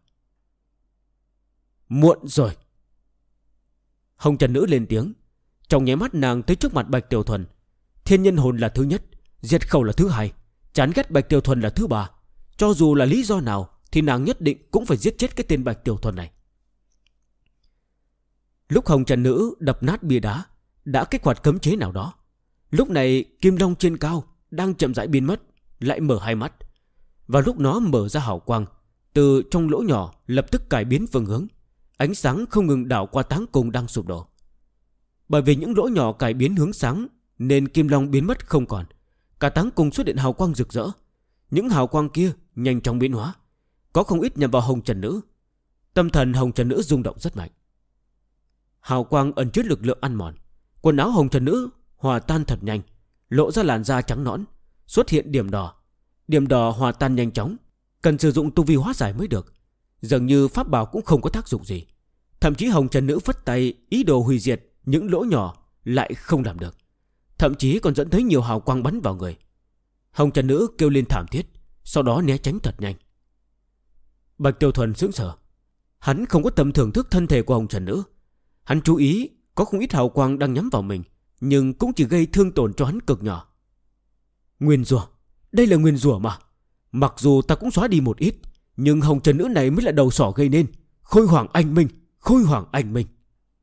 Muộn rồi. Hồng Trần Nữ lên tiếng. Trong nháy mắt nàng tới trước mặt Bạch Tiểu Thuần. Thiên nhân hồn là thứ nhất, diệt khẩu là thứ hai, chán ghét Bạch Tiểu Thuần là thứ ba. Cho dù là lý do nào thì nàng nhất định cũng phải giết chết cái tên Bạch Tiểu Thuần này. Lúc Hồng Trần Nữ đập nát bia đá, đã kích hoạt cấm chế nào đó. Lúc này Kim Long trên cao đang chậm rãi biến mất, lại mở hai mắt. Và lúc nó mở ra hào quang, từ trong lỗ nhỏ lập tức cải biến phương hướng. Ánh sáng không ngừng đảo qua táng cùng đang sụp đổ. Bởi vì những lỗ nhỏ cải biến hướng sáng nên Kim Long biến mất không còn. Cả táng cùng xuất hiện hào quang rực rỡ. Những hào quang kia nhanh chóng biến hóa, có không ít nhằm vào Hồng Trần Nữ. Tâm thần Hồng Trần Nữ rung động rất mạnh. Hào quang ẩn chứa lực lượng ăn mòn. Quần áo Hồng Trần Nữ hòa tan thật nhanh, lộ ra làn da trắng nõn, xuất hiện điểm đỏ. Điểm đỏ hòa tan nhanh chóng, cần sử dụng tu vi hóa giải mới được. Dường như pháp bảo cũng không có tác dụng gì. Thậm chí Hồng Trần Nữ phất tay ý đồ hủy diệt những lỗ nhỏ lại không làm được, thậm chí còn dẫn tới nhiều hào quang bắn vào người. Hồng Trần Nữ kêu lên thảm thiết, sau đó né tránh thật nhanh. Bạch Tiểu Thuần sững sờ. Hắn không có tâm thưởng thức thân thể của Hồng Trần Nữ. Hắn chú ý có không ít hào quang đang nhắm vào mình, nhưng cũng chỉ gây thương tổn cho hắn cực nhỏ. Nguyên rủa, đây là nguyên rủa mà. Mặc dù ta cũng xóa đi một ít, nhưng Hồng Trần Nữ này mới là đầu sỏ gây nên. Khôi Hoàng anh minh, Khôi Hoàng anh minh.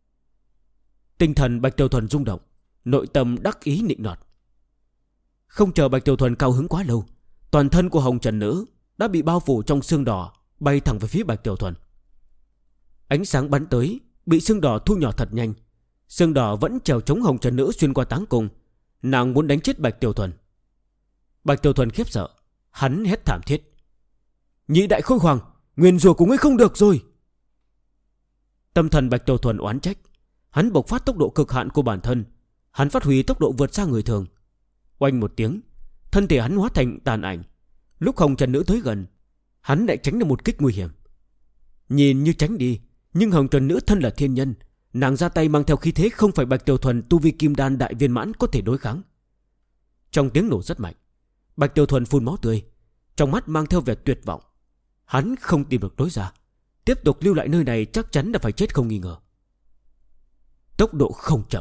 Tinh thần Bạch Tiểu Thuần rung động, nội tâm đắc ý nịnh nọt. Không chờ Bạch Tiểu Thuần cao hứng quá lâu, toàn thân của Hồng Trần Nữ đã bị bao phủ trong sương đỏ, bay thẳng về phía Bạch Tiểu Thuần. Ánh sáng bắn tới, bị sương đỏ thu nhỏ thật nhanh. Sương đỏ vẫn trèo chống Hồng Trần Nữ xuyên qua táng cung. Nàng muốn đánh chết Bạch Tiểu Thuần. Bạch Tiểu Thuần khiếp sợ, hắn hét thảm thiết: Nhị đại Khôi Hoàng, nguyên rủa của ngươi không được rồi. Tâm thần Bạch Tiểu Thuần oán trách. Hắn bộc phát tốc độ cực hạn của bản thân. Hắn phát huy tốc độ vượt xa người thường. Oanh một tiếng, thân thể hắn hóa thành tàn ảnh. Lúc Hồng Trần Nữ tới gần, hắn lại tránh được một kích nguy hiểm. Nhìn như tránh đi, nhưng Hồng Trần Nữ thân là thiên nhân, nàng ra tay mang theo khí thế không phải Bạch Tiểu Thuần tu vi kim đan đại viên mãn có thể đối kháng. Trong tiếng nổ rất mạnh, Bạch Tiểu Thuần phun máu tươi, trong mắt mang theo vẻ tuyệt vọng. Hắn không tìm được lối ra, tiếp tục lưu lại nơi này chắc chắn là phải chết không nghi ngờ. Tốc độ không chậm.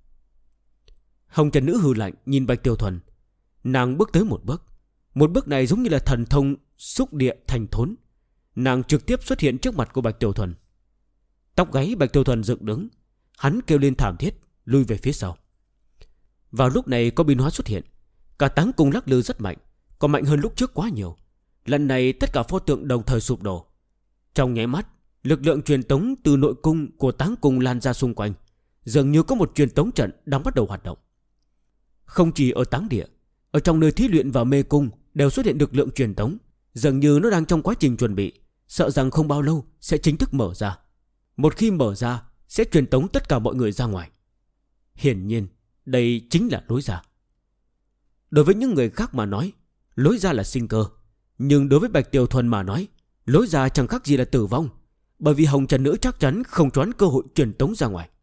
Hồng Trần Nữ hừ lạnh nhìn Bạch Tiểu Thuần. Nàng bước tới một bước. Một bước này giống như là thần thông xúc địa thành thốn. Nàng trực tiếp xuất hiện trước mặt của Bạch Tiểu Thuần. Tóc gáy Bạch Tiểu Thuần dựng đứng. hắn kêu lên thảm thiết, lui về phía sau. Vào lúc này có biến hóa xuất hiện. Cả táng cung lắc lư rất mạnh, còn mạnh hơn lúc trước quá nhiều. Lần này tất cả pho tượng đồng thời sụp đổ. Trong nháy mắt, lực lượng truyền tống từ nội cung của táng cung lan ra xung quanh. Dường như có một truyền tống trận đang bắt đầu hoạt động. Không chỉ ở táng địa, ở trong nơi thí luyện và mê cung đều xuất hiện lực lượng truyền tống. Dường như nó đang trong quá trình chuẩn bị, sợ rằng không bao lâu sẽ chính thức mở ra. Một khi mở ra, sẽ truyền tống tất cả mọi người ra ngoài. Hiển nhiên, đây chính là lối ra. Đối với những người khác mà nói, lối ra là sinh cơ. Nhưng đối với Bạch Tiểu Thuần mà nói, lối ra chẳng khác gì là tử vong. Bởi vì Hồng Trần Nữ chắc chắn không choán cơ hội truyền tống ra ngoài.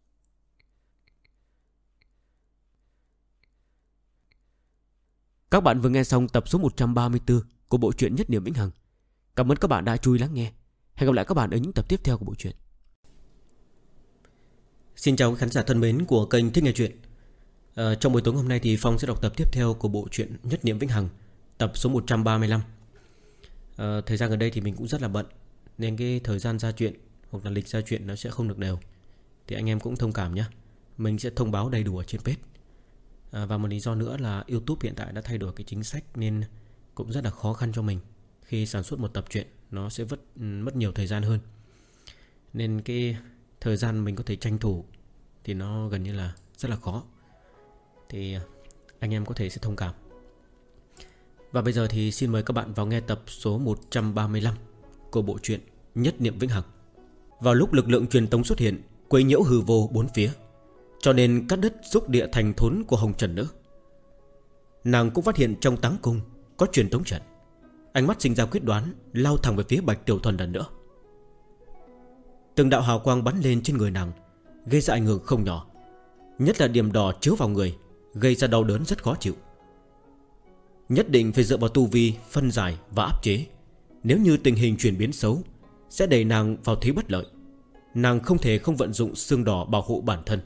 Các bạn vừa nghe xong tập số 134 của bộ truyện Nhất Niệm Vĩnh Hằng. Cảm ơn các bạn đã chú ý lắng nghe. Hẹn gặp lại các bạn ở những tập tiếp theo của bộ truyện. Xin chào các khán giả thân mến của kênh Thích Nghe Chuyện. Trong buổi tối hôm nay thì Phong sẽ đọc tập tiếp theo của bộ truyện Nhất Niệm Vĩnh Hằng, tập số 135. Thời gian gần đây thì mình cũng rất là bận, nên cái thời gian ra chuyện hoặc là lịch ra chuyện nó sẽ không được đều. Thì anh em cũng thông cảm nhé. Mình sẽ thông báo đầy đủ ở trên page. Và một lý do nữa là YouTube hiện tại đã thay đổi cái chính sách, nên cũng rất là khó khăn cho mình. Khi sản xuất một tập truyện nó sẽ mất nhiều thời gian hơn, nên cái thời gian mình có thể tranh thủ thì nó gần như là rất là khó. Thì anh em có thể sẽ thông cảm. Và bây giờ thì xin mời các bạn vào nghe tập số 135 của bộ truyện Nhất Niệm Vĩnh Hằng. Vào lúc lực lượng truyền tống xuất hiện, quấy nhiễu hư vô bốn phía, cho nên cắt đứt xúc địa thành thốn của Hồng Trần Nữ. Nàng cũng phát hiện trong táng cung có truyền tống trận. Ánh mắt sinh ra quyết đoán, lao thẳng về phía Bạch Tiểu Thuần lần nữa. Từng đạo hào quang bắn lên trên người nàng, gây ra ảnh hưởng không nhỏ. Nhất là điểm đỏ chiếu vào người, gây ra đau đớn rất khó chịu. Nhất định phải dựa vào tu vi phân giải và áp chế. Nếu như tình hình chuyển biến xấu, sẽ đẩy nàng vào thế bất lợi. Nàng không thể không vận dụng xương đỏ bảo hộ bản thân.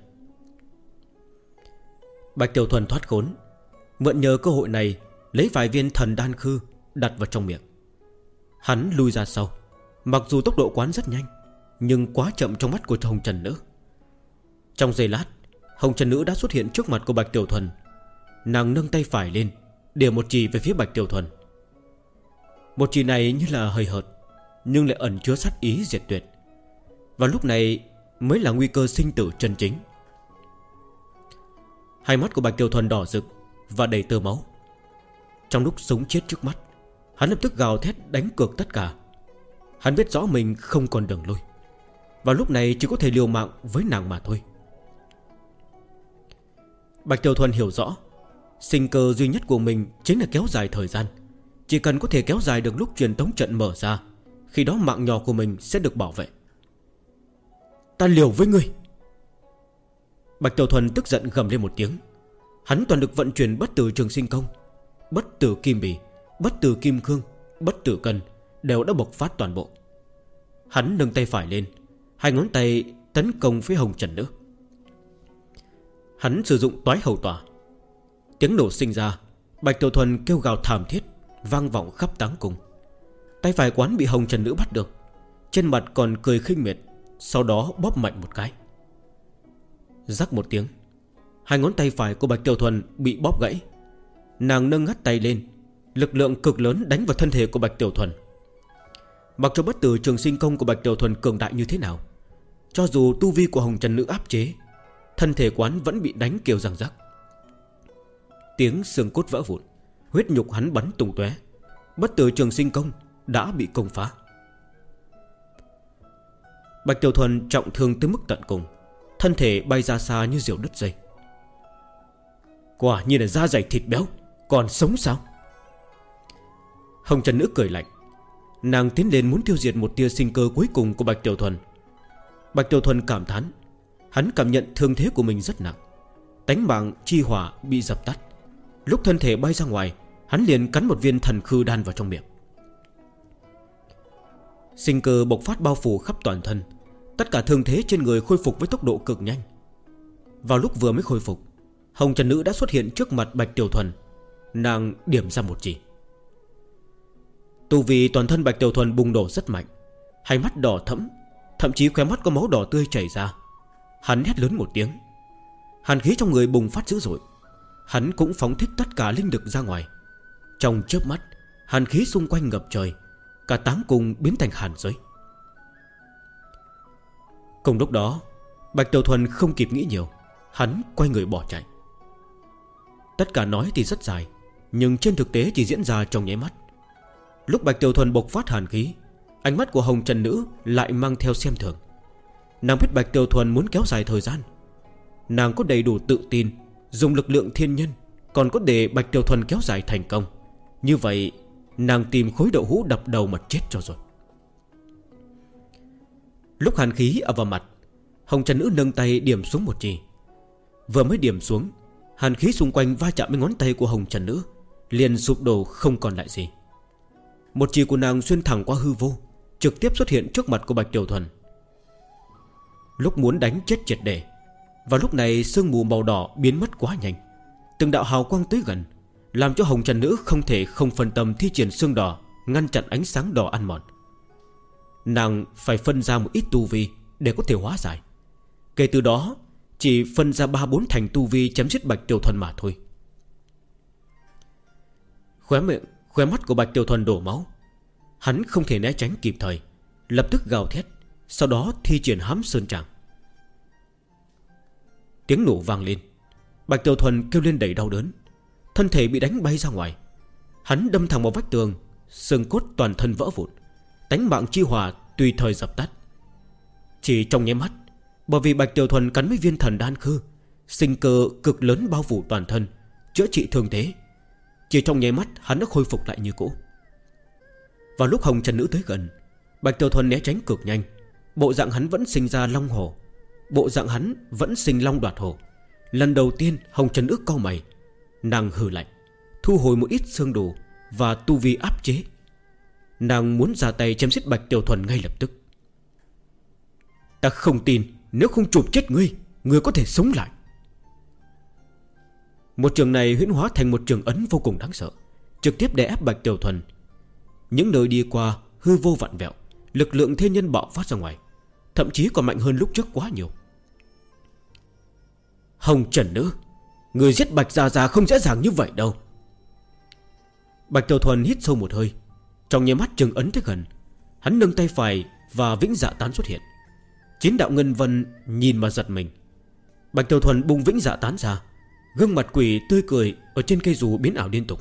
Bạch Tiểu Thuần thoát khốn, mượn nhờ cơ hội này lấy vài viên thần đan khư đặt vào trong miệng. Hắn lui ra sau. Mặc dù tốc độ quán rất nhanh, nhưng quá chậm trong mắt của Hồng Trần Nữ. Trong giây lát, Hồng Trần Nữ đã xuất hiện trước mặt của Bạch Tiểu Thuần. Nàng nâng tay phải lên, điểm một chì về phía Bạch Tiểu Thuần. Một chì này như là hời hợt, nhưng lại ẩn chứa sát ý diệt tuyệt. Và lúc này mới là nguy cơ sinh tử chân chính. Hai mắt của Bạch Tiểu Thuần đỏ rực và đầy tơ máu. Trong lúc sống chết trước mắt, hắn lập tức gào thét đánh cược tất cả. Hắn biết rõ mình không còn đường lui, và lúc này chỉ có thể liều mạng với nàng mà thôi. Bạch Tiểu Thuần hiểu rõ, sinh cơ duy nhất của mình chính là kéo dài thời gian. Chỉ cần có thể kéo dài được lúc truyền tống trận mở ra, khi đó mạng nhỏ của mình sẽ được bảo vệ. Ta liều với ngươi! Bạch Tiểu Thuần tức giận gầm lên một tiếng. Hắn toàn lực vận chuyển bất tử trường sinh công, bất tử kim bì, bất tử kim cương, bất tử cân đều đã bộc phát toàn bộ. Hắn nâng tay phải lên, hai ngón tay tấn công phía Hồng Trần Nữ. Hắn sử dụng toái hầu tỏa. Tiếng nổ sinh ra, Bạch Tiểu Thuần kêu gào thảm thiết vang vọng khắp táng cung. Tay phải quán bị Hồng Trần Nữ bắt được, trên mặt còn cười khinh miệt, sau đó bóp mạnh một cái. Rắc một tiếng, hai ngón tay phải của Bạch Tiểu Thuần bị bóp gãy. Nàng nâng ngắt tay lên, lực lượng cực lớn đánh vào thân thể của Bạch Tiểu Thuần. Mặc cho bất tử trường sinh công của Bạch Tiểu Thuần cường đại như thế nào, cho dù tu vi của Hồng Trần Nữ áp chế, thân thể quán vẫn bị đánh kêu răng rắc. Tiếng xương cốt vỡ vụn, huyết nhục hắn bắn tung tóe. Bất tử trường sinh công đã bị công phá. Bạch Tiểu Thuần trọng thương tới mức tận cùng, thân thể bay ra xa như diều đứt dây. Quả nhiên là da dày thịt béo, còn sống sao? Hồng Trần Nữ cười lạnh. Nàng tiến lên muốn tiêu diệt một tia sinh cơ cuối cùng của Bạch Tiểu Thuần. Bạch Tiểu Thuần cảm thán. Hắn cảm nhận thương thế của mình rất nặng, tánh mạng chi hỏa bị dập tắt. Lúc thân thể bay ra ngoài, hắn liền cắn một viên thần khư đan vào trong miệng. Sinh cơ bộc phát bao phủ khắp toàn thân. Tất cả thương thế trên người khôi phục với tốc độ cực nhanh. Vào lúc vừa mới khôi phục, Hồng Trần Nữ đã xuất hiện trước mặt Bạch Tiểu Thuần. Nàng điểm ra một chỉ. Tu vi toàn thân Bạch Tiểu Thuần bùng nổ rất mạnh, hai mắt đỏ thẫm, thậm chí khóe mắt có máu đỏ tươi chảy ra. Hắn hét lớn một tiếng. Hàn khí trong người bùng phát dữ dội. Hắn cũng phóng thích tất cả linh lực ra ngoài. Trong chớp mắt, hàn khí xung quanh ngập trời. Cả 8 cung biến thành hàn giới. Cùng lúc đó, Bạch Tiểu Thuần không kịp nghĩ nhiều. Hắn quay người bỏ chạy. Tất cả nói thì rất dài, nhưng trên thực tế chỉ diễn ra trong nháy mắt. Lúc Bạch Tiểu Thuần bộc phát hàn khí, ánh mắt của Hồng Trần Nữ lại mang theo xem thường. Nàng biết Bạch Tiểu Thuần muốn kéo dài thời gian. Nàng có đầy đủ tự tin dùng lực lượng thiên nhân, còn có để Bạch Tiểu Thuần kéo dài thành công. Như vậy nàng tìm khối đậu hũ đập đầu mà chết cho rồi. Lúc hàn khí ập vào mặt, Hồng Trần Nữ nâng tay điểm xuống một chỉ. Vừa mới điểm xuống, hàn khí xung quanh va chạm với ngón tay của Hồng Trần Nữ liền sụp đổ không còn lại gì. Một chỉ của nàng xuyên thẳng qua hư vô, trực tiếp xuất hiện trước mặt của Bạch Tiểu Thuần. Lúc muốn đánh chết triệt để, và lúc này sương mù màu đỏ biến mất quá nhanh. Từng đạo hào quang tới gần, làm cho Hồng Trần Nữ không thể không phân tâm thi triển xương đỏ, ngăn chặn ánh sáng đỏ ăn mòn. Nàng phải phân ra một ít tu vi để có thể hóa giải. Kể từ đó chỉ phân ra 3-4 thành tu vi chém giết Bạch Tiểu Thuần mà thôi. Khóe mắt của Bạch Tiểu Thuần đổ máu. Hắn không thể né tránh kịp thời, lập tức gào thét, sau đó thi triển hám sơn tràng. Tiếng nổ vang lên. Bạch Tiểu Thuần kêu lên đầy đau đớn, thân thể bị đánh bay ra ngoài. Hắn đâm thẳng vào vách tường, xương cốt toàn thân vỡ vụn, tánh mạng chi hỏa tùy thời dập tắt. Chỉ trong nháy mắt, bởi vì Bạch Tiểu Thuần cắn mấy viên thần đan khư, sinh cơ cực lớn bao phủ toàn thân, chữa trị thương thế. Chỉ trong nháy mắt hắn đã khôi phục lại như cũ. Vào lúc Hồng Trần Nữ tới gần, Bạch Tiểu Thuần né tránh cực nhanh. Bộ dạng hắn vẫn sinh ra long hổ, bộ dạng hắn vẫn sinh long đoạt hổ. Lần đầu tiên Hồng Trần Nữ cau mày. Nàng hừ lạnh, thu hồi một ít xương đồ và tu vi áp chế. Nàng muốn ra tay chém giết Bạch Tiểu Thuần ngay lập tức. Ta không tin nếu không chụp chết ngươi, ngươi có thể sống lại. Một trường này huyễn hóa thành một trường ấn vô cùng đáng sợ, trực tiếp đè ép Bạch Tiểu Thuần. Những nơi đi qua hư vô vặn vẹo, lực lượng thiên nhân bạo phát ra ngoài, thậm chí còn mạnh hơn lúc trước quá nhiều. Hồng Trần Nữ, người giết Bạch Gia Gia không dễ dàng như vậy đâu. Bạch Tiểu Thuần hít sâu một hơi. Trong nháy mắt trường ấn tới gần, hắn nâng tay phải và vĩnh dạ tán xuất hiện. 9 đạo ngân vân nhìn mà giật mình. Bạch Tiểu Thuần bung vĩnh dạ tán ra, gương mặt quỷ tươi cười ở trên cây dù biến ảo liên tục.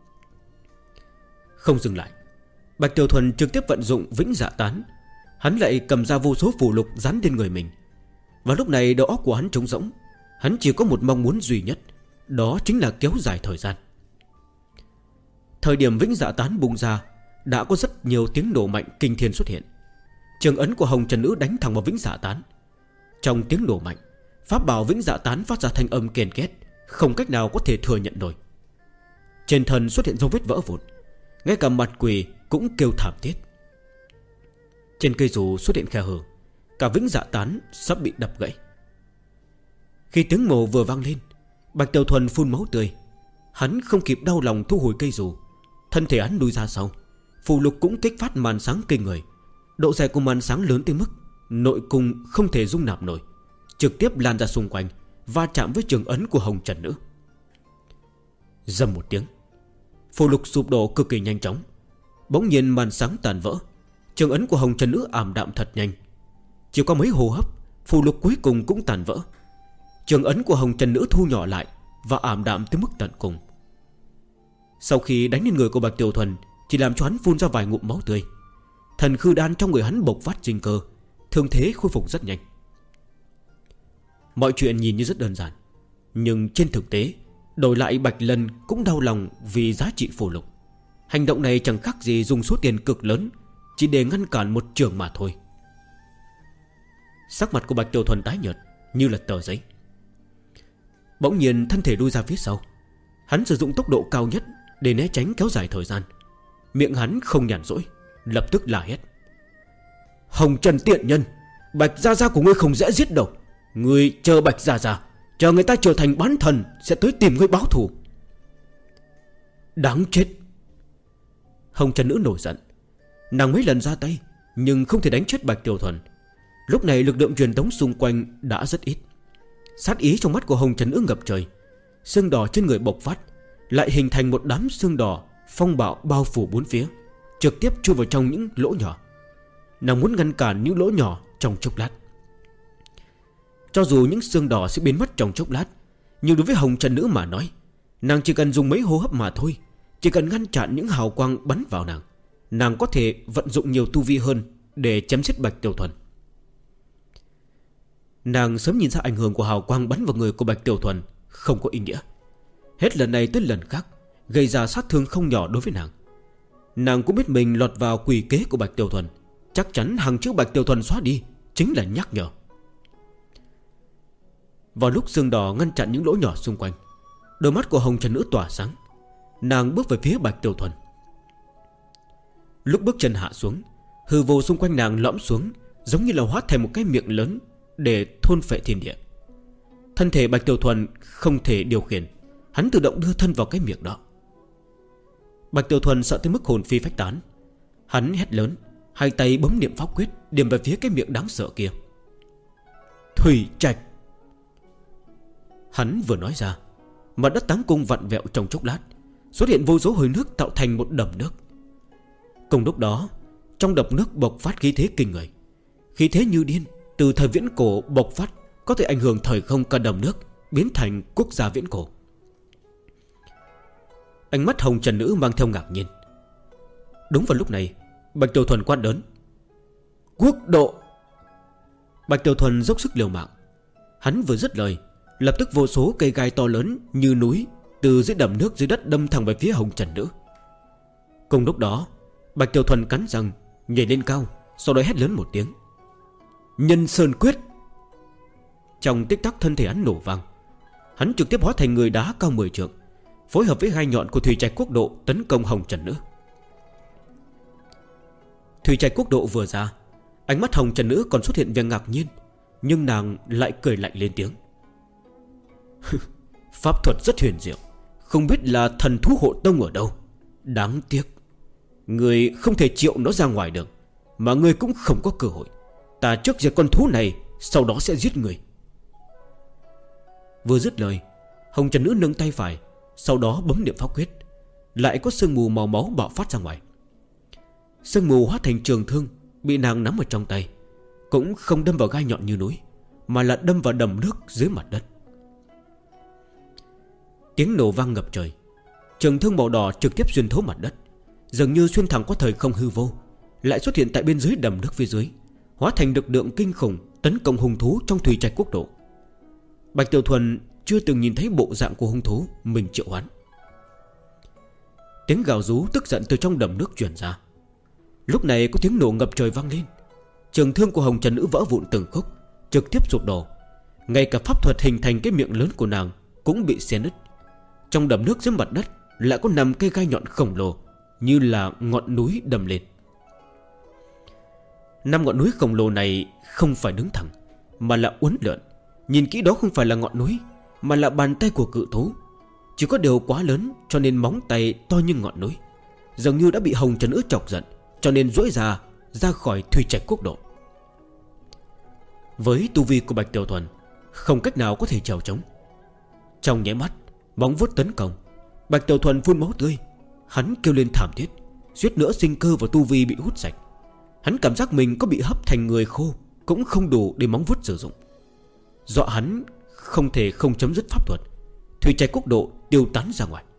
Không dừng lại, Bạch Tiểu Thuần trực tiếp vận dụng vĩnh dạ tán. Hắn lại cầm ra vô số phù lục dán lên người mình. Và lúc này đầu óc của hắn trống rỗng. Hắn chỉ có một mong muốn duy nhất, đó chính là kéo dài thời gian. Thời điểm vĩnh dạ tán bung ra, đã có rất nhiều tiếng nổ mạnh kinh thiên xuất hiện. Trường ấn của Hồng Trần Nữ đánh thẳng vào vĩnh dạ tán. Trong tiếng nổ mạnh, pháp bảo vĩnh dạ tán phát ra thanh âm kèn két, không cách nào có thể thừa nhận nổi. Trên thân xuất hiện dấu vết vỡ vụn, ngay cả mặt quỷ cũng kêu thảm thiết. Trên cây dù xuất hiện khe hở, cả vĩnh dạ tán sắp bị đập gãy. Khi tiếng mồ vừa vang lên, Bạch Tiểu Thuần phun máu tươi. Hắn không kịp đau lòng thu hồi cây dù, thân thể hắn lùi ra sau. Phù lục cũng kích phát màn sáng kinh người. Độ dài của màn sáng lớn tới mức nội cung không thể dung nạp nổi, trực tiếp lan ra xung quanh, va chạm với trường ấn của Hồng Trần Nữ. Rầm một tiếng, phù lục sụp đổ cực kỳ nhanh chóng. Bỗng nhiên màn sáng tàn vỡ. Trường ấn của Hồng Trần Nữ ảm đạm thật nhanh. Chỉ có mấy hô hấp, phù lục cuối cùng cũng tàn vỡ. Trường ấn của Hồng Trần Nữ thu nhỏ lại và ảm đạm tới mức tận cùng. Sau khi đánh lên người của Bạch Tiểu Thuần, chỉ làm cho hắn phun ra vài ngụm máu tươi. Thần khư đan trong người hắn bộc phát sinh cơ, thương thế khôi phục rất nhanh. Mọi chuyện nhìn như rất đơn giản, nhưng trên thực tế, đổi lại Bạch Lân cũng đau lòng vì giá trị phù lục. Hành động này chẳng khác gì dùng số tiền cực lớn chỉ để ngăn cản một trường mà thôi. Sắc mặt của Bạch Tiểu Thuần tái nhợt như là tờ giấy. Bỗng nhiên thân thể lui ra phía sau. Hắn sử dụng tốc độ cao nhất để né tránh kéo dài thời gian. Miệng hắn không nhàn rỗi, lập tức la hét: Hồng Trần tiện nhân, Bạch Gia Gia của ngươi không dễ giết đâu. Ngươi chờ Bạch Gia Gia, chờ người ta trở thành bán thần sẽ tới tìm ngươi báo thù. Đáng chết. Hồng Trần Nữ nổi giận. Nàng mấy lần ra tay nhưng không thể đánh chết Bạch Tiểu Thuần. Lúc này lực lượng truyền tống xung quanh đã rất ít. Sát ý trong mắt của Hồng Trần Nữ ngập trời. Sương đỏ trên người bộc phát, lại hình thành một đám sương đỏ phong bạo bao phủ bốn phía, trực tiếp chui vào trong những lỗ nhỏ. Nàng muốn ngăn cản những lỗ nhỏ trong chốc lát. Cho dù những sương đỏ sẽ biến mất trong chốc lát, nhưng đối với Hồng Trần Nữ mà nói, nàng chỉ cần dùng mấy hô hấp mà thôi. Chỉ cần ngăn chặn những hào quang bắn vào nàng, nàng có thể vận dụng nhiều tu vi hơn để chém giết Bạch Tiểu Thuần. Nàng sớm nhìn ra ảnh hưởng của hào quang bắn vào người của Bạch Tiểu Thuần không có ý nghĩa. Hết lần này tới lần khác gây ra sát thương không nhỏ đối với nàng. Nàng cũng biết mình lọt vào quỷ kế của Bạch Tiểu Thuần. Chắc chắn hàng chữ Bạch Tiểu Thuần xóa đi chính là nhắc nhở. Vào lúc sương đỏ ngăn chặn những lỗ nhỏ xung quanh, đôi mắt của Hồng Trần Nữ tỏa sáng. Nàng bước về phía Bạch Tiểu Thuần. Lúc bước chân hạ xuống, hư vô xung quanh nàng lõm xuống, giống như là hóa thành một cái miệng lớn để thôn phệ thiên địa. Thân thể Bạch Tiểu Thuần không thể điều khiển, hắn tự động đưa thân vào cái miệng đó. Bạch Tiểu Thuần sợ tới mức hồn phi phách tán. Hắn hét lớn, hai tay bấm niệm pháp quyết, điểm về phía cái miệng đáng sợ kia. Thủy Trạch. Hắn vừa nói ra, mặt đất táng cung vặn vẹo trong chốc lát, xuất hiện vô số hơi nước tạo thành một đầm nước. Cùng lúc đó, trong đầm nước bộc phát khí thế kinh người. Khí thế như điên, từ thời viễn cổ bộc phát, có thể ảnh hưởng thời không cả đầm nước, biến thành quốc gia viễn cổ. Ánh mắt Hồng Trần Nữ mang theo ngạc nhiên. Đúng vào lúc này, Bạch Tiểu Thuần quát lớn: Quốc độ! Bạch Tiểu Thuần dốc sức liều mạng. Hắn vừa dứt lời, lập tức vô số cây gai to lớn như núi từ dưới đầm nước dưới đất đâm thẳng về phía Hồng Trần Nữ. Cùng lúc đó, Bạch Tiểu Thuần cắn răng nhảy lên cao, sau đó hét lớn một tiếng: Nhân Sơn Quyết! Trong tích tắc thân thể hắn nổ vang. Hắn trực tiếp hóa thành người đá cao 10 trượng, phối hợp với gai nhọn của Thủy Trạch Quốc Độ tấn công Hồng Trần Nữ. Thủy Trạch Quốc Độ vừa ra, ánh mắt Hồng Trần Nữ còn xuất hiện vẻ ngạc nhiên, nhưng nàng lại cười lạnh lên tiếng: Pháp thuật rất huyền diệu, không biết là thần thú hộ tông ở đâu. Đáng tiếc người không thể triệu nó ra ngoài được, mà người cũng không có cơ hội. Ta trước diệt con thú này, sau đó sẽ giết người. Vừa dứt lời, Hồng Trần Nữ nâng tay phải, sau đó bấm niệm pháp quyết. Lại có sương mù màu máu bạo phát ra ngoài. Sương mù hóa thành trường thương, bị nàng nắm ở trong tay, cũng không đâm vào gai nhọn như núi, mà là đâm vào đầm nước dưới mặt đất. Tiếng nổ vang ngập trời. Trường thương màu đỏ trực tiếp xuyên thấu mặt đất, dường như xuyên thẳng qua thời không hư vô, lại xuất hiện tại bên dưới đầm nước phía dưới, hóa thành lực lượng kinh khủng tấn công hung thú trong Thủy Trạch Quốc Độ. Bạch Tiểu Thuần chưa từng nhìn thấy bộ dạng của hung thú mình triệu hoán. Tiếng gào rú tức giận từ trong đầm nước truyền ra. Lúc này có tiếng nổ ngập trời vang lên. Trường thương của Hồng Trần Nữ vỡ vụn từng khúc, trực tiếp sụp đổ. Ngay cả pháp thuật hình thành cái miệng lớn của nàng cũng bị xé nứt. Trong đầm nước dưới mặt đất lại có 5 cây gai nhọn khổng lồ, như là ngọn núi đầm lên. 5 ngọn núi khổng lồ này không phải đứng thẳng, mà là uốn lượn. Nhìn kỹ đó không phải là ngọn núi, mà là bàn tay của cự thú. Chỉ có điều quá lớn cho nên móng tay to như ngọn núi, dường như đã bị Hồng Trần Nữ chọc giận, cho nên duỗi ra khỏi Thủy Trạch Quốc Độ. Với tu vi của Bạch Tiểu Thuần, không cách nào có thể chèo chống. Trong nháy mắt, móng vuốt tấn công, Bạch Tiểu Thuần phun máu tươi. Hắn kêu lên thảm thiết, suýt nữa sinh cơ và tu vi bị hút sạch. Hắn cảm giác mình có bị hấp thành người khô cũng không đủ để móng vuốt sử dụng. Dọa hắn không thể không chấm dứt pháp thuật, Thủy Trạch Quốc Độ tiêu tán ra ngoài.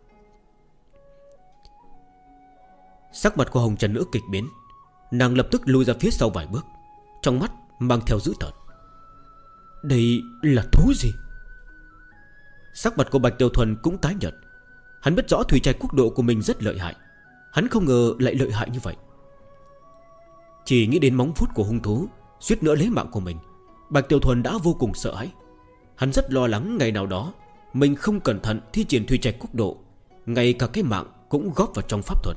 Sắc mặt của Hồng Trần Nữ kịch biến. Nàng lập tức lùi ra phía sau vài bước, trong mắt mang theo dữ tợn. Đây là thú gì? Sắc mặt của Bạch Tiểu Thuần cũng tái nhợt. Hắn biết rõ Thủy Trạch Quốc Độ của mình rất lợi hại, hắn không ngờ lại lợi hại như vậy. Chỉ nghĩ đến móng vuốt của hung thú suýt nữa lấy mạng của mình, Bạch Tiểu Thuần đã vô cùng sợ hãi. Hắn rất lo lắng ngày nào đó mình không cẩn thận thi triển Thủy Trạch Quốc Độ, ngay cả cái mạng cũng góp vào trong pháp thuật.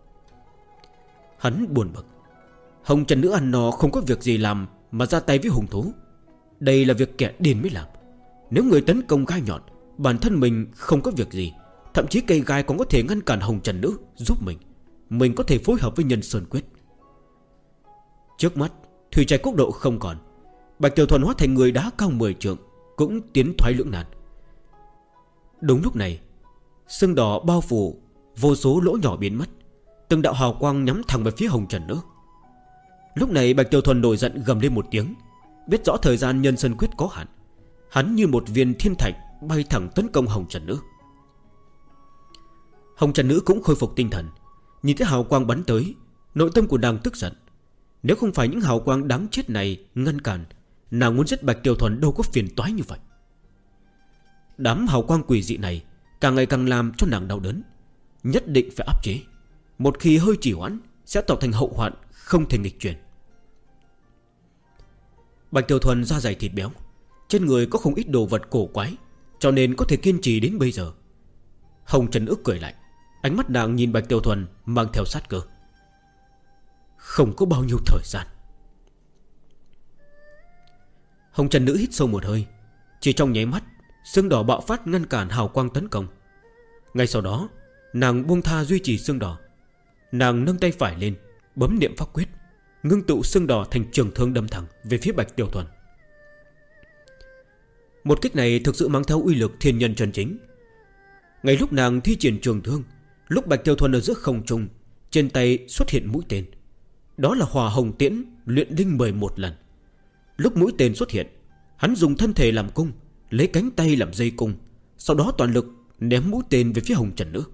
Hắn buồn bực. Hồng Trần Nữ ăn no không có việc gì làm mà ra tay với hung thú, đây là việc kẻ điên mới làm. Nếu người tấn công gai nhọn, bản thân mình không có việc gì, thậm chí cây gai còn có thể ngăn cản Hồng Trần Nữ giúp mình có thể phối hợp với Nhân Sơn Quyết. Trước mắt Thủy Trạch Quốc Độ không còn, Bạch Tiểu Thuần hóa thành người đá cao 10 trượng, cũng tiến thoái lưỡng nan. Đúng lúc này, sương đỏ bao phủ, vô số lỗ nhỏ biến mất, từng đạo hào quang nhắm thẳng về phía Hồng Trần Nữ. Lúc này Bạch Tiểu Thuần nổi giận gầm lên một tiếng, biết rõ thời gian nhân sân quyết có hạn. Hắn như một viên thiên thạch bay thẳng tấn công Hồng Trần Nữ. Hồng Trần Nữ cũng khôi phục tinh thần, nhìn thấy hào quang bắn tới, nội tâm của nàng tức giận. Nếu không phải những hào quang đáng chết này ngăn cản, nàng muốn giết Bạch Tiểu Thuần đâu có phiền toái như vậy. Đám hào quang quỷ dị này càng ngày càng làm cho nàng đau đớn, nhất định phải áp chế. Một khi hơi trì hoãn sẽ tạo thành hậu hoạn không thể nghịch chuyển. Bạch Tiểu Thuần da dày thịt béo, trên người có không ít đồ vật cổ quái, cho nên có thể kiên trì đến bây giờ. Hồng Trần Nữ cười lạnh, ánh mắt nàng nhìn Bạch Tiểu Thuần mang theo sát cơ. Không có bao nhiêu thời gian. Hồng Trần Nữ hít sâu một hơi, chỉ trong nháy mắt, sương đỏ bạo phát ngăn cản hào quang tấn công. Ngay sau đó, nàng buông tha duy trì sương đỏ. Nàng nâng tay phải lên, bấm niệm pháp quyết, ngưng tụ sương đỏ thành trường thương đâm thẳng về phía Bạch Tiểu Thuần. Một kích này thực sự mang theo uy lực thiên nhân chân chính. Ngay lúc nàng thi triển trường thương, lúc Bạch Tiểu Thuần ở giữa không trung, trên tay xuất hiện mũi tên. Đó là Hỏa Hồng Tiễn luyện linh 11 lần. Lúc mũi tên xuất hiện, hắn dùng thân thể làm cung, lấy cánh tay làm dây cung, sau đó toàn lực ném mũi tên về phía Hồng Trần Nữ.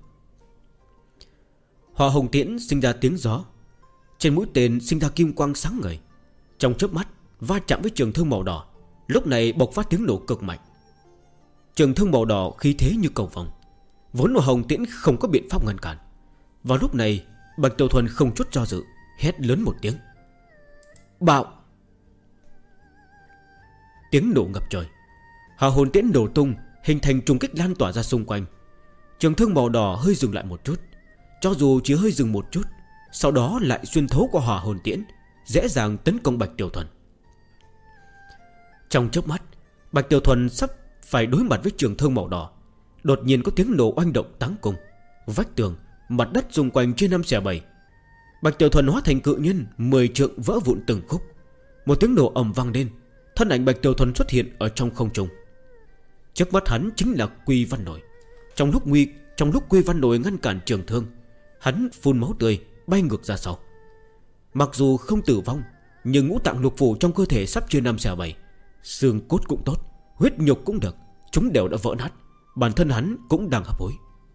Hỏa Hồng Tiễn sinh ra tiếng gió, trên mũi tên sinh ra kim quang sáng ngời. Trong chớp mắt va chạm với trường thương màu đỏ, lúc này bộc phát tiếng nổ cực mạnh. Trường thương màu đỏ khí thế như cầu vồng, vốn Hỏa Hồng Tiễn không có biện pháp ngăn cản. Vào lúc này Bạch Tiểu Thuần không chút do dự, hét lớn một tiếng: bạo! Tiếng nổ ngập trời, Hỏa Hồng Tiễn nổ tung, hình thành trùng kích lan tỏa ra xung quanh. Trường thương màu đỏ hơi dừng lại một chút, cho dù chỉ hơi dừng một chút, sau đó lại xuyên thấu qua Hỏa Hồn Tiễn, dễ dàng tấn công Bạch Tiểu Thuần. Trong chớp mắt, Bạch Tiểu Thuần sắp phải đối mặt với trường thương màu đỏ. Đột nhiên có tiếng nổ oanh động táng cùng, vách tường, mặt đất xung quanh chia 5 xẻ 7. Bạch Tiểu Thuần hóa thành cự nhân 10 trượng vỡ vụn từng khúc. Một tiếng nổ ầm vang lên, thân ảnh Bạch Tiểu Thuần xuất hiện ở trong không trung. Trước mắt hắn chính là Quy Văn Nổi. Trong lúc Quy Văn Nổi ngăn cản trường thương, hắn phun máu tươi bay ngược ra sau. Mặc dù không tử vong, nhưng ngũ tạng lục phủ trong cơ thể sắp chia 5 xẻ 7. Xương cốt cũng tốt, huyết nhục cũng được, chúng đều đã vỡ nát. Bản thân hắn cũng đang hấp hối.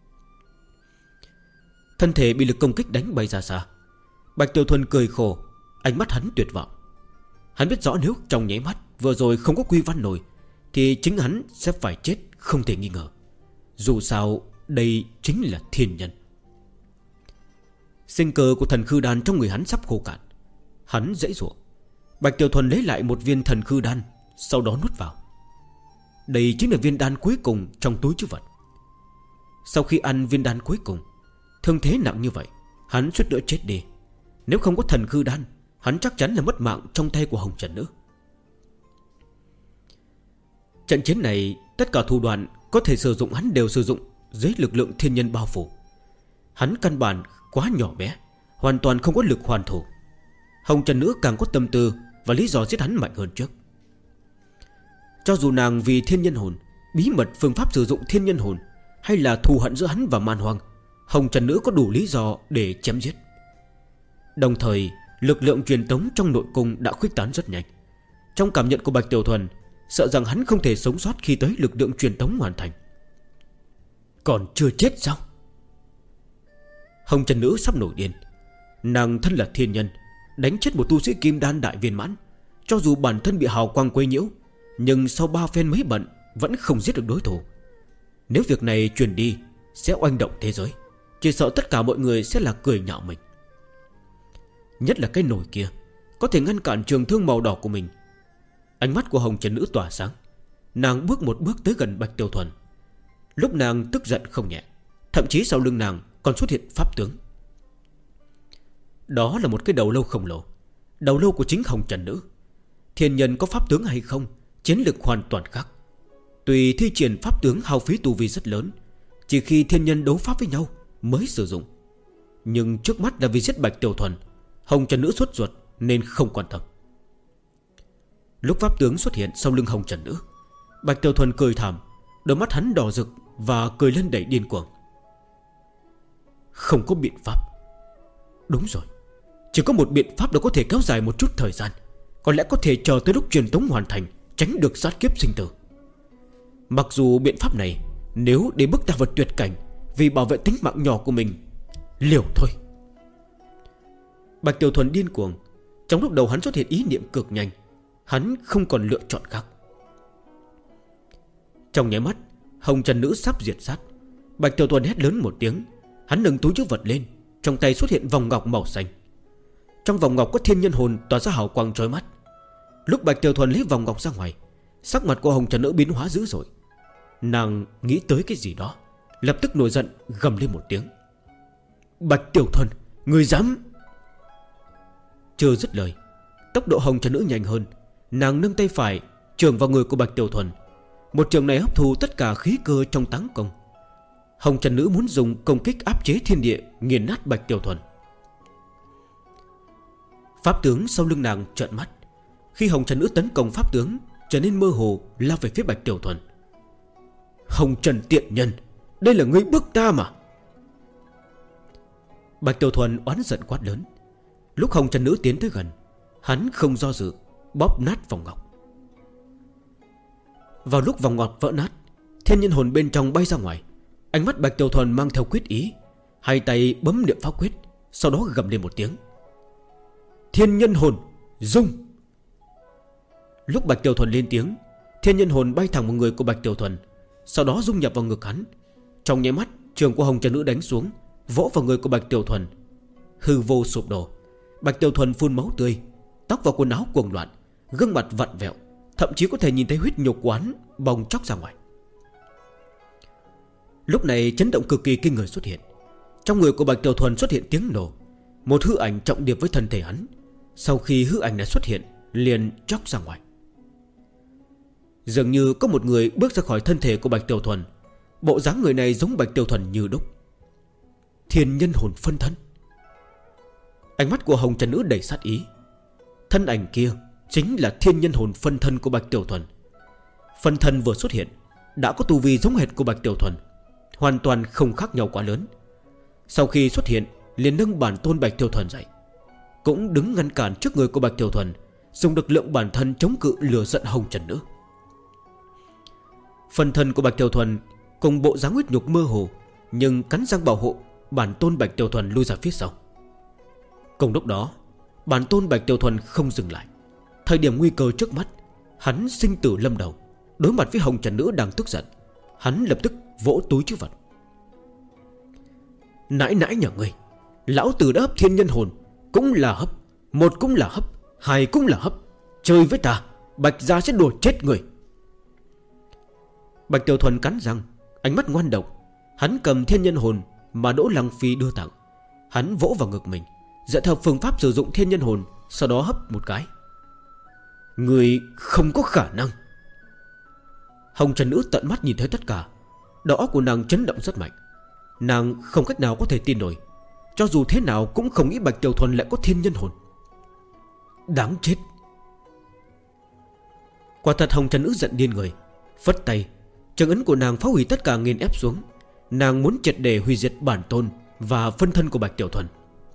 Thân thể bị lực công kích đánh bay ra xa. Bạch Tiểu Thuần cười khổ, ánh mắt hắn tuyệt vọng. Hắn biết rõ nếu trong nháy mắt vừa rồi không có Quy Văn Nổi thì chính hắn sẽ phải chết không thể nghi ngờ. Dù sao đây chính là thiên nhân. Sinh cơ của thần khư đan trong người hắn sắp khô cạn. Hắn giãy giụa. Bạch Tiểu Thuần lấy lại một viên thần khư đan, sau đó nuốt vào. Đây chính là viên đan cuối cùng trong túi trữ vật. Sau khi ăn viên đan cuối cùng, thương thế nặng như vậy, hắn suýt nữa chết đi. Nếu không có thần khư đan, hắn chắc chắn là mất mạng trong tay của Hồng Trần Nữ. Trận chiến này, tất cả thủ đoạn có thể sử dụng hắn đều sử dụng dưới lực lượng thiên nhân bao phủ. Hắn căn bản quá nhỏ bé, hoàn toàn không có lực hoàn thủ. Hồng Trần Nữ càng có tâm tư và lý do giết hắn mạnh hơn trước. Cho dù nàng vì thiên nhân hồn, bí mật phương pháp sử dụng thiên nhân hồn, hay là thù hận giữa hắn và Man Hoang, Hồng Trần Nữ có đủ lý do để chém giết. Đồng thời lực lượng truyền tống trong nội cung đã khuếch tán rất nhanh. Trong cảm nhận của Bạch Tiểu Thuần, sợ rằng hắn không thể sống sót khi tới lực lượng truyền tống hoàn thành. Còn chưa chết sao? Hồng Trần Nữ sắp nổi điên. Nàng thân là thiên nhân, đánh chết một tu sĩ kim đan đại viên mãn, cho dù bản thân bị hào quang quấy nhiễu, nhưng sau 3 phen mấy bận vẫn không giết được đối thủ. Nếu việc này truyền đi sẽ oanh động thế giới, chỉ sợ tất cả mọi người sẽ là cười nhạo mình. Nhất là cái nồi kia có thể ngăn cản trường thương màu đỏ của mình. Ánh mắt của Hồng Trần Nữ tỏa sáng. Nàng bước một bước tới gần Bạch Tiểu Thuần. Lúc nàng tức giận không nhẹ, thậm chí sau lưng nàng còn xuất hiện pháp tướng. Đó là một cái đầu lâu khổng lồ, đầu lâu của chính Hồng Trần Nữ. Thiên nhân có pháp tướng hay không, chiến lực hoàn toàn khác. Tùy thi triển pháp tướng hao phí tu vi rất lớn, chỉ khi thiên nhân đấu pháp với nhau mới sử dụng. Nhưng trước mắt là vì giết Bạch Tiểu Thuần, Hồng Trần Nữ sốt ruột nên không quan tâm. Lúc pháp tướng xuất hiện sau lưng Hồng Trần Nữ, Bạch Tiểu Thuần cười thảm, đôi mắt hắn đỏ rực và cười lên đầy điên cuồng. Không có biện pháp. Đúng rồi, chỉ có một biện pháp đó có thể kéo dài một chút thời gian. Có lẽ có thể chờ tới lúc truyền tống hoàn thành, tránh được sát kiếp sinh tử. Mặc dù biện pháp này nếu để bước ta vào tuyệt cảnh, vì bảo vệ tính mạng nhỏ của mình, liều thôi. Bạch Tiểu Thuần điên cuồng. Trong lúc đầu hắn xuất hiện ý niệm cực nhanh, hắn không còn lựa chọn khác. Trong nháy mắt Hồng Trần Nữ sắp diệt sát, Bạch Tiểu Thuần hét lớn một tiếng. Hắn nâng túi trữ vật lên, trong tay xuất hiện vòng ngọc màu xanh. Trong vòng ngọc có thiên nhân hồn tỏa ra hào quang chói mắt. Lúc Bạch Tiểu Thuần lấy vòng ngọc ra ngoài, sắc mặt của Hồng Trần Nữ biến hóa dữ dội. Nàng nghĩ tới cái gì đó, lập tức nổi giận gầm lên một tiếng. Bạch Tiểu Thuần, ngươi dám... Chưa dứt lời, tốc độ Hồng Trần Nữ nhanh hơn. Nàng nâng tay phải chưởng vào người của Bạch Tiểu Thuần. Một trường này hấp thu tất cả khí cơ trong táng công. Hồng Trần Nữ muốn dùng công kích áp chế thiên địa, nghiền nát Bạch Tiểu Thuần. Pháp tướng sau lưng nàng trợn mắt. Khi Hồng Trần Nữ tấn công pháp tướng, trở nên mơ hồ lao về phía Bạch Tiểu Thuần. Hồng Trần tiện nhân, đây là ngươi bức ta mà. Bạch Tiểu Thuần oán giận quát lớn. Lúc Hồng Trần Nữ tiến tới gần, hắn không do dự bóp nát vòng ngọc. Vào lúc vòng ngọc vỡ nát, thiên nhân hồn bên trong bay ra ngoài. Ánh mắt Bạch Tiểu Thuần mang theo quyết ý, hai tay bấm niệm pháp quyết, sau đó gầm lên một tiếng. Thiên nhân hồn dung. Lúc Bạch Tiểu Thuần lên tiếng, thiên nhân hồn bay thẳng vào người của Bạch Tiểu Thuần, sau đó dung nhập vào ngực hắn. Trong nháy mắt trường của Hồng Trần Nữ đánh xuống, vỗ vào người của Bạch Tiểu Thuần. Hư vô sụp đổ. Bạch Tiểu Thuần phun máu tươi, tóc và quần áo cuồng loạn, gương mặt vặn vẹo, thậm chí có thể nhìn thấy huyết nhục quán bong chóc ra ngoài. Lúc này chấn động cực kỳ kinh người xuất hiện. Trong người của Bạch Tiểu Thuần xuất hiện tiếng nổ. Một hư ảnh trọng điệp với thân thể hắn. Sau khi hư ảnh này xuất hiện, liền chóc ra ngoài. Dường như có một người bước ra khỏi thân thể của Bạch Tiểu Thuần. Bộ dáng người này giống Bạch Tiểu Thuần như đúc. Thiên nhân hồn phân thân. Ánh mắt của Hồng Trần Nữ đầy sát ý. Thân ảnh kia chính là thiên nhân hồn phân thân của Bạch Tiểu Thuần. Phân thân vừa xuất hiện đã có tu vi giống hệt của Bạch Tiểu Thuần, hoàn toàn không khác nhau quá lớn. Sau khi xuất hiện liền nâng bản tôn Bạch Tiểu Thuần dậy, cũng đứng ngăn cản trước người của Bạch Tiểu Thuần, dùng lực lượng bản thân chống cự lửa giận Hồng Trần Nữ. Phân thân của Bạch Tiểu Thuần cùng bộ dáng huyết nhục mơ hồ, nhưng cắn răng bảo hộ bản tôn Bạch Tiểu Thuần lui ra phía sau. Cùng lúc đó, bản tôn Bạch Tiểu Thuần không dừng lại. Thời điểm nguy cơ trước mắt, hắn sinh tử lâm đầu. Đối mặt với Hồng Trần Nữ đang tức giận, hắn lập tức vỗ túi trữ vật. Nãi nãi nhà ngươi, lão tử đã hấp thiên nhân hồn, cũng là hấp, một cũng là hấp, hai cũng là hấp. Chơi với ta, Bạch gia sẽ đùa chết người. Bạch Tiểu Thuần cắn răng, ánh mắt ngoan độc. Hắn cầm thiên nhân hồn mà Đỗ Lăng Phi đưa tặng. Hắn vỗ vào ngực mình, dựa theo phương pháp sử dụng thiên nhân hồn, sau đó hấp một cái. Người không có khả năng. Hồng Trần Nữ tận mắt nhìn thấy tất cả. Đầu óc của nàng chấn động rất mạnh. Nàng không cách nào có thể tin nổi. Cho dù thế nào cũng không nghĩ Bạch Tiểu Thuần lại có thiên nhân hồn. Đáng chết. Quả thật Hồng Trần Nữ giận điên người, phất tay, trường ấn của nàng phá hủy tất cả, nghiền ép xuống. Nàng muốn triệt để hủy diệt bản tôn và phân thân của Bạch Tiểu Thuần.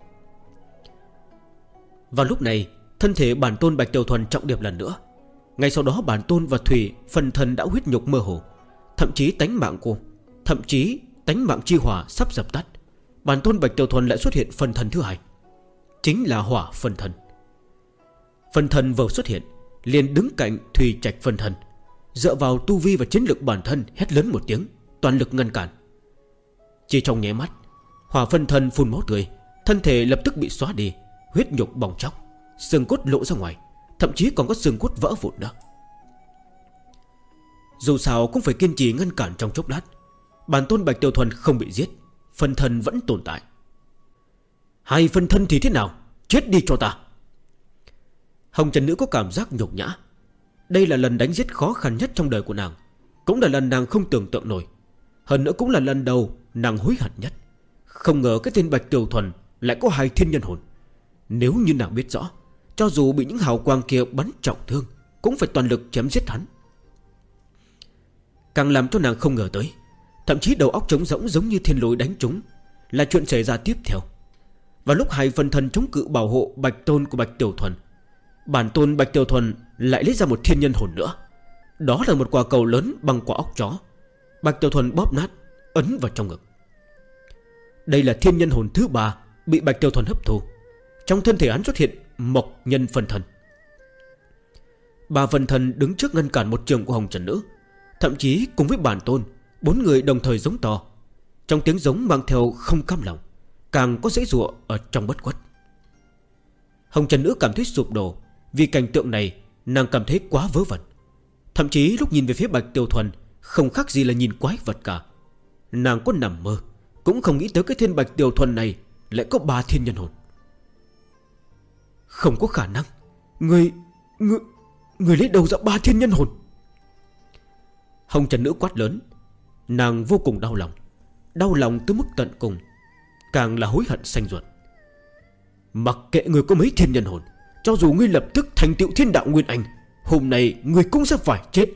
Vào lúc này, thân thể bản tôn Bạch Tiểu Thuần trọng điệp lần nữa. Ngay sau đó bản tôn và thủy phân thân đã huyết nhục mơ hồ. Thậm chí tánh mạng chi hỏa sắp dập tắt. Bản tôn Bạch Tiểu Thuần lại xuất hiện phân thân thứ hai, chính là hỏa phân thân. Phân thân vừa xuất hiện liền đứng cạnh thủy trạch phân thân, dựa vào tu vi và chiến lực bản thân hét lớn một tiếng, toàn lực ngăn cản. Chỉ trong nháy mắt, hỏa phân thân phun máu tươi, thân thể lập tức bị xóa đi, huyết nhục bong chóc, xương cốt lộ ra ngoài, thậm chí còn có xương cốt vỡ vụn nữa. Dù sao cũng phải kiên trì ngăn cản trong chốc lát. Bản tôn Bạch Tiểu Thuần không bị giết, phân thân vẫn tồn tại. Hai phân thân thì thế nào, chết đi cho ta. Hồng Trần Nữ có cảm giác nhục nhã. Đây là lần đánh giết khó khăn nhất trong đời của nàng, cũng là lần nàng không tưởng tượng nổi. Hơn nữa cũng là lần đầu nàng hối hận nhất. Không ngờ cái tên Bạch Tiểu Thuần lại có hai thiên nhân hồn. Nếu như nàng biết rõ, cho dù bị những hào quang kia bắn trọng thương cũng phải toàn lực chém giết hắn. Càng làm cho nàng không ngờ tới, thậm chí đầu óc trống rỗng giống như thiên lôi đánh trúng, là chuyện xảy ra tiếp theo. Và lúc hai phân thân chống cự bảo hộ Bạch Tôn của Bạch Tiểu Thuần, bản tôn Bạch Tiểu Thuần lại lấy ra một thiên nhân hồn nữa. Đó là một quả cầu lớn bằng quả óc chó. Bạch Tiểu Thuần bóp nát, ấn vào trong ngực. Đây là thiên nhân hồn thứ 3 bị Bạch Tiểu Thuần hấp thu. Trong thân thể hắn xuất hiện mộc nhân phân thân. 3 phân thân đứng trước ngăn cản một trường của Hồng Trần Nữ. Thậm chí cùng với bản tôn, 4 người đồng thời giống to. Trong tiếng giống mang theo không cam lòng, càng có giãy giụa ở trong bất khuất. Hồng Trần Nữ cảm thấy sụp đổ. Vì cảnh tượng này nàng cảm thấy quá vớ vẩn. Thậm chí lúc nhìn về phía Bạch Tiểu Thuần, không khác gì là nhìn quái vật cả. Nàng có nằm mơ cũng không nghĩ tới cái thiên Bạch Tiểu Thuần này lại có 3 thiên nhân hồn. Không có khả năng. Người lấy đâu ra 3 thiên nhân hồn? Hồng Trần Nữ quát lớn. Nàng vô cùng đau lòng, đau lòng tới mức tận cùng, càng là hối hận xanh ruột. Mặc kệ người có mấy thiên nhân hồn, cho dù ngươi lập tức thành tựu thiên đạo nguyên anh, hôm nay ngươi cũng sẽ phải chết.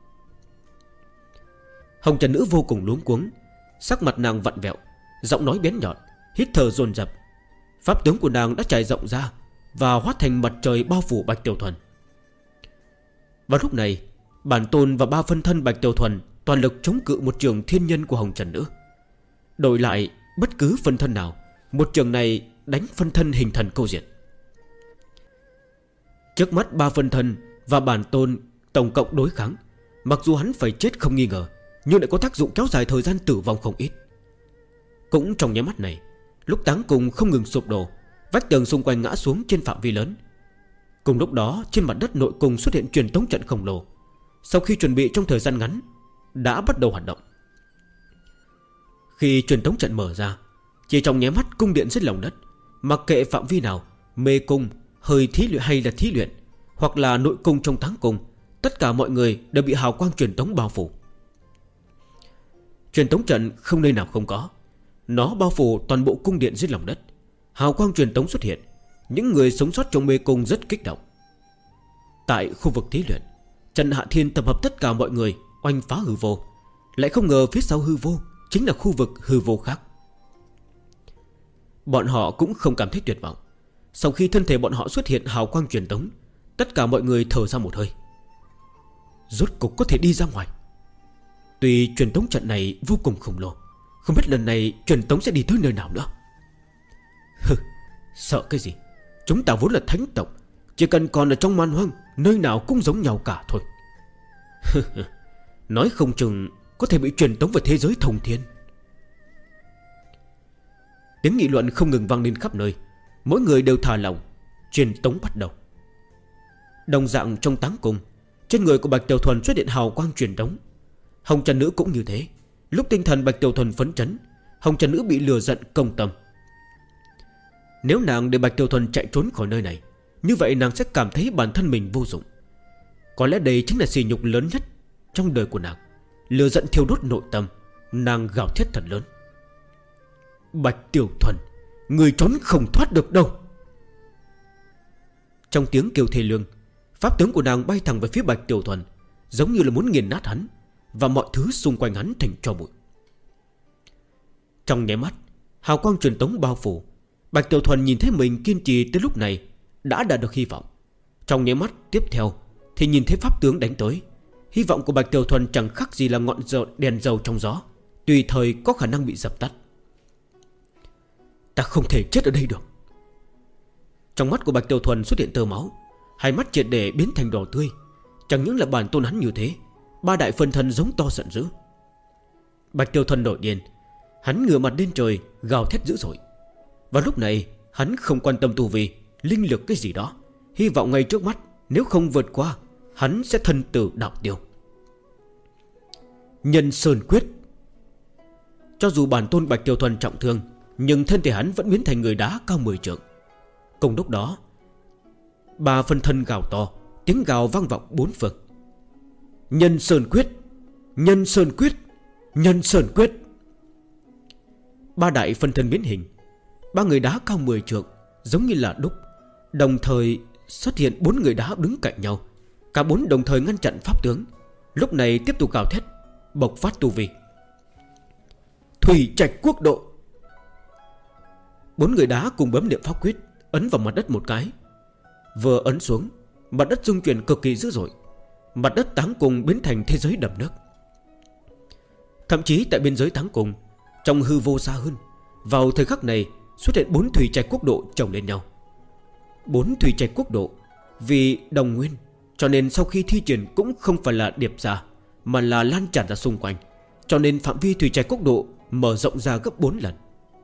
Hồng Trần Nữ vô cùng luống cuống, sắc mặt nàng vặn vẹo, giọng nói bén nhọn, hít thở dồn dập. Pháp tướng của nàng đã trải rộng ra và hóa thành mặt trời bao phủ Bạch Tiểu Thuần. Vào lúc này, bản tôn và 3 phân thân Bạch Tiểu Thuần toàn lực chống cự một trường thiên nhân của Hồng Trần Nữ. Đổi lại bất cứ phân thân nào, một trường này đánh phân thân hình thần câu diện. Trước mắt 3 phân thân và bản tôn tổng cộng đối kháng, mặc dù hắn phải chết không nghi ngờ, nhưng lại có tác dụng kéo dài thời gian tử vong không ít. Cũng trong nháy mắt này, lúc táng cùng không ngừng sụp đổ, vách tường xung quanh ngã xuống trên phạm vi lớn. Cùng lúc đó, trên mặt đất nội cung xuất hiện truyền tống trận khổng lồ. Sau khi chuẩn bị trong thời gian ngắn, đã bắt đầu hoạt động. Khi truyền tống trận mở ra, chỉ trong nháy mắt cung điện rít lòng đất. Mặc kệ phạm vi nào, mê cung, hơi thí luyện hay là thí luyện, hoặc là nội cung trong táng cung, tất cả mọi người đều bị hào quang truyền tống bao phủ. Truyền tống trận không nơi nào không có, nó bao phủ toàn bộ cung điện dưới lòng đất. Hào quang truyền tống xuất hiện, những người sống sót trong mê cung rất kích động. Tại khu vực thí luyện, Trần Hạ Thiên tập hợp tất cả mọi người oanh phá hư vô. Lại không ngờ phía sau hư vô chính là khu vực hư vô khác. Bọn họ cũng không cảm thấy tuyệt vọng. Sau khi thân thể bọn họ xuất hiện hào quang truyền tống, tất cả mọi người thở ra một hơi. Rốt cục có thể đi ra ngoài. Tuy truyền tống trận này vô cùng khổng lồ, không biết lần này truyền tống sẽ đi tới nơi nào nữa. Sợ cái gì? Chúng ta vốn là thánh tộc, chỉ cần còn ở trong man hoang, nơi nào cũng giống nhau cả thôi. Nói không chừng có thể bị truyền tống vào thế giới thông thiên. Tiếng nghị luận không ngừng vang lên khắp nơi. Mỗi người đều thả lỏng. Truyền tống bắt đầu. Đồng dạng trong táng cung, trên người của Bạch Tiểu Thuần xuất hiện hào quang truyền tống. Hồng Trần Nữ cũng như thế. Lúc tinh thần Bạch Tiểu Thuần phấn chấn, Hồng Trần Nữ bị lừa giận công tâm. Nếu nàng để Bạch Tiểu Thuần chạy trốn khỏi nơi này, như vậy nàng sẽ cảm thấy bản thân mình vô dụng. Có lẽ đây chính là sỉ nhục lớn nhất trong đời của nàng. Lừa giận thiêu đốt nội tâm, nàng gào thét thật lớn. Bạch Tiểu Thuần, người trốn không thoát được đâu. Trong tiếng kêu thê lương, pháp tướng của nàng bay thẳng về phía Bạch Tiểu Thuần, giống như là muốn nghiền nát hắn và mọi thứ xung quanh hắn thành tro bụi. Trong nháy mắt, hào quang truyền tống bao phủ. Bạch Tiểu Thuần nhìn thấy mình kiên trì tới lúc này đã đạt được hy vọng. Trong nháy mắt tiếp theo thì nhìn thấy pháp tướng đánh tới. Hy vọng của Bạch Tiểu Thuần chẳng khác gì là ngọn đèn dầu trong gió, tùy thời có khả năng bị dập tắt. Ta không thể chết ở đây được. Trong mắt của Bạch Tiểu Thuần xuất hiện tơ máu, hai mắt triệt để biến thành đỏ tươi. Chẳng những là bản tôn hắn như thế, 3 đại phân thân giống to giận dữ. Bạch Tiểu Thuần nổi điên, hắn ngửa mặt lên trời gào thét dữ dội. Và lúc này hắn không quan tâm tu vi, linh lực cái gì đó, hy vọng ngay trước mắt, nếu không vượt qua, hắn sẽ thân tử đạo tiêu. Nhân Sơn Quyết. Cho dù bản tôn Bạch Tiểu Thuần trọng thương, nhưng thân thể hắn vẫn biến thành người đá cao 10 trượng. Cùng lúc đó, 3 phân thân gào to, tiếng gào vang vọng 4 phương. Nhân Sơn Quyết, Nhân Sơn Quyết, Nhân Sơn Quyết. 3 đại phân thân biến hình, 3 người đá cao 10 trượng, giống như là đúc. Đồng thời xuất hiện 4 người đá đứng cạnh nhau, Cả bốn đồng thời ngăn chặn pháp tướng, lúc này tiếp tục gào thét, bộc phát tu vi. Thủy Trạch Quốc Độ. Bốn người đá cùng bấm niệm pháp quyết, ấn vào mặt đất một cái. Vừa ấn xuống, mặt đất rung chuyển cực kỳ dữ dội. Mặt đất Táng Cung biến thành thế giới đầm nước. Thậm chí tại biên giới Táng Cung, trong hư vô xa hơn, vào thời khắc này xuất hiện 4 Thủy Trạch Quốc Độ chồng lên nhau. 4 Thủy Trạch Quốc Độ vì đồng nguyên, cho nên sau khi thi triển cũng không phải là điệp ra, mà là lan tràn ra xung quanh. Cho nên phạm vi Thủy Trạch Quốc Độ mở rộng ra gấp 4 lần.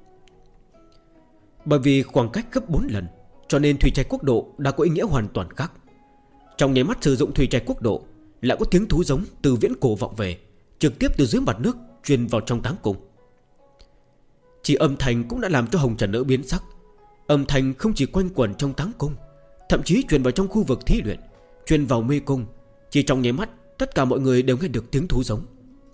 Bởi vì khoảng cách gấp 4 lần, cho nên Thủy Trạch Quốc Độ đã có ý nghĩa hoàn toàn khác. Trong nháy mắt sử dụng Thủy Trạch Quốc Độ, lại có tiếng thú giống từ viễn cổ vọng về, trực tiếp từ dưới mặt nước truyền vào trong Táng Cung. Chỉ âm thanh cũng đã làm cho Hồng Trần Nữ biến sắc. Âm thanh không chỉ quanh quẩn trong Táng Cung, thậm chí truyền vào trong khu vực thí luyện, truyền vào mê cung. Chỉ trong nháy mắt, tất cả mọi người đều nghe được tiếng thú giống.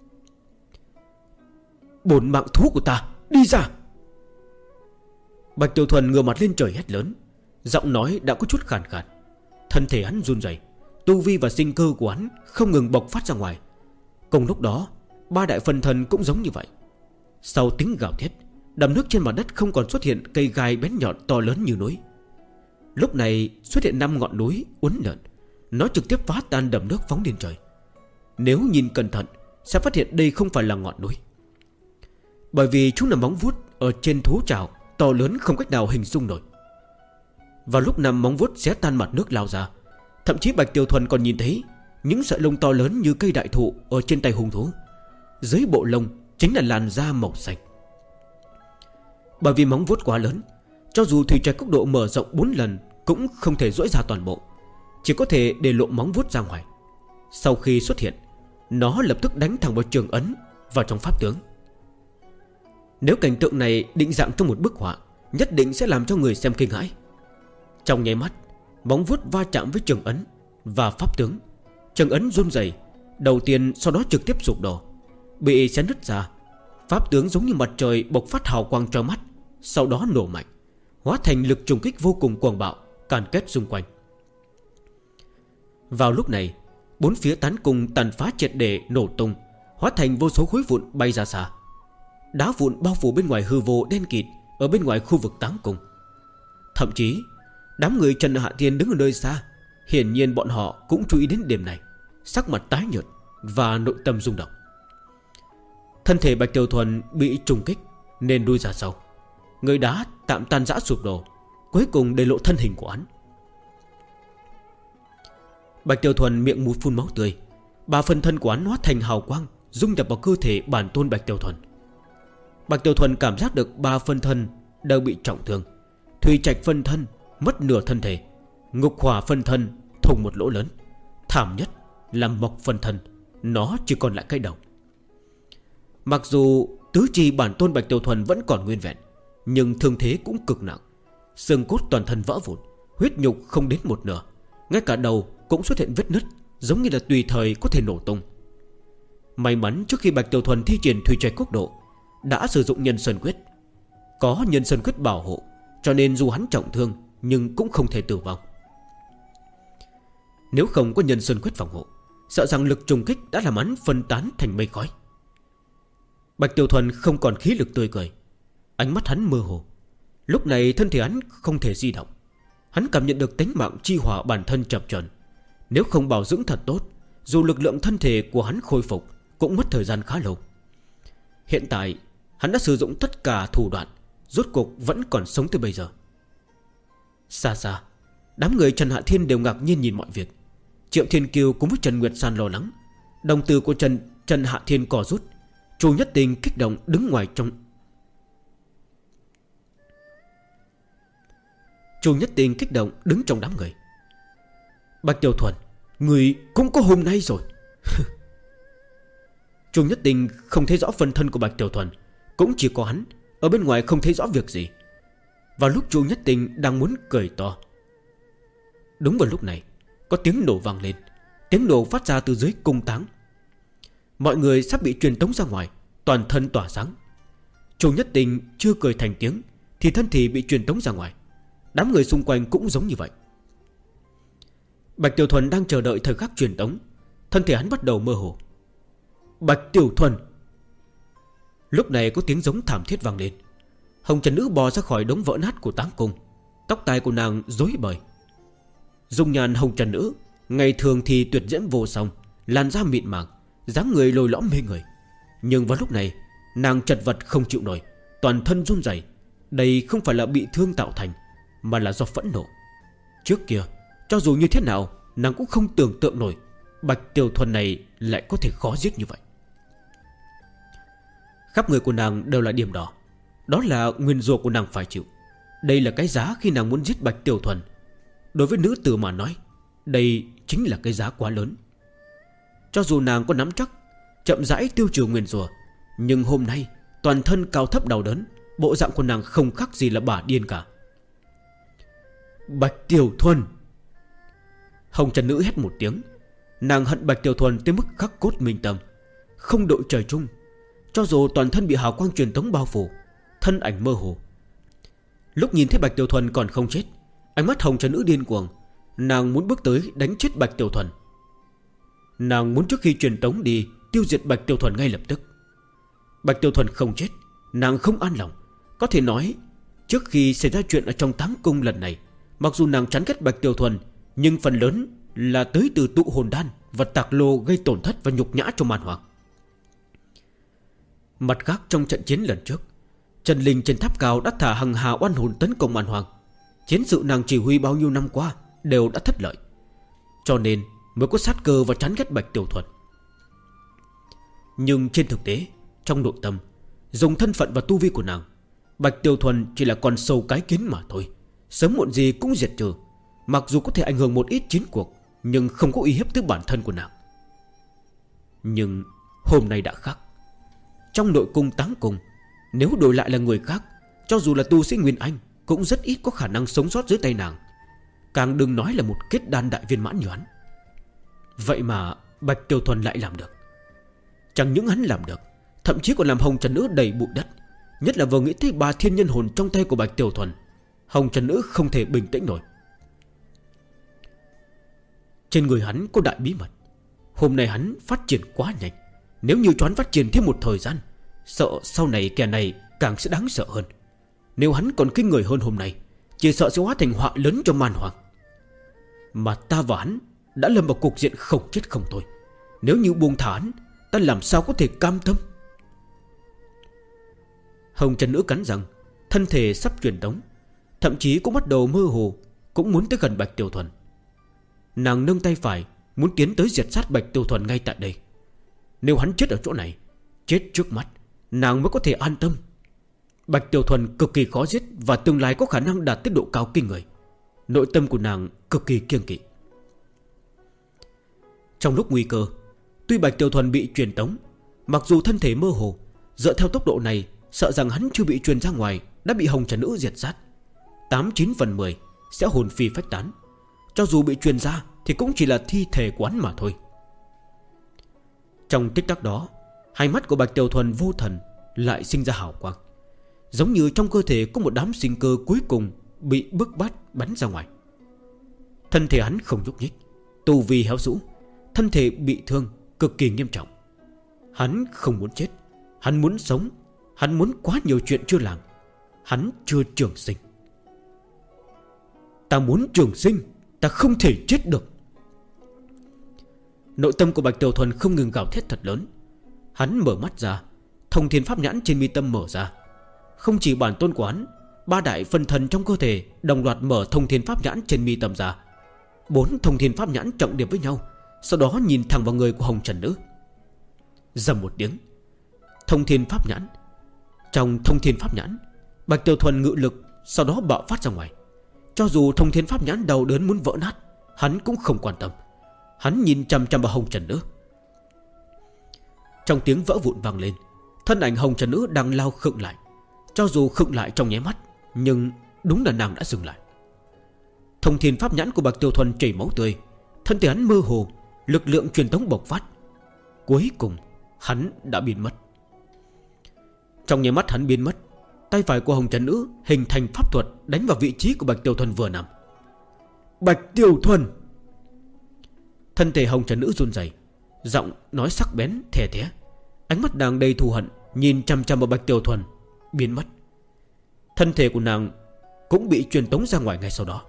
Bổn mạng thú của ta, đi ra! Bạch Tiểu Thuần ngửa mặt lên trời hét lớn, giọng nói đã có chút khàn khàn. Thân thể hắn run rẩy, tu vi và sinh cơ của hắn không ngừng bộc phát ra ngoài. Cùng lúc đó, 3 đại phân thân cũng giống như vậy. Sau tiếng gào thét, đầm nước trên mặt đất không còn xuất hiện cây gai bén nhọn to lớn như núi. Lúc này xuất hiện 5 ngọn núi uốn lượn, nó trực tiếp phá tan đầm nước phóng lên trời. Nếu nhìn cẩn thận sẽ phát hiện đây không phải là ngọn núi, bởi vì chúng là móng vuốt ở trên thú trảo to lớn không cách nào hình dung nổi. Vào lúc 5 móng vuốt xé tan mặt nước lao ra, thậm chí Bạch Tiểu Thuần còn nhìn thấy những sợi lông to lớn như cây đại thụ ở trên tay hung thú. Dưới bộ lông chính là làn da màu xanh. Bởi vì móng vuốt quá lớn, cho dù Thủy Trạch Quốc Độ mở rộng 4 lần cũng không thể duỗi ra toàn bộ, chỉ có thể để lộ móng vuốt ra ngoài. Sau khi xuất hiện, nó lập tức đánh thẳng vào trường ấn, vào trong pháp tướng. Nếu cảnh tượng này định dạng trong một bức họa, nhất định sẽ làm cho người xem kinh hãi. Trong nháy mắt, móng vuốt va chạm với trường ấn và pháp tướng. Trường ấn run rẩy, đầu tiên sau đó trực tiếp sụp đổ, bị xé nứt ra. Pháp tướng giống như mặt trời bộc phát hào quang trói mắt, sau đó nổ mạnh, hóa thành lực trùng kích vô cùng cuồng bạo, càn quét xung quanh. Vào lúc này, bốn phía Tán Cung tàn phá triệt để nổ tung, hóa thành vô số khối vụn bay ra xa. Đá vụn bao phủ bên ngoài hư vô đen kịt ở bên ngoài khu vực Táng Cung. Thậm chí đám người Trần Hạ Thiên đứng ở nơi xa, hiển nhiên bọn họ cũng chú ý đến điểm này, sắc mặt tái nhợt và nội tâm rung động. Thân thể Bạch Tiểu Thuần bị trùng kích nên đuôi ra sau, người đá tạm tan rã sụp đổ, cuối cùng để lộ thân hình của hắn. Bạch Tiểu Thuần miệng mũi phun máu tươi, 3 phân thân của hắn hóa thành hào quang dung nhập vào cơ thể bản tôn Bạch Tiểu Thuần. Bạch Tiểu Thuần cảm giác được 3 phân thân đều bị trọng thương. Thủy Trạch phân thân mất nửa thân thể, Ngục Hỏa phân thân thủng một lỗ lớn, thảm nhất là Mộc phân thân, nó chỉ còn lại cái đầu. Mặc dù tứ chi bản tôn Bạch Tiểu Thuần vẫn còn nguyên vẹn, nhưng thương thế cũng cực nặng. Xương cốt toàn thân vỡ vụn, huyết nhục không đến một nửa, ngay cả đầu cũng xuất hiện vết nứt, giống như là tùy thời có thể nổ tung. May mắn trước khi Bạch Tiểu Thuần thi triển Thủy Trạch Quốc Độ đã sử dụng Nhân Sơn Quyết. Có Nhân Sơn Quyết bảo hộ, cho nên dù hắn trọng thương nhưng cũng không thể tử vong. Nếu không có Nhân Sơn Quyết phòng hộ, sợ rằng lực trùng kích đã làm hắn phân tán thành mây khói. Bạch Tiểu Thuần không còn khí lực tươi cười, ánh mắt hắn mơ hồ. Lúc này thân thể hắn không thể di động. Hắn cảm nhận được tính mạng chi hỏa bản thân chập chờn. Nếu không bảo dưỡng thật tốt, dù lực lượng thân thể của hắn khôi phục cũng mất thời gian khá lâu. Hiện tại hắn đã sử dụng tất cả thủ đoạn, rốt cuộc vẫn còn sống tới bây giờ. Xa xa, đám người Trần Hạ Thiên đều ngạc nhiên nhìn mọi việc. Triệu Thiên Kiều cùng với Trần Nguyệt San lo lắng. Đồng tử của Trần Hạ Thiên co rút. Chu Nhất Tình kích động đứng ngoài trong. Chu Nhất Tình kích động đứng trong đám người. Bạch Tiểu Thuần, người cũng có hôm nay rồi. Chu Nhất Tình không thấy rõ phân thân của Bạch Tiểu Thuần, cũng chỉ có hắn ở bên ngoài không thấy rõ việc gì. Vào lúc Chu Nhất Tình đang muốn cười to, đúng vào lúc này có tiếng nổ vang lên. Tiếng nổ phát ra từ dưới cung Táng. Mọi người sắp bị truyền tống ra ngoài, toàn thân tỏa sáng. Chu Nhất Tình chưa cười thành tiếng thì thân thể bị truyền tống ra ngoài. Đám người xung quanh cũng giống như vậy. Bạch Tiểu Thuần đang chờ đợi thời khắc truyền tống. Thân thể hắn bắt đầu mơ hồ. Bạch Tiểu Thuần. Lúc này có tiếng giống thảm thiết vang lên. Hồng Trần Nữ bò ra khỏi đống vỡ nát của táng cung. Tóc tai của nàng rối bời. Dung nhan Hồng Trần Nữ ngày thường thì tuyệt diễm vô song, làn da mịn màng, dáng người lồi lõm mê người. Nhưng vào lúc này nàng chật vật không chịu nổi, toàn thân run rẩy. Đây không phải là bị thương tạo thành, mà là do phẫn nộ. Trước kia cho dù như thế nào nàng cũng không tưởng tượng nổi Bạch Tiểu Thuần này lại có thể khó giết như vậy. Khắp người của nàng đều là điểm đỏ. Đó là nguyên rủa của nàng phải chịu. Đây là cái giá khi nàng muốn giết Bạch Tiểu Thuần. Đối với nữ tử mà nói, đây chính là cái giá quá lớn. Cho dù nàng có nắm chắc chậm rãi tiêu trừ nguyên rủa, nhưng hôm nay toàn thân cao thấp đau đớn, bộ dạng của nàng không khác gì là bà điên cả. Bạch Tiểu Thuần. Hồng Trần Nữ hét một tiếng. Nàng hận Bạch Tiểu Thuần tới mức khắc cốt minh tâm, không đội trời chung. Cho dù toàn thân bị hào quang truyền tống bao phủ, thân ảnh mơ hồ. Lúc nhìn thấy Bạch Tiểu Thuần còn không chết, ánh mắt Hồng Trần Nữ điên cuồng. Nàng muốn bước tới đánh chết Bạch Tiểu Thuần. Nàng muốn trước khi truyền tống đi tiêu diệt Bạch Tiểu Thuần ngay lập tức. Bạch Tiểu Thuần không chết, nàng không an lòng. Có thể nói trước khi xảy ra chuyện ở trong táng cung lần này, mặc dù nàng chán ghét Bạch Tiểu Thuần, nhưng phần lớn là tới từ tụ hồn đan và tạc lô gây tổn thất và nhục nhã cho Man Hoàng. Mặt khác, trong trận chiến lần trước, Trần Linh trên tháp cao đã thả hằng hà oan hồn tấn công Man Hoàng. Chiến sự nàng chỉ huy bao nhiêu năm qua đều đã thất lợi, cho nên mới có sát cơ và chán ghét Bạch Tiểu Thuần. Nhưng trên thực tế, trong nội tâm, dùng thân phận và tu vi của nàng, Bạch Tiểu Thuần chỉ là con sâu cái kiến mà thôi, sớm muộn gì cũng diệt trừ. Mặc dù có thể ảnh hưởng một ít chiến cuộc, nhưng không có uy hiếp tới bản thân của nàng. Nhưng hôm nay đã khác. Trong nội cung táng cung, nếu đổi lại là người khác, cho dù là tu sĩ Nguyên Anh, cũng rất ít có khả năng sống sót dưới tay nàng, càng đừng nói là một kết đan đại viên mãn như hắn. Vậy mà Bạch Tiểu Thuần lại làm được. Chẳng những hắn làm được, thậm chí còn làm Hồng Trần Nữ đầy bụi đất. Nhất là vừa nghĩ tới 3 thiên nhân hồn trong tay của Bạch Tiểu Thuần, Hồng Trần Nữ không thể bình tĩnh nổi. Trên người hắn có đại bí mật. Hôm nay hắn phát triển quá nhanh. Nếu như choán phát triển thêm một thời gian, sợ sau này kẻ này càng sẽ đáng sợ hơn. Nếu hắn còn kinh người hơn hôm nay, chỉ sợ sẽ hóa thành họa lớn cho Man Hoàng. Mà ta và hắn đã lâm vào cục diện không chết không thôi. Nếu như buông thả hắn, ta làm sao có thể cam tâm. Hồng Trần Nữ cắn răng, thân thể sắp truyền tống, thậm chí cũng bắt đầu mơ hồ, cũng muốn tới gần Bạch Tiểu Thuần. Nàng nâng tay phải muốn tiến tới diệt sát Bạch Tiểu Thuần ngay tại đây. Nếu hắn chết ở chỗ này, chết trước mắt, nàng mới có thể an tâm. Bạch Tiểu Thuần cực kỳ khó giết và tương lai có khả năng đạt tới độ cao kinh người. Nội tâm của nàng cực kỳ kiêng kỵ. Trong lúc nguy cơ, tuy Bạch Tiểu Thuần bị truyền tống, mặc dù thân thể mơ hồ, dựa theo tốc độ này, sợ rằng hắn chưa bị truyền ra ngoài đã bị Hồng Trần Nữ diệt sát. 8-9 phần 10 sẽ hồn phi phách tán. Cho dù bị truyền ra thì cũng chỉ là thi thể quán mà thôi. Trong tích tắc đó, hai mắt của Bạch Tiểu Thuần vô thần lại sinh ra hào quang, giống như trong cơ thể có một đám sinh cơ cuối cùng bị bức bách bắn ra ngoài. Thân thể hắn không nhúc nhích, tu vi héo rũ, thân thể bị thương cực kỳ nghiêm trọng. Hắn không muốn chết, hắn muốn sống, hắn muốn quá nhiều chuyện chưa làm. Hắn chưa trường sinh. Ta muốn trường sinh, ta không thể chết được. Nội tâm của Bạch Tiểu Thuần không ngừng gào thét thật lớn. Hắn mở mắt ra, thông thiên pháp nhãn trên mi tâm mở ra. Không chỉ bản tôn của hắn, 3 đại phân thần trong cơ thể đồng loạt mở thông thiên pháp nhãn trên mi tâm ra. 4 thông thiên pháp nhãn trọng điểm với nhau, sau đó nhìn thẳng vào người của Hồng Trần Nữ. Rầm một tiếng, thông thiên pháp nhãn. Trong thông thiên pháp nhãn, Bạch Tiểu Thuần ngự lực sau đó bạo phát ra ngoài. Cho dù thông thiên pháp nhãn đau đớn muốn vỡ nát, hắn cũng không quan tâm. Hắn nhìn chằm chằm vào Hồng Trần Nữ. Trong tiếng vỡ vụn vang lên, thân ảnh Hồng Trần Nữ đang lao khựng lại. Cho dù khựng lại trong nháy mắt, nhưng đúng là nàng đã dừng lại. Thông thiên pháp nhãn của Bạch Tiểu Thuần chảy máu tươi, thân thể hắn mơ hồ, lực lượng truyền tống bộc phát. Cuối cùng hắn đã biến mất. Trong nháy mắt hắn biến mất, tay phải của Hồng Trần Nữ hình thành pháp thuật đánh vào vị trí của Bạch Tiểu Thuần vừa nằm. Bạch Tiểu Thuần! Thân thể hồng trần nữ run rẩy, giọng nói sắc bén thè thé, ánh mắt nàng đầy thù hận nhìn chăm chăm vào Bạch Tiểu Thuần, biến mất. Thân thể của nàng cũng bị truyền tống ra ngoài ngay sau đó.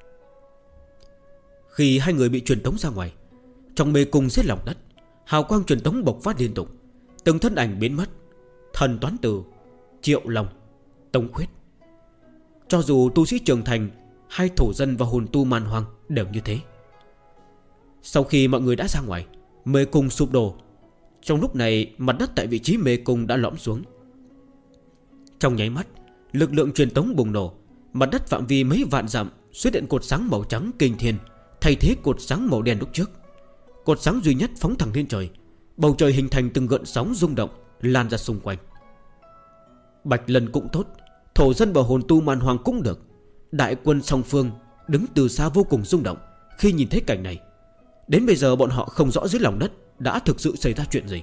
Khi hai người bị truyền tống ra ngoài, trong mê cung dưới lòng đất, hào quang truyền tống bộc phát liên tục, từng thân ảnh biến mất. Thần Toán Từ, Triệu Long, Tống Khuyết. Cho dù tu sĩ trưởng thành hay thổ dân và hồn tu man hoang đều như thế. Sau khi mọi người đã ra ngoài, mê cung sụp đổ. Trong lúc này, mặt đất tại vị trí mê cung đã lõm xuống. Trong nháy mắt, lực lượng truyền tống bùng nổ, mặt đất phạm vi mấy vạn dặm xuất hiện cột sáng màu trắng kinh thiên, thay thế cột sáng màu đen lúc trước. Cột sáng duy nhất phóng thẳng lên trời, bầu trời hình thành từng gợn sóng rung động lan ra xung quanh. Bạch Lân cũng tốt, thổ dân và hồn tu man hoang cũng được. Đại quân song phương đứng từ xa vô cùng rung động khi nhìn thấy cảnh này. Đến bây giờ bọn họ không rõ dưới lòng đất đã thực sự xảy ra chuyện gì.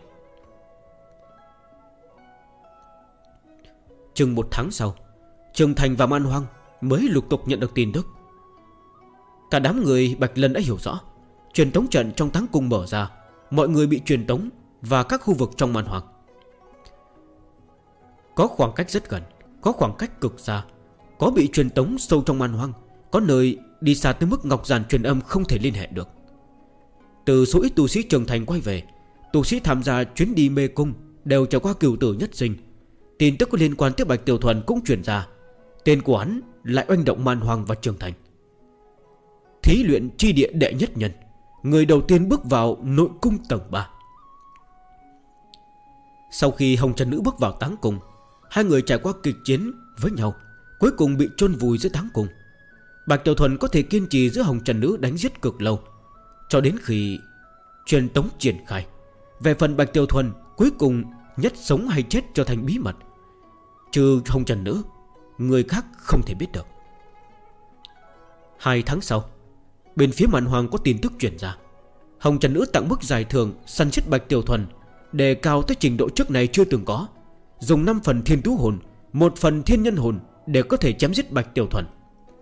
Chừng một tháng sau, Trường Thành và Man Hoang mới lục tục nhận được tin tức. Cả đám người Bạch Lân đã hiểu rõ, truyền tống trận trong Táng Cung mở ra, mọi người bị truyền tống và các khu vực trong Man Hoang. Có khoảng cách rất gần, có khoảng cách cực xa, có bị truyền tống sâu trong Man Hoang, có nơi đi xa tới mức ngọc giản truyền âm không thể liên hệ được. Từ số ít tu sĩ trưởng thành quay về, tu sĩ tham gia chuyến đi mê cung đều trải qua cửu tử nhất sinh. Tin tức có liên quan tới Bạch Tiểu Thuần cũng truyền ra. Tên của hắn lại oanh động Man Hoang và trưởng thành. Thí luyện chi địa đệ nhất nhân, người đầu tiên bước vào nội cung tầng 3. Sau khi Hồng Trần Nữ bước vào Táng Cung, hai người trải qua kịch chiến với nhau, cuối cùng bị chôn vùi giữa Táng Cung. Bạch Tiểu Thuần có thể kiên trì giữa Hồng Trần Nữ đánh giết cực lâu, cho đến khi truyền tống triển khai. Về phần Bạch Tiểu Thuần, cuối cùng nhất sống hay chết trở thành bí mật, trừ Hồng Trần Nữ, người khác không thể biết được. 2 tháng sau, bên phía Man Hoang có tin tức truyền ra. Hồng Trần Nữ tặng mức giải thưởng săn giết Bạch Tiểu Thuần đề cao tới trình độ trước này chưa từng có, dùng 5 phần thiên thú hồn, 1 phần thiên nhân hồn để có thể chém giết Bạch Tiểu Thuần.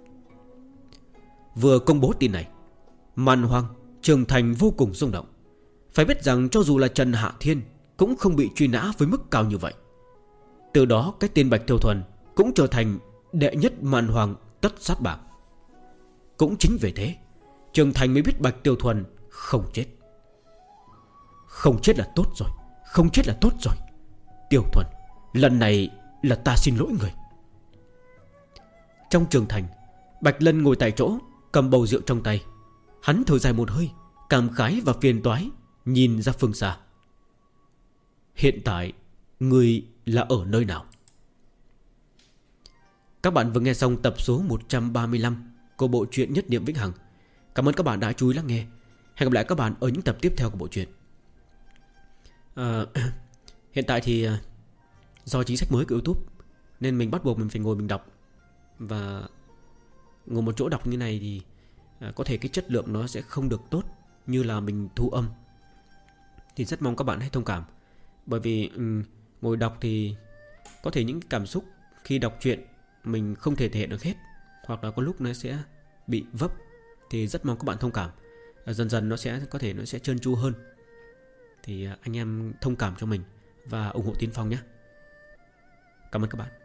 Vừa công bố tin này, Man Hoang, Trường Thành vô cùng rung động. Phải biết rằng cho dù là Trần Hạ Thiên cũng không bị truy nã với mức cao như vậy. Từ đó cái tên Bạch Tiểu Thuần cũng trở thành đệ nhất Man Hoang tất sát bảng. Cũng chính vì thế, Trường Thành mới biết Bạch Tiểu Thuần không chết. Không chết là tốt rồi, không chết là tốt rồi. Tiểu Thuần, lần này là ta xin lỗi người. Trong Trường Thành, Bạch Lân ngồi tại chỗ, cầm bầu rượu trong tay. Hắn thở dài một hơi, cảm khái và phiền toái, nhìn ra phương xa. Hiện tại người là ở nơi nào? Các bạn vừa nghe xong tập số 135 của bộ truyện Nhất Niệm Vĩnh Hằng. Cảm ơn các bạn đã chú ý lắng nghe. Hẹn gặp lại các bạn ở những tập tiếp theo của bộ truyện. Hiện tại thì do chính sách mới của YouTube nên mình bắt buộc mình phải ngồi mình đọc. Và ngồi một chỗ đọc như này thì có thể cái chất lượng nó sẽ không được tốt như là mình thu âm. Thì rất mong các bạn hãy thông cảm. Bởi vì ngồi đọc thì có thể những cảm xúc khi đọc truyện mình không thể hiện được hết, hoặc là có lúc nó sẽ bị vấp. Thì rất mong các bạn thông cảm. Dần dần nó sẽ có thể nó sẽ trơn tru hơn. Thì anh em thông cảm cho mình và ủng hộ Tiến Phong nhé. Cảm ơn các bạn.